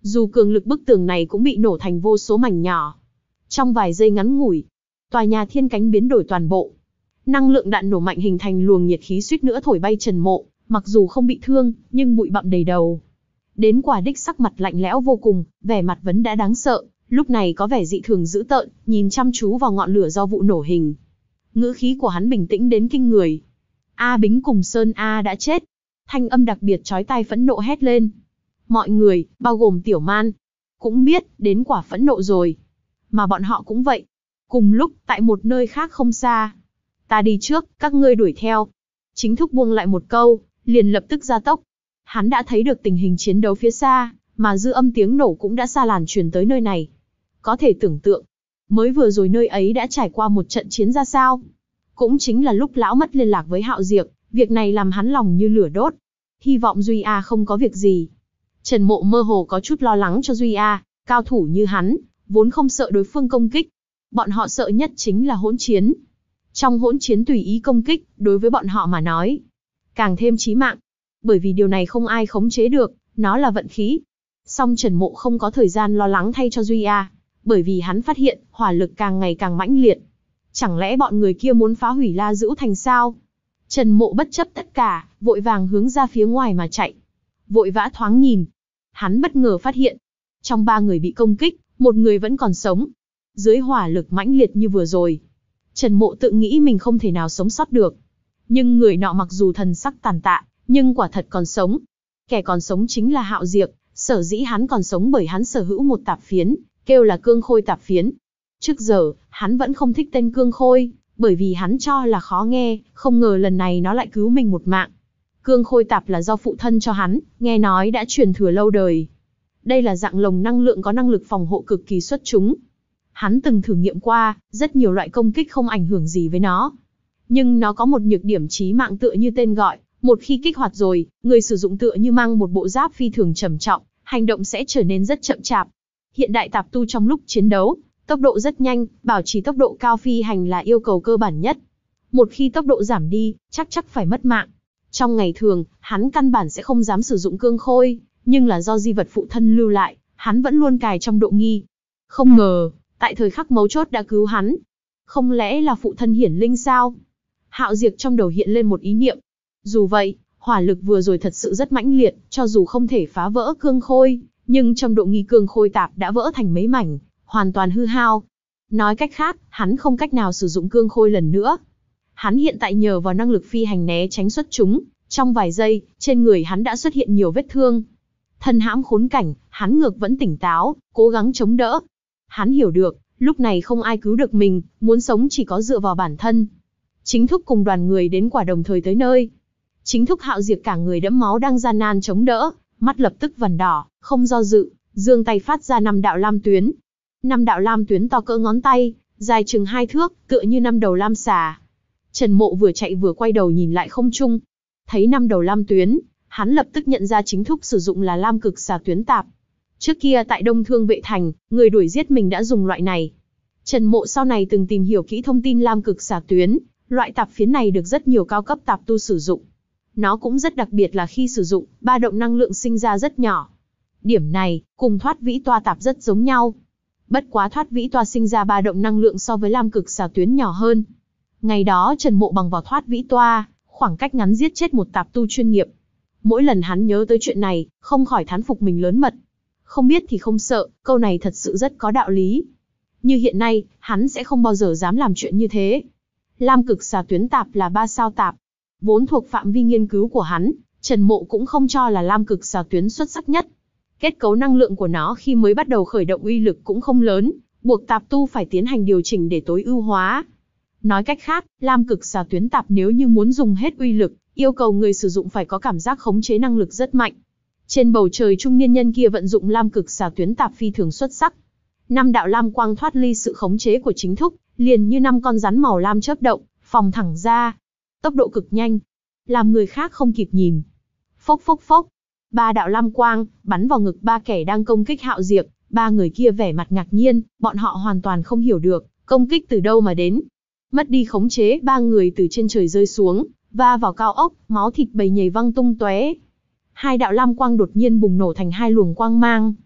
Dù cường lực bức tường này cũng bị nổ thành vô số mảnh nhỏ. Trong vài giây ngắn ngủi, tòa nhà thiên cánh biến đổi toàn bộ. Năng lượng đạn nổ mạnh hình thành luồng nhiệt khí suýt nữa thổi bay Trần Mộ, mặc dù không bị thương, nhưng bụi bặm đầy đầu. Đến quả đích sắc mặt lạnh lẽo vô cùng, vẻ mặt vẫn đã đáng sợ, lúc này có vẻ dị thường dữ tợn, nhìn chăm chú vào ngọn lửa do vụ nổ hình. Ngữ khí của hắn bình tĩnh đến kinh người. A Bính cùng Sơn A đã chết. Thanh âm đặc biệt chói tai phẫn nộ hét lên. Mọi người, bao gồm Tiểu Man, cũng biết đến quả phẫn nộ rồi. Mà bọn họ cũng vậy. Cùng lúc, tại một nơi khác không xa. Ta đi trước, các ngươi đuổi theo. Chính Thúc buông lại một câu, liền lập tức gia tốc. Hắn đã thấy được tình hình chiến đấu phía xa, mà dư âm tiếng nổ cũng đã xa làn truyền tới nơi này. Có thể tưởng tượng, mới vừa rồi nơi ấy đã trải qua một trận chiến ra sao. Cũng chính là lúc lão mất liên lạc với Hạo Diệp, việc này làm hắn lòng như lửa đốt. Hy vọng Duy A không có việc gì. Trần Mộ mơ hồ có chút lo lắng cho Duy A, cao thủ như hắn, vốn không sợ đối phương công kích. Bọn họ sợ nhất chính là hỗn chiến. Trong hỗn chiến tùy ý công kích, đối với bọn họ mà nói, càng thêm chí mạng. Bởi vì điều này không ai khống chế được, nó là vận khí. Song Trần Mộ không có thời gian lo lắng thay cho Duy A, bởi vì hắn phát hiện, hỏa lực càng ngày càng mãnh liệt. Chẳng lẽ bọn người kia muốn phá hủy La Dữu Thành sao? Trần Mộ bất chấp tất cả, vội vàng hướng ra phía ngoài mà chạy. Vội vã thoáng nhìn. Hắn bất ngờ phát hiện, trong ba người bị công kích, một người vẫn còn sống. Dưới hỏa lực mãnh liệt như vừa rồi, Trần Mộ tự nghĩ mình không thể nào sống sót được. Nhưng người nọ mặc dù thần sắc tàn tạ, nhưng quả thật còn sống. Kẻ còn sống chính là Hạo Diệp, sở dĩ hắn còn sống bởi hắn sở hữu một tạp phiến, kêu là cương khôi tạp phiến. Trước giờ, hắn vẫn không thích tên cương khôi, bởi vì hắn cho là khó nghe, không ngờ lần này nó lại cứu mình một mạng. Cương khôi tạp là do phụ thân cho hắn, nghe nói đã truyền thừa lâu đời. Đây là dạng lồng năng lượng có năng lực phòng hộ cực kỳ xuất chúng. Hắn từng thử nghiệm qua, rất nhiều loại công kích không ảnh hưởng gì với nó. Nhưng nó có một nhược điểm chí mạng tựa như tên gọi, một khi kích hoạt rồi, người sử dụng tựa như mang một bộ giáp phi thường trầm trọng, hành động sẽ trở nên rất chậm chạp. Hiện đại tạp tu trong lúc chiến đấu, tốc độ rất nhanh, bảo trì tốc độ cao phi hành là yêu cầu cơ bản nhất. Một khi tốc độ giảm đi, chắc chắc phải mất mạng. Trong ngày thường, hắn căn bản sẽ không dám sử dụng cương khôi, nhưng là do di vật phụ thân lưu lại, hắn vẫn luôn cài trong độ nghi. Không ngờ, tại thời khắc mấu chốt đã cứu hắn. Không lẽ là phụ thân hiển linh sao? Hạo Diệp trong đầu hiện lên một ý niệm. Dù vậy, hỏa lực vừa rồi thật sự rất mãnh liệt, cho dù không thể phá vỡ cương khôi, nhưng trong độ nghi cương khôi tạp đã vỡ thành mấy mảnh, hoàn toàn hư hao. Nói cách khác, hắn không cách nào sử dụng cương khôi lần nữa. Hắn hiện tại nhờ vào năng lực phi hành né tránh xuất chúng, trong vài giây, trên người hắn đã xuất hiện nhiều vết thương. Thân hãm khốn cảnh, hắn ngược vẫn tỉnh táo, cố gắng chống đỡ. Hắn hiểu được, lúc này không ai cứu được mình, muốn sống chỉ có dựa vào bản thân. Chính Thúc cùng đoàn người đến quả đồng thời tới nơi. Chính Thúc Hạo Diệp cả người đẫm máu đang gian nan chống đỡ, mắt lập tức vằn đỏ, không do dự, giương tay phát ra năm đạo lam tuyến. Năm đạo lam tuyến to cỡ ngón tay, dài chừng hai thước, tựa như năm đầu lam xà. Trần Mộ vừa chạy vừa quay đầu nhìn lại không trung. Thấy năm đầu lam tuyến, hắn lập tức nhận ra Chính Thúc sử dụng là lam cực xà tuyến tạp. Trước kia tại Đông Thương Vệ Thành, người đuổi giết mình đã dùng loại này. Trần Mộ sau này từng tìm hiểu kỹ thông tin lam cực xà tuyến, loại tạp phiến này được rất nhiều cao cấp tạp tu sử dụng. Nó cũng rất đặc biệt là khi sử dụng, ba động năng lượng sinh ra rất nhỏ. Điểm này, cùng thoát vĩ toa tạp rất giống nhau. Bất quá thoát vĩ toa sinh ra ba động năng lượng so với lam cực xà tuyến nhỏ hơn. Ngày đó Trần Mộ bằng vào thoát vĩ toa, khoảng cách ngắn giết chết một tạp tu chuyên nghiệp. Mỗi lần hắn nhớ tới chuyện này, không khỏi thán phục mình lớn mật. Không biết thì không sợ, câu này thật sự rất có đạo lý. Như hiện nay, hắn sẽ không bao giờ dám làm chuyện như thế. Lam cực xà tuyến tạp là ba sao tạp. Vốn thuộc phạm vi nghiên cứu của hắn, Trần Mộ cũng không cho là lam cực xà tuyến xuất sắc nhất. Kết cấu năng lượng của nó khi mới bắt đầu khởi động uy lực cũng không lớn, buộc tạp tu phải tiến hành điều chỉnh để tối ưu hóa. Nói cách khác, lam cực xà tuyến tạp nếu như muốn dùng hết uy lực, yêu cầu người sử dụng phải có cảm giác khống chế năng lực rất mạnh. Trên bầu trời trung niên nhân kia vận dụng lam cực xà tuyến tạp phi thường xuất sắc. Năm đạo lam quang thoát ly sự khống chế của Chính Thúc, liền như năm con rắn màu lam chớp động, phòng thẳng ra. Tốc độ cực nhanh, làm người khác không kịp nhìn. Phốc phốc phốc, ba đạo lam quang bắn vào ngực ba kẻ đang công kích Hạo Diệp. Ba người kia vẻ mặt ngạc nhiên, bọn họ hoàn toàn không hiểu được công kích từ đâu mà đến. Mất đi khống chế, ba người từ trên trời rơi xuống, va vào cao ốc, máu thịt bầy nhầy văng tung tóe. Hai đạo lam quang đột nhiên bùng nổ thành hai luồng quang mang.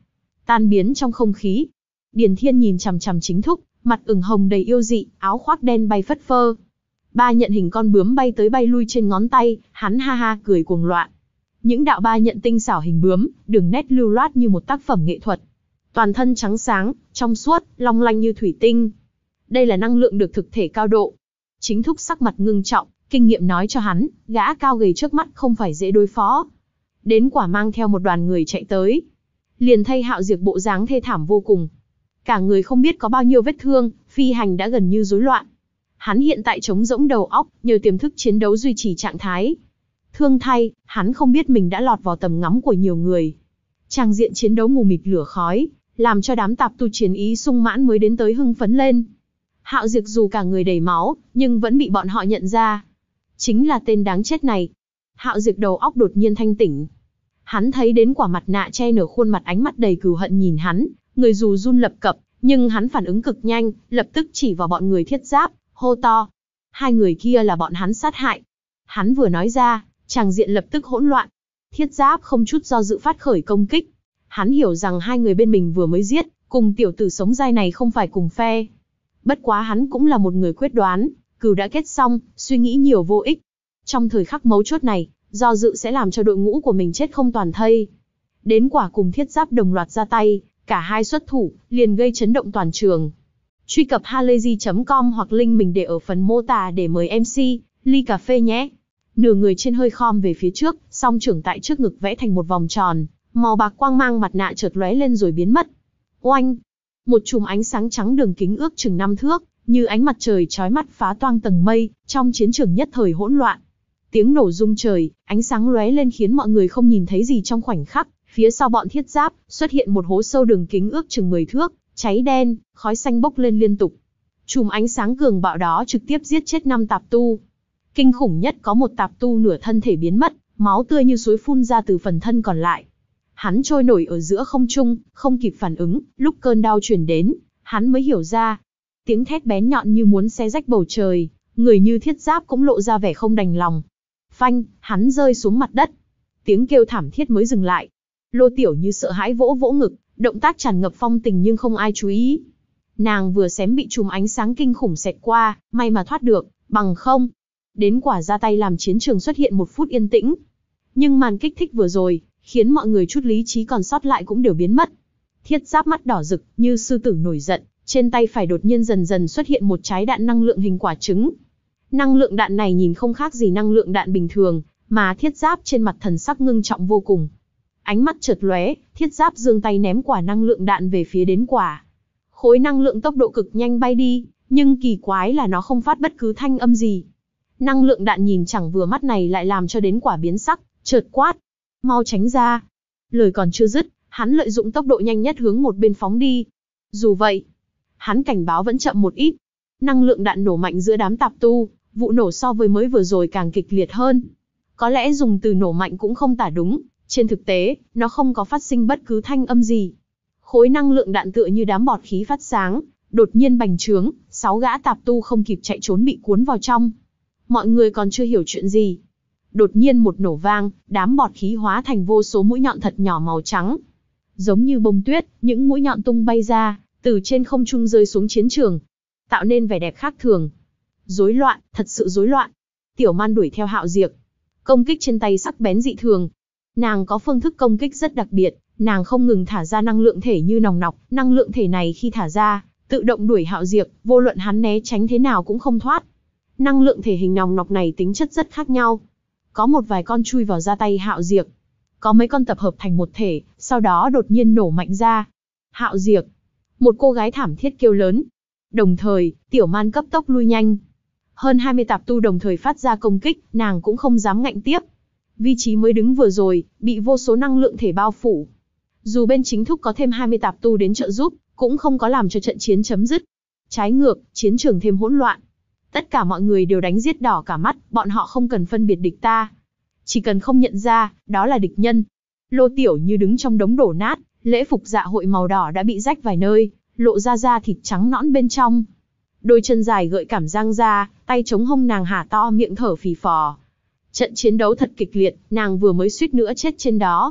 tan biến trong không khí. Điền Thiên nhìn chằm chằm Chính Thúc, mặt ửng hồng đầy yêu dị, áo khoác đen bay phất phơ. Ba nhận hình con bướm bay tới bay lui trên ngón tay, hắn ha ha cười cuồng loạn. Những đạo ba nhận tinh xảo hình bướm, đường nét lưu loát như một tác phẩm nghệ thuật. Toàn thân trắng sáng, trong suốt, long lanh như thủy tinh. Đây là năng lượng được thực thể cao độ. Chính Thúc sắc mặt ngưng trọng, kinh nghiệm nói cho hắn, gã cao gầy trước mắt không phải dễ đối phó. Đến quả mang theo một đoàn người chạy tới. Liền thay Hạo Diệp bộ dáng thê thảm vô cùng. Cả người không biết có bao nhiêu vết thương, phi hành đã gần như rối loạn. Hắn hiện tại trống rỗng đầu óc, nhờ tiềm thức chiến đấu duy trì trạng thái. Thương thay, hắn không biết mình đã lọt vào tầm ngắm của nhiều người. Tràng diện chiến đấu mù mịt lửa khói, làm cho đám tạp tu chiến ý sung mãn mới đến tới hưng phấn lên. Hạo Diệp dù cả người đầy máu, nhưng vẫn bị bọn họ nhận ra. Chính là tên đáng chết này. Hạo Diệp đầu óc đột nhiên thanh tỉnh. Hắn thấy đến quả mặt nạ che nở khuôn mặt, ánh mắt đầy cừu hận nhìn hắn, người dù run lập cập, nhưng hắn phản ứng cực nhanh, lập tức chỉ vào bọn người thiết giáp, hô to. Hai người kia là bọn hắn sát hại. Hắn vừa nói ra, tràng diện lập tức hỗn loạn. Thiết giáp không chút do dự phát khởi công kích. Hắn hiểu rằng hai người bên mình vừa mới giết, cùng tiểu tử sống dai này không phải cùng phe. Bất quá hắn cũng là một người quyết đoán, cừu đã kết xong, suy nghĩ nhiều vô ích. Trong thời khắc mấu chốt này, do dự sẽ làm cho đội ngũ của mình chết không toàn thây. Đến quả cùng thiết giáp đồng loạt ra tay, cả hai xuất thủ, liền gây chấn động toàn trường. Truy cập halayzi chấm com hoặc link mình để ở phần mô tả để mời em xê, ly cà phê nhé. Nửa người trên hơi khom về phía trước, song trưởng tại trước ngực vẽ thành một vòng tròn, màu bạc quang mang mặt nạ chợt lóe lên rồi biến mất. Oanh! Một chùm ánh sáng trắng đường kính ước chừng năm thước, như ánh mặt trời chói mắt phá toang tầng mây, trong chiến trường nhất thời hỗn loạn. Tiếng nổ rung trời, ánh sáng lóe lên khiến mọi người không nhìn thấy gì trong khoảnh khắc. Phía sau bọn thiết giáp, xuất hiện một hố sâu đường kính ước chừng mười thước, cháy đen, khói xanh bốc lên liên tục. Chùm ánh sáng cường bạo đó trực tiếp giết chết năm tạp tu. Kinh khủng nhất có một tạp tu nửa thân thể biến mất, máu tươi như suối phun ra từ phần thân còn lại. Hắn trôi nổi ở giữa không trung, không kịp phản ứng, lúc cơn đau truyền đến, hắn mới hiểu ra. Tiếng thét bén nhọn như muốn xé rách bầu trời, người như thiết giáp cũng lộ ra vẻ không đành lòng. Phanh, hắn rơi xuống mặt đất. Tiếng kêu thảm thiết mới dừng lại. Lô Tiểu Như sợ hãi vỗ vỗ ngực, động tác tràn ngập phong tình nhưng không ai chú ý. Nàng vừa xém bị chùm ánh sáng kinh khủng xẹt qua, may mà thoát được, bằng không. Đến quả ra tay làm chiến trường xuất hiện một phút yên tĩnh. Nhưng màn kích thích vừa rồi, khiến mọi người chút lý trí còn sót lại cũng đều biến mất. Thiết giáp mắt đỏ rực, như sư tử nổi giận, trên tay phải đột nhiên dần dần xuất hiện một trái đạn năng lượng hình quả trứng. Năng lượng đạn này nhìn không khác gì năng lượng đạn bình thường, mà thiết giáp trên mặt thần sắc ngưng trọng vô cùng. Ánh mắt chợt lóe, thiết giáp giương tay ném quả năng lượng đạn về phía đến quả. Khối năng lượng tốc độ cực nhanh bay đi, nhưng kỳ quái là nó không phát bất cứ thanh âm gì. Năng lượng đạn nhìn chẳng vừa mắt này lại làm cho đến quả biến sắc, chợt quát. Mau tránh ra. Lời còn chưa dứt, hắn lợi dụng tốc độ nhanh nhất hướng một bên phóng đi. Dù vậy, hắn cảnh báo vẫn chậm một ít. Năng lượng đạn nổ mạnh giữa đám tạp tu, vụ nổ so với mới vừa rồi càng kịch liệt hơn. Có lẽ dùng từ nổ mạnh cũng không tả đúng, trên thực tế, nó không có phát sinh bất cứ thanh âm gì. Khối năng lượng đạn tựa như đám bọt khí phát sáng, đột nhiên bành trướng, sáu gã tạp tu không kịp chạy trốn bị cuốn vào trong. Mọi người còn chưa hiểu chuyện gì. Đột nhiên một nổ vang, đám bọt khí hóa thành vô số mũi nhọn thật nhỏ màu trắng. Giống như bông tuyết, những mũi nhọn tung bay ra, từ trên không trung rơi xuống chiến trường, tạo nên vẻ đẹp khác thường. Rối loạn, thật sự rối loạn. Tiểu Man đuổi theo Hạo Diệp. Công kích trên tay sắc bén dị thường. Nàng có phương thức công kích rất đặc biệt, nàng không ngừng thả ra năng lượng thể như nòng nọc, năng lượng thể này khi thả ra, tự động đuổi Hạo Diệp, vô luận hắn né tránh thế nào cũng không thoát. Năng lượng thể hình nòng nọc này tính chất rất khác nhau. Có một vài con chui vào ra tay Hạo Diệp, có mấy con tập hợp thành một thể, sau đó đột nhiên nổ mạnh ra. Hạo Diệp, một cô gái thảm thiết kêu lớn. Đồng thời, Tiểu Man cấp tốc lui nhanh. Hơn hai mươi tạp tu đồng thời phát ra công kích, nàng cũng không dám ngạnh tiếp. Vị trí mới đứng vừa rồi, bị vô số năng lượng thể bao phủ. Dù bên Chính Thúc có thêm hai mươi tạp tu đến trợ giúp, cũng không có làm cho trận chiến chấm dứt. Trái ngược, chiến trường thêm hỗn loạn. Tất cả mọi người đều đánh giết đỏ cả mắt, bọn họ không cần phân biệt địch ta. Chỉ cần không nhận ra, đó là địch nhân. Lô Tiểu Như đứng trong đống đổ nát, lễ phục dạ hội màu đỏ đã bị rách vài nơi, lộ ra da thịt trắng nõn bên trong. Đôi chân dài gợi cảm giang ra, tay chống hông nàng hả to miệng thở phì phò. Trận chiến đấu thật kịch liệt, nàng vừa mới suýt nữa chết trên đó.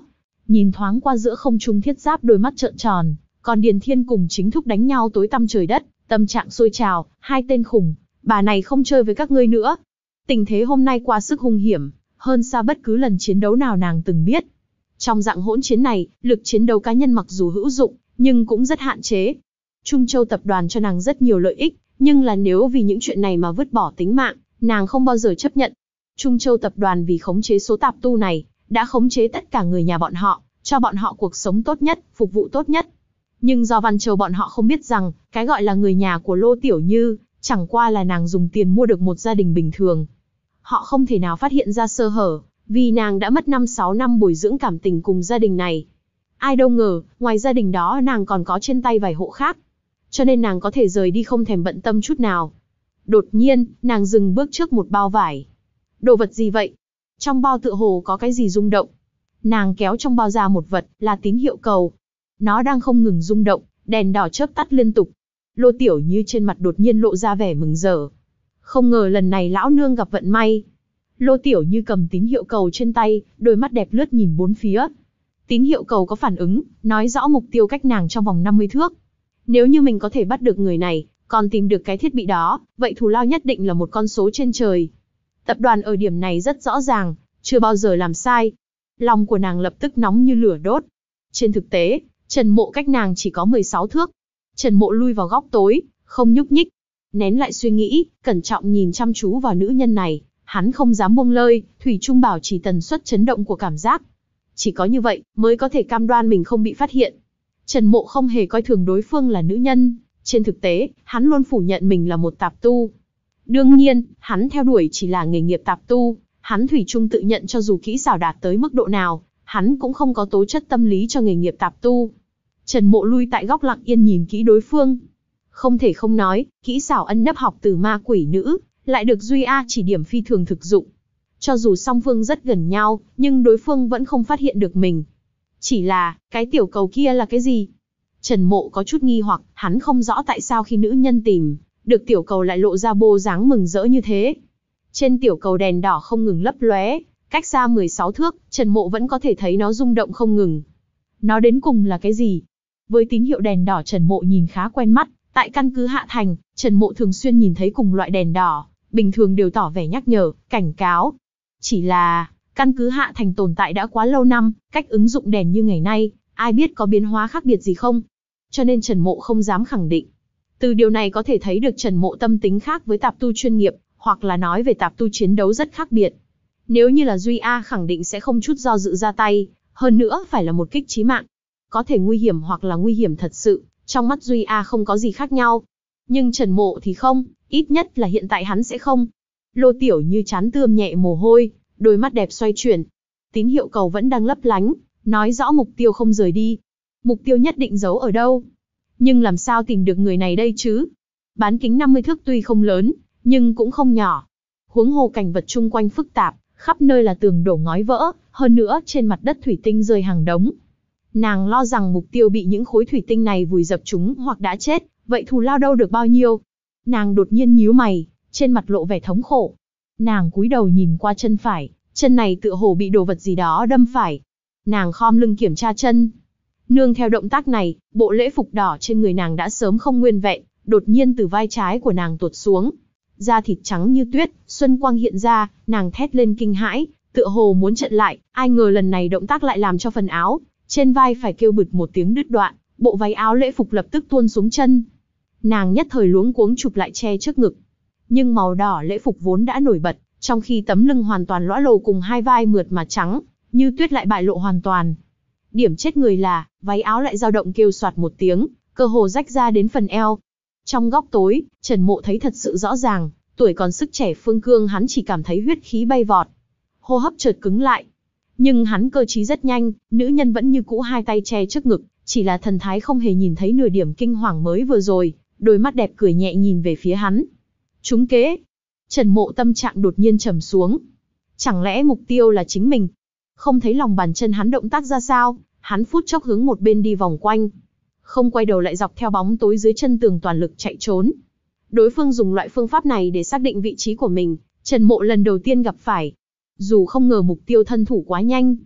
Nhìn thoáng qua giữa không trung thiết giáp đôi mắt trợn tròn, còn Điền Thiên cùng Chính Thúc đánh nhau tối tăm trời đất, tâm trạng sôi trào, hai tên khủng, bà này không chơi với các ngươi nữa. Tình thế hôm nay quá sức hung hiểm, hơn xa bất cứ lần chiến đấu nào nàng từng biết. Trong dạng hỗn chiến này, lực chiến đấu cá nhân mặc dù hữu dụng, nhưng cũng rất hạn chế. Trung Châu tập đoàn cho nàng rất nhiều lợi ích, nhưng là nếu vì những chuyện này mà vứt bỏ tính mạng, nàng không bao giờ chấp nhận. Trung Châu tập đoàn vì khống chế số tạp tu này, đã khống chế tất cả người nhà bọn họ, cho bọn họ cuộc sống tốt nhất, phục vụ tốt nhất. Nhưng do Văn Châu bọn họ không biết rằng, cái gọi là người nhà của Lô Tiểu Như, chẳng qua là nàng dùng tiền mua được một gia đình bình thường. Họ không thể nào phát hiện ra sơ hở, vì nàng đã mất năm sáu năm bồi dưỡng cảm tình cùng gia đình này. Ai đâu ngờ, ngoài gia đình đó nàng còn có trên tay vài hộ khác. Cho nên nàng có thể rời đi không thèm bận tâm chút nào. Đột nhiên, nàng dừng bước trước một bao vải. Đồ vật gì vậy? Trong bao tựa hồ có cái gì rung động. Nàng kéo trong bao ra một vật, là tín hiệu cầu. Nó đang không ngừng rung động, đèn đỏ chớp tắt liên tục. Lô Tiểu Như trên mặt đột nhiên lộ ra vẻ mừng rỡ. Không ngờ lần này lão nương gặp vận may. Lô Tiểu Như cầm tín hiệu cầu trên tay, đôi mắt đẹp lướt nhìn bốn phía. Tín hiệu cầu có phản ứng, nói rõ mục tiêu cách nàng trong vòng năm mươi thước. Nếu như mình có thể bắt được người này, còn tìm được cái thiết bị đó, vậy thù lao nhất định là một con số trên trời. Tập đoàn ở điểm này rất rõ ràng, chưa bao giờ làm sai. Lòng của nàng lập tức nóng như lửa đốt. Trên thực tế, Trần Mộ cách nàng chỉ có mười sáu thước. Trần Mộ lui vào góc tối, không nhúc nhích. Nén lại suy nghĩ, cẩn trọng nhìn chăm chú vào nữ nhân này. Hắn không dám buông lơi, thủy chung bảo trì tần suất chấn động của cảm giác. Chỉ có như vậy, mới có thể cam đoan mình không bị phát hiện. Trần Mộ không hề coi thường đối phương là nữ nhân. Trên thực tế, hắn luôn phủ nhận mình là một tạp tu. Đương nhiên, hắn theo đuổi chỉ là nghề nghiệp tạp tu. Hắn thủy chung tự nhận cho dù kỹ xảo đạt tới mức độ nào, hắn cũng không có tố chất tâm lý cho nghề nghiệp tạp tu. Trần Mộ lui tại góc lặng yên nhìn kỹ đối phương. Không thể không nói, kỹ xảo ân nấp học từ ma quỷ nữ, lại được Duy A chỉ điểm phi thường thực dụng. Cho dù song phương rất gần nhau, nhưng đối phương vẫn không phát hiện được mình. Chỉ là, cái tiểu cầu kia là cái gì? Trần Mộ có chút nghi hoặc, hắn không rõ tại sao khi nữ nhân tìm được tiểu cầu lại lộ ra bộ dáng mừng rỡ như thế. Trên tiểu cầu đèn đỏ không ngừng lấp lóe, cách xa mười sáu thước, Trần Mộ vẫn có thể thấy nó rung động không ngừng. Nó đến cùng là cái gì? Với tín hiệu đèn đỏ Trần Mộ nhìn khá quen mắt, tại căn cứ Hạ Thành, Trần Mộ thường xuyên nhìn thấy cùng loại đèn đỏ, bình thường đều tỏ vẻ nhắc nhở, cảnh cáo. Chỉ là, căn cứ Hạ Thành tồn tại đã quá lâu năm, cách ứng dụng đèn như ngày nay, ai biết có biến hóa khác biệt gì không? Cho nên Trần Mộ không dám khẳng định. Từ điều này có thể thấy được Trần Mộ tâm tính khác với tạp tu chuyên nghiệp, hoặc là nói về tạp tu chiến đấu rất khác biệt. Nếu như là Duy A khẳng định sẽ không chút do dự ra tay, hơn nữa phải là một kích chí mạng. Có thể nguy hiểm hoặc là nguy hiểm thật sự, trong mắt Duy A không có gì khác nhau. Nhưng Trần Mộ thì không, ít nhất là hiện tại hắn sẽ không. Lô Tiểu Như chán tươm nhẹ mồ hôi, đôi mắt đẹp xoay chuyển. Tín hiệu cầu vẫn đang lấp lánh, nói rõ mục tiêu không rời đi. Mục tiêu nhất định giấu ở đâu? Nhưng làm sao tìm được người này đây chứ? Bán kính năm mươi thước tuy không lớn, nhưng cũng không nhỏ. Huống hồ cảnh vật chung quanh phức tạp, khắp nơi là tường đổ ngói vỡ, hơn nữa trên mặt đất thủy tinh rơi hàng đống. Nàng lo rằng mục tiêu bị những khối thủy tinh này vùi dập chúng hoặc đã chết, vậy thù lao đâu được bao nhiêu? Nàng đột nhiên nhíu mày, trên mặt lộ vẻ thống khổ. Nàng cúi đầu nhìn qua chân phải, chân này tựa hồ bị đồ vật gì đó đâm phải. Nàng khom lưng kiểm tra chân. Nương theo động tác này, bộ lễ phục đỏ trên người nàng đã sớm không nguyên vẹn, đột nhiên từ vai trái của nàng tuột xuống. Da thịt trắng như tuyết, xuân quang hiện ra, nàng thét lên kinh hãi, tựa hồ muốn chặn lại, ai ngờ lần này động tác lại làm cho phần áo trên vai phải kêu bực một tiếng đứt đoạn, bộ váy áo lễ phục lập tức tuôn xuống chân. Nàng nhất thời luống cuống chụp lại che trước ngực. Nhưng màu đỏ lễ phục vốn đã nổi bật, trong khi tấm lưng hoàn toàn lõa lồ cùng hai vai mượt mà trắng, như tuyết lại bại lộ hoàn toàn. Điểm chết người là, váy áo lại dao động kêu soạt một tiếng, cơ hồ rách ra đến phần eo. Trong góc tối, Trần Mộ thấy thật sự rõ ràng, tuổi còn sức trẻ Phương Cương hắn chỉ cảm thấy huyết khí bay vọt. Hô hấp chợt cứng lại. Nhưng hắn cơ trí rất nhanh, nữ nhân vẫn như cũ hai tay che trước ngực, chỉ là thần thái không hề nhìn thấy nửa điểm kinh hoàng mới vừa rồi, đôi mắt đẹp cười nhẹ nhìn về phía hắn. Trúng kế. Trần Mộ tâm trạng đột nhiên trầm xuống. Chẳng lẽ mục tiêu là chính mình? Không thấy lòng bàn chân hắn động tác ra sao, hắn phút chốc hướng một bên đi vòng quanh. Không quay đầu lại dọc theo bóng tối dưới chân tường toàn lực chạy trốn. Đối phương dùng loại phương pháp này để xác định vị trí của mình, Trần Mộ lần đầu tiên gặp phải. Dù không ngờ mục tiêu thân thủ quá nhanh.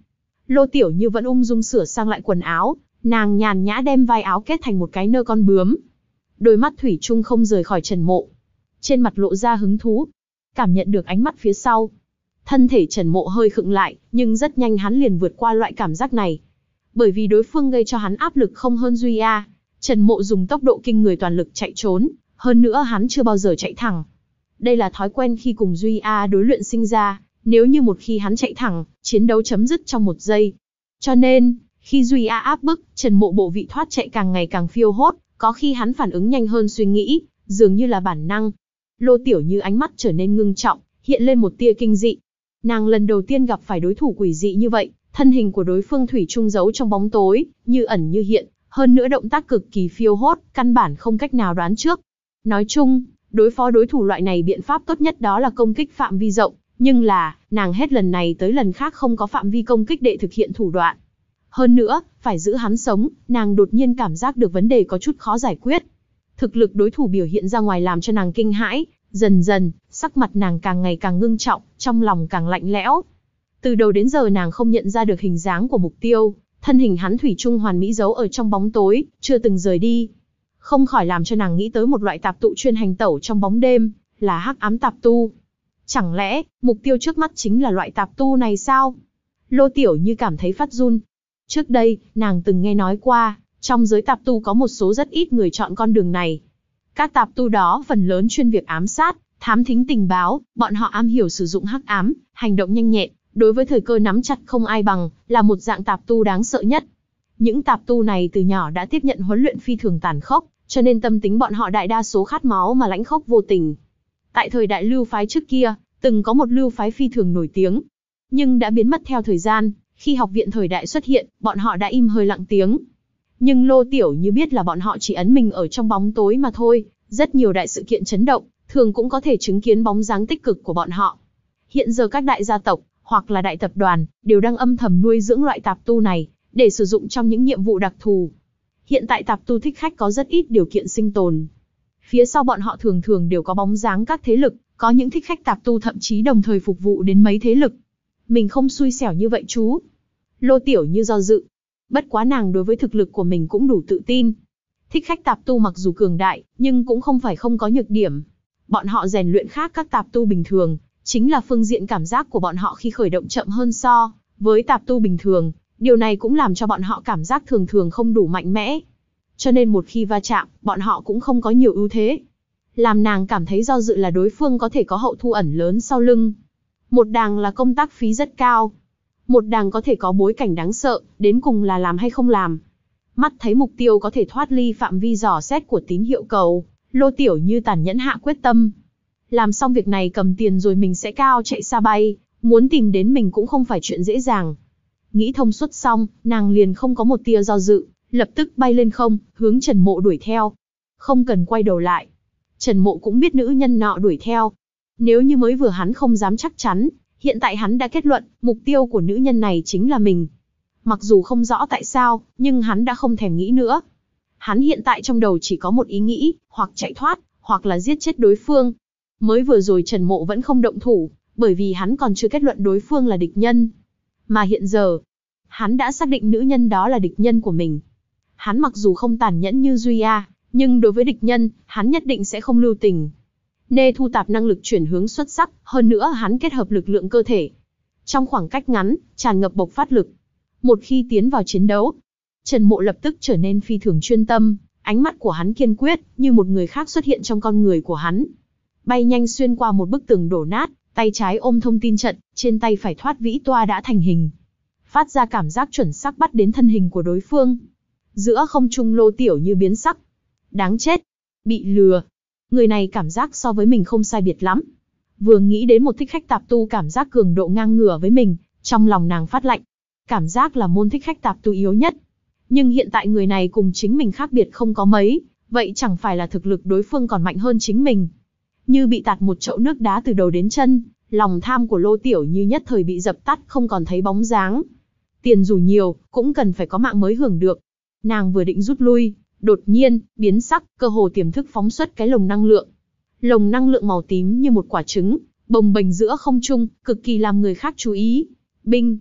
Lô Tiểu Như vẫn ung dung sửa sang lại quần áo, nàng nhàn nhã đem vai áo kết thành một cái nơ con bướm. Đôi mắt thủy chung không rời khỏi Trần Mộ. Trên mặt lộ ra hứng thú. Cảm nhận được ánh mắt phía sau. Thân thể Trần Mộ hơi khựng lại, nhưng rất nhanh hắn liền vượt qua loại cảm giác này. Bởi vì đối phương gây cho hắn áp lực không hơn Duy A. Trần Mộ dùng tốc độ kinh người toàn lực chạy trốn, hơn nữa hắn chưa bao giờ chạy thẳng. Đây là thói quen khi cùng Duy A đối luyện sinh ra, nếu như một khi hắn chạy thẳng, chiến đấu chấm dứt trong một giây. Cho nên, khi Duy A áp bức, Trần Mộ bộ vị thoát chạy càng ngày càng phiêu hốt, có khi hắn phản ứng nhanh hơn suy nghĩ, dường như là bản năng. Lô Tiểu Như ánh mắt trở nên ngưng trọng, hiện lên một tia kinh dị. Nàng lần đầu tiên gặp phải đối thủ quỷ dị như vậy, thân hình của đối phương thủy chung giấu trong bóng tối, như ẩn như hiện, hơn nữa động tác cực kỳ phiêu hốt, căn bản không cách nào đoán trước. Nói chung, đối phó đối thủ loại này biện pháp tốt nhất đó là công kích phạm vi rộng, nhưng là, nàng hết lần này tới lần khác không có phạm vi công kích để thực hiện thủ đoạn. Hơn nữa, phải giữ hắn sống, nàng đột nhiên cảm giác được vấn đề có chút khó giải quyết. Thực lực đối thủ biểu hiện ra ngoài làm cho nàng kinh hãi, dần dần, sắc mặt nàng càng ngày càng ngưng trọng, trong lòng càng lạnh lẽo. Từ đầu đến giờ nàng không nhận ra được hình dáng của mục tiêu, thân hình hắn thủy chung hoàn mỹ giấu ở trong bóng tối, chưa từng rời đi. Không khỏi làm cho nàng nghĩ tới một loại tạp tụ chuyên hành tẩu trong bóng đêm, là hắc ám tạp tu. Chẳng lẽ, mục tiêu trước mắt chính là loại tạp tu này sao? Lô Tiểu Như cảm thấy phát run. Trước đây, nàng từng nghe nói qua, trong giới tạp tu có một số rất ít người chọn con đường này. Các tạp tu đó phần lớn chuyên việc ám sát, thám thính tình báo, bọn họ am hiểu sử dụng hắc ám, hành động nhanh nhẹn, đối với thời cơ nắm chặt không ai bằng, là một dạng tạp tu đáng sợ nhất. Những tạp tu này từ nhỏ đã tiếp nhận huấn luyện phi thường tàn khốc, cho nên tâm tính bọn họ đại đa số khát máu mà lãnh khốc vô tình. Tại thời đại lưu phái trước kia, từng có một lưu phái phi thường nổi tiếng, nhưng đã biến mất theo thời gian. Khi học viện thời đại xuất hiện, bọn họ đã im hơi lặng tiếng. Nhưng Lô Tiểu Như biết là bọn họ chỉ ẩn mình ở trong bóng tối mà thôi, rất nhiều đại sự kiện chấn động, thường cũng có thể chứng kiến bóng dáng tích cực của bọn họ. Hiện giờ các đại gia tộc, hoặc là đại tập đoàn, đều đang âm thầm nuôi dưỡng loại tạp tu này, để sử dụng trong những nhiệm vụ đặc thù. Hiện tại tạp tu thích khách có rất ít điều kiện sinh tồn. Phía sau bọn họ thường thường đều có bóng dáng các thế lực, có những thích khách tạp tu thậm chí đồng thời phục vụ đến mấy thế lực. Mình không xui xẻo như vậy chú. Lô Tiểu Như do dự. Bất quá nàng đối với thực lực của mình cũng đủ tự tin. Thích khách tạp tu mặc dù cường đại, nhưng cũng không phải không có nhược điểm. Bọn họ rèn luyện khác các tạp tu bình thường, chính là phương diện cảm giác của bọn họ khi khởi động chậm hơn so với tạp tu bình thường. Điều này cũng làm cho bọn họ cảm giác thường thường không đủ mạnh mẽ. Cho nên một khi va chạm, bọn họ cũng không có nhiều ưu thế. Làm nàng cảm thấy do dự là đối phương có thể có hậu thu ẩn lớn sau lưng. Một đàng là công tác phí rất cao. Một đàng có thể có bối cảnh đáng sợ, đến cùng là làm hay không làm. Mắt thấy mục tiêu có thể thoát ly phạm vi dò xét của tín hiệu cầu, Lô Tiểu Như tàn nhẫn hạ quyết tâm. Làm xong việc này cầm tiền rồi mình sẽ cao chạy xa bay, muốn tìm đến mình cũng không phải chuyện dễ dàng. Nghĩ thông suốt xong, nàng liền không có một tia do dự, lập tức bay lên không, hướng Trần Mộ đuổi theo. Không cần quay đầu lại. Trần Mộ cũng biết nữ nhân nọ đuổi theo. Nếu như mới vừa hắn không dám chắc chắn, hiện tại hắn đã kết luận, mục tiêu của nữ nhân này chính là mình. Mặc dù không rõ tại sao, nhưng hắn đã không thèm nghĩ nữa. Hắn hiện tại trong đầu chỉ có một ý nghĩ, hoặc chạy thoát, hoặc là giết chết đối phương. Mới vừa rồi Trần Mộ vẫn không động thủ, bởi vì hắn còn chưa kết luận đối phương là địch nhân. Mà hiện giờ, hắn đã xác định nữ nhân đó là địch nhân của mình. Hắn mặc dù không tàn nhẫn như Duy A, nhưng đối với địch nhân, hắn nhất định sẽ không lưu tình. Nê thu tạp năng lực chuyển hướng xuất sắc, hơn nữa hắn kết hợp lực lượng cơ thể. Trong khoảng cách ngắn, tràn ngập bộc phát lực. Một khi tiến vào chiến đấu, Trần Mộ lập tức trở nên phi thường chuyên tâm, ánh mắt của hắn kiên quyết, như một người khác xuất hiện trong con người của hắn. Bay nhanh xuyên qua một bức tường đổ nát, tay trái ôm thông tin trận, trên tay phải thoát vĩ toa đã thành hình. Phát ra cảm giác chuẩn xác bắt đến thân hình của đối phương. Giữa không trung Lô Tiểu Như biến sắc. Đáng chết. Bị lừa. Người này cảm giác so với mình không sai biệt lắm. Vừa nghĩ đến một thích khách tạp tu cảm giác cường độ ngang ngửa với mình, trong lòng nàng phát lạnh. Cảm giác là môn thích khách tạp tu yếu nhất. Nhưng hiện tại người này cùng chính mình khác biệt không có mấy, vậy chẳng phải là thực lực đối phương còn mạnh hơn chính mình. Như bị tạt một chậu nước đá từ đầu đến chân, lòng tham của Lô Tiểu Như nhất thời bị dập tắt không còn thấy bóng dáng. Tiền dù nhiều, cũng cần phải có mạng mới hưởng được. Nàng vừa định rút lui, đột nhiên, biến sắc, cơ hồ tiềm thức phóng xuất cái lồng năng lượng. Lồng năng lượng màu tím như một quả trứng, bồng bềnh giữa không trung, cực kỳ làm người khác chú ý. Binh!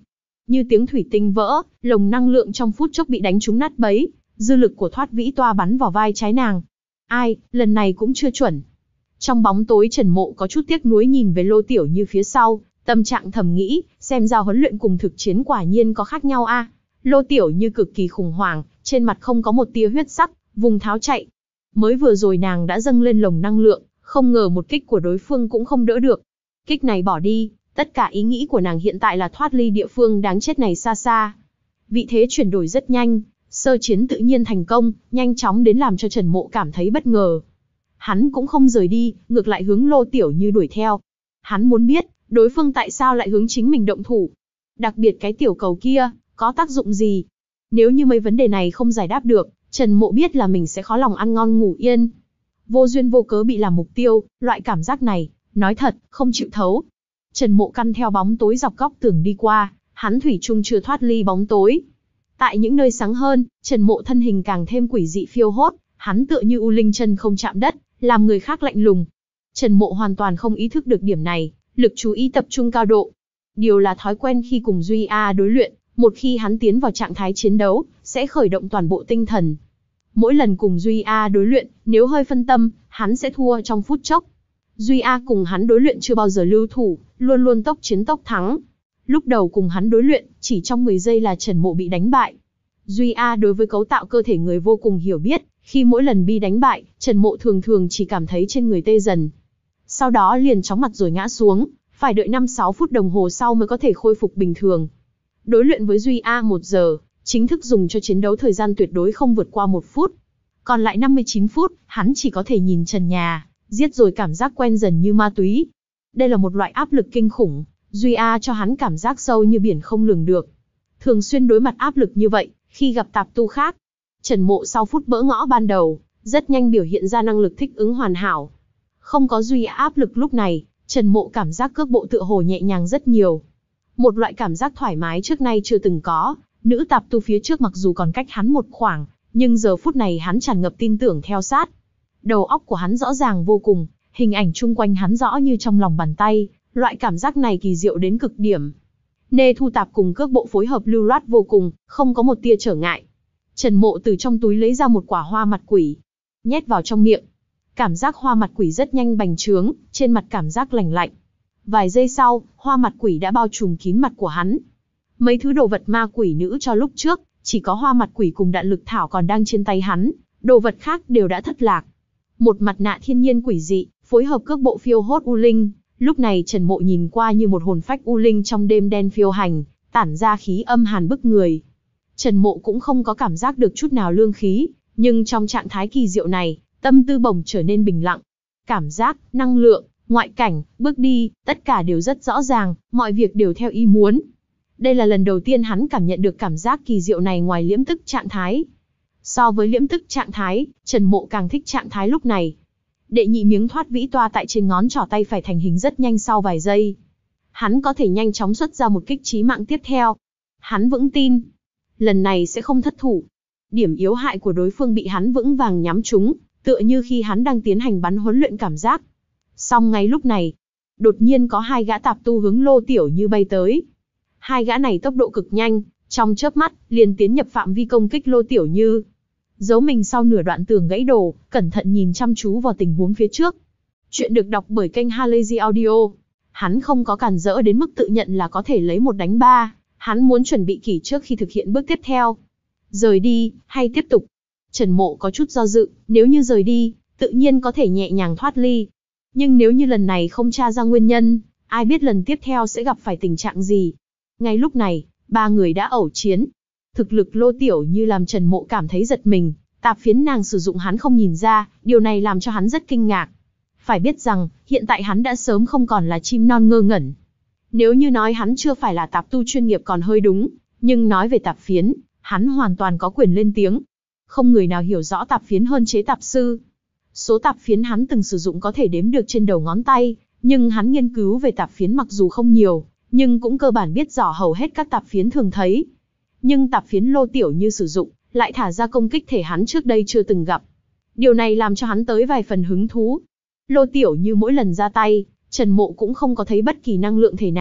Như tiếng thủy tinh vỡ, lồng năng lượng trong phút chốc bị đánh trúng nát bấy, dư lực của thoát vĩ toa bắn vào vai trái nàng. Ai, lần này cũng chưa chuẩn. Trong bóng tối Trần Mộ có chút tiếc nuối nhìn về Lô Tiểu Như phía sau, tâm trạng thầm nghĩ, xem ra huấn luyện cùng thực chiến quả nhiên có khác nhau a. À. Lô Tiểu Như cực kỳ khủng hoảng, trên mặt không có một tia huyết sắc, vùng tháo chạy. Mới vừa rồi nàng đã dâng lên lồng năng lượng, không ngờ một kích của đối phương cũng không đỡ được. Kích này bỏ đi, tất cả ý nghĩ của nàng hiện tại là thoát ly địa phương đáng chết này xa xa. Vị thế chuyển đổi rất nhanh, sơ chiến tự nhiên thành công, nhanh chóng đến làm cho Trần Mộ cảm thấy bất ngờ. Hắn cũng không rời đi, ngược lại hướng Lô Tiểu Như đuổi theo. Hắn muốn biết, đối phương tại sao lại hướng chính mình động thủ. Đặc biệt cái tiểu cầu kia, có tác dụng gì? Nếu như mấy vấn đề này không giải đáp được, Trần Mộ biết là mình sẽ khó lòng ăn ngon ngủ yên. Vô duyên vô cớ bị làm mục tiêu, loại cảm giác này, nói thật, không chịu thấu. Trần Mộ căn theo bóng tối dọc góc tường đi qua, hắn thủy chung chưa thoát ly bóng tối. Tại những nơi sáng hơn, Trần Mộ thân hình càng thêm quỷ dị phiêu hốt, hắn tựa như u linh chân không chạm đất, làm người khác lạnh lùng. Trần Mộ hoàn toàn không ý thức được điểm này, lực chú ý tập trung cao độ. Điều là thói quen khi cùng Duy A đối luyện, một khi hắn tiến vào trạng thái chiến đấu, sẽ khởi động toàn bộ tinh thần. Mỗi lần cùng Duy A đối luyện, nếu hơi phân tâm, hắn sẽ thua trong phút chốc. Duy A cùng hắn đối luyện chưa bao giờ lưu thủ, luôn luôn tốc chiến tốc thắng. Lúc đầu cùng hắn đối luyện, chỉ trong mười giây là Trần Mộ bị đánh bại. Duy A đối với cấu tạo cơ thể người vô cùng hiểu biết, khi mỗi lần bị đánh bại, Trần Mộ thường thường chỉ cảm thấy trên người tê dần. Sau đó liền chóng mặt rồi ngã xuống, phải đợi năm sáu phút đồng hồ sau mới có thể khôi phục bình thường. Đối luyện với Duy A một giờ, chính thức dùng cho chiến đấu thời gian tuyệt đối không vượt qua một phút. Còn lại năm mươi chín phút, hắn chỉ có thể nhìn trần nhà, giết rồi cảm giác quen dần như ma túy. Đây là một loại áp lực kinh khủng, Duy A cho hắn cảm giác sâu như biển không lường được. Thường xuyên đối mặt áp lực như vậy, khi gặp tạp tu khác, Trần Mộ sau phút bỡ ngõ ban đầu, rất nhanh biểu hiện ra năng lực thích ứng hoàn hảo. Không có Duy A áp lực lúc này, Trần Mộ cảm giác cước bộ tựa hồ nhẹ nhàng rất nhiều. Một loại cảm giác thoải mái trước nay chưa từng có, nữ tạp tu phía trước mặc dù còn cách hắn một khoảng, nhưng giờ phút này hắn tràn ngập tin tưởng theo sát. Đầu óc của hắn rõ ràng vô cùng, hình ảnh chung quanh hắn rõ như trong lòng bàn tay, loại cảm giác này kỳ diệu đến cực điểm. Nê thu tạp cùng cước bộ phối hợp lưu loát vô cùng, không có một tia trở ngại. Trần Mộ từ trong túi lấy ra một quả hoa mặt quỷ, nhét vào trong miệng. Cảm giác hoa mặt quỷ rất nhanh bành trướng, trên mặt cảm giác lành lạnh. Vài giây sau, hoa mặt quỷ đã bao trùm kín mặt của hắn. Mấy thứ đồ vật ma quỷ nữ cho lúc trước, chỉ có hoa mặt quỷ cùng đạn lực thảo còn đang trên tay hắn, đồ vật khác đều đã thất lạc. Một mặt nạ thiên nhiên quỷ dị, phối hợp cước bộ phiêu hốt u linh, lúc này Trần Mộ nhìn qua như một hồn phách u linh trong đêm đen phiêu hành, tản ra khí âm hàn bức người. Trần Mộ cũng không có cảm giác được chút nào lương khí, nhưng trong trạng thái kỳ diệu này, tâm tư bỗng trở nên bình lặng. Cảm giác, năng lượng, ngoại cảnh, bước đi, tất cả đều rất rõ ràng, mọi việc đều theo ý muốn. Đây là lần đầu tiên hắn cảm nhận được cảm giác kỳ diệu này ngoài liễm tức trạng thái. So với liễm tức trạng thái, Trần Mộ càng thích trạng thái lúc này. Đệ nhị miếng thoát vĩ toa tại trên ngón trỏ tay phải thành hình rất nhanh sau vài giây. Hắn có thể nhanh chóng xuất ra một kích chí mạng tiếp theo. Hắn vững tin, lần này sẽ không thất thủ. Điểm yếu hại của đối phương bị hắn vững vàng nhắm trúng, tựa như khi hắn đang tiến hành bắn huấn luyện cảm giác. Song ngay lúc này, đột nhiên có hai gã tạp tu hướng Lô Tiểu Như bay tới. Hai gã này tốc độ cực nhanh, trong chớp mắt, liền tiến nhập phạm vi công kích Lô Tiểu Như. Giấu mình sau nửa đoạn tường gãy đổ, cẩn thận nhìn chăm chú vào tình huống phía trước. Chuyện được đọc bởi kênh Halazy Audio. Hắn không có cản rỡ đến mức tự nhận là có thể lấy một đánh ba, hắn muốn chuẩn bị kỹ trước khi thực hiện bước tiếp theo. Rời đi, hay tiếp tục? Trần Mộ có chút do dự, nếu như rời đi, tự nhiên có thể nhẹ nhàng thoát ly. Nhưng nếu như lần này không tra ra nguyên nhân, ai biết lần tiếp theo sẽ gặp phải tình trạng gì. Ngay lúc này, ba người đã ẩu chiến. Thực lực Lô Tiểu Như làm Trần Mộ cảm thấy giật mình, tạp phiến nàng sử dụng hắn không nhìn ra, điều này làm cho hắn rất kinh ngạc. Phải biết rằng, hiện tại hắn đã sớm không còn là chim non ngơ ngẩn. Nếu như nói hắn chưa phải là tạp tu chuyên nghiệp còn hơi đúng, nhưng nói về tạp phiến, hắn hoàn toàn có quyền lên tiếng. Không người nào hiểu rõ tạp phiến hơn chế tạp sư. Số tạp phiến hắn từng sử dụng có thể đếm được trên đầu ngón tay, nhưng hắn nghiên cứu về tạp phiến mặc dù không nhiều, nhưng cũng cơ bản biết rõ hầu hết các tạp phiến thường thấy. Nhưng tạp phiến Lô Tiểu Như sử dụng, lại thả ra công kích thể hắn trước đây chưa từng gặp. Điều này làm cho hắn tới vài phần hứng thú. Lô Tiểu Như mỗi lần ra tay, Trần Mộ cũng không có thấy bất kỳ năng lượng thể nào,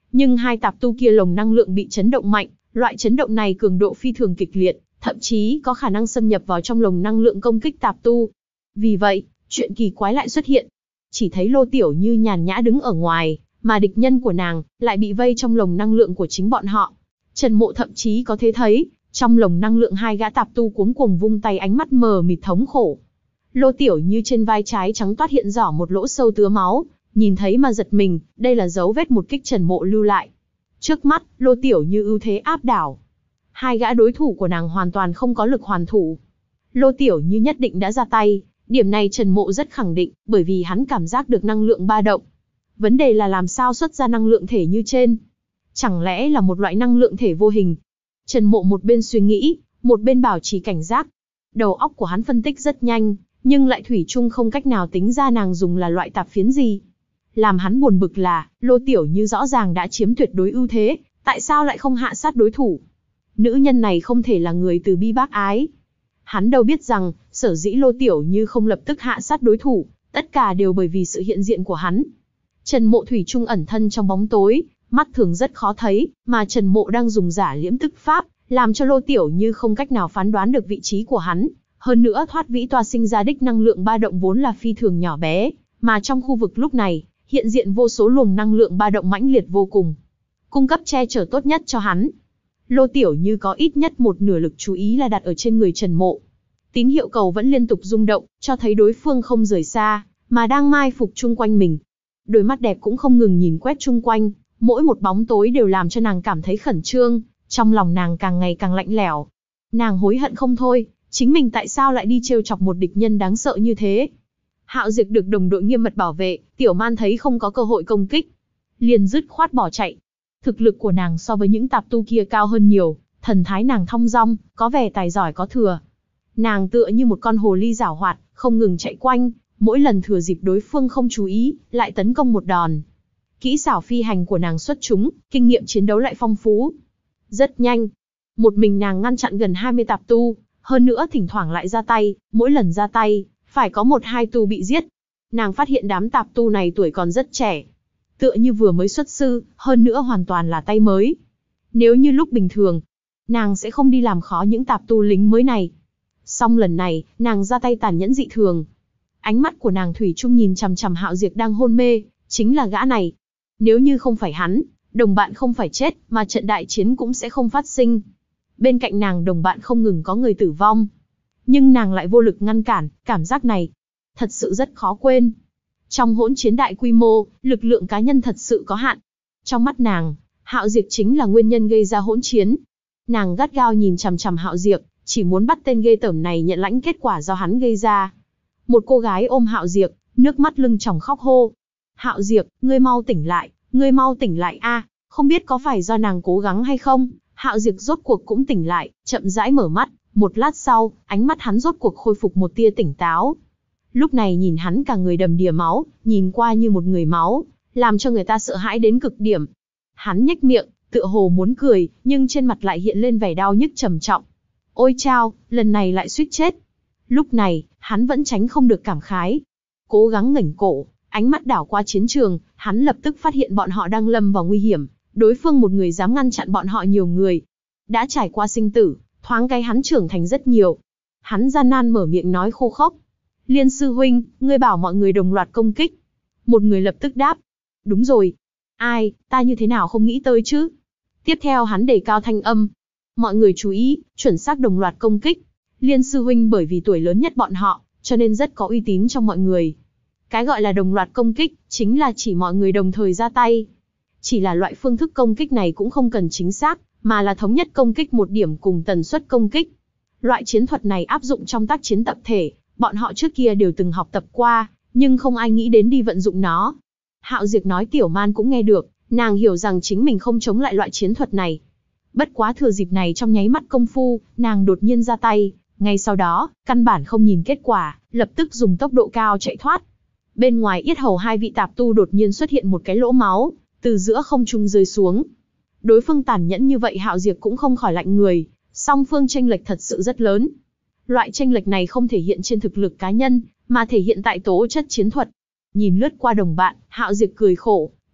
Nhưng hai tạp tu kia lồng năng lượng bị chấn động mạnh, loại chấn động này cường độ phi thường kịch liệt, thậm chí có khả năng xâm nhập vào trong lồng năng lượng công kích tạp tu. Vì vậy, chuyện kỳ quái lại xuất hiện. Chỉ thấy Lô Tiểu Như nhàn nhã đứng ở ngoài, mà địch nhân của nàng lại bị vây trong lồng năng lượng của chính bọn họ. Trần Mộ thậm chí có thể thấy, trong lồng năng lượng hai gã tạp tu cuống cuồng vung tay, ánh mắt mờ mịt thống khổ. Lô Tiểu Như trên vai trái trắng toát hiện rõ một lỗ sâu tứa máu, nhìn thấy mà giật mình, đây là dấu vết một kích Trần Mộ lưu lại. Trước mắt, Lô Tiểu Như ưu thế áp đảo. Hai gã đối thủ của nàng hoàn toàn không có lực hoàn thủ. Lô Tiểu Như nhất định đã ra tay, điểm này Trần Mộ rất khẳng định, bởi vì hắn cảm giác được năng lượng ba động. Vấn đề là làm sao xuất ra năng lượng thể như trên? Chẳng lẽ là một loại năng lượng thể vô hình? Trần Mộ một bên suy nghĩ, một bên bảo trì cảnh giác. Đầu óc của hắn phân tích rất nhanh, nhưng lại thủy chung không cách nào tính ra nàng dùng là loại tạp phiến gì. Làm hắn buồn bực là, Lô Tiểu Như rõ ràng đã chiếm tuyệt đối ưu thế, tại sao lại không hạ sát đối thủ? Nữ nhân này không thể là người từ bi bác ái. Hắn đâu biết rằng, sở dĩ Lô Tiểu Như không lập tức hạ sát đối thủ, tất cả đều bởi vì sự hiện diện của hắn. Trần Mộ thủy chung ẩn thân trong bóng tối, mắt thường rất khó thấy, mà Trần Mộ đang dùng giả liễm tức pháp, làm cho Lô Tiểu Như không cách nào phán đoán được vị trí của hắn. Hơn nữa thoát vĩ toa sinh ra đích năng lượng ba động vốn là phi thường nhỏ bé, mà trong khu vực lúc này, hiện diện vô số luồng năng lượng ba động mãnh liệt vô cùng, cung cấp che chở tốt nhất cho hắn. Lô Tiểu Như có ít nhất một nửa lực chú ý là đặt ở trên người Trần Mộ. Tín hiệu cầu vẫn liên tục rung động, cho thấy đối phương không rời xa, mà đang mai phục chung quanh mình. Đôi mắt đẹp cũng không ngừng nhìn quét chung quanh, mỗi một bóng tối đều làm cho nàng cảm thấy khẩn trương, trong lòng nàng càng ngày càng lạnh lẽo. Nàng hối hận không thôi, chính mình tại sao lại đi trêu chọc một địch nhân đáng sợ như thế. Hạo Diệp được đồng đội nghiêm mật bảo vệ, Tiểu Man thấy không có cơ hội công kích, liền dứt khoát bỏ chạy. Thực lực của nàng so với những tạp tu kia cao hơn nhiều, thần thái nàng thong dong, có vẻ tài giỏi có thừa. Nàng tựa như một con hồ ly giảo hoạt, không ngừng chạy quanh, mỗi lần thừa dịp đối phương không chú ý, lại tấn công một đòn. Kỹ xảo phi hành của nàng xuất chúng, kinh nghiệm chiến đấu lại phong phú. Rất nhanh, một mình nàng ngăn chặn gần hai mươi tạp tu, hơn nữa thỉnh thoảng lại ra tay, mỗi lần ra tay, phải có một hai tu bị giết. Nàng phát hiện đám tạp tu này tuổi còn rất trẻ, tựa như vừa mới xuất sư, hơn nữa hoàn toàn là tay mới. Nếu như lúc bình thường, nàng sẽ không đi làm khó những tạp tu lính mới này. Song lần này, nàng ra tay tàn nhẫn dị thường. Ánh mắt của nàng thủy chung nhìn chằm chằm Hạo Diệp đang hôn mê, chính là gã này. Nếu như không phải hắn, đồng bạn không phải chết, mà trận đại chiến cũng sẽ không phát sinh. Bên cạnh nàng đồng bạn không ngừng có người tử vong. Nhưng nàng lại vô lực ngăn cản, cảm giác này thật sự rất khó quên. Trong hỗn chiến đại quy mô, lực lượng cá nhân thật sự có hạn. Trong mắt nàng, Hạo Diệp chính là nguyên nhân gây ra hỗn chiến. Nàng gắt gao nhìn chằm chằm Hạo Diệp, chỉ muốn bắt tên ghê tởm này nhận lãnh kết quả do hắn gây ra. Một cô gái ôm Hạo Diệp, nước mắt lưng tròng khóc hô. Hạo Diệp, ngươi mau tỉnh lại, ngươi mau tỉnh lại a! À, không biết có phải do nàng cố gắng hay không, Hạo Diệp rốt cuộc cũng tỉnh lại, chậm rãi mở mắt, một lát sau, ánh mắt hắn rốt cuộc khôi phục một tia tỉnh táo. Lúc này nhìn hắn cả người đầm đìa máu, nhìn qua như một người máu, làm cho người ta sợ hãi đến cực điểm. Hắn nhếch miệng, tựa hồ muốn cười, nhưng trên mặt lại hiện lên vẻ đau nhức trầm trọng. Ôi chao, lần này lại suýt chết. Lúc này, hắn vẫn tránh không được cảm khái. Cố gắng ngẩng cổ, ánh mắt đảo qua chiến trường, hắn lập tức phát hiện bọn họ đang lâm vào nguy hiểm. Đối phương một người dám ngăn chặn bọn họ nhiều người. Đã trải qua sinh tử, thoáng cái hắn trưởng thành rất nhiều. Hắn gian nan mở miệng nói khô khốc. Liên sư huynh, ngươi bảo mọi người đồng loạt công kích. Một người lập tức đáp. Đúng rồi. Ai, ta như thế nào không nghĩ tới chứ? Tiếp theo hắn đề cao thanh âm. Mọi người chú ý, chuẩn xác đồng loạt công kích. Liên sư huynh bởi vì tuổi lớn nhất bọn họ, cho nên rất có uy tín trong mọi người. Cái gọi là đồng loạt công kích, chính là chỉ mọi người đồng thời ra tay. Chỉ là loại phương thức công kích này cũng không cần chính xác, mà là thống nhất công kích một điểm cùng tần suất công kích. Loại chiến thuật này áp dụng trong tác chiến tập thể, bọn họ trước kia đều từng học tập qua, nhưng không ai nghĩ đến đi vận dụng nó. Hạo Diệp nói Tiểu Man cũng nghe được, nàng hiểu rằng chính mình không chống lại loại chiến thuật này. Bất quá thừa dịp này trong nháy mắt công phu, nàng đột nhiên ra tay, ngay sau đó, căn bản không nhìn kết quả, lập tức dùng tốc độ cao chạy thoát. Bên ngoài yết hầu hai vị tạp tu đột nhiên xuất hiện một cái lỗ máu, từ giữa không trung rơi xuống. Đối phương tàn nhẫn như vậy Hạo Diệp cũng không khỏi lạnh người, song phương chênh lệch thật sự rất lớn. Loại chênh lệch này không thể hiện trên thực lực cá nhân, mà thể hiện tại tố chất chiến thuật. Nhìn lướt qua đồng bạn, Hạo Diệp cười khổ,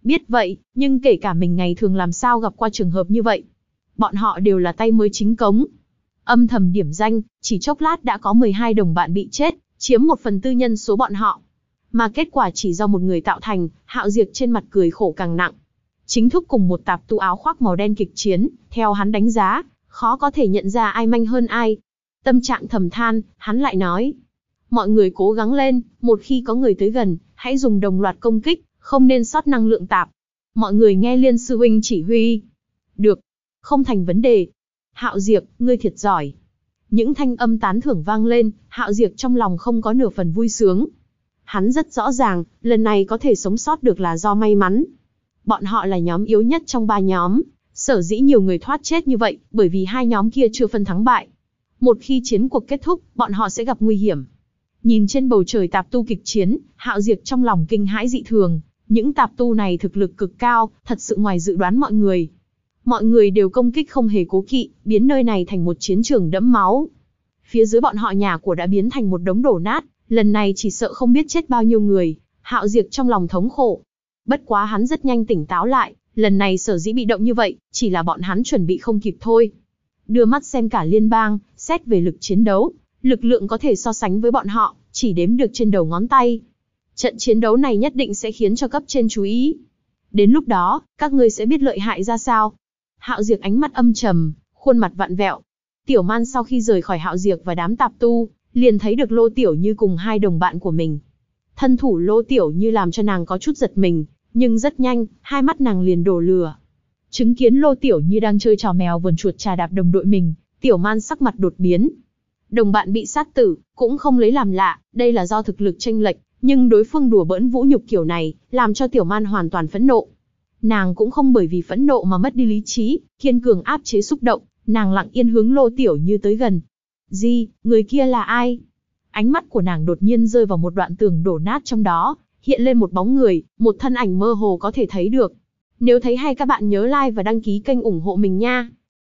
Biết vậy, nhưng kể cả mình ngày thường làm sao gặp qua trường hợp như vậy. Bọn họ đều là tay mới chính cống. Âm thầm điểm danh, chỉ chốc lát đã có mười hai đồng bạn bị chết, chiếm một phần tư nhân số bọn họ. Mà kết quả chỉ do một người tạo thành, Hạo Diệp trên mặt cười khổ càng nặng. Chính thúc cùng một tạp tu áo khoác màu đen kịch chiến, theo hắn đánh giá, khó có thể nhận ra ai manh hơn ai. Tâm trạng thầm than, hắn lại nói. Mọi người cố gắng lên, một khi có người tới gần, hãy dùng đồng loạt công kích, không nên sót năng lượng tạp. Mọi người nghe Liên sư huynh chỉ huy. Được, không thành vấn đề. Hạo Diệp, ngươi thiệt giỏi. Những thanh âm tán thưởng vang lên, Hạo Diệp trong lòng không có nửa phần vui sướng. Hắn rất rõ ràng, lần này có thể sống sót được là do may mắn. Bọn họ là nhóm yếu nhất trong ba nhóm, sở dĩ nhiều người thoát chết như vậy, bởi vì hai nhóm kia chưa phân thắng bại. Một khi chiến cuộc kết thúc, bọn họ sẽ gặp nguy hiểm. Nhìn trên bầu trời tạp tu kịch chiến, Hạo Diệp trong lòng kinh hãi dị thường. Những tạp tu này thực lực cực cao, thật sự ngoài dự đoán mọi người. Mọi người đều công kích không hề cố kỵ, biến nơi này thành một chiến trường đẫm máu. Phía dưới bọn họ nhà của đã biến thành một đống đổ nát, lần này chỉ sợ không biết chết bao nhiêu người. Hạo Diệp trong lòng thống khổ. Bất quá hắn rất nhanh tỉnh táo lại, lần này sở dĩ bị động như vậy, chỉ là bọn hắn chuẩn bị không kịp thôi. Đưa mắt xem cả liên bang, xét về lực chiến đấu, lực lượng có thể so sánh với bọn họ, chỉ đếm được trên đầu ngón tay. Trận chiến đấu này nhất định sẽ khiến cho cấp trên chú ý. Đến lúc đó, các ngươi sẽ biết lợi hại ra sao. Hạo Diệp ánh mắt âm trầm, khuôn mặt vặn vẹo. Tiểu Man sau khi rời khỏi Hạo Diệp và đám tạp tu, liền thấy được Lô Tiểu Như cùng hai đồng bạn của mình. Thân thủ Lô Tiểu Như làm cho nàng có chút giật mình, nhưng rất nhanh, hai mắt nàng liền đổ lửa. Chứng kiến Lô Tiểu Như đang chơi trò mèo vườn chuột trà đạp đồng đội mình, Tiểu Man sắc mặt đột biến. Đồng bạn bị sát tử, cũng không lấy làm lạ, đây là do thực lực chênh lệch, nhưng đối phương đùa bỡn vũ nhục kiểu này, làm cho Tiểu Man hoàn toàn phẫn nộ. Nàng cũng không bởi vì phẫn nộ mà mất đi lý trí, kiên cường áp chế xúc động, nàng lặng yên hướng Lô Tiểu Như tới gần. Gì, người kia là ai? Ánh mắt của nàng đột nhiên rơi vào một đoạn tường đổ nát trong đó, hiện lên một bóng người, một thân ảnh mơ hồ có thể thấy được. Nếu thấy hay các bạn nhớ like và đăng ký kênh ủng hộ mình nha.